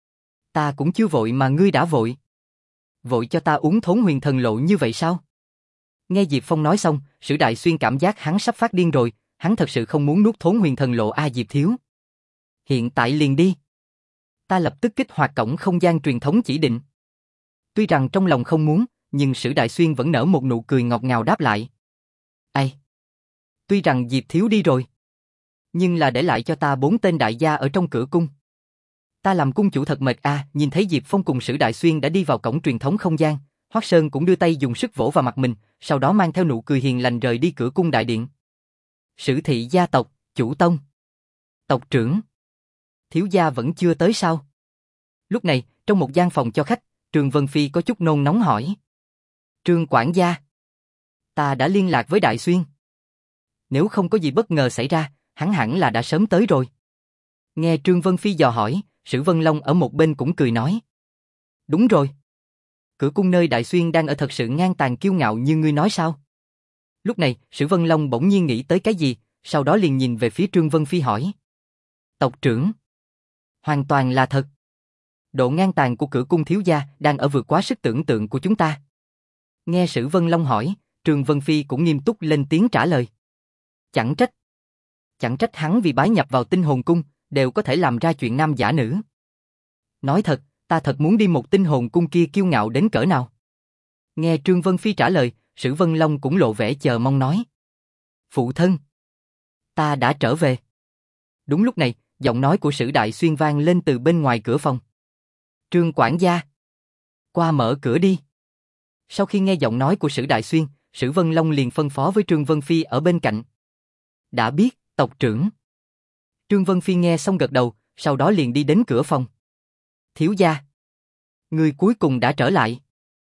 Ta cũng chưa vội mà ngươi đã vội. Vội cho ta uống thốn huyền thần lộ như vậy sao? Nghe Diệp Phong nói xong, Sử Đại Xuyên cảm giác hắn sắp phát điên rồi, hắn thật sự không muốn nuốt thốn huyền thần lộ a Diệp thiếu. Hiện tại liền đi. Ta lập tức kích hoạt cổng không gian truyền thống chỉ định. Tuy rằng trong lòng không muốn, nhưng Sử Đại Xuyên vẫn nở một nụ cười ngọt ngào đáp lại. Ai? Tuy rằng Diệp thiếu đi rồi, nhưng là để lại cho ta bốn tên đại gia ở trong cửa cung. Ta làm cung chủ thật mệt a. À, nhìn thấy Diệp Phong cùng Sử Đại Xuyên đã đi vào cổng truyền thống không gian, Hoắc Sơn cũng đưa tay dùng sức vỗ vào mặt mình, sau đó mang theo nụ cười hiền lành rời đi cửa cung đại điện. Sử thị gia tộc, chủ tông, tộc trưởng, thiếu gia vẫn chưa tới sao? Lúc này, trong một gian phòng cho khách, Trương Vân Phi có chút nôn nóng hỏi. Trương quản gia, ta đã liên lạc với Đại Xuyên. Nếu không có gì bất ngờ xảy ra, hắn hẳn là đã sớm tới rồi. Nghe Trương Vân Phi dò hỏi, Sử Vân Long ở một bên cũng cười nói. Đúng rồi. Cửa cung nơi Đại Xuyên đang ở thật sự ngang tàn kiêu ngạo như ngươi nói sao? Lúc này, Sử Vân Long bỗng nhiên nghĩ tới cái gì, sau đó liền nhìn về phía Trương Vân Phi hỏi. Tộc trưởng. Hoàn toàn là thật. Độ ngang tàn của cửa cung thiếu gia đang ở vượt quá sức tưởng tượng của chúng ta. Nghe Sử Vân Long hỏi, Trương Vân Phi cũng nghiêm túc lên tiếng trả lời. Chẳng trách. Chẳng trách hắn vì bái nhập vào tinh hồn cung, đều có thể làm ra chuyện nam giả nữ. Nói thật, ta thật muốn đi một tinh hồn cung kia kiêu ngạo đến cỡ nào. Nghe Trương Vân Phi trả lời, Sử Vân Long cũng lộ vẻ chờ mong nói. Phụ thân, ta đã trở về. Đúng lúc này, giọng nói của Sử Đại Xuyên vang lên từ bên ngoài cửa phòng. Trương quản gia, qua mở cửa đi. Sau khi nghe giọng nói của Sử Đại Xuyên, Sử Vân Long liền phân phó với Trương Vân Phi ở bên cạnh. Đã biết, tộc trưởng. Trương Vân Phi nghe xong gật đầu, sau đó liền đi đến cửa phòng. Thiếu gia, ngươi cuối cùng đã trở lại.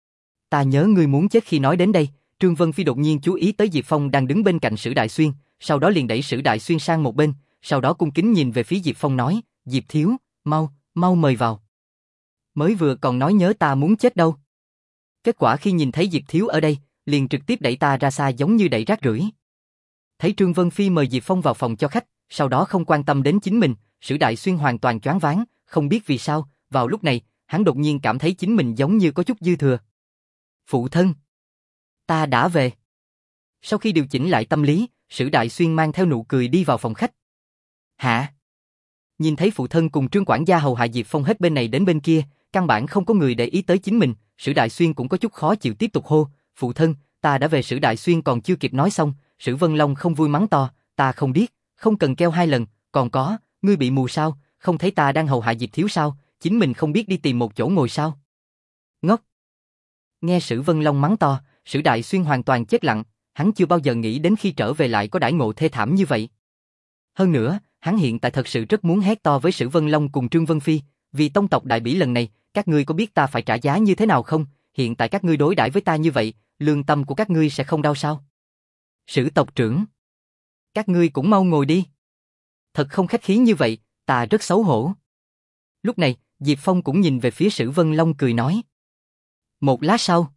Ta nhớ ngươi muốn chết khi nói đến đây. Trương Vân Phi đột nhiên chú ý tới Diệp Phong đang đứng bên cạnh Sử Đại Xuyên, sau đó liền đẩy Sử Đại Xuyên sang một bên, sau đó cung kính nhìn về phía Diệp Phong nói, Diệp thiếu, mau, mau mời vào. Mới vừa còn nói nhớ ta muốn chết đâu. Kết quả khi nhìn thấy Diệp thiếu ở đây, liền trực tiếp đẩy ta ra xa giống như đẩy rác rưởi. Thấy Trương Vân Phi mời Diệp Phong vào phòng cho khách, sau đó không quan tâm đến chính mình, Sử Đại Xuyên hoàn toàn choáng váng, không biết vì sao, vào lúc này, hắn đột nhiên cảm thấy chính mình giống như có chút dư thừa. Phụ thân, ta đã về. Sau khi điều chỉnh lại tâm lý, Sử Đại Xuyên mang theo nụ cười đi vào phòng khách. Hả? Nhìn thấy phụ thân cùng Trương quản gia hầu hạ Diệp Phong hết bên này đến bên kia, căn bản không có người để ý tới chính mình, Sử Đại Xuyên cũng có chút khó chịu tiếp tục hô, phụ thân, ta đã về. Sử Đại Xuyên còn chưa kịp nói xong, Sử Vân Long không vui mắng to, ta không biết, không cần kêu hai lần, còn có, ngươi bị mù sao, không thấy ta đang hầu hạ Diệp thiếu sao, chính mình không biết đi tìm một chỗ ngồi sao? Ngốc. Nghe Sử Vân Long mắng to, Sử Đại Xuyên hoàn toàn chết lặng, hắn chưa bao giờ nghĩ đến khi trở về lại có đãi ngộ thê thảm như vậy. Hơn nữa, hắn hiện tại thật sự rất muốn hét to với Sử Vân Long cùng Trương Vân Phi, vì tông tộc đại bỉ lần này, các ngươi có biết ta phải trả giá như thế nào không? Hiện tại các ngươi đối đãi với ta như vậy, lương tâm của các ngươi sẽ không đau sao? Sử tộc trưởng, các ngươi cũng mau ngồi đi. Thật không khách khí như vậy, ta rất xấu hổ. Lúc này, Diệp Phong cũng nhìn về phía Sử Vân Long cười nói. Một lát sau,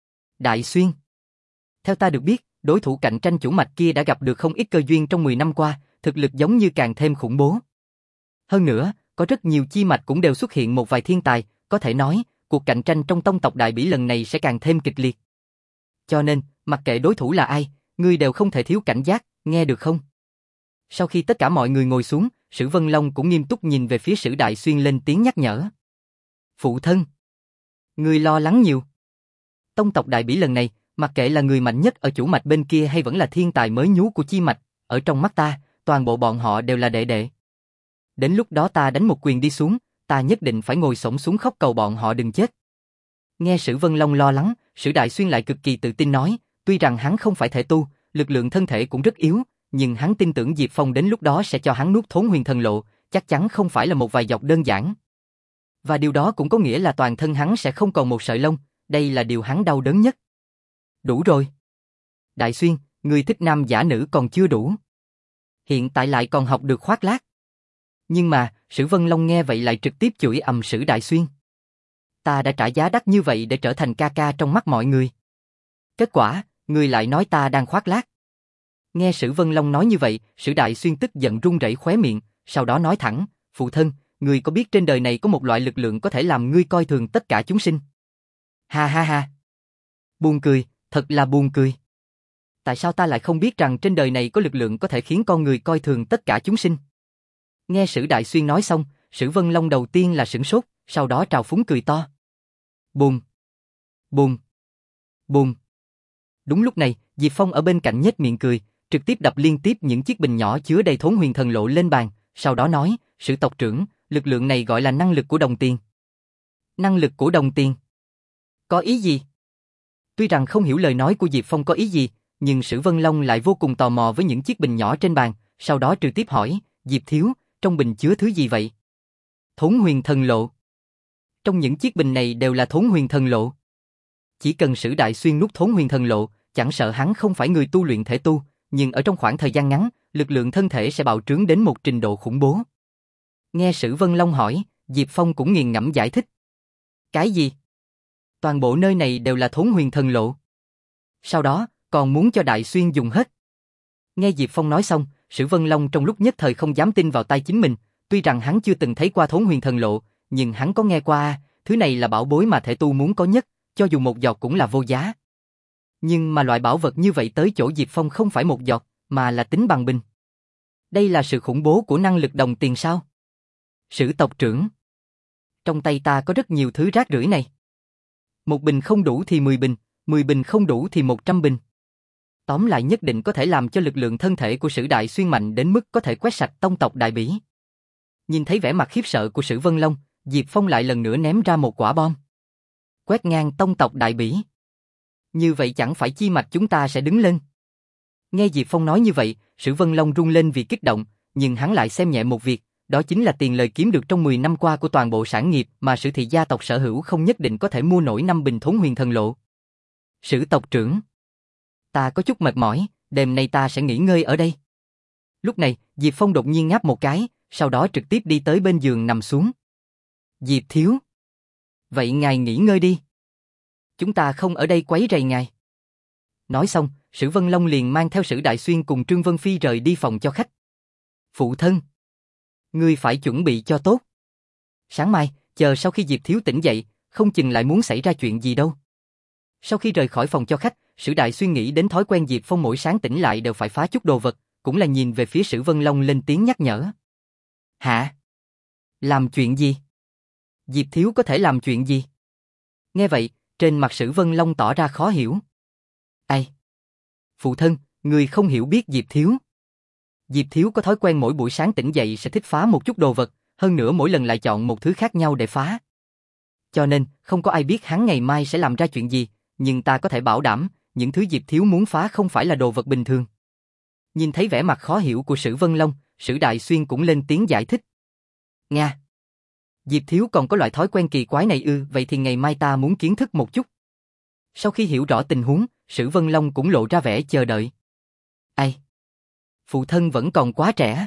Đại Xuyên, theo ta được biết, đối thủ cạnh tranh chủ mạch kia đã gặp được không ít cơ duyên trong mười năm qua, thực lực giống như càng thêm khủng bố. Hơn nữa, có rất nhiều chi mạch cũng đều xuất hiện một vài thiên tài, có thể nói, cuộc cạnh tranh trong tông tộc Đại Bỉ lần này sẽ càng thêm kịch liệt. Cho nên, mặc kệ đối thủ là ai, ngươi đều không thể thiếu cảnh giác, nghe được không? Sau khi tất cả mọi người ngồi xuống, Sử Vân Long cũng nghiêm túc nhìn về phía Sử Đại Xuyên lên tiếng nhắc nhở. Phụ thân, ngươi lo lắng nhiều. Tông tộc Đại Bỉ lần này, mặc kệ là người mạnh nhất ở chủ mạch bên kia hay vẫn là thiên tài mới nhú của chi mạch, ở trong mắt ta, toàn bộ bọn họ đều là đệ đệ. Đến lúc đó ta đánh một quyền đi xuống, ta nhất định phải ngồi xổm xuống khóc cầu bọn họ đừng chết. Nghe Sử Vân Long lo lắng, Sử Đại Xuyên lại cực kỳ tự tin nói, tuy rằng hắn không phải thể tu, lực lượng thân thể cũng rất yếu, nhưng hắn tin tưởng Diệp Phong đến lúc đó sẽ cho hắn nuốt Thốn Huyền Thần Lộ, chắc chắn không phải là một vài giọt đơn giản. Và điều đó cũng có nghĩa là toàn thân hắn sẽ không còn một sợi lông, đây là điều hắn đau đớn nhất. Đủ rồi. Đại Xuyên, ngươi thích nam giả nữ còn chưa đủ. Hiện tại lại còn học được khoác lác. Nhưng mà, Sử Vân Long nghe vậy lại trực tiếp chửi ầm Sử Đại Xuyên. Ta đã trả giá đắt như vậy để trở thành ca ca trong mắt mọi người. Kết quả, ngươi lại nói ta đang khoác lác. Nghe Sử Vân Long nói như vậy, Sử Đại Xuyên tức giận run rẩy khóe miệng, sau đó nói thẳng, phụ thân, ngươi có biết trên đời này có một loại lực lượng có thể làm ngươi coi thường tất cả chúng sinh? Ha ha ha. Buồn cười, thật là buồn cười. Tại sao ta lại không biết rằng trên đời này có lực lượng có thể khiến con người coi thường tất cả chúng sinh? Nghe Sử Đại Xuyên nói xong, Sử Vân Long đầu tiên là sửng sốt, sau đó trào phúng cười to. Bùm, bùm, bùm. Đúng lúc này, Diệp Phong ở bên cạnh nhếch miệng cười, trực tiếp đập liên tiếp những chiếc bình nhỏ chứa đầy Thốn Huyền Thần Lộ lên bàn, sau đó nói, Sử tộc trưởng, lực lượng này gọi là năng lực của đồng tiền. Năng lực của đồng tiền? Có ý gì? Tuy rằng không hiểu lời nói của Diệp Phong có ý gì, nhưng Sử Vân Long lại vô cùng tò mò với những chiếc bình nhỏ trên bàn, sau đó trực tiếp hỏi, Diệp thiếu, trong bình chứa thứ gì vậy? Thốn Huyền Thần Lộ. Trong những chiếc bình này đều là Thốn Huyền Thần Lộ. Chỉ cần Sử Đại Xuyên nuốt Thốn Huyền Thần Lộ, chẳng sợ hắn không phải người tu luyện thể tu, nhưng ở trong khoảng thời gian ngắn, lực lượng thân thể sẽ bạo trướng đến một trình độ khủng bố. Nghe Sử Vân Long hỏi, Diệp Phong cũng nghiền ngẫm giải thích. Cái gì? Toàn bộ nơi này đều là Thốn Huyền Thần Lộ. Sau đó, còn muốn cho Đại Xuyên dùng hết. Nghe Diệp Phong nói xong, Sử Vân Long trong lúc nhất thời không dám tin vào tai chính mình, tuy rằng hắn chưa từng thấy qua Thốn Huyền Thần Lộ, nhưng hắn có nghe qua, thứ này là bảo bối mà thể tu muốn có nhất, cho dù một giọt cũng là vô giá. Nhưng mà loại bảo vật như vậy tới chỗ Diệp Phong không phải một giọt, mà là tính bằng bình. Đây là sự khủng bố của năng lực đồng tiền sao? Sử tộc trưởng, trong tay ta có rất nhiều thứ rác rưởi này. Một bình không đủ thì mười bình, mười bình không đủ thì một trăm bình. Tóm lại nhất định có thể làm cho lực lượng thân thể của Sử Đại Xuyên mạnh đến mức có thể quét sạch tông tộc Đại Bỉ. Nhìn thấy vẻ mặt khiếp sợ của Sử Vân Long, Diệp Phong lại lần nữa ném ra một quả bom. Quét ngang tông tộc Đại Bỉ. Như vậy chẳng phải chi mạch chúng ta sẽ đứng lên. Nghe Diệp Phong nói như vậy, Sử Vân Long rung lên vì kích động, nhưng hắn lại xem nhẹ một việc, đó chính là tiền lời kiếm được trong mười năm qua của toàn bộ sản nghiệp mà Sử thị gia tộc sở hữu không nhất định có thể mua nổi năm bình Thốn Huyền Thần Lộ. Sử tộc trưởng, ta có chút mệt mỏi, đêm nay ta sẽ nghỉ ngơi ở đây. Lúc này, Diệp Phong đột nhiên ngáp một cái, sau đó trực tiếp đi tới bên giường nằm xuống. Diệp thiếu, vậy ngài nghỉ ngơi đi. Chúng ta không ở đây quấy rầy ngài. Nói xong, Sử Vân Long liền mang theo Sử Đại Xuyên cùng Trương Vân Phi rời đi phòng cho khách. Phụ thân, ngươi phải chuẩn bị cho tốt. Sáng mai, chờ sau khi Diệp thiếu tỉnh dậy, không chừng lại muốn xảy ra chuyện gì đâu. Sau khi rời khỏi phòng cho khách, Sử Đại Xuyên nghĩ đến thói quen Diệp Phong mỗi sáng tỉnh lại đều phải phá chút đồ vật, cũng là nhìn về phía Sử Vân Long lên tiếng nhắc nhở. Hả? Làm chuyện gì? Diệp thiếu có thể làm chuyện gì? Nghe vậy, trên mặt Sử Vân Long tỏ ra khó hiểu. Ai? Phụ thân, người không hiểu biết Diệp thiếu. Diệp thiếu có thói quen mỗi buổi sáng tỉnh dậy sẽ thích phá một chút đồ vật, hơn nữa mỗi lần lại chọn một thứ khác nhau để phá. Cho nên, không có ai biết hắn ngày mai sẽ làm ra chuyện gì, nhưng ta có thể bảo đảm, những thứ Diệp thiếu muốn phá không phải là đồ vật bình thường. Nhìn thấy vẻ mặt khó hiểu của Sử Vân Long, Sử Đại Xuyên cũng lên tiếng giải thích. Nga! Diệp thiếu còn có loại thói quen kỳ quái này ư, vậy thì ngày mai ta muốn kiến thức một chút. Sau khi hiểu rõ tình huống, Sử Vân Long cũng lộ ra vẻ chờ đợi. Ai? Phụ thân vẫn còn quá trẻ.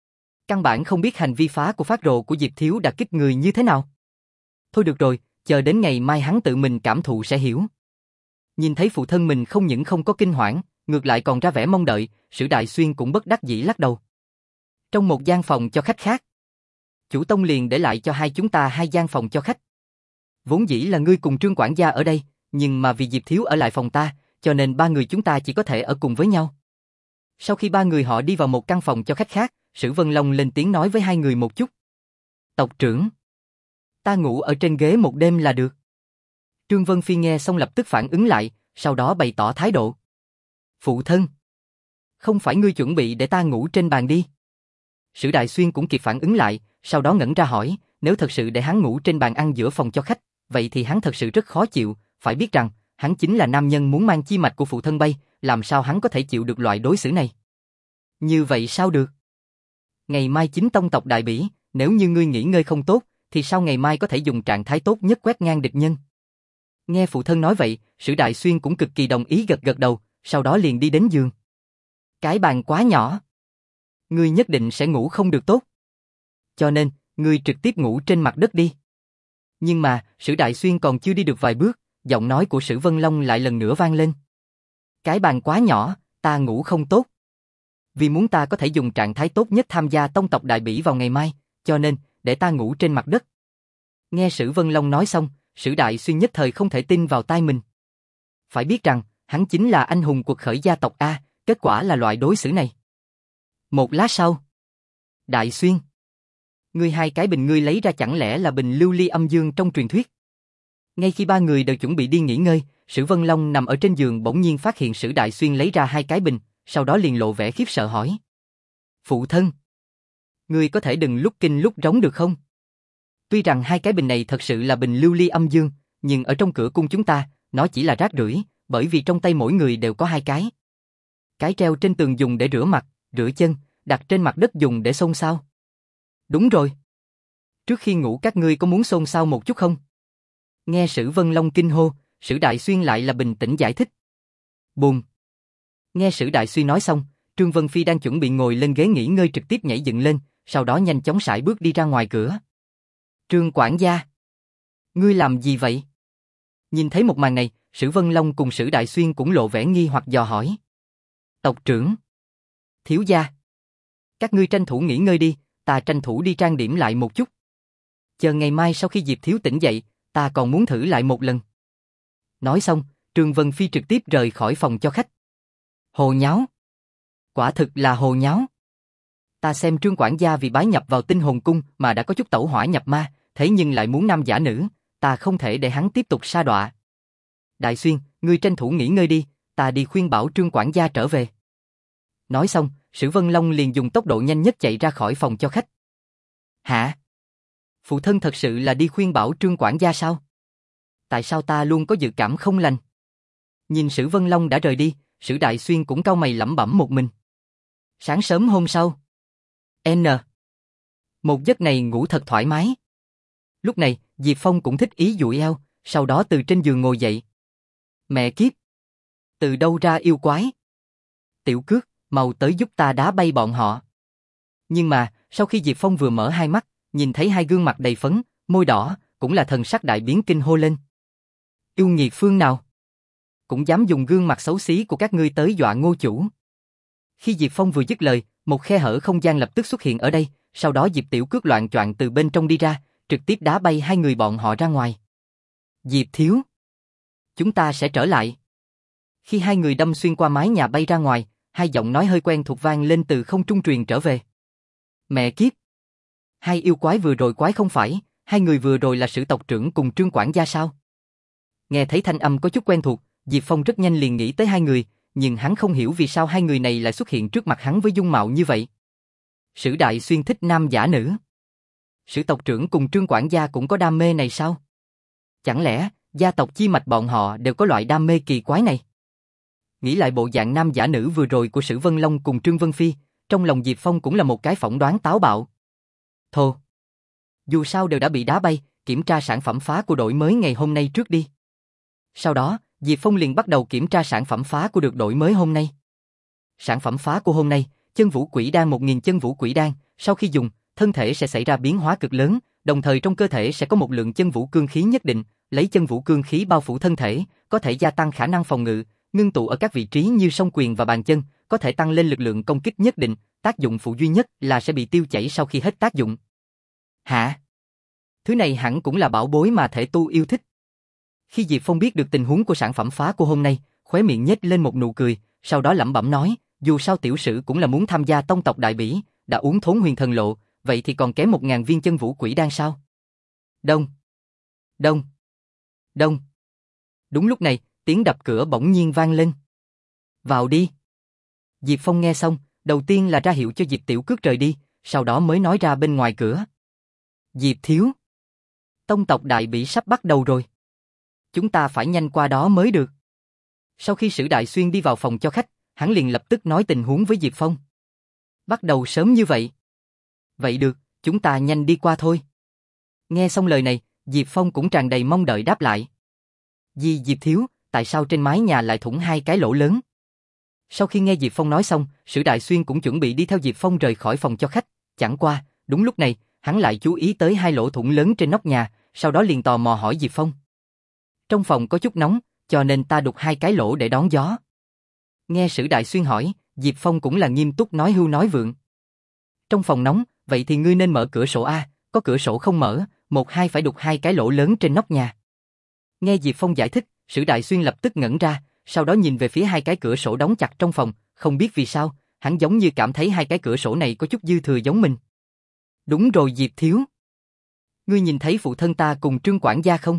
Căn bản không biết hành vi phá của phát rồ của Diệp thiếu đã kích người như thế nào. Thôi được rồi, chờ đến ngày mai hắn tự mình cảm thụ sẽ hiểu. Nhìn thấy phụ thân mình không những không có kinh hoảng, ngược lại còn ra vẻ mong đợi, Sử Đại Xuyên cũng bất đắc dĩ lắc đầu. Trong một gian phòng cho khách khác, chủ tông liền để lại cho hai chúng ta hai gian phòng cho khách. Vốn dĩ là ngươi cùng Trương quản gia ở đây, nhưng mà vì Diệp Thiếu ở lại phòng ta, cho nên ba người chúng ta chỉ có thể ở cùng với nhau. Sau khi ba người họ đi vào một căn phòng cho khách khác, Sử Vân Long lên tiếng nói với hai người một chút. Tộc trưởng, ta ngủ ở trên ghế một đêm là được. Trương Vân Phi nghe xong lập tức phản ứng lại, sau đó bày tỏ thái độ. Phụ thân, không phải ngươi chuẩn bị để ta ngủ trên bàn đi. Sử Đại Xuyên cũng kịp phản ứng lại, sau đó ngẩn ra hỏi, nếu thật sự để hắn ngủ trên bàn ăn giữa phòng cho khách, vậy thì hắn thật sự rất khó chịu, phải biết rằng, hắn chính là nam nhân muốn mang chi mạch của phụ thân bay, làm sao hắn có thể chịu được loại đối xử này. Như vậy sao được? Ngày mai chính tông tộc đại bỉ, nếu như ngươi nghỉ ngơi không tốt, thì sao ngày mai có thể dùng trạng thái tốt nhất quét ngang địch nhân? Nghe phụ thân nói vậy, Sử Đại Xuyên cũng cực kỳ đồng ý gật gật đầu, sau đó liền đi đến giường. Cái bàn quá nhỏ. Ngươi nhất định sẽ ngủ không được tốt. Cho nên, ngươi trực tiếp ngủ trên mặt đất đi. Nhưng mà, Sử Đại Xuyên còn chưa đi được vài bước, giọng nói của Sử Vân Long lại lần nữa vang lên. Cái bàn quá nhỏ, ta ngủ không tốt. Vì muốn ta có thể dùng trạng thái tốt nhất tham gia tông tộc đại bỉ vào ngày mai, cho nên, để ta ngủ trên mặt đất. Nghe Sử Vân Long nói xong, Sử Đại Xuyên nhất thời không thể tin vào tai mình. Phải biết rằng, hắn chính là anh hùng cuộc khởi gia tộc A, kết quả là loại đối xử này. Một lát sau, Đại Xuyên, ngươi hai cái bình ngươi lấy ra chẳng lẽ là bình lưu ly âm dương trong truyền thuyết? Ngay khi ba người đều chuẩn bị đi nghỉ ngơi, Sử Vân Long nằm ở trên giường bỗng nhiên phát hiện Sử Đại Xuyên lấy ra hai cái bình, sau đó liền lộ vẻ khiếp sợ hỏi. Phụ thân, ngươi có thể đừng lúc kinh lúc rống được không? Tuy rằng hai cái bình này thật sự là bình lưu ly âm dương, nhưng ở trong cửa cung chúng ta, nó chỉ là rác rưởi, bởi vì trong tay mỗi người đều có hai cái. Cái treo trên tường dùng để rửa mặt, rửa chân, đặt trên mặt đất dùng để xôn xao. Đúng rồi. Trước khi ngủ các ngươi có muốn xôn xao một chút không? Nghe Sử Vân Long kinh hô, Sử Đại Xuyên lại là bình tĩnh giải thích. Bùm. Nghe Sử Đại Xuyên nói xong, Trương Vân Phi đang chuẩn bị ngồi lên ghế nghỉ ngơi trực tiếp nhảy dựng lên, sau đó nhanh chóng sải bước đi ra ngoài cửa. Trương quản gia, ngươi làm gì vậy? Nhìn thấy một màn này, Sử Vân Long cùng Sử Đại Xuyên cũng lộ vẻ nghi hoặc dò hỏi. Tộc trưởng, thiếu gia, các ngươi tranh thủ nghỉ ngơi đi, ta tranh thủ đi trang điểm lại một chút. Chờ ngày mai sau khi Diệp Thiếu tỉnh dậy, ta còn muốn thử lại một lần. Nói xong, Trương Vân Phi trực tiếp rời khỏi phòng cho khách. Hồ nháo. Quả thực là hồ nháo. Ta xem Trương quản gia vì bái nhập vào Tinh Hồn Cung mà đã có chút tẩu hỏa nhập ma, thế nhưng lại muốn nam giả nữ, ta không thể để hắn tiếp tục sa đọa. Đại Xuyên, ngươi tranh thủ nghỉ ngơi đi, ta đi khuyên bảo Trương quản gia trở về. Nói xong, Sử Vân Long liền dùng tốc độ nhanh nhất chạy ra khỏi phòng cho khách. Hả? Phụ thân thật sự là đi khuyên bảo Trương quản gia sao? Tại sao ta luôn có dự cảm không lành? Nhìn Sử Vân Long đã rời đi, Sử Đại Xuyên cũng cau mày lẩm bẩm một mình. Sáng sớm hôm sau, N. Một giấc này ngủ thật thoải mái. Lúc này, Diệp Phong cũng thích ý duỗi eo, sau đó từ trên giường ngồi dậy. Mẹ kiếp! Từ đâu ra yêu quái? Tiểu Cước, mau tới giúp ta đá bay bọn họ. Nhưng mà, sau khi Diệp Phong vừa mở hai mắt, nhìn thấy hai gương mặt đầy phấn, môi đỏ, cũng là thần sắc đại biến kinh hô lên. Yêu nghiệt phương nào? Cũng dám dùng gương mặt xấu xí của các ngươi tới dọa Ngô chủ. Khi Diệp Phong vừa dứt lời, một khe hở không gian lập tức xuất hiện ở đây, sau đó Diệp Tiểu Cước loạng choạng từ bên trong đi ra, trực tiếp đá bay hai người bọn họ ra ngoài. Diệp Thiếu, chúng ta sẽ trở lại. Khi hai người đâm xuyên qua mái nhà bay ra ngoài, hai giọng nói hơi quen thuộc vang lên từ không trung truyền trở về. Mẹ kiếp! Hai yêu quái vừa rồi quái không phải, hai người vừa rồi là Sử tộc trưởng cùng Trương quản gia sao? Nghe thấy thanh âm có chút quen thuộc, Diệp Phong rất nhanh liền nghĩ tới hai người, nhưng hắn không hiểu vì sao hai người này lại xuất hiện trước mặt hắn với dung mạo như vậy. Sử Đại Xuyên thích nam giả nữ. Sử tộc trưởng cùng Trương quản gia cũng có đam mê này sao? Chẳng lẽ, gia tộc chi mạch bọn họ đều có loại đam mê kỳ quái này? Nghĩ lại bộ dạng nam giả nữ vừa rồi của Sử Vân Long cùng Trương Vân Phi, trong lòng Diệp Phong cũng là một cái phỏng đoán táo bạo. Thô! Dù sao đều đã bị đá bay, kiểm tra sản phẩm phá của đổi mới ngày hôm nay trước đi. Sau đó, Diệp Phong liền bắt đầu kiểm tra sản phẩm phá của được đổi mới hôm nay. Sản phẩm phá của hôm nay, chân vũ quỷ đan một nghìn chân vũ quỷ đan, sau khi dùng, thân thể sẽ xảy ra biến hóa cực lớn, đồng thời trong cơ thể sẽ có một lượng chân vũ cương khí nhất định, lấy chân vũ cương khí bao phủ thân thể, có thể gia tăng khả năng phòng ngự, ngưng tụ ở các vị trí như song quyền và bàn chân, có thể tăng lên lực lượng công kích nhất định, tác dụng phụ duy nhất là sẽ bị tiêu chảy sau khi hết tác dụng. Hả? Thứ này hẳn cũng là bảo bối mà thể tu yêu thích. Khi Diệp Phong biết được tình huống của sản phẩm phá của hôm nay, khóe miệng nhếch lên một nụ cười, sau đó lẩm bẩm nói, dù sao tiểu sử cũng là muốn tham gia tông tộc đại bỉ, đã uống thốn huyền thần lộ, vậy thì còn kém một ngàn viên chân vũ quỷ đan sao? Đông, đông, đông. Đúng lúc này, tiếng đập cửa bỗng nhiên vang lên. Vào đi. Diệp Phong nghe xong, đầu tiên là ra hiệu cho Diệp Tiểu Cước rời đi, sau đó mới nói ra bên ngoài cửa. Diệp thiếu, tông tộc đại bỉ sắp bắt đầu rồi. Chúng ta phải nhanh qua đó mới được. Sau khi Sử Đại Xuyên đi vào phòng cho khách, hắn liền lập tức nói tình huống với Diệp Phong. Bắt đầu sớm như vậy. Vậy được, chúng ta nhanh đi qua thôi. Nghe xong lời này, Diệp Phong cũng tràn đầy mong đợi đáp lại. Di Diệp thiếu, tại sao trên mái nhà lại thủng hai cái lỗ lớn? Sau khi nghe Diệp Phong nói xong, Sử Đại Xuyên cũng chuẩn bị đi theo Diệp Phong rời khỏi phòng cho khách. Chẳng qua, đúng lúc này, hắn lại chú ý tới hai lỗ thủng lớn trên nóc nhà, sau đó liền tò mò hỏi Diệp Phong. Trong phòng có chút nóng, cho nên ta đục hai cái lỗ để đón gió. Nghe Sử Đại Xuyên hỏi, Diệp Phong cũng là nghiêm túc nói hưu nói vượng. Trong phòng nóng, vậy thì ngươi nên mở cửa sổ a, có cửa sổ không mở, một hai phải đục hai cái lỗ lớn trên nóc nhà. Nghe Diệp Phong giải thích, Sử Đại Xuyên lập tức ngẩn ra, sau đó nhìn về phía hai cái cửa sổ đóng chặt trong phòng, không biết vì sao, hắn giống như cảm thấy hai cái cửa sổ này có chút dư thừa giống mình. Đúng rồi Diệp thiếu. Ngươi nhìn thấy phụ thân ta cùng Trương quản gia không?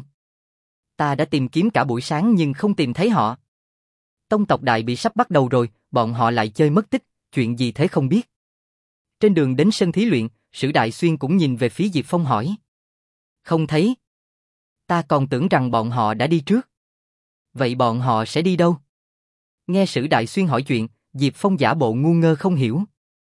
Ta đã tìm kiếm cả buổi sáng nhưng không tìm thấy họ. Tông tộc đại bị sắp bắt đầu rồi, bọn họ lại chơi mất tích, chuyện gì thế không biết. Trên đường đến sân thí luyện, Sử Đại Xuyên cũng nhìn về phía Diệp Phong hỏi. Không thấy. Ta còn tưởng rằng bọn họ đã đi trước. Vậy bọn họ sẽ đi đâu? Nghe Sử Đại Xuyên hỏi chuyện, Diệp Phong giả bộ ngu ngơ không hiểu.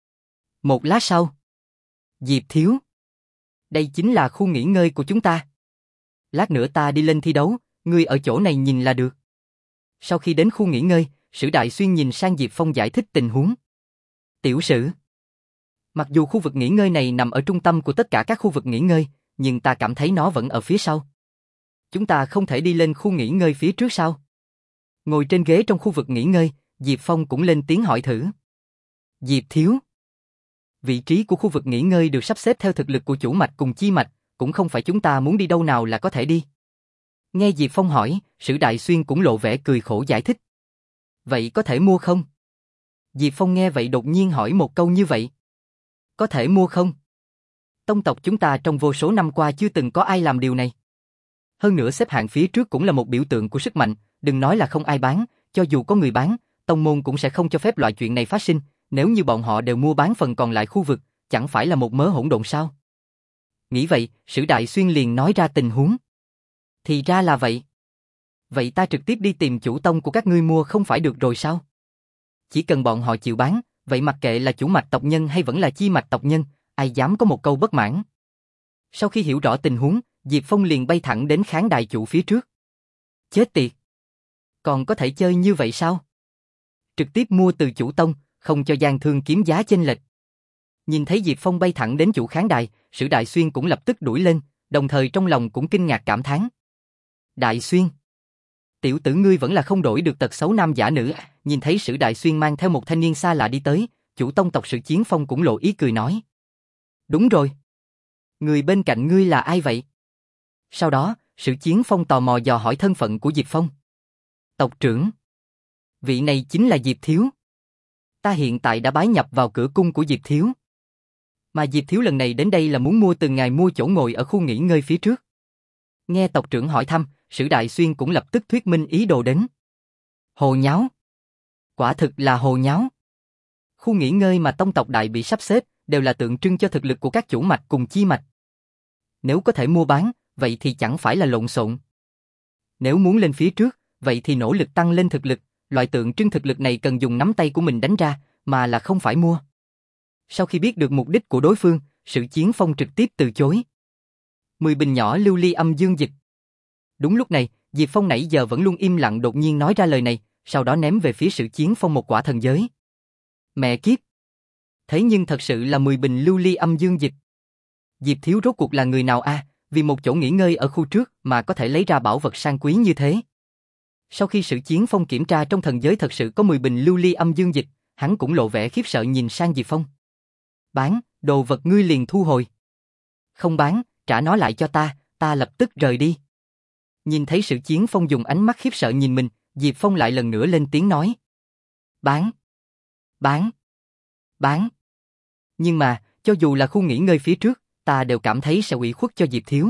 Một lát sau. Diệp thiếu. Đây chính là khu nghỉ ngơi của chúng ta. Lát nữa ta đi lên thi đấu, ngươi ở chỗ này nhìn là được. Sau khi đến khu nghỉ ngơi, Sử Đại Xuyên nhìn sang Diệp Phong giải thích tình huống. Tiểu Sử. Mặc dù khu vực nghỉ ngơi này nằm ở trung tâm của tất cả các khu vực nghỉ ngơi, nhưng ta cảm thấy nó vẫn ở phía sau. Chúng ta không thể đi lên khu nghỉ ngơi phía trước sao? Ngồi trên ghế trong khu vực nghỉ ngơi, Diệp Phong cũng lên tiếng hỏi thử. Diệp thiếu. Vị trí của khu vực nghỉ ngơi được sắp xếp theo thực lực của chủ mạch cùng chi mạch, cũng không phải chúng ta muốn đi đâu nào là có thể đi. Nghe Diệp Phong hỏi, Sử Đại Xuyên cũng lộ vẻ cười khổ giải thích. Vậy có thể mua không? Diệp Phong nghe vậy đột nhiên hỏi một câu như vậy. Có thể mua không? Tông tộc chúng ta trong vô số năm qua chưa từng có ai làm điều này. Hơn nữa xếp hạng phía trước cũng là một biểu tượng của sức mạnh, đừng nói là không ai bán, cho dù có người bán, tông môn cũng sẽ không cho phép loại chuyện này phát sinh, nếu như bọn họ đều mua bán phần còn lại khu vực, chẳng phải là một mớ hỗn độn sao? Nghĩ vậy, Sử Đại Xuyên liền nói ra tình huống. Thì ra là vậy. Vậy ta trực tiếp đi tìm chủ tông của các ngươi mua không phải được rồi sao? Chỉ cần bọn họ chịu bán, vậy mặc kệ là chủ mạch tộc nhân hay vẫn là chi mạch tộc nhân, ai dám có một câu bất mãn. Sau khi hiểu rõ tình huống, Diệp Phong liền bay thẳng đến khán đài chủ phía trước. Chết tiệt! Còn có thể chơi như vậy sao? Trực tiếp mua từ chủ tông, không cho gian thương kiếm giá chênh lệch. Nhìn thấy Diệp Phong bay thẳng đến chủ khán đài, Sử Đại Xuyên cũng lập tức đuổi lên, đồng thời trong lòng cũng kinh ngạc cảm thán. Đại Xuyên! Tiểu tử ngươi vẫn là không đổi được tật xấu nam giả nữ. Nhìn thấy Sử Đại Xuyên mang theo một thanh niên xa lạ đi tới, chủ tông tộc Sử Chiến Phong cũng lộ ý cười nói. Đúng rồi. Người bên cạnh ngươi là ai vậy? Sau đó, Sử Chiến Phong tò mò dò hỏi thân phận của Diệp Phong. Tộc trưởng. Vị này chính là Diệp Thiếu. Ta hiện tại đã bái nhập vào cửa cung của Diệp Thiếu. Mà Diệp Thiếu lần này đến đây là muốn mua từng ngày mua chỗ ngồi ở khu nghỉ ngơi phía trước. Nghe tộc trưởng hỏi thăm, Sử Đại Xuyên cũng lập tức thuyết minh ý đồ đến. Hồ nháo. Quả thực là hồ nháo. Khu nghỉ ngơi mà tông tộc đại bị sắp xếp đều là tượng trưng cho thực lực của các chủ mạch cùng chi mạch. Nếu có thể mua bán, vậy thì chẳng phải là lộn xộn. Nếu muốn lên phía trước, vậy thì nỗ lực tăng lên thực lực, loại tượng trưng thực lực này cần dùng nắm tay của mình đánh ra, mà là không phải mua. Sau khi biết được mục đích của đối phương, Sử Chiến Phong trực tiếp từ chối. Mười bình nhỏ lưu ly âm dương dịch. Đúng lúc này, Diệp Phong nãy giờ vẫn luôn im lặng đột nhiên nói ra lời này, sau đó ném về phía Sử Chiến Phong một quả thần giới. Mẹ kiếp! Thế nhưng thật sự là mười bình lưu ly âm dương dịch. Diệp Thiếu rốt cuộc là người nào a? À, vì một chỗ nghỉ ngơi ở khu trước mà có thể lấy ra bảo vật sang quý như thế. Sau khi Sử Chiến Phong kiểm tra trong thần giới thật sự có mười bình lưu ly âm dương dịch, hắn cũng lộ vẻ khiếp sợ nhìn sang Diệp Phong. Bán, đồ vật ngươi liền thu hồi. Không bán, trả nó lại cho ta, ta lập tức rời đi. Nhìn thấy Sử Chiến Phong dùng ánh mắt khiếp sợ nhìn mình, Diệp Phong lại lần nữa lên tiếng nói. Bán! Bán! Bán! Nhưng mà, cho dù là khu nghỉ ngơi phía trước, ta đều cảm thấy sẽ ủy khuất cho Diệp Thiếu.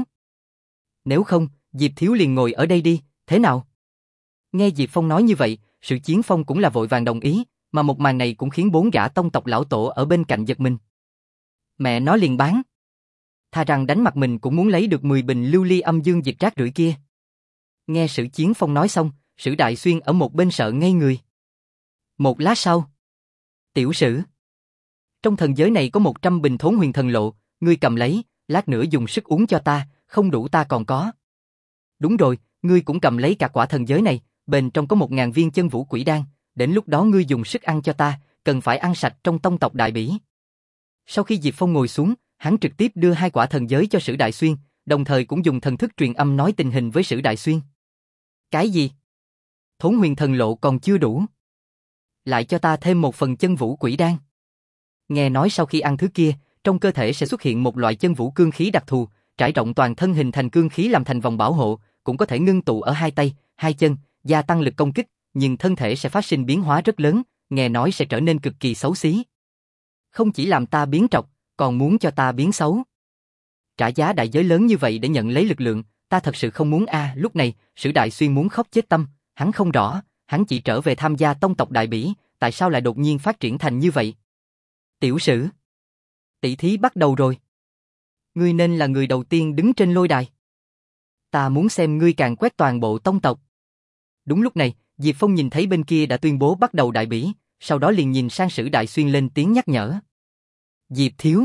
Nếu không, Diệp Thiếu liền ngồi ở đây đi, thế nào? Nghe Diệp Phong nói như vậy, Sử Chiến Phong cũng là vội vàng đồng ý, mà một màn này cũng khiến bốn gã tông tộc lão tổ ở bên cạnh giật mình. Mẹ nó liền bán. Thà rằng đánh mặt mình cũng muốn lấy được mười bình lưu ly âm dương dịch rác rưởi kia. Nghe Sử Chiến Phong nói xong, Sử Đại Xuyên ở một bên sợ ngây người. Một lát sau. Tiểu Sử. Trong thần giới này có một trăm bình thốn huyền thần lộ, ngươi cầm lấy, lát nữa dùng sức uống cho ta, không đủ ta còn có. Đúng rồi, ngươi cũng cầm lấy cả quả thần giới này, bên trong có một ngàn viên chân vũ quỷ đan, đến lúc đó ngươi dùng sức ăn cho ta, cần phải ăn sạch trong tông tộc Đại Bỉ. Sau khi Diệp Phong ngồi xuống, hắn trực tiếp đưa hai quả thần giới cho Sử Đại Xuyên, đồng thời cũng dùng thần thức truyền âm nói tình hình với Sử Đại Xuyên. Cái gì? Thốn huyền thần lộ còn chưa đủ. Lại cho ta thêm một phần chân vũ quỷ đan. Nghe nói sau khi ăn thứ kia, trong cơ thể sẽ xuất hiện một loại chân vũ cương khí đặc thù, trải rộng toàn thân hình thành cương khí làm thành vòng bảo hộ, cũng có thể ngưng tụ ở hai tay, hai chân, gia tăng lực công kích, nhưng thân thể sẽ phát sinh biến hóa rất lớn, nghe nói sẽ trở nên cực kỳ xấu xí. Không chỉ làm ta biến trọc, còn muốn cho ta biến xấu. Trả giá đại giới lớn như vậy để nhận lấy lực lượng, ta thật sự không muốn a. À, lúc này, Sử Đại Xuyên muốn khóc chết tâm, hắn không rõ, hắn chỉ trở về tham gia tông tộc Đại Bỉ, tại sao lại đột nhiên phát triển thành như vậy? Tiểu Sử, tỷ thí bắt đầu rồi. Ngươi nên là người đầu tiên đứng trên lôi đài. Ta muốn xem ngươi càng quét toàn bộ tông tộc. Đúng lúc này, Diệp Phong nhìn thấy bên kia đã tuyên bố bắt đầu Đại Bỉ, sau đó liền nhìn sang Sử Đại Xuyên lên tiếng nhắc nhở. Diệp Thiếu,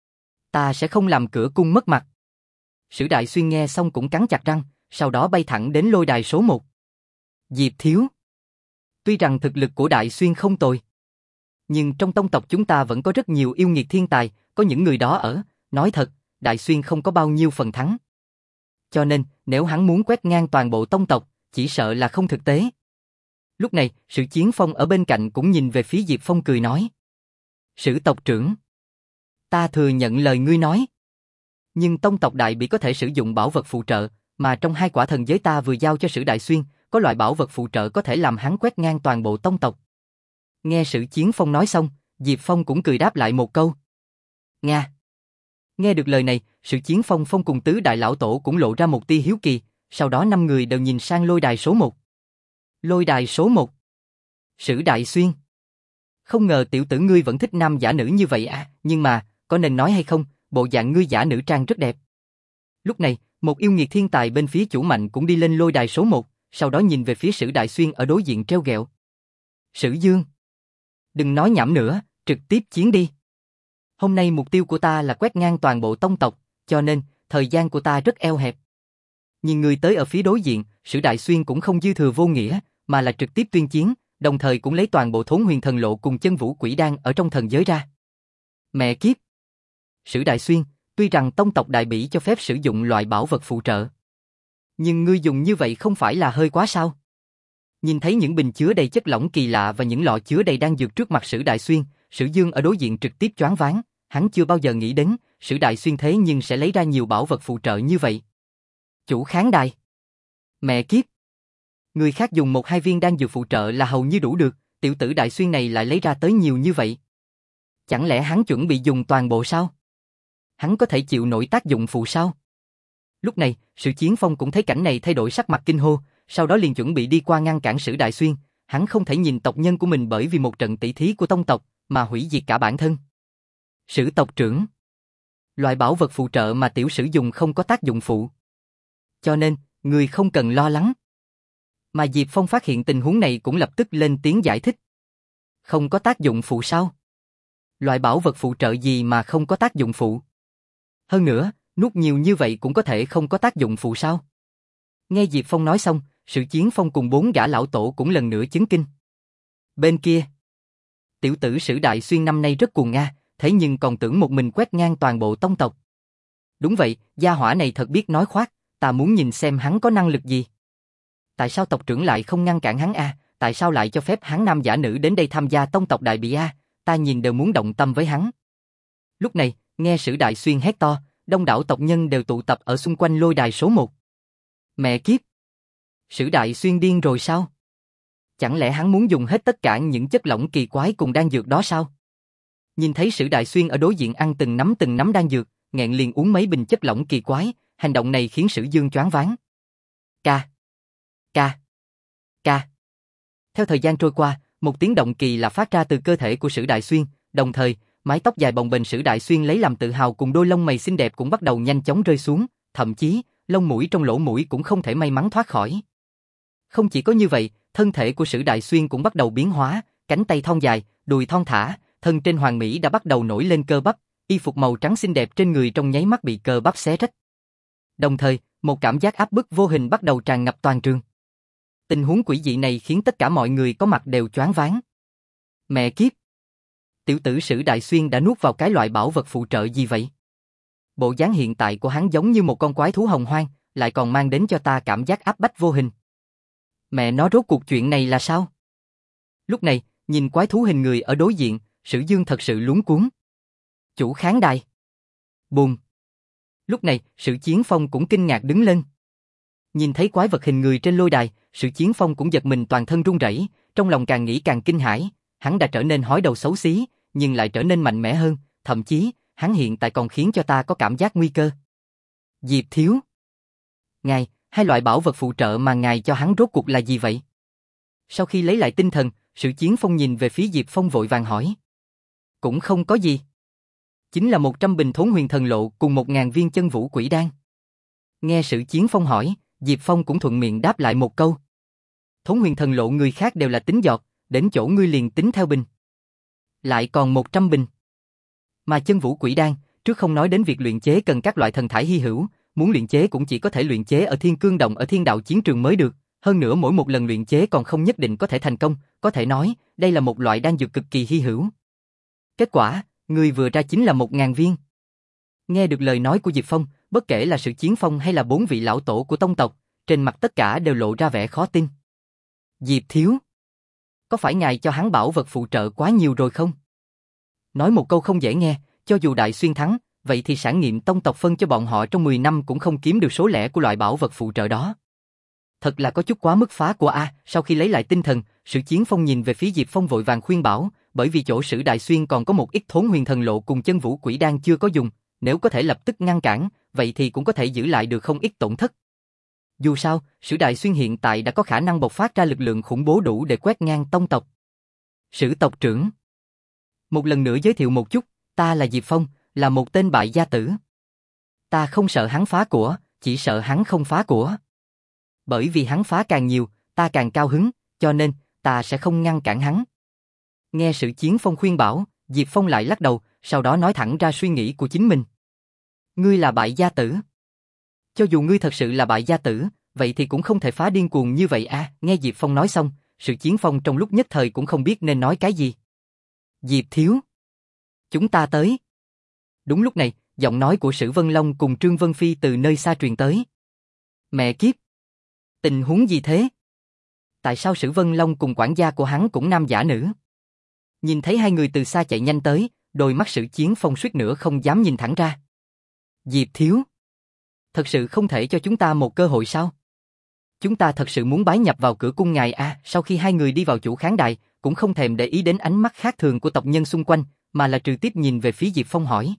ta sẽ không làm cửa cung mất mặt. Sử Đại Xuyên nghe xong cũng cắn chặt răng, sau đó bay thẳng đến lôi đài số một. Diệp Thiếu, tuy rằng thực lực của Đại Xuyên không tồi, nhưng trong tông tộc chúng ta vẫn có rất nhiều yêu nghiệt thiên tài, có những người đó ở, nói thật, Đại Xuyên không có bao nhiêu phần thắng. Cho nên, nếu hắn muốn quét ngang toàn bộ tông tộc, chỉ sợ là không thực tế. Lúc này, Sử Chiến Phong ở bên cạnh cũng nhìn về phía Diệp Phong cười nói. Sử tộc trưởng, ta thừa nhận lời ngươi nói. Nhưng tông tộc Đại Bỉ có thể sử dụng bảo vật phụ trợ, mà trong hai quả thần giới ta vừa giao cho Sử Đại Xuyên, có loại bảo vật phụ trợ có thể làm hắn quét ngang toàn bộ tông tộc. Nghe Sử Chiến Phong nói xong, Diệp Phong cũng cười đáp lại một câu. Nga. Nghe được lời này, Sử Chiến Phong Phong cùng tứ đại lão tổ cũng lộ ra một tia hiếu kỳ, sau đó năm người đều nhìn sang lôi đài số một. Lôi đài số một. Sử Đại Xuyên. Không ngờ tiểu tử ngươi vẫn thích nam giả nữ như vậy à, nhưng mà, có nên nói hay không, bộ dạng ngươi giả nữ trang rất đẹp. Lúc này, một yêu nghiệt thiên tài bên phía chủ mạnh cũng đi lên lôi đài số một, sau đó nhìn về phía Sử Đại Xuyên ở đối diện treo ghẹo. Sử Dương, đừng nói nhảm nữa, trực tiếp chiến đi. Hôm nay mục tiêu của ta là quét ngang toàn bộ tông tộc, cho nên, thời gian của ta rất eo hẹp. Nhìn người tới ở phía đối diện, Sử Đại Xuyên cũng không dư thừa vô nghĩa, mà là trực tiếp tuyên chiến, đồng thời cũng lấy toàn bộ thốn huyền thần lộ cùng chân vũ quỷ đan ở trong thần giới ra. Mẹ kiếp! Sử Đại Xuyên, tuy rằng tông tộc Đại Bỉ cho phép sử dụng loại bảo vật phụ trợ, nhưng ngươi dùng như vậy không phải là hơi quá sao? Nhìn thấy những bình chứa đầy chất lỏng kỳ lạ và những lọ chứa đầy đan dược trước mặt Sử Đại Xuyên, Sử Dương ở đối diện trực tiếp choáng váng, hắn chưa bao giờ nghĩ đến, Sử Đại Xuyên thế nhưng sẽ lấy ra nhiều bảo vật phụ trợ như vậy. Chủ khán đài. Mẹ kiếp! Người khác dùng một hai viên đan dược phụ trợ là hầu như đủ được, tiểu tử Đại Xuyên này lại lấy ra tới nhiều như vậy. Chẳng lẽ hắn chuẩn bị dùng toàn bộ sao? Hắn có thể chịu nổi tác dụng phụ sao? Lúc này, Sử Chiến Phong cũng thấy cảnh này thay đổi sắc mặt kinh hô, sau đó liền chuẩn bị đi qua ngăn cản Sử Đại Xuyên, hắn không thể nhìn tộc nhân của mình bởi vì một trận tỷ thí của tông tộc mà hủy diệt cả bản thân. Sử tộc trưởng, loại bảo vật phụ trợ mà tiểu sử dùng không có tác dụng phụ, cho nên người không cần lo lắng. Mà Diệp Phong phát hiện tình huống này cũng lập tức lên tiếng giải thích. Không có tác dụng phụ sao? Loại bảo vật phụ trợ gì mà không có tác dụng phụ? Hơn nữa, nuốt nhiều như vậy cũng có thể không có tác dụng phụ sao? Nghe Diệp Phong nói xong, Sử Chiến Phong cùng bốn gã lão tổ cũng lần nữa chấn kinh. Bên kia, tiểu tử Sử Đại Xuyên năm nay rất cuồng nga, thế nhưng còn tưởng một mình quét ngang toàn bộ tông tộc. Đúng vậy, gia hỏa này thật biết nói khoác, ta muốn nhìn xem hắn có năng lực gì. Tại sao tộc trưởng lại không ngăn cản hắn a? À? Tại sao lại cho phép hắn nam giả nữ đến đây tham gia tông tộc Đại Bỉ a? À? Ta nhìn đều muốn động tâm với hắn. Lúc này, nghe Sử Đại Xuyên hét to, đông đảo tộc nhân đều tụ tập ở xung quanh lôi đài số một. Mẹ kiếp! Sử Đại Xuyên điên rồi sao? Chẳng lẽ hắn muốn dùng hết tất cả những chất lỏng kỳ quái cùng đan dược đó sao? Nhìn thấy Sử Đại Xuyên ở đối diện ăn từng nắm từng nắm đan dược, nghẹn liền uống mấy bình chất lỏng kỳ quái, hành động này khiến Sử Dương choáng váng. Ca! Ca! Ca! Theo thời gian trôi qua, một tiếng động kỳ lạ phát ra từ cơ thể của Sử Đại Xuyên, đồng thời, mái tóc dài bồng bềnh Sử Đại Xuyên lấy làm tự hào cùng đôi lông mày xinh đẹp cũng bắt đầu nhanh chóng rơi xuống, thậm chí, lông mũi trong lỗ mũi cũng không thể may mắn thoát khỏi. Không chỉ có như vậy, thân thể của Sử Đại Xuyên cũng bắt đầu biến hóa, cánh tay thon dài, đùi thon thả, thân trên hoàng mỹ đã bắt đầu nổi lên cơ bắp, y phục màu trắng xinh đẹp trên người trong nháy mắt bị cơ bắp xé rách. Đồng thời, một cảm giác áp bức vô hình bắt đầu tràn ngập toàn trường. Tình huống quỷ dị này khiến tất cả mọi người có mặt đều choáng váng. Mẹ kiếp! Tiểu tử Sử Đại Xuyên đã nuốt vào cái loại bảo vật phụ trợ gì vậy? Bộ dáng hiện tại của hắn giống như một con quái thú hồng hoang, lại còn mang đến cho ta cảm giác áp bách vô hình. Mẹ nó rốt cuộc chuyện này là sao? Lúc này, nhìn quái thú hình người ở đối diện, Sử Dương thật sự luống cuống. Chủ khán đài. Bùm. Lúc này, Sử Chiến Phong cũng kinh ngạc đứng lên. Nhìn thấy quái vật hình người trên lôi đài, Sử Chiến Phong cũng giật mình toàn thân run rẩy, trong lòng càng nghĩ càng kinh hãi, hắn đã trở nên hói đầu xấu xí, nhưng lại trở nên mạnh mẽ hơn, thậm chí, hắn hiện tại còn khiến cho ta có cảm giác nguy cơ. Diệp Thiếu. Ngài, hai loại bảo vật phụ trợ mà ngài cho hắn rốt cuộc là gì vậy? Sau khi lấy lại tinh thần, Sử Chiến Phong nhìn về phía Diệp Phong vội vàng hỏi. Cũng không có gì. Chính là một trăm bình thốn huyền thần lộ cùng một ngàn viên chân vũ quỷ đan. Nghe Sử Chiến Phong hỏi, Diệp Phong cũng thuận miệng đáp lại một câu. Thốn huyền thần lộ người khác đều là tính giọt, đến chỗ ngươi liền tính theo bình. Lại còn một trăm bình. Mà chân vũ quỷ đan, trước không nói đến việc luyện chế cần các loại thần thải hy hữu, muốn luyện chế cũng chỉ có thể luyện chế ở Thiên Cương Động ở Thiên Đạo Chiến Trường mới được, hơn nữa mỗi một lần luyện chế còn không nhất định có thể thành công, có thể nói, đây là một loại đan dược cực kỳ hy hữu. Kết quả, người vừa ra chính là một ngàn viên. Nghe được lời nói của Diệp Phong, bất kể là Sử Chiến Phong hay là bốn vị lão tổ của tông tộc, trên mặt tất cả đều lộ ra vẻ khó tin. Diệp Thiếu, có phải ngài cho hắn bảo vật phụ trợ quá nhiều rồi không? Nói một câu không dễ nghe, cho dù Đại Xuyên thắng, vậy thì sản nghiệm tông tộc phân cho bọn họ trong mười năm cũng không kiếm được số lẻ của loại bảo vật phụ trợ đó. Thật là có chút quá mức phá của a. Sau khi lấy lại tinh thần, Sử Chiến Phong nhìn về phía Diệp Phong vội vàng khuyên bảo, bởi vì chỗ Sử Đại Xuyên còn có một ít thốn huyền thần lộ cùng chân vũ quỷ đan chưa có dùng, nếu có thể lập tức ngăn cản, vậy thì cũng có thể giữ lại được không ít tổn thất. Dù sao, Sử Đại Xuyên hiện tại đã có khả năng bộc phát ra lực lượng khủng bố đủ để quét ngang tông tộc. Sử tộc trưởng. Một lần nữa giới thiệu một chút, ta là Diệp Phong, là một tên bại gia tử. Ta không sợ hắn phá của, chỉ sợ hắn không phá của. Bởi vì hắn phá càng nhiều, ta càng cao hứng, cho nên, ta sẽ không ngăn cản hắn. Nghe Sử Chiến Phong khuyên bảo, Diệp Phong lại lắc đầu, sau đó nói thẳng ra suy nghĩ của chính mình. Ngươi là bại gia tử. Cho dù ngươi thật sự là bại gia tử, vậy thì cũng không thể phá điên cuồng như vậy à. Nghe Diệp Phong nói xong, Sử Chiến Phong trong lúc nhất thời cũng không biết nên nói cái gì. Diệp Thiếu. Chúng ta tới. Đúng lúc này, giọng nói của Sử Vân Long cùng Trương Vân Phi từ nơi xa truyền tới. Mẹ kiếp. Tình huống gì thế? Tại sao Sử Vân Long cùng quản gia của hắn cũng nam giả nữ? Nhìn thấy hai người từ xa chạy nhanh tới, đôi mắt Sử Chiến Phong suýt nữa không dám nhìn thẳng ra. Diệp Thiếu. Thật sự không thể cho chúng ta một cơ hội sao? Chúng ta thật sự muốn bái nhập vào cửa cung ngài à. Sau khi hai người đi vào chủ khán đài, cũng không thèm để ý đến ánh mắt khác thường của tộc nhân xung quanh, mà là trực tiếp nhìn về phía Diệp Phong hỏi.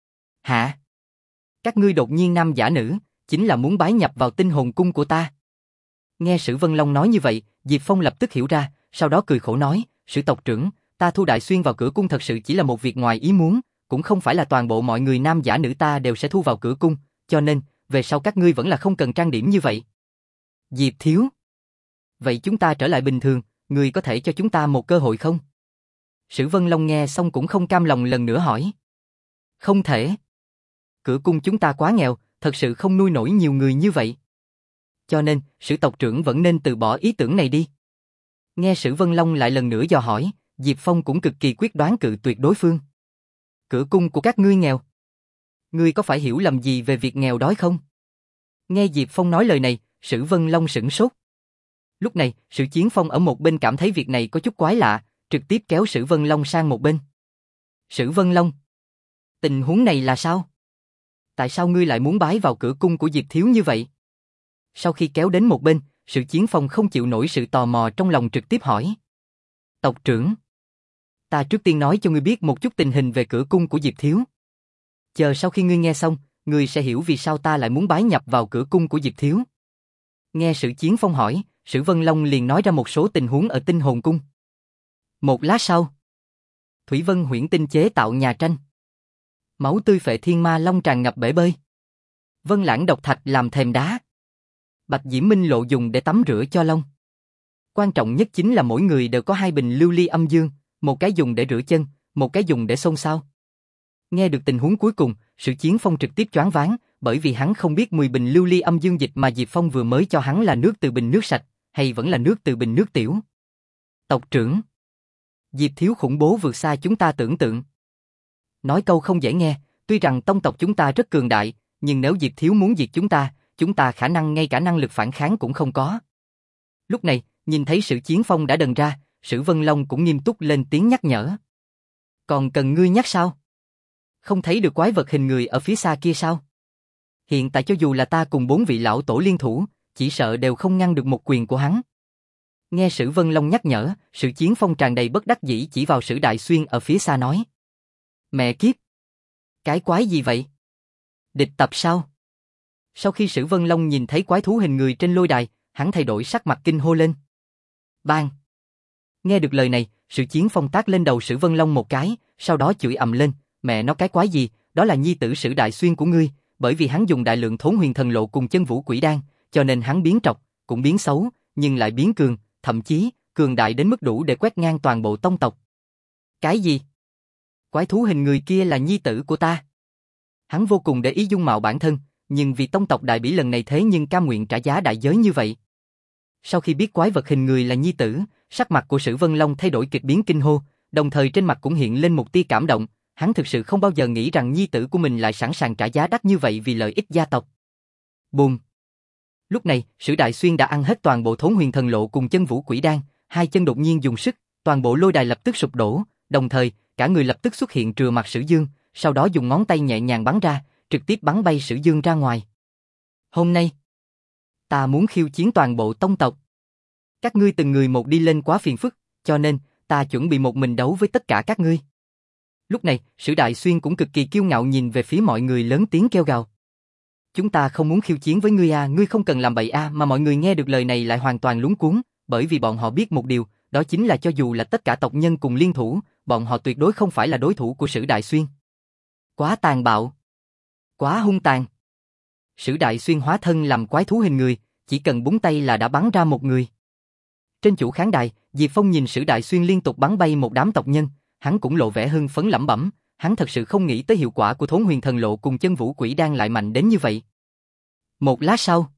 Hả? Các ngươi đột nhiên nam giả nữ, chính là muốn bái nhập vào tinh hồn cung của ta. Nghe Sử Vân Long nói như vậy, Diệp Phong lập tức hiểu ra, sau đó cười khổ nói, Sử tộc trưởng, ta thu Đại Xuyên vào cửa cung thật sự chỉ là một việc ngoài ý muốn, cũng không phải là toàn bộ mọi người nam giả nữ ta đều sẽ thu vào cửa cung, cho nên, về sau các ngươi vẫn là không cần trang điểm như vậy. Diệp Thiếu. Vậy chúng ta trở lại bình thường, ngươi có thể cho chúng ta một cơ hội không? Sử Vân Long nghe xong cũng không cam lòng lần nữa hỏi. Không thể. Cửa cung chúng ta quá nghèo, thật sự không nuôi nổi nhiều người như vậy. Cho nên, Sử tộc trưởng vẫn nên từ bỏ ý tưởng này đi. Nghe Sử Vân Long lại lần nữa dò hỏi, Diệp Phong cũng cực kỳ quyết đoán cự tuyệt đối phương. Cửa cung của các ngươi nghèo. Ngươi có phải hiểu lầm gì về việc nghèo đói không? Nghe Diệp Phong nói lời này, Sử Vân Long sửng sốt. Lúc này, Sử Chiến Phong ở một bên cảm thấy việc này có chút quái lạ, trực tiếp kéo Sử Vân Long sang một bên. Sử Vân Long. Tình huống này là sao? Tại sao ngươi lại muốn bái vào cửa cung của Diệp Thiếu như vậy? Sau khi kéo đến một bên, Sử Chiến Phong không chịu nổi sự tò mò trong lòng trực tiếp hỏi. Tộc trưởng, ta trước tiên nói cho ngươi biết một chút tình hình về cửa cung của Diệp Thiếu. Chờ sau khi ngươi nghe xong, ngươi sẽ hiểu vì sao ta lại muốn bái nhập vào cửa cung của Diệp Thiếu. Nghe Sử Chiến Phong hỏi, Sử Vân Long liền nói ra một số tình huống ở Tinh Hồn Cung. Một lát sau, Thủy Vân Huyễn Tinh chế tạo nhà tranh. Máu tươi phệ thiên ma long tràn ngập bể bơi. Vân Lãng độc thạch làm thềm đá. Bạch Diễm Minh lộ dùng để tắm rửa cho long. Quan trọng nhất chính là mỗi người đều có hai bình lưu ly âm dương, một cái dùng để rửa chân, một cái dùng để xông xao. Nghe được tình huống cuối cùng, Sử Chiến Phong trực tiếp choáng váng, bởi vì hắn không biết mười bình lưu ly âm dương dịch mà Diệp Phong vừa mới cho hắn là nước từ bình nước sạch, hay vẫn là nước từ bình nước tiểu. Tộc trưởng, Diệp Thiếu khủng bố vượt xa chúng ta tưởng tượng. Nói câu không dễ nghe, tuy rằng tông tộc chúng ta rất cường đại, nhưng nếu Diệp Thiếu muốn diệt chúng ta, chúng ta khả năng ngay cả năng lực phản kháng cũng không có. Lúc này, nhìn thấy Sử Chiến Phong đã đần ra, Sử Vân Long cũng nghiêm túc lên tiếng nhắc nhở. Còn cần ngươi nhắc sao? Không thấy được quái vật hình người ở phía xa kia sao? Hiện tại cho dù là ta cùng bốn vị lão tổ liên thủ, chỉ sợ đều không ngăn được một quyền của hắn. Nghe Sử Vân Long nhắc nhở, Sử Chiến Phong tràn đầy bất đắc dĩ chỉ vào Sử Đại Xuyên ở phía xa nói. Mẹ kiếp! Cái quái gì vậy? Địch tập sao? Sau khi Sử Vân Long nhìn thấy quái thú hình người trên lôi đài, hắn thay đổi sắc mặt kinh hô lên. Bang! Nghe được lời này, Sử Chiến Phong tát lên đầu Sử Vân Long một cái, sau đó chửi ầm lên, mẹ nó cái quái gì, đó là nhi tử Sử Đại Xuyên của ngươi, bởi vì hắn dùng đại lượng thốn huyền thần lộ cùng chân vũ quỷ đan, cho nên hắn biến trọc, cũng biến xấu, nhưng lại biến cường, thậm chí, cường đại đến mức đủ để quét ngang toàn bộ tông tộc. Cái gì? Quái thú hình người kia là nhi tử của ta. Hắn vô cùng để ý dung mạo bản thân, nhưng vì tông tộc đại bỉ lần này thế nhưng cam nguyện trả giá đại giới như vậy. Sau khi biết quái vật hình người là nhi tử, sắc mặt của Sử Vân Long thay đổi kịch biến kinh hô, đồng thời trên mặt cũng hiện lên một tia cảm động, hắn thực sự không bao giờ nghĩ rằng nhi tử của mình lại sẵn sàng trả giá đắt như vậy vì lợi ích gia tộc. Bùm! Lúc này, Sử Đại Xuyên đã ăn hết toàn bộ thốn huyền thần lộ cùng chân vũ quỷ đan, hai chân đột nhiên dùng sức, toàn bộ lôi đài lập tức sụp đổ, đồng thời, cả người lập tức xuất hiện trừa mặt Sử Dương, sau đó dùng ngón tay nhẹ nhàng bắn ra, trực tiếp bắn bay Sử Dương ra ngoài. Hôm nay, ta muốn khiêu chiến toàn bộ tông tộc. Các ngươi từng người một đi lên quá phiền phức, cho nên, ta chuẩn bị một mình đấu với tất cả các ngươi. Lúc này, Sử Đại Xuyên cũng cực kỳ kiêu ngạo nhìn về phía mọi người lớn tiếng kêu gào. Chúng ta không muốn khiêu chiến với ngươi à, ngươi không cần làm bậy à, mà mọi người nghe được lời này lại hoàn toàn luống cuống, bởi vì bọn họ biết một điều, đó chính là cho dù là tất cả tộc nhân cùng liên thủ, bọn họ tuyệt đối không phải là đối thủ của Sử Đại Xuyên. Quá tàn bạo. Quá hung tàn. Sử Đại Xuyên hóa thân làm quái thú hình người, chỉ cần búng tay là đã bắn ra một người. Trên chủ khán đài, Diệp Phong nhìn Sử Đại Xuyên liên tục bắn bay một đám tộc nhân, hắn cũng lộ vẻ hưng phấn lẩm bẩm, hắn thật sự không nghĩ tới hiệu quả của thốn huyền thần lộ cùng chân vũ quỷ đan lại mạnh đến như vậy. Một lát sau,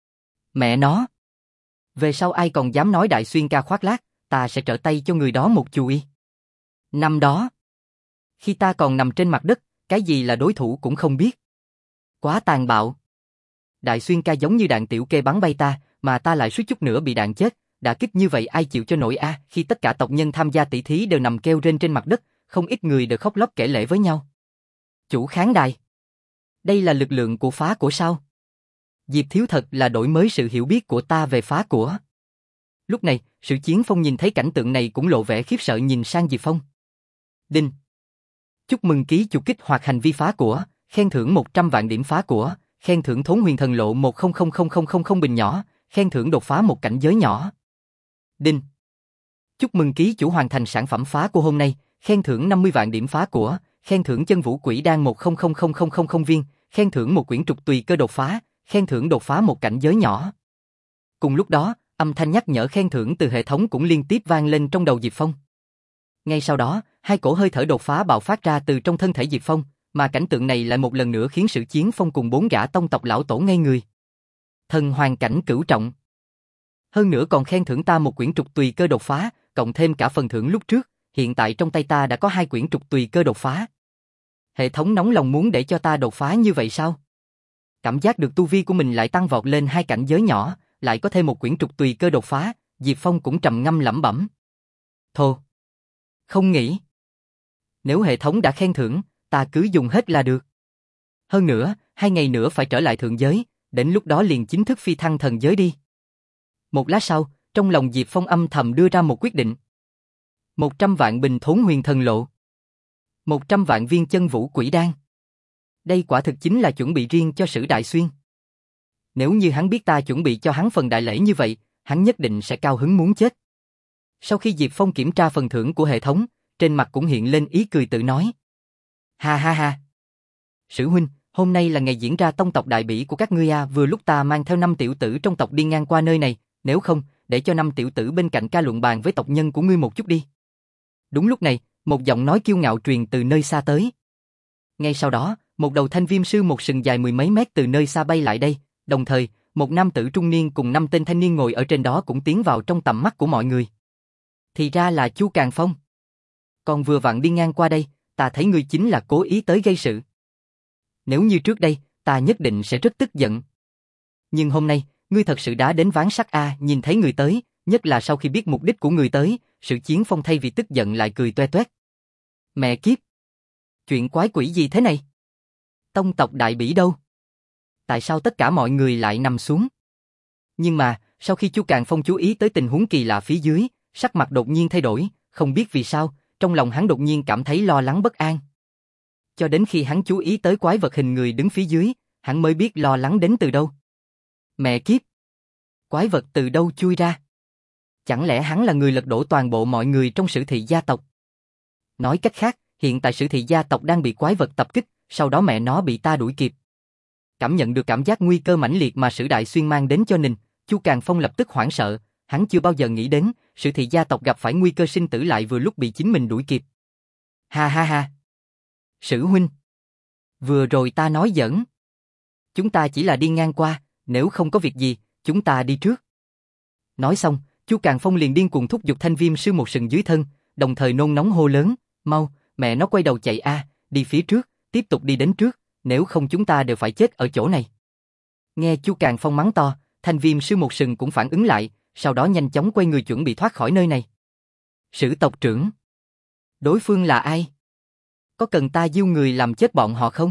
mẹ nó, về sau ai còn dám nói Đại Xuyên ca khoác lác, ta sẽ trở tay cho người đó một chùi. Năm đó, khi ta còn nằm trên mặt đất, cái gì là đối thủ cũng không biết. Quá tàn bạo. Đại Xuyên ca giống như đạn tiểu kê bắn bay ta, mà ta lại suýt chút nữa bị đạn chết, đả kích như vậy ai chịu cho nổi a? À, khi tất cả tộc nhân tham gia tỷ thí đều nằm kêu rên trên mặt đất, không ít người đều khóc lóc kể lể với nhau. Chủ khán đài, đây là lực lượng của phá của sao? Diệp Thiếu thật là đổi mới sự hiểu biết của ta về phá của. Lúc này, Sử Chiến Phong nhìn thấy cảnh tượng này cũng lộ vẻ khiếp sợ nhìn sang Diệp Phong. Đinh. Chúc mừng ký chủ kích hoạt hành vi phá của, khen thưởng một trăm vạn điểm phá của, khen thưởng thốn huyền thần lộ một không không không không không không bình nhỏ, khen thưởng đột phá một cảnh giới nhỏ. Đinh. Chúc mừng ký chủ hoàn thành sản phẩm phá của hôm nay, khen thưởng năm mươi vạn điểm phá của, khen thưởng chân vũ quỷ đan một không không không không không không viên, khen thưởng một quyển trục tùy cơ đột phá, khen thưởng đột phá một cảnh giới nhỏ. Cùng lúc đó, âm thanh nhắc nhở khen thưởng từ hệ thống cũng liên tiếp vang lên trong đầu Diệp Phong. Ngay sau đó, hai cổ hơi thở đột phá bạo phát ra từ trong thân thể Diệp Phong, mà cảnh tượng này lại một lần nữa khiến Sử Chiến Phong cùng bốn gã tông tộc lão tổ ngây người. Thần hoàn cảnh cửu trọng. Hơn nữa còn khen thưởng ta một quyển trục tùy cơ đột phá, cộng thêm cả phần thưởng lúc trước, hiện tại trong tay ta đã có hai quyển trục tùy cơ đột phá. Hệ thống nóng lòng muốn để cho ta đột phá như vậy sao? Cảm giác được tu vi của mình lại tăng vọt lên hai cảnh giới nhỏ, lại có thêm một quyển trục tùy cơ đột phá, Diệp Phong cũng trầm ngâm lẩm bẩm. Thô. Không nghĩ. Nếu hệ thống đã khen thưởng, ta cứ dùng hết là được. Hơn nữa, hai ngày nữa phải trở lại thượng giới, đến lúc đó liền chính thức phi thăng thần giới đi. Một lát sau, trong lòng Diệp Phong âm thầm đưa ra một quyết định. Một trăm vạn bình thốn huyền thần lộ. Một trăm vạn viên chân vũ quỷ đan. Đây quả thực chính là chuẩn bị riêng cho Sử Đại Xuyên. Nếu như hắn biết ta chuẩn bị cho hắn phần đại lễ như vậy, hắn nhất định sẽ cao hứng muốn chết. Sau khi Diệp Phong kiểm tra phần thưởng của hệ thống, trên mặt cũng hiện lên ý cười tự nói. Ha ha ha. Sử huynh, hôm nay là ngày diễn ra tông tộc đại bỉ của các ngươi à, vừa lúc ta mang theo năm tiểu tử trong tộc đi ngang qua nơi này, nếu không, để cho năm tiểu tử bên cạnh ca luận bàn với tộc nhân của ngươi một chút đi. Đúng lúc này, một giọng nói kiêu ngạo truyền từ nơi xa tới. Ngay sau đó, một đầu thanh viêm sư một sừng dài mười mấy mét từ nơi xa bay lại đây, đồng thời, một nam tử trung niên cùng năm tên thanh niên ngồi ở trên đó cũng tiến vào trong tầm mắt của mọi người. Thì ra là Chu Càn Phong. Còn vừa vặn đi ngang qua đây, ta thấy ngươi chính là cố ý tới gây sự. Nếu như trước đây, ta nhất định sẽ rất tức giận. Nhưng hôm nay, ngươi thật sự đã đến ván sắt a, nhìn thấy người tới, nhất là sau khi biết mục đích của người tới, Sử Chiến Phong thay vì tức giận lại cười toe toét. Mẹ kiếp! Chuyện quái quỷ gì thế này? Tông tộc đại bỉ đâu? Tại sao tất cả mọi người lại nằm xuống? Nhưng mà, sau khi Chu Càn Phong chú ý tới tình huống kỳ lạ phía dưới, sắc mặt đột nhiên thay đổi, không biết vì sao, trong lòng hắn đột nhiên cảm thấy lo lắng bất an. Cho đến khi hắn chú ý tới quái vật hình người đứng phía dưới, hắn mới biết lo lắng đến từ đâu. Mẹ kiếp! Quái vật từ đâu chui ra? Chẳng lẽ hắn là người lật đổ toàn bộ mọi người trong Sử Thị gia tộc? Nói cách khác, hiện tại Sử Thị gia tộc đang bị quái vật tập kích, sau đó mẹ nó bị ta đuổi kịp. Cảm nhận được cảm giác nguy cơ mãnh liệt mà Sử Đại Xuyên mang đến cho Ninh, Chu Càn Phong lập tức hoảng sợ, hắn chưa bao giờ nghĩ đến, Sử Thị gia tộc gặp phải nguy cơ sinh tử lại vừa lúc bị chính mình đuổi kịp. Ha ha ha! Sử huynh! Vừa rồi ta nói giỡn. Chúng ta chỉ là đi ngang qua, nếu không có việc gì, chúng ta đi trước. Nói xong, Chu Càn Phong liền điên cuồng thúc giục thanh viêm sư một sừng dưới thân, đồng thời nôn nóng hô lớn, mau, mẹ nó quay đầu chạy a, đi phía trước, tiếp tục đi đến trước, nếu không chúng ta đều phải chết ở chỗ này. Nghe Chu Càn Phong mắng to, thanh viêm sư một sừng cũng phản ứng lại, sau đó nhanh chóng quay người chuẩn bị thoát khỏi nơi này. Sử tộc trưởng. Đối phương là ai? Có cần ta giết người làm chết bọn họ không?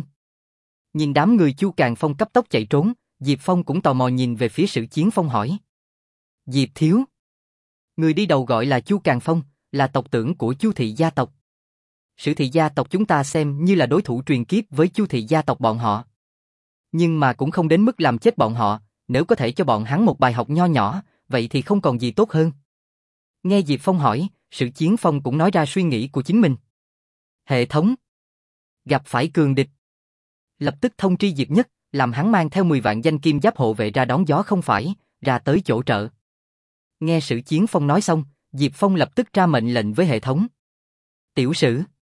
Nhìn đám người Chu Càn Phong cấp tốc chạy trốn, Diệp Phong cũng tò mò nhìn về phía Sử Chiến Phong hỏi. Diệp thiếu. Người đi đầu gọi là Chu Càn Phong, là tộc trưởng của Chu Thị gia tộc. Sử Thị gia tộc chúng ta xem như là đối thủ truyền kiếp với Chu Thị gia tộc bọn họ. Nhưng mà cũng không đến mức làm chết bọn họ, nếu có thể cho bọn hắn một bài học nho nhỏ, vậy thì không còn gì tốt hơn. Nghe Diệp Phong hỏi, Sử Chiến Phong cũng nói ra suy nghĩ của chính mình. Hệ thống. Gặp phải cường địch. Lập tức thông tri Diệp Nhất, làm hắn mang theo mười vạn danh kim giáp hộ vệ ra đón gió không phải, ra tới chỗ trợ. Nghe Sử Chiến Phong nói xong, Diệp Phong lập tức ra mệnh lệnh với hệ thống. Tiểu Sử.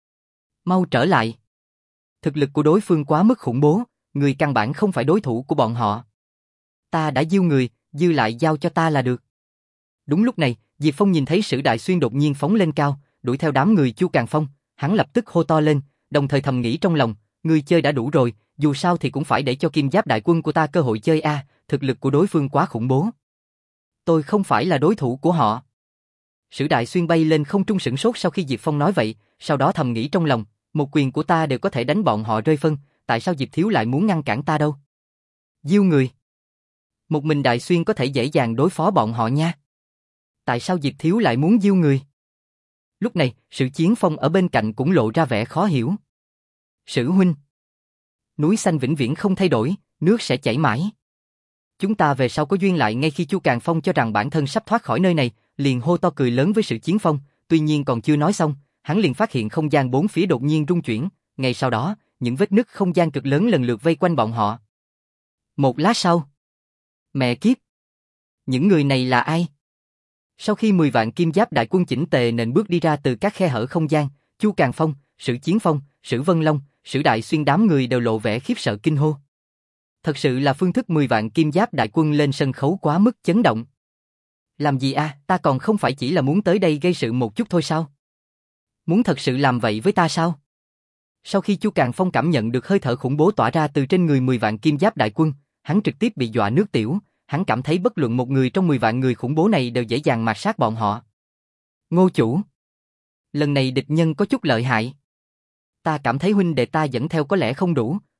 Mau trở lại. Thực lực của đối phương quá mức khủng bố, người căn bản không phải đối thủ của bọn họ. Ta đã giết người, dư lại giao cho ta là được. Đúng lúc này, Diệp Phong nhìn thấy Sử Đại Xuyên đột nhiên phóng lên cao, đuổi theo đám người Chu Càn Phong, hắn lập tức hô to lên, đồng thời thầm nghĩ trong lòng, người chơi đã đủ rồi, dù sao thì cũng phải để cho Kim Giáp đại quân của ta cơ hội chơi a, à, thực lực của đối phương quá khủng bố. Tôi không phải là đối thủ của họ. Sử Đại Xuyên bay lên không trung sửng sốt sau khi Diệp Phong nói vậy, sau đó thầm nghĩ trong lòng, một quyền của ta đều có thể đánh bọn họ rơi phân, tại sao Diệp Thiếu lại muốn ngăn cản ta đâu? Diêu người. Một mình Đại Xuyên có thể dễ dàng đối phó bọn họ nha. Tại sao Diệp Thiếu lại muốn diêu người? Lúc này, Sử Chiến Phong ở bên cạnh cũng lộ ra vẻ khó hiểu. Sử huynh. Núi xanh vĩnh viễn không thay đổi, nước sẽ chảy mãi. Chúng ta về sau có duyên lại. Ngay khi Chu Càn Phong cho rằng bản thân sắp thoát khỏi nơi này, liền hô to cười lớn với Sử Chiến Phong, tuy nhiên còn chưa nói xong, hắn liền phát hiện không gian bốn phía đột nhiên rung chuyển, ngay sau đó, những vết nứt không gian cực lớn lần lượt vây quanh bọn họ. Một lát sau, mẹ kiếp, những người này là ai? Sau khi mười vạn kim giáp đại quân chỉnh tề nện bước đi ra từ các khe hở không gian, Chu Càn Phong, Sử Chiến Phong, Sử Vân Long, Sử Đại Xuyên đám người đều lộ vẻ khiếp sợ kinh hô. Thật sự là phương thức mười vạn kim giáp đại quân lên sân khấu quá mức chấn động. Làm gì a, ta còn không phải chỉ là muốn tới đây gây sự một chút thôi sao? Muốn thật sự làm vậy với ta sao? Sau khi Chu Càn Phong cảm nhận được hơi thở khủng bố tỏa ra từ trên người mười vạn kim giáp đại quân, hắn trực tiếp bị dọa nước tiểu, hắn cảm thấy bất luận một người trong mười vạn người khủng bố này đều dễ dàng mạt sát bọn họ. Ngô chủ, lần này địch nhân có chút lợi hại. Ta cảm thấy huynh đệ ta dẫn theo có lẽ không đủ,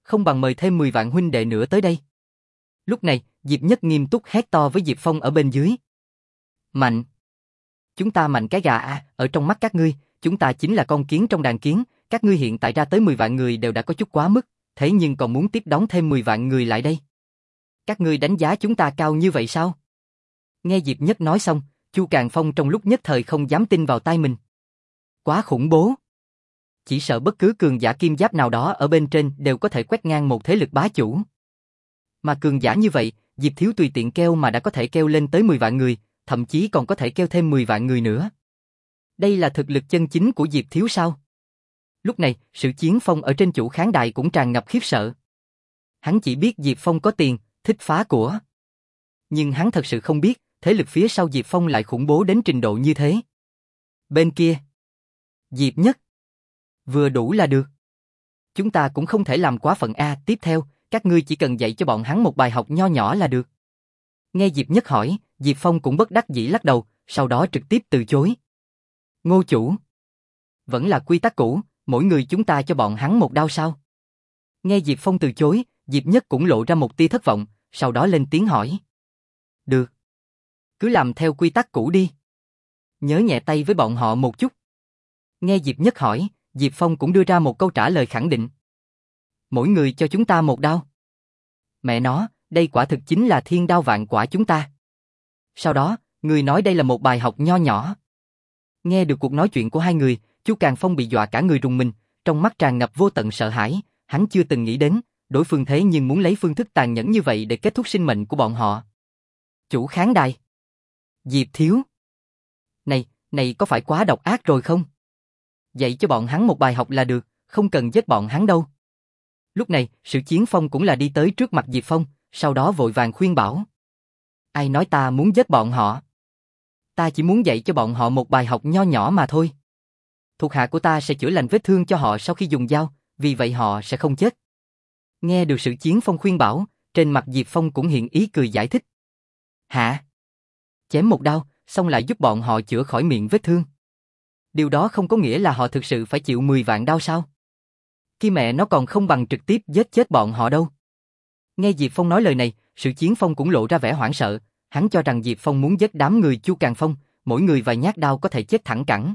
không bằng mời thêm mười vạn huynh đệ nữa tới đây. Lúc này, Diệp Nhất nghiêm túc hét to với Diệp Phong ở bên dưới. Mạnh! Chúng ta mạnh cái gà à, ở trong mắt các ngươi, chúng ta chính là con kiến trong đàn kiến, các ngươi hiện tại ra tới mười vạn người đều đã có chút quá mức, thế nhưng còn muốn tiếp đón thêm mười vạn người lại đây. Các ngươi đánh giá chúng ta cao như vậy sao? Nghe Diệp Nhất nói xong, Chu Càn Phong trong lúc nhất thời không dám tin vào tai mình. Quá khủng bố! Chỉ sợ bất cứ cường giả kim giáp nào đó ở bên trên đều có thể quét ngang một thế lực bá chủ. Mà cường giả như vậy, Diệp Thiếu tùy tiện kêu mà đã có thể kêu lên tới mười vạn người, thậm chí còn có thể kêu thêm mười vạn người nữa. Đây là thực lực chân chính của Diệp Thiếu sao? Lúc này, Sử Chiến Phong ở trên chủ khán đài cũng tràn ngập khiếp sợ. Hắn chỉ biết Diệp Phong có tiền, thích phá của. Nhưng hắn thật sự không biết, thế lực phía sau Diệp Phong lại khủng bố đến trình độ như thế. Bên kia, Diệp Nhất, vừa đủ là được. Chúng ta cũng không thể làm quá phận A, tiếp theo, các ngươi chỉ cần dạy cho bọn hắn một bài học nho nhỏ là được. Nghe Diệp Nhất hỏi, Diệp Phong cũng bất đắc dĩ lắc đầu, sau đó trực tiếp từ chối. Ngô chủ, vẫn là quy tắc cũ, mỗi người chúng ta cho bọn hắn một đao sao? Nghe Diệp Phong từ chối, Diệp Nhất cũng lộ ra một tia thất vọng, sau đó lên tiếng hỏi. Được. Cứ làm theo quy tắc cũ đi. Nhớ nhẹ tay với bọn họ một chút. Nghe Diệp Nhất hỏi, Diệp Phong cũng đưa ra một câu trả lời khẳng định. Mỗi người cho chúng ta một đao. Mẹ nó, đây quả thực chính là thiên đao vạn quả chúng ta. Sau đó, người nói đây là một bài học nho nhỏ. Nghe được cuộc nói chuyện của hai người, Chu Càn Phong bị dọa cả người rùng mình, trong mắt tràn ngập vô tận sợ hãi, hắn chưa từng nghĩ đến, đối phương thế nhưng muốn lấy phương thức tàn nhẫn như vậy để kết thúc sinh mệnh của bọn họ. Chủ khán đài. Diệp Thiếu. Này, này có phải quá độc ác rồi không? Dạy cho bọn hắn một bài học là được, không cần giết bọn hắn đâu. Lúc này, Sử Chiến Phong cũng là đi tới trước mặt Diệp Phong, sau đó vội vàng khuyên bảo. Ai nói ta muốn giết bọn họ? Ta chỉ muốn dạy cho bọn họ một bài học nho nhỏ mà thôi. Thuộc hạ của ta sẽ chữa lành vết thương cho họ sau khi dùng dao, vì vậy họ sẽ không chết. Nghe được Sử Chiến Phong khuyên bảo, trên mặt Diệp Phong cũng hiện ý cười giải thích. Hả? Chém một đao, xong lại giúp bọn họ chữa khỏi miệng vết thương. Điều đó không có nghĩa là họ thực sự phải chịu mười vạn đao sao? Khi mẹ nó còn không bằng trực tiếp giết chết bọn họ đâu. Nghe Diệp Phong nói lời này, Sử Chiến Phong cũng lộ ra vẻ hoảng sợ, hắn cho rằng Diệp Phong muốn giết đám người Chu Càn Phong, mỗi người vài nhát đao có thể chết thẳng cẳng.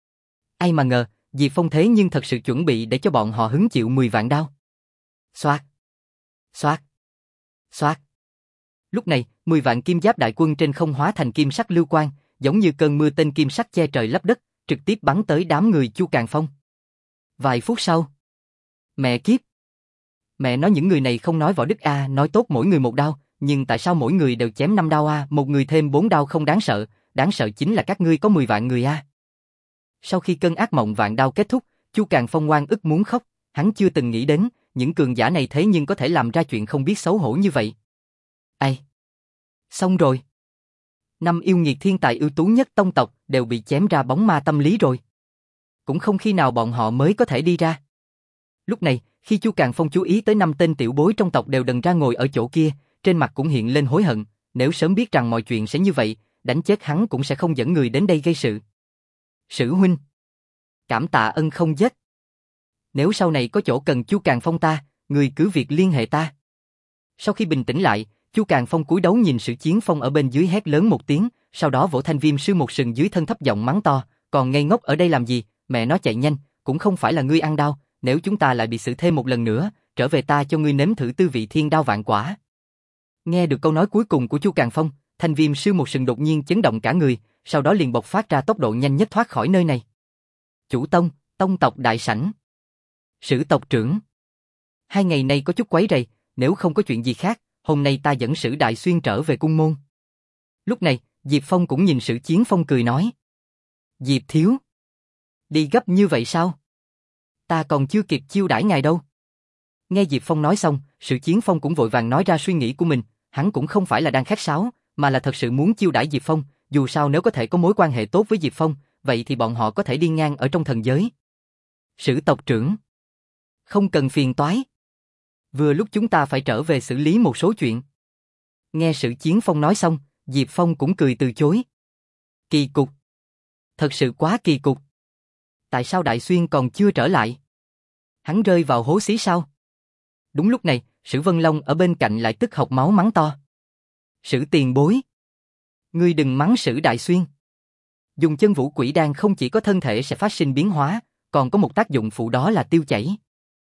Ai mà ngờ, Diệp Phong thế nhưng thật sự chuẩn bị để cho bọn họ hứng chịu mười vạn đao. Xoát, xoát, xoát. Lúc này, mười vạn kim giáp đại quân trên không hóa thành kim sắc lưu quang, giống như cơn mưa tên kim sắc che trời lấp đất, trực tiếp bắn tới đám người Chu Càn Phong. Vài phút sau, mẹ kiếp. Mẹ nói những người này không nói võ đức a, nói tốt mỗi người một đao, nhưng tại sao mỗi người đều chém năm đao a, một người thêm bốn đao không đáng sợ, đáng sợ chính là các ngươi có mười vạn người a. Sau khi cơn ác mộng vạn đao kết thúc, Chu Càn Phong oan ức muốn khóc, hắn chưa từng nghĩ đến, những cường giả này thế nhưng có thể làm ra chuyện không biết xấu hổ như vậy. Ai? Xong rồi. Năm yêu nghiệt thiên tài ưu tú nhất tông tộc đều bị chém ra bóng ma tâm lý rồi. Cũng không khi nào bọn họ mới có thể đi ra. Lúc này, khi Chu Càn Phong chú ý tới năm tên tiểu bối trong tộc đều đần ra ngồi ở chỗ kia, trên mặt cũng hiện lên hối hận, nếu sớm biết rằng mọi chuyện sẽ như vậy, đánh chết hắn cũng sẽ không dẫn người đến đây gây sự. Sử huynh, cảm tạ ân không dứt. Nếu sau này có chỗ cần Chu Càn Phong ta, người cứ việc liên hệ ta. Sau khi bình tĩnh lại, Chu Càn Phong cúi đầu nhìn Sử Chiến Phong ở bên dưới hét lớn một tiếng, sau đó vỗ thanh viêm sư một sừng dưới thân thấp giọng mắng to, còn ngây ngốc ở đây làm gì, mẹ nó chạy nhanh, cũng không phải là ngươi ăn đau, nếu chúng ta lại bị xử thêm một lần nữa, trở về ta cho ngươi nếm thử tư vị thiên đao vạn quả. Nghe được câu nói cuối cùng của Chu Càn Phong, thanh viêm sư một sừng đột nhiên chấn động cả người, sau đó liền bộc phát ra tốc độ nhanh nhất thoát khỏi nơi này. Chủ tông, tông tộc đại sảnh. Sử tộc trưởng. Hai ngày nay có chút quấy rầy, nếu không có chuyện gì khác, hôm nay ta dẫn Sử Đại Xuyên trở về cung môn. Lúc này, Diệp Phong cũng nhìn Sử Chiến Phong cười nói. Diệp thiếu. Đi gấp như vậy sao? Ta còn chưa kịp chiêu đãi ngài đâu. Nghe Diệp Phong nói xong, Sử Chiến Phong cũng vội vàng nói ra suy nghĩ của mình, hắn cũng không phải là đang khách sáo, mà là thật sự muốn chiêu đãi Diệp Phong, dù sao nếu có thể có mối quan hệ tốt với Diệp Phong, vậy thì bọn họ có thể đi ngang ở trong thần giới. Sử tộc trưởng. Không cần phiền toái. Vừa lúc chúng ta phải trở về xử lý một số chuyện. Nghe Sử Chiến Phong nói xong, Diệp Phong cũng cười từ chối. Kỳ cục. Thật sự quá kỳ cục. Tại sao Đại Xuyên còn chưa trở lại? Hắn rơi vào hố xí sao? Đúng lúc này, Sử Vân Long ở bên cạnh lại tức hộc máu mắng to. Sử tiền bối! Ngươi đừng mắng Sử Đại Xuyên. Dùng chân vũ quỷ đan không chỉ có thân thể sẽ phát sinh biến hóa, còn có một tác dụng phụ đó là tiêu chảy.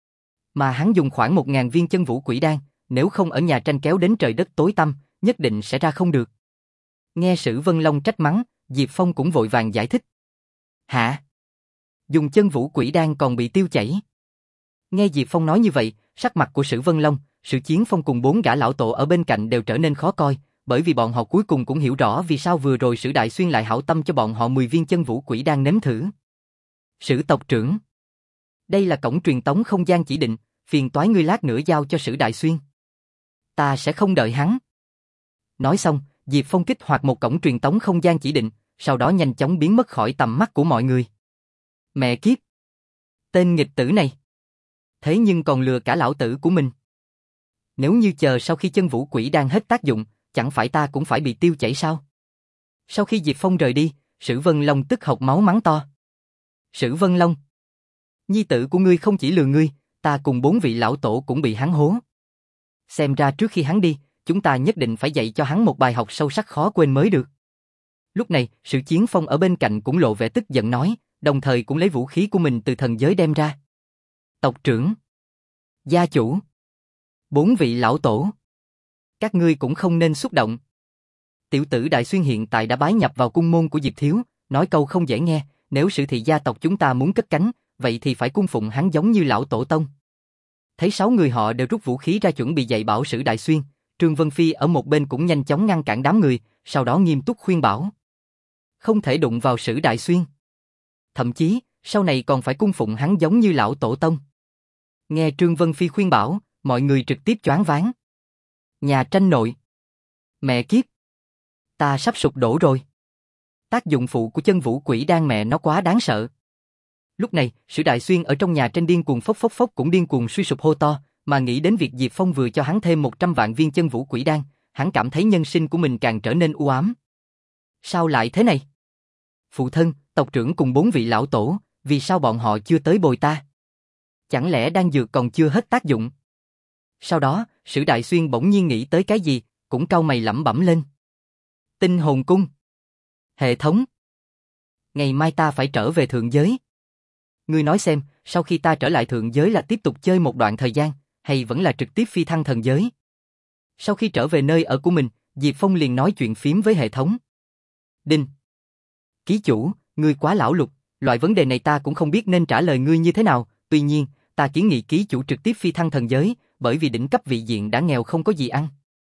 Mà hắn dùng khoảng một ngàn viên chân vũ quỷ đan, nếu không ở nhà tranh kéo đến trời đất tối tăm, nhất định sẽ ra không được. Nghe Sử Vân Long trách mắng, Diệp Phong cũng vội vàng giải thích. Hả? Dùng chân vũ quỷ đan còn bị tiêu chảy? Nghe Diệp Phong nói như vậy, sắc mặt của Sử Vân Long, Sử Chiến Phong cùng bốn gã lão tổ ở bên cạnh đều trở nên khó coi, bởi vì bọn họ cuối cùng cũng hiểu rõ vì sao vừa rồi Sử Đại Xuyên lại hảo tâm cho bọn họ mười viên chân vũ quỷ đan nếm thử. Sử tộc trưởng, đây là cổng truyền tống không gian chỉ định, phiền toái ngươi lát nữa giao cho Sử Đại Xuyên. Ta sẽ không đợi hắn. Nói xong, Diệp Phong kích hoạt một cổng truyền tống không gian chỉ định, sau đó nhanh chóng biến mất khỏi tầm mắt của mọi người. Mẹ kiếp! Tên nghịch tử này! Thế nhưng còn lừa cả lão tử của mình. Nếu như chờ sau khi chân vũ quỷ đan hết tác dụng, chẳng phải ta cũng phải bị tiêu chảy sao? Sau khi Diệp Phong rời đi, Sử Vân Long tức hộc máu mắng to. Sử Vân Long! Nhi tử của ngươi không chỉ lừa ngươi, ta cùng bốn vị lão tổ cũng bị hắn hố. Xem ra trước khi hắn đi, chúng ta nhất định phải dạy cho hắn một bài học sâu sắc khó quên mới được. Lúc này, Sử Chiến Phong ở bên cạnh cũng lộ vẻ tức giận nói, đồng thời cũng lấy vũ khí của mình từ thần giới đem ra. Tộc trưởng, gia chủ, bốn vị lão tổ, các ngươi cũng không nên xúc động. Tiểu tử Đại Xuyên hiện tại đã bái nhập vào cung môn của Diệp Thiếu, nói câu không dễ nghe, nếu Sử thị gia tộc chúng ta muốn cất cánh, vậy thì phải cung phụng hắn giống như lão tổ tông. Thấy sáu người họ đều rút vũ khí ra chuẩn bị dạy bảo Sử Đại Xuyên, Trương Vân Phi ở một bên cũng nhanh chóng ngăn cản đám người, sau đó nghiêm túc khuyên bảo. Không thể đụng vào Sử Đại Xuyên. Thậm chí, sau này còn phải cung phụng hắn giống như lão tổ tông. Nghe Trương Vân Phi khuyên bảo, mọi người trực tiếp choáng váng. Nhà tranh nội. Mẹ kiếp. Ta sắp sụp đổ rồi. Tác dụng phụ của chân vũ quỷ đan mẹ nó quá đáng sợ. Lúc này, Sử Đại Xuyên ở trong nhà tranh điên cuồng phốc phốc phốc cũng điên cuồng suy sụp hô to, mà nghĩ đến việc Diệp Phong vừa cho hắn thêm một trăm vạn viên chân vũ quỷ đan, hắn cảm thấy nhân sinh của mình càng trở nên u ám. Sao lại thế này? Phụ thân, tộc trưởng cùng bốn vị lão tổ, vì sao bọn họ chưa tới bồi ta? Chẳng lẽ đan dược còn chưa hết tác dụng? Sau đó, Sử Đại Xuyên bỗng nhiên nghĩ tới cái gì, cũng cau mày lẩm bẩm lên. Tinh hồn cung. Hệ thống. Ngày mai ta phải trở về thượng giới. Ngươi nói xem, sau khi ta trở lại thượng giới là tiếp tục chơi một đoạn thời gian, hay vẫn là trực tiếp phi thăng thần giới? Sau khi trở về nơi ở của mình, Diệp Phong liền nói chuyện phím với hệ thống. Đinh. Ký chủ, ngươi quá lão lục, loại vấn đề này ta cũng không biết nên trả lời ngươi như thế nào, tuy nhiên, ta kiến nghị ký chủ trực tiếp phi thăng thần giới, bởi vì đỉnh cấp vị diện đã nghèo không có gì ăn.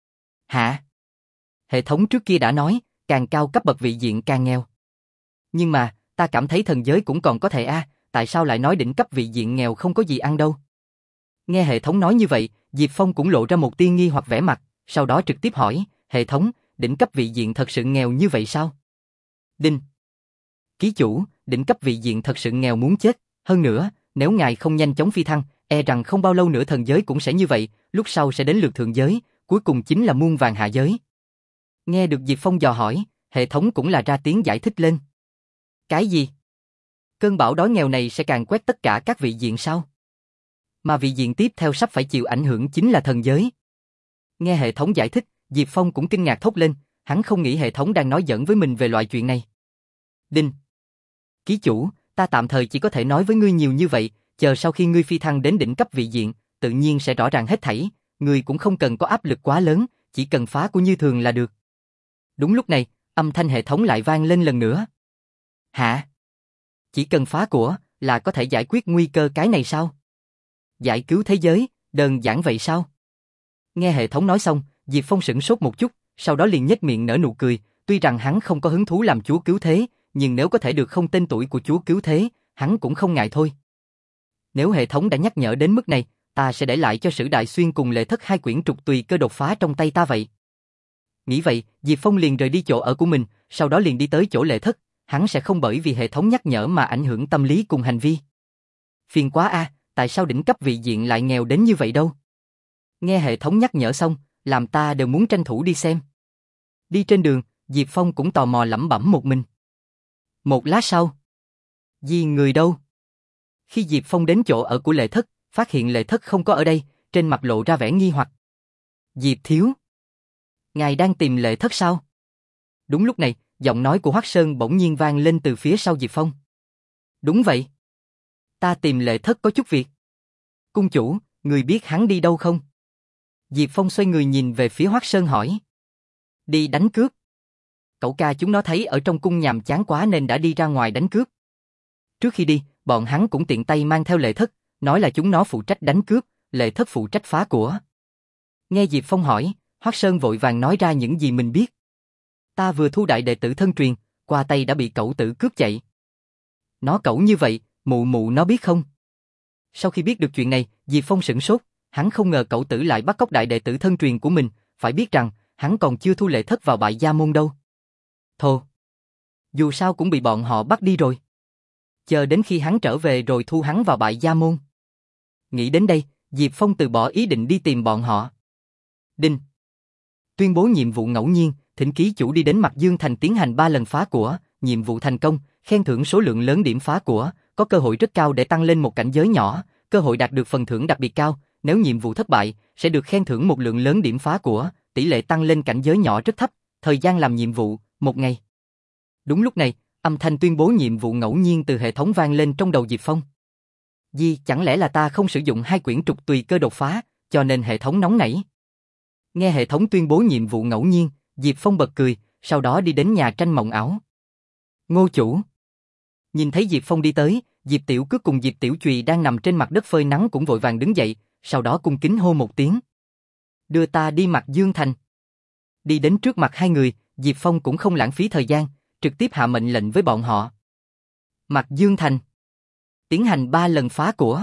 Hả? Hệ thống trước kia đã nói, càng cao cấp bậc vị diện càng nghèo. Nhưng mà, ta cảm thấy thần giới cũng còn có thể a, à, tại sao lại nói đỉnh cấp vị diện nghèo không có gì ăn đâu? Nghe hệ thống nói như vậy, Diệp Phong cũng lộ ra một tia nghi hoặc vẻ mặt, sau đó trực tiếp hỏi, hệ thống, đỉnh cấp vị diện thật sự nghèo như vậy sao? Đinh. Ký chủ, đỉnh cấp vị diện thật sự nghèo muốn chết, hơn nữa, nếu ngài không nhanh chóng phi thăng, e rằng không bao lâu nữa thần giới cũng sẽ như vậy, lúc sau sẽ đến lượt thượng giới, cuối cùng chính là muôn vàn hạ giới. Nghe được Diệp Phong dò hỏi, hệ thống cũng là ra tiếng giải thích lên. Cái gì? Cơn bão đói nghèo này sẽ càn quét tất cả các vị diện sao? Mà vị diện tiếp theo sắp phải chịu ảnh hưởng chính là thần giới. Nghe hệ thống giải thích, Diệp Phong cũng kinh ngạc thốt lên, hắn không nghĩ hệ thống đang nói giỡn với mình về loại chuyện này. Đinh. Ký chủ, ta tạm thời chỉ có thể nói với ngươi nhiều như vậy, chờ sau khi ngươi phi thăng đến đỉnh cấp vị diện, tự nhiên sẽ rõ ràng hết thảy, ngươi cũng không cần có áp lực quá lớn, chỉ cần phá của như thường là được. Đúng lúc này, âm thanh hệ thống lại vang lên lần nữa. Hả? Chỉ cần phá của, là có thể giải quyết nguy cơ cái này sao? Giải cứu thế giới, đơn giản vậy sao? Nghe hệ thống nói xong, Diệp Phong sửng sốt một chút, sau đó liền nhếch miệng nở nụ cười, tuy rằng hắn không có hứng thú làm chúa cứu thế, nhưng nếu có thể được không tên tuổi của chúa cứu thế, hắn cũng không ngại thôi. Nếu hệ thống đã nhắc nhở đến mức này, ta sẽ để lại cho Sử Đại Xuyên cùng Lệ Thất hai quyển trục tùy cơ đột phá trong tay ta vậy. Nghĩ vậy, Diệp Phong liền rời đi chỗ ở của mình, sau đó liền đi tới chỗ Lệ Thất, hắn sẽ không bởi vì hệ thống nhắc nhở mà ảnh hưởng tâm lý cùng hành vi. Phiền quá a, à, tại sao đỉnh cấp vị diện lại nghèo đến như vậy đâu? Nghe hệ thống nhắc nhở xong, làm ta đều muốn tranh thủ đi xem. Đi trên đường, Diệp Phong cũng tò mò lẩm bẩm một mình. Một lát sau, Di người đâu? Khi Diệp Phong đến chỗ ở của Lệ Thất, phát hiện Lệ Thất không có ở đây, trên mặt lộ ra vẻ nghi hoặc. Diệp thiếu, ngài đang tìm Lệ Thất sao? Đúng lúc này, giọng nói của Hoắc Sơn bỗng nhiên vang lên từ phía sau Diệp Phong. Đúng vậy. Ta tìm Lệ Thất có chút việc. Cung chủ, người biết hắn đi đâu không? Diệp Phong xoay người nhìn về phía Hoắc Sơn hỏi. Đi đánh cướp. Cậu ca chúng nó thấy ở trong cung nhàm chán quá nên đã đi ra ngoài đánh cướp. Trước khi đi, bọn hắn cũng tiện tay mang theo Lệ Thất, nói là chúng nó phụ trách đánh cướp, Lệ Thất phụ trách phá của. Nghe Diệp Phong hỏi, Hoắc Sơn vội vàng nói ra những gì mình biết. Ta vừa thu đại đệ tử thân truyền, qua tay đã bị cẩu tử cướp chạy. Nó cẩu như vậy, mụ mụ nó biết không? Sau khi biết được chuyện này, Diệp Phong sửng sốt, hắn không ngờ cẩu tử lại bắt cóc đại đệ tử thân truyền của mình, phải biết rằng, hắn còn chưa thu Lệ Thất vào bại gia môn đâu. Thô! Dù sao cũng bị bọn họ bắt đi rồi. Chờ đến khi hắn trở về rồi thu hắn vào bại gia môn. Nghĩ đến đây, Diệp Phong từ bỏ ý định đi tìm bọn họ. Đinh! Tuyên bố nhiệm vụ ngẫu nhiên, thỉnh ký chủ đi đến Mạc Dương Thành tiến hành ba lần phá của, nhiệm vụ thành công, khen thưởng số lượng lớn điểm phá của, có cơ hội rất cao để tăng lên một cảnh giới nhỏ, cơ hội đạt được phần thưởng đặc biệt cao, nếu nhiệm vụ thất bại, sẽ được khen thưởng một lượng lớn điểm phá của, tỷ lệ tăng lên cảnh giới nhỏ rất thấp, thời gian làm nhiệm vụ, một ngày. Đúng lúc này, âm thanh tuyên bố nhiệm vụ ngẫu nhiên từ hệ thống vang lên trong đầu Diệp Phong. Di, chẳng lẽ là ta không sử dụng hai quyển trục tùy cơ đột phá, cho nên hệ thống nóng nảy. Nghe hệ thống tuyên bố nhiệm vụ ngẫu nhiên, Diệp Phong bật cười, sau đó đi đến nhà tranh mộng ảo. Ngô chủ. Nhìn thấy Diệp Phong đi tới, Diệp Tiểu Cước cùng Diệp Tiểu Chùy đang nằm trên mặt đất phơi nắng cũng vội vàng đứng dậy, sau đó cung kính hô một tiếng. Đưa ta đi Mạc Dương Thành. Đi đến trước mặt hai người, Diệp Phong cũng không lãng phí thời gian, trực tiếp hạ mệnh lệnh với bọn họ. Mạc Dương Thành. Tiến hành ba lần phá của.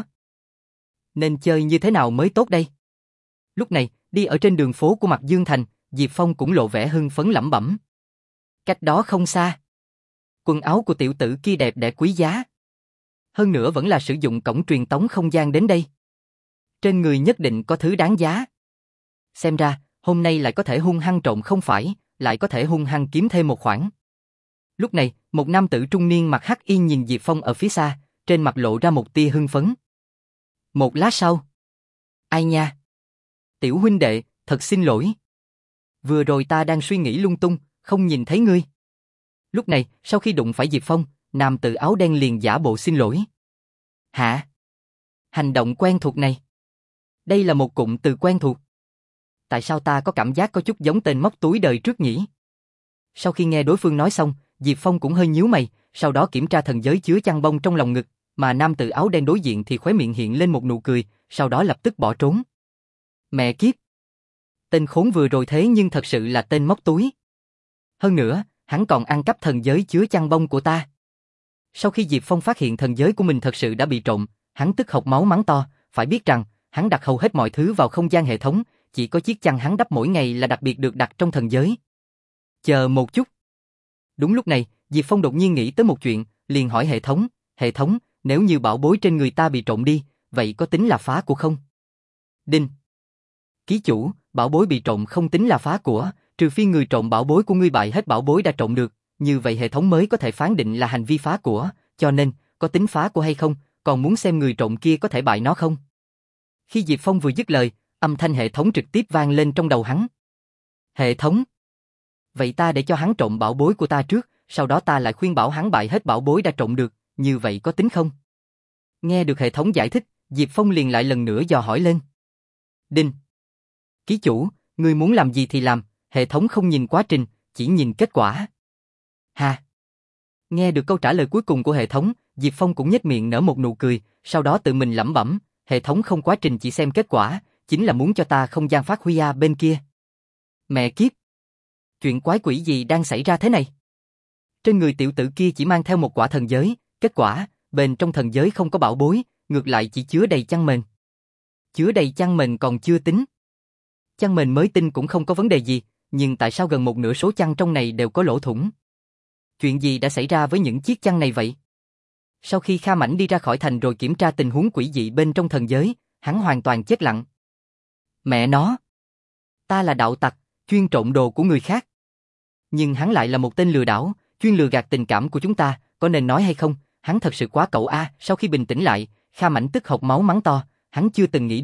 Nên chơi như thế nào mới tốt đây? Lúc này, đi ở trên đường phố của Mạc Dương Thành, Diệp Phong cũng lộ vẻ hưng phấn lẩm bẩm. Cách đó không xa. Quần áo của tiểu tử kia đẹp đẽ quý giá. Hơn nữa vẫn là sử dụng cổng truyền tống không gian đến đây. Trên người nhất định có thứ đáng giá. Xem ra, hôm nay lại có thể hung hăng trộm không phải, lại có thể hung hăng kiếm thêm một khoản. Lúc này, một nam tử trung niên mặc hắc y nhìn Diệp Phong ở phía xa, trên mặt lộ ra một tia hưng phấn. Một lát sau. Ai nha? Tiểu huynh đệ, thật xin lỗi. Vừa rồi ta đang suy nghĩ lung tung, không nhìn thấy ngươi. Lúc này, sau khi đụng phải Diệp Phong, nam tử áo đen liền giả bộ xin lỗi. Hả? Hành động quen thuộc này. Đây là một cụm từ quen thuộc. Tại sao ta có cảm giác có chút giống tên móc túi đời trước nhỉ? Sau khi nghe đối phương nói xong, Diệp Phong cũng hơi nhíu mày, sau đó kiểm tra thần giới chứa chăn bông trong lòng ngực, mà nam tử áo đen đối diện thì khóe miệng hiện lên một nụ cười, sau đó lập tức bỏ trốn. Mẹ kiếp! Tên khốn vừa rồi thế nhưng thật sự là tên móc túi. Hơn nữa, hắn còn ăn cắp thần giới chứa chăn bông của ta. Sau khi Diệp Phong phát hiện thần giới của mình thật sự đã bị trộm, hắn tức hộc máu mắng to, phải biết rằng, hắn đặt hầu hết mọi thứ vào không gian hệ thống, chỉ có chiếc chăn hắn đắp mỗi ngày là đặc biệt được đặt trong thần giới. Chờ một chút. Đúng lúc này, Diệp Phong đột nhiên nghĩ tới một chuyện, liền hỏi hệ thống, hệ thống, nếu như bảo bối trên người ta bị trộm đi, vậy có tính là phá của không? Đinh. Ký chủ, bảo bối bị trộm không tính là phá của, trừ phi người trộm bảo bối của ngươi bại hết bảo bối đã trộm được, như vậy hệ thống mới có thể phán định là hành vi phá của, cho nên, có tính phá của hay không, còn muốn xem người trộm kia có thể bại nó không? Khi Diệp Phong vừa dứt lời, âm thanh hệ thống trực tiếp vang lên trong đầu hắn. Hệ thống. Vậy ta để cho hắn trộm bảo bối của ta trước, sau đó ta lại khuyên bảo hắn bại hết bảo bối đã trộm được, như vậy có tính không? Nghe được hệ thống giải thích, Diệp Phong liền lại lần nữa dò hỏi lên. Đinh. Ký chủ, ngươi muốn làm gì thì làm, hệ thống không nhìn quá trình, chỉ nhìn kết quả. Ha. Nghe được câu trả lời cuối cùng của hệ thống, Diệp Phong cũng nhếch miệng nở một nụ cười, sau đó tự mình lẩm bẩm, hệ thống không quá trình chỉ xem kết quả, chính là muốn cho ta không gian phát huy a bên kia. Mẹ kiếp. Chuyện quái quỷ gì đang xảy ra thế này? Trên người tiểu tử kia chỉ mang theo một quả thần giới, kết quả, bên trong thần giới không có bảo bối, ngược lại chỉ chứa đầy chăn mền. Chứa đầy chăn mền còn chưa tính. Chăn mền mới tinh cũng không có vấn đề gì, nhưng tại sao gần một nửa số chăn trong này đều có lỗ thủng? Chuyện gì đã xảy ra với những chiếc chăn này vậy? Sau khi Kha Mảnh đi ra khỏi thành rồi kiểm tra tình huống quỷ dị bên trong thần giới, hắn hoàn toàn chết lặng. Mẹ nó! Ta là đạo tặc, chuyên trộm đồ của người khác. Nhưng hắn lại là một tên lừa đảo, chuyên lừa gạt tình cảm của chúng ta, có nên nói hay không? Hắn thật sự quá cẩu a. Sau khi bình tĩnh lại, Kha Mảnh tức hộc máu mắng to, hắn chưa từng nghĩ đến,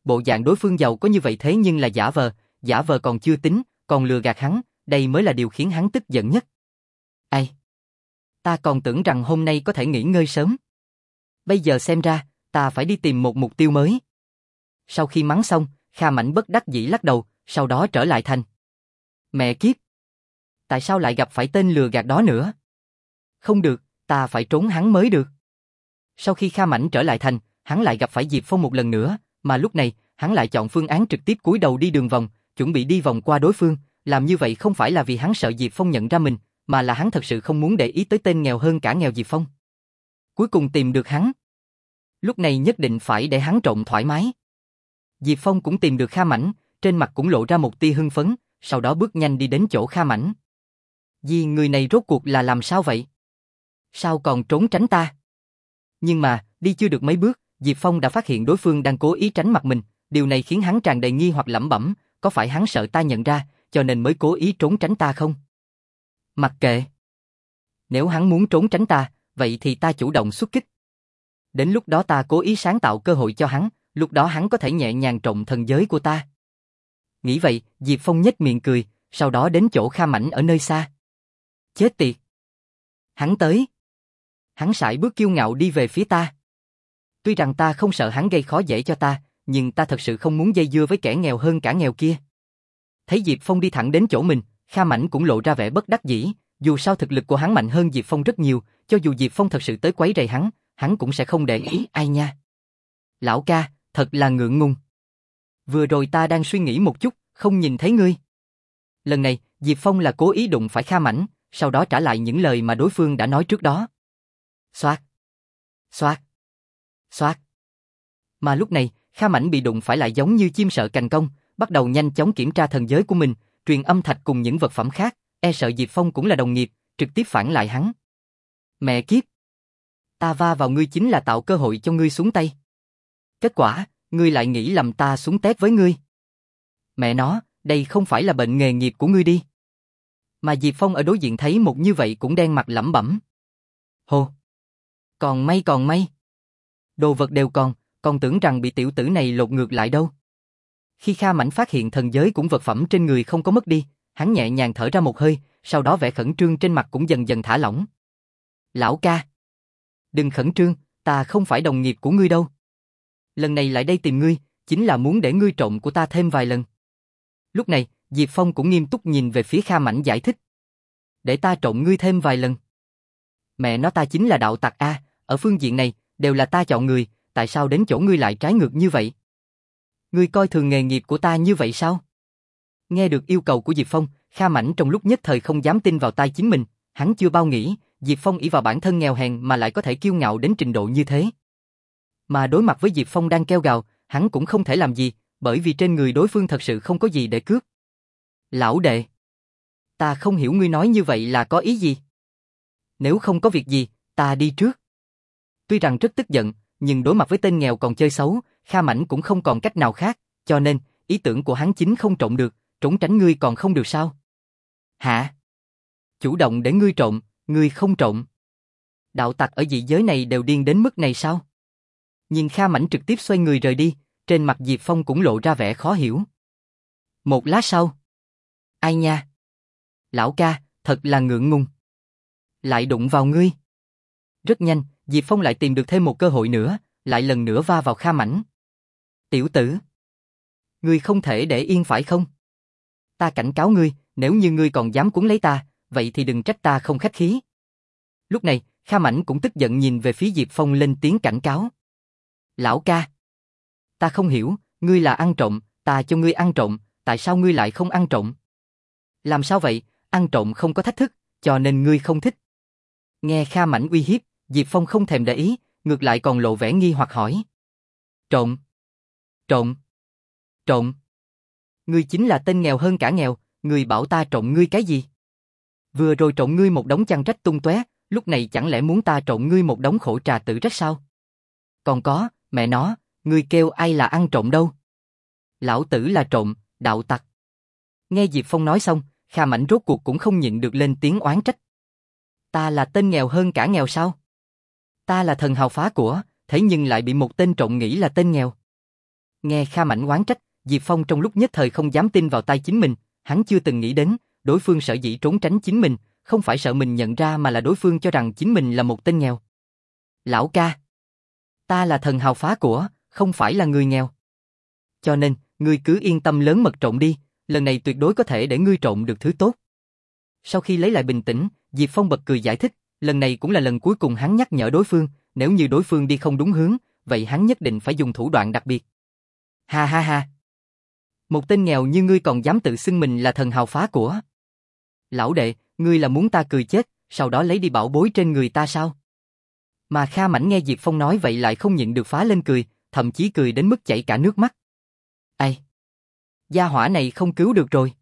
bộ dạng đối phương giàu có như vậy thế nhưng là giả vờ, giả vờ còn chưa tính, còn lừa gạt hắn, đây mới là điều khiến hắn tức giận nhất. Ai? Ta còn tưởng rằng hôm nay có thể nghỉ ngơi sớm. Bây giờ xem ra, ta phải đi tìm một mục tiêu mới. Sau khi mắng xong, Kha Mảnh bất đắc dĩ lắc đầu, sau đó trở lại thành. Mẹ kiếp! Tại sao lại gặp phải tên lừa gạt đó nữa? Không được, ta phải trốn hắn mới được. Sau khi Kha Mảnh trở lại thành, hắn lại gặp phải Diệp Phong một lần nữa, mà lúc này, hắn lại chọn phương án trực tiếp cúi đầu đi đường vòng, chuẩn bị đi vòng qua đối phương, làm như vậy không phải là vì hắn sợ Diệp Phong nhận ra mình, mà là hắn thật sự không muốn để ý tới tên nghèo hơn cả nghèo Diệp Phong. Cuối cùng tìm được hắn. Lúc này nhất định phải để hắn trộn thoải mái. Diệp Phong cũng tìm được Kha Mảnh, trên mặt cũng lộ ra một tia hưng phấn, sau đó bước nhanh đi đến chỗ Kha Mảnh. Vì người này rốt cuộc là làm sao vậy? Sao còn trốn tránh ta? Nhưng mà, đi chưa được mấy bước, Diệp Phong đã phát hiện đối phương đang cố ý tránh mặt mình, điều này khiến hắn tràn đầy nghi hoặc lẩm bẩm, có phải hắn sợ ta nhận ra, cho nên mới cố ý trốn tránh ta không? Mặc kệ. Nếu hắn muốn trốn tránh ta, vậy thì ta chủ động xuất kích. Đến lúc đó ta cố ý sáng tạo cơ hội cho hắn, lúc đó hắn có thể nhẹ nhàng trộn thần giới của ta. Nghĩ vậy, Diệp Phong nhếch miệng cười, sau đó đến chỗ Kha Mảnh ở nơi xa. Chết tiệt! Hắn tới! Hắn sải bước kiêu ngạo đi về phía ta. Tuy rằng ta không sợ hắn gây khó dễ cho ta, nhưng ta thật sự không muốn dây dưa với kẻ nghèo hơn cả nghèo kia. Thấy Diệp Phong đi thẳng đến chỗ mình, Kha Mảnh cũng lộ ra vẻ bất đắc dĩ, dù sao thực lực của hắn mạnh hơn Diệp Phong rất nhiều, cho dù Diệp Phong thật sự tới quấy rầy hắn, hắn cũng sẽ không để ý ai nha. Lão ca, thật là ngượng ngùng. Vừa rồi ta đang suy nghĩ một chút, không nhìn thấy ngươi. Lần này, Diệp Phong là cố ý đụng phải Kha Mảnh, sau đó trả lại những lời mà đối phương đã nói trước đó. Xoát, xoát, xoát. Mà lúc này, Kha Mảnh bị đụng phải lại giống như chim sợ cành cong, bắt đầu nhanh chóng kiểm tra thần giới của mình, truyền âm thạch cùng những vật phẩm khác, e sợ Diệp Phong cũng là đồng nghiệp, trực tiếp phản lại hắn. Mẹ kiếp! Ta va vào ngươi chính là tạo cơ hội cho ngươi xuống tay. Kết quả, ngươi lại nghĩ lầm ta xuống tép với ngươi. Mẹ nó, đây không phải là bệnh nghề nghiệp của ngươi đi. Mà Diệp Phong ở đối diện thấy một như vậy cũng đen mặt lẩm bẩm. Hồ! Còn may còn may. Đồ vật đều còn, còn tưởng rằng bị tiểu tử này lột ngược lại đâu. Khi Kha Mảnh phát hiện thần giới cũng vật phẩm trên người không có mất đi, hắn nhẹ nhàng thở ra một hơi, sau đó vẻ khẩn trương trên mặt cũng dần dần thả lỏng. Lão ca! Đừng khẩn trương, ta không phải đồng nghiệp của ngươi đâu. Lần này lại đây tìm ngươi, chính là muốn để ngươi trộm của ta thêm vài lần. Lúc này, Diệp Phong cũng nghiêm túc nhìn về phía Kha Mảnh giải thích. Để ta trộm ngươi thêm vài lần. Mẹ nó ta chính là đạo tặc a, ở phương diện này, đều là ta chọn người, tại sao đến chỗ ngươi lại trái ngược như vậy? Ngươi coi thường nghề nghiệp của ta như vậy sao? Nghe được yêu cầu của Diệp Phong, Kha Mảnh trong lúc nhất thời không dám tin vào tai chính mình, hắn chưa bao nghĩ, Diệp Phong ỷ vào bản thân nghèo hèn mà lại có thể kiêu ngạo đến trình độ như thế. Mà đối mặt với Diệp Phong đang kêu gào, hắn cũng không thể làm gì, bởi vì trên người đối phương thật sự không có gì để cướp. Lão đệ! Ta không hiểu ngươi nói như vậy là có ý gì? Nếu không có việc gì, ta đi trước. Tuy rằng rất tức giận, nhưng đối mặt với tên nghèo còn chơi xấu, Kha Mảnh cũng không còn cách nào khác, cho nên, ý tưởng của hắn chính không trộn được, trốn tránh ngươi còn không được sao? Hả? Chủ động để ngươi trộn, ngươi không trộn. Đạo tặc ở dị giới này đều điên đến mức này sao? Nhưng Kha Mảnh trực tiếp xoay người rời đi, trên mặt Diệp Phong cũng lộ ra vẻ khó hiểu. Một lát sau. Ai nha? Lão ca, thật là ngượng ngùng. Lại đụng vào ngươi. Rất nhanh, Diệp Phong lại tìm được thêm một cơ hội nữa, lại lần nữa va vào Kha Mảnh. Tiểu tử! Ngươi không thể để yên phải không? Ta cảnh cáo ngươi, nếu như ngươi còn dám cuốn lấy ta, vậy thì đừng trách ta không khách khí. Lúc này, Kha Mảnh cũng tức giận nhìn về phía Diệp Phong lên tiếng cảnh cáo. Lão ca! Ta không hiểu, ngươi là ăn trộm, ta cho ngươi ăn trộm, tại sao ngươi lại không ăn trộm? Làm sao vậy, ăn trộm không có thách thức, cho nên ngươi không thích. Nghe Kha Mảnh uy hiếp, Diệp Phong không thèm để ý, ngược lại còn lộ vẻ nghi hoặc hỏi. Trộm! Trộm! Trộm! Ngươi chính là tên nghèo hơn cả nghèo, ngươi bảo ta trộm ngươi cái gì? Vừa rồi trộm ngươi một đống chăn rách tung tóe, lúc này chẳng lẽ muốn ta trộm ngươi một đống khổ trà tự rách sao? Còn có, mẹ nó, ngươi kêu ai là ăn trộm đâu? Lão tử là trộm, đạo tặc. Nghe Diệp Phong nói xong, Kha Mảnh rốt cuộc cũng không nhịn được lên tiếng oán trách. Ta là tên nghèo hơn cả nghèo sao? Ta là thần hào phá của, thế nhưng lại bị một tên trộm nghĩ là tên nghèo. Nghe Kha Mảnh oán trách, Diệp Phong trong lúc nhất thời không dám tin vào tai chính mình, hắn chưa từng nghĩ đến, đối phương sợ dĩ trốn tránh chính mình, không phải sợ mình nhận ra mà là đối phương cho rằng chính mình là một tên nghèo. Lão ca, ta là thần hào phá của, không phải là người nghèo. Cho nên, ngươi cứ yên tâm lớn mật trộn đi, lần này tuyệt đối có thể để ngươi trộn được thứ tốt. Sau khi lấy lại bình tĩnh, Diệp Phong bật cười giải thích, lần này cũng là lần cuối cùng hắn nhắc nhở đối phương, nếu như đối phương đi không đúng hướng, vậy hắn nhất định phải dùng thủ đoạn đặc biệt. Ha ha ha. Một tên nghèo như ngươi còn dám tự xưng mình là thần hào phá của. Lão đệ, ngươi là muốn ta cười chết, sau đó lấy đi bảo bối trên người ta sao? Mà Kha Mảnh nghe Diệp Phong nói vậy lại không nhịn được phá lên cười, thậm chí cười đến mức chảy cả nước mắt. Ai? Gia hỏa này không cứu được rồi.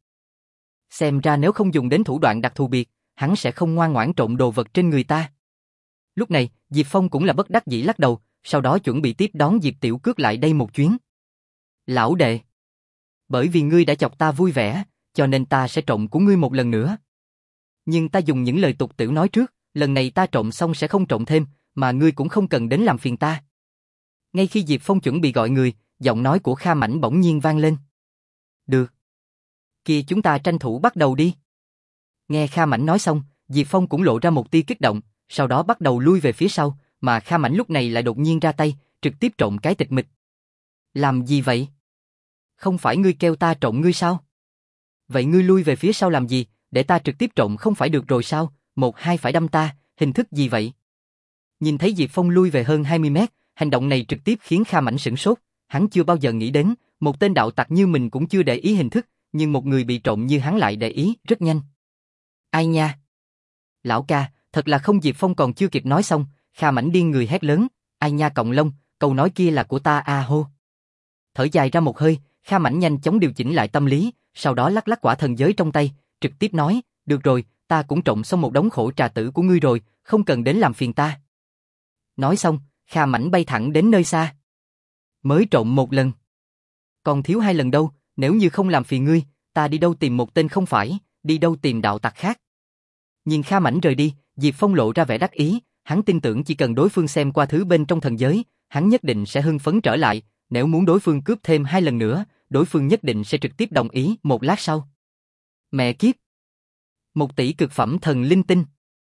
Xem ra nếu không dùng đến thủ đoạn đặc thù biệt, hắn sẽ không ngoan ngoãn trộn đồ vật trên người ta. Lúc này, Diệp Phong cũng là bất đắc dĩ lắc đầu, sau đó chuẩn bị tiếp đón Diệp Tiểu Cước lại đây một chuyến. Lão đệ, bởi vì ngươi đã chọc ta vui vẻ, cho nên ta sẽ trộn của ngươi một lần nữa. Nhưng ta dùng những lời tục tĩu nói trước, lần này ta trộn xong sẽ không trộn thêm, mà ngươi cũng không cần đến làm phiền ta. Ngay khi Diệp Phong chuẩn bị gọi người, giọng nói của Kha Mảnh bỗng nhiên vang lên. Được. Kia chúng ta tranh thủ bắt đầu đi. Nghe Kha Mảnh nói xong, Diệp Phong cũng lộ ra một tia kích động, sau đó bắt đầu lui về phía sau, mà Kha Mảnh lúc này lại đột nhiên ra tay, trực tiếp trộn cái tịch mịch. Làm gì vậy? Không phải ngươi kêu ta trộn ngươi sao? Vậy ngươi lui về phía sau làm gì, để ta trực tiếp trộn không phải được rồi sao, một hai phải đâm ta, hình thức gì vậy? Nhìn thấy Diệp Phong lui về hơn hai mươi mét, hành động này trực tiếp khiến Kha Mảnh sửng sốt, hắn chưa bao giờ nghĩ đến, một tên đạo tặc như mình cũng chưa để ý hình thức, nhưng một người bị trộn như hắn lại để ý, rất nhanh. Ai nha? Lão ca, thật là không. Diệp Phong còn chưa kịp nói xong, Kha Mảnh điên người hét lớn, ai nha cộng lông, câu nói kia là của ta a hô. Thở dài ra một hơi, Kha Mảnh nhanh chóng điều chỉnh lại tâm lý, sau đó lắc lắc quả thần giới trong tay, trực tiếp nói, được rồi, ta cũng trộn xong một đống khổ trà tử của ngươi rồi, không cần đến làm phiền ta. Nói xong, Kha Mảnh bay thẳng đến nơi xa. Mới trộn một lần. Còn thiếu hai lần đâu, nếu như không làm phiền ngươi, ta đi đâu tìm một tên không phải, đi đâu tìm đạo tặc khác. Nhìn Kha Mảnh rời đi, Diệp Phong lộ ra vẻ đắc ý, hắn tin tưởng chỉ cần đối phương xem qua thứ bên trong thần giới, hắn nhất định sẽ hưng phấn trở lại, nếu muốn đối phương cướp thêm hai lần nữa, đối phương nhất định sẽ trực tiếp đồng ý. Một lát sau. Mẹ kiếp. Một tỷ cực phẩm thần linh tinh.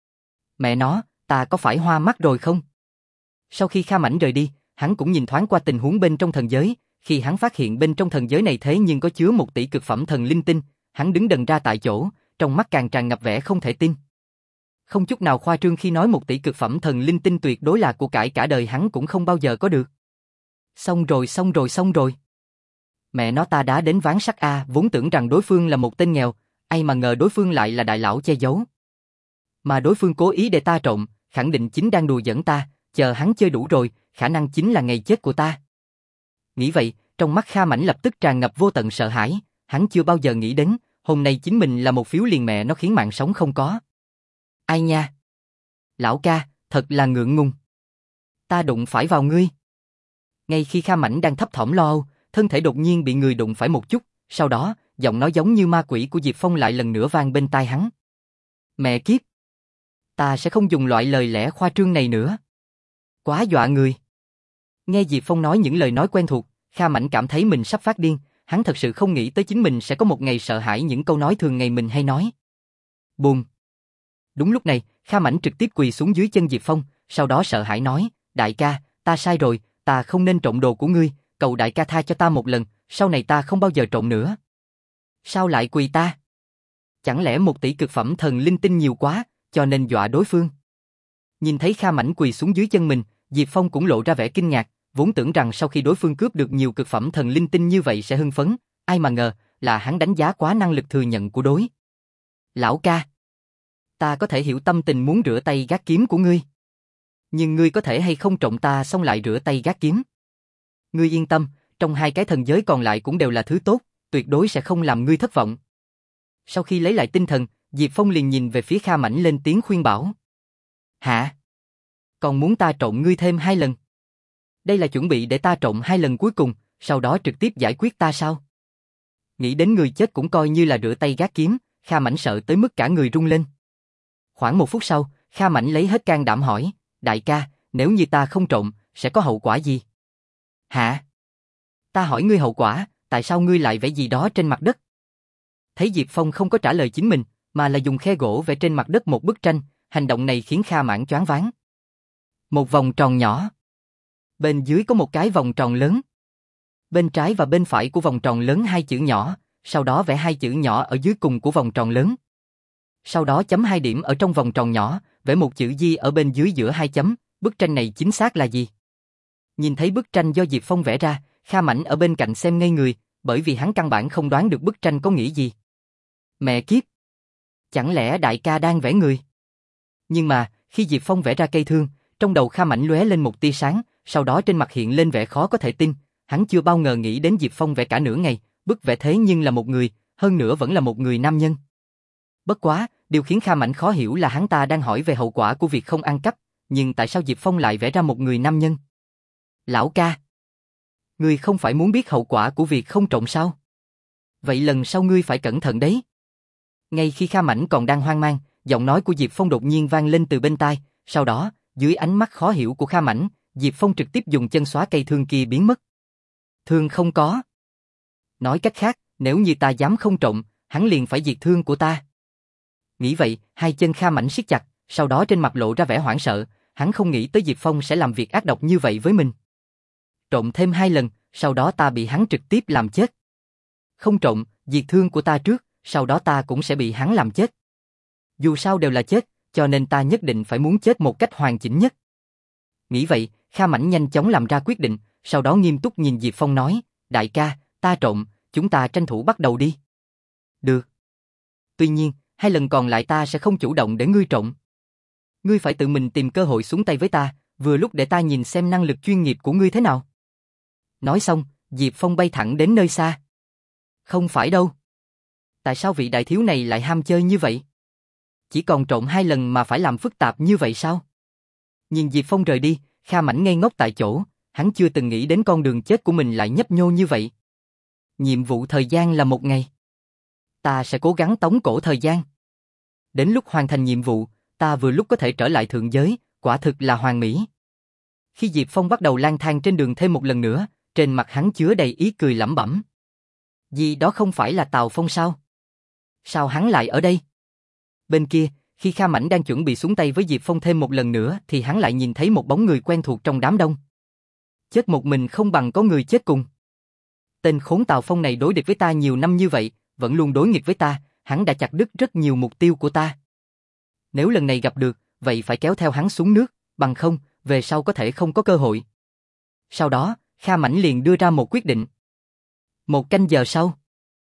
Mẹ nó, ta có phải hoa mắt rồi không? Sau khi Kha Mảnh rời đi, hắn cũng nhìn thoáng qua tình huống bên trong thần giới, khi hắn phát hiện bên trong thần giới này thế nhưng có chứa một tỷ cực phẩm thần linh tinh, hắn đứng đần ra tại chỗ, trong mắt càng tràn ngập vẻ không thể tin. Không chút nào khoa trương khi nói một tỷ cực phẩm thần linh tinh tuyệt đối là của cải cả đời hắn cũng không bao giờ có được. Xong rồi xong rồi xong rồi. Mẹ nó ta đã đến ván sắt a, vốn tưởng rằng đối phương là một tên nghèo, ai mà ngờ đối phương lại là đại lão che giấu. Mà đối phương cố ý để ta trộn, khẳng định chính đang đùa giỡn ta, chờ hắn chơi đủ rồi, khả năng chính là ngày chết của ta. Nghĩ vậy, trong mắt Kha Mảnh lập tức tràn ngập vô tận sợ hãi, hắn chưa bao giờ nghĩ đến, hôm nay chính mình là một phiếu liền mẹ nó khiến mạng sống không có. Ai nha? Lão ca, thật là ngượng ngùng. Ta đụng phải vào ngươi. Ngay khi Kha Mảnh đang thấp thỏm lo âu, thân thể đột nhiên bị người đụng phải một chút, sau đó, giọng nói giống như ma quỷ của Diệp Phong lại lần nữa vang bên tai hắn. Mẹ kiếp! Ta sẽ không dùng loại lời lẽ khoa trương này nữa. Quá dọa người. Nghe Diệp Phong nói những lời nói quen thuộc, Kha Mảnh cảm thấy mình sắp phát điên, hắn thật sự không nghĩ tới chính mình sẽ có một ngày sợ hãi những câu nói thường ngày mình hay nói. Bùm! Đúng lúc này, Kha Mảnh trực tiếp quỳ xuống dưới chân Diệp Phong, sau đó sợ hãi nói, đại ca, ta sai rồi, ta không nên trộn đồ của ngươi, cầu đại ca tha cho ta một lần, sau này ta không bao giờ trộn nữa. Sao lại quỳ ta? Chẳng lẽ một tỷ cực phẩm thần linh tinh nhiều quá, cho nên dọa đối phương? Nhìn thấy Kha Mảnh quỳ xuống dưới chân mình, Diệp Phong cũng lộ ra vẻ kinh ngạc, vốn tưởng rằng sau khi đối phương cướp được nhiều cực phẩm thần linh tinh như vậy sẽ hưng phấn, ai mà ngờ là hắn đánh giá quá năng lực thừa nhận của đối. Lão ca, ta có thể hiểu tâm tình muốn rửa tay gác kiếm của ngươi. Nhưng ngươi có thể hay không trộn ta xong lại rửa tay gác kiếm? Ngươi yên tâm, trong hai cái thần giới còn lại cũng đều là thứ tốt, tuyệt đối sẽ không làm ngươi thất vọng. Sau khi lấy lại tinh thần, Diệp Phong liền nhìn về phía Kha Mảnh lên tiếng khuyên bảo. Hả? Còn muốn ta trộn ngươi thêm hai lần? Đây là chuẩn bị để ta trộn hai lần cuối cùng, sau đó trực tiếp giải quyết ta sao? Nghĩ đến người chết cũng coi như là rửa tay gác kiếm, Kha Mảnh sợ tới mức cả người rung lên. Khoảng một phút sau, Kha Mảnh lấy hết can đảm hỏi, đại ca, nếu như ta không trộn, sẽ có hậu quả gì? Hả? Ta hỏi ngươi hậu quả, tại sao ngươi lại vẽ gì đó trên mặt đất? Thấy Diệp Phong không có trả lời chính mình, mà là dùng khe gỗ vẽ trên mặt đất một bức tranh, hành động này khiến Kha Mãn choáng váng. Một vòng tròn nhỏ. Bên dưới có một cái vòng tròn lớn. Bên trái và bên phải của vòng tròn lớn hai chữ nhỏ, sau đó vẽ hai chữ nhỏ ở dưới cùng của vòng tròn lớn. Sau đó chấm hai điểm ở trong vòng tròn nhỏ, vẽ một chữ Di ở bên dưới giữa hai chấm, bức tranh này chính xác là gì? Nhìn thấy bức tranh do Diệp Phong vẽ ra, Kha Mãnh ở bên cạnh xem ngây người, bởi vì hắn căn bản không đoán được bức tranh có nghĩa gì. Mẹ kiếp! Chẳng lẽ đại ca đang vẽ người? Nhưng mà, khi Diệp Phong vẽ ra cây thương, trong đầu Kha Mãnh lóe lên một tia sáng, sau đó trên mặt hiện lên vẻ khó có thể tin, hắn chưa bao ngờ nghĩ đến Diệp Phong vẽ cả nửa ngày, bức vẽ thế nhưng là một người, hơn nữa vẫn là một người nam nhân. Bất quá, điều khiến Kha Mãnh khó hiểu là hắn ta đang hỏi về hậu quả của việc không ăn cắp, nhưng tại sao Diệp Phong lại vẽ ra một người nam nhân? Lão ca! Ngươi không phải muốn biết hậu quả của việc không trộm sao? Vậy lần sau ngươi phải cẩn thận đấy. Ngay khi Kha Mãnh còn đang hoang mang, giọng nói của Diệp Phong đột nhiên vang lên từ bên tai, sau đó, dưới ánh mắt khó hiểu của Kha Mãnh, Diệp Phong trực tiếp dùng chân xóa cây thương kia biến mất. Thương không có. Nói cách khác, nếu như ta dám không trộm, hắn liền phải diệt thương của ta. Nghĩ vậy, hai chân Kha Mãnh siết chặt, sau đó trên mặt lộ ra vẻ hoảng sợ, hắn không nghĩ tới Diệp Phong sẽ làm việc ác độc như vậy với mình. Trộm thêm hai lần, sau đó ta bị hắn trực tiếp làm chết. Không trộm, diệt thương của ta trước, sau đó ta cũng sẽ bị hắn làm chết. Dù sao đều là chết, cho nên ta nhất định phải muốn chết một cách hoàn chỉnh nhất. Nghĩ vậy, Kha Mãnh nhanh chóng làm ra quyết định, sau đó nghiêm túc nhìn Diệp Phong nói, đại ca, ta trộm, chúng ta tranh thủ bắt đầu đi. Được. Tuy nhiên, hai lần còn lại ta sẽ không chủ động để ngươi trộm. Ngươi phải tự mình tìm cơ hội xuống tay với ta, vừa lúc để ta nhìn xem năng lực chuyên nghiệp của ngươi thế nào. Nói xong, Diệp Phong bay thẳng đến nơi xa. Không phải đâu. Tại sao vị đại thiếu này lại ham chơi như vậy? Chỉ còn trộm hai lần mà phải làm phức tạp như vậy sao? Nhìn Diệp Phong rời đi, Kha Mãnh ngây ngốc tại chỗ, hắn chưa từng nghĩ đến con đường chết của mình lại nhấp nhô như vậy. Nhiệm vụ thời gian là một ngày. Ta sẽ cố gắng tống cổ thời gian. Đến lúc hoàn thành nhiệm vụ, ta vừa lúc có thể trở lại thượng giới, quả thực là hoàn mỹ. Khi Diệp Phong bắt đầu lang thang trên đường thêm một lần nữa, trên mặt hắn chứa đầy ý cười lẩm bẩm. Gì đó không phải là Tào Phong sao? Sao hắn lại ở đây? Bên kia, khi Kha Mãnh đang chuẩn bị xuống tay với Diệp Phong thêm một lần nữa thì hắn lại nhìn thấy một bóng người quen thuộc trong đám đông. Chết một mình không bằng có người chết cùng. Tên khốn Tào Phong này đối địch với ta nhiều năm như vậy, vẫn luôn đối nghịch với ta, hắn đã chặt đứt rất nhiều mục tiêu của ta. Nếu lần này gặp được, vậy phải kéo theo hắn xuống nước, bằng không, về sau có thể không có cơ hội. Sau đó, Kha Mãnh liền đưa ra một quyết định. Một canh giờ sau.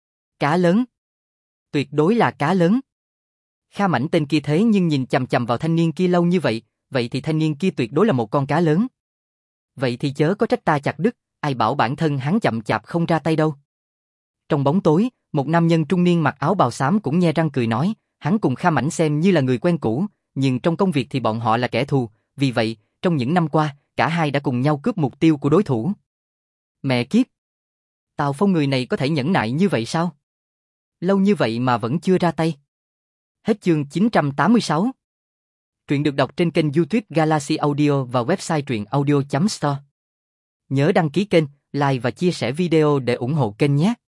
Cá lớn. Tuyệt đối là cá lớn. Kha Mãnh tên kia thế nhưng nhìn chằm chằm vào thanh niên kia lâu như vậy, vậy thì thanh niên kia tuyệt đối là một con cá lớn. Vậy thì chớ có trách ta chặt đứt, ai bảo bản thân hắn chậm chạp không ra tay đâu. Trong bóng tối, một nam nhân trung niên mặc áo bào xám cũng nhe răng cười nói, hắn cùng Kha Mãnh xem như là người quen cũ, nhưng trong công việc thì bọn họ là kẻ thù, vì vậy, trong những năm qua, cả hai đã cùng nhau cướp mục tiêu của đối thủ. Mẹ kiếp! Tào Phong người này có thể nhẫn nại như vậy sao? Lâu như vậy mà vẫn chưa ra tay. Hết chương chín trăm tám mươi sáu. Truyện được đọc trên kênh YouTube Galaxy Audio và website truyện audio chấm store. Nhớ đăng ký kênh, like và chia sẻ video để ủng hộ kênh nhé.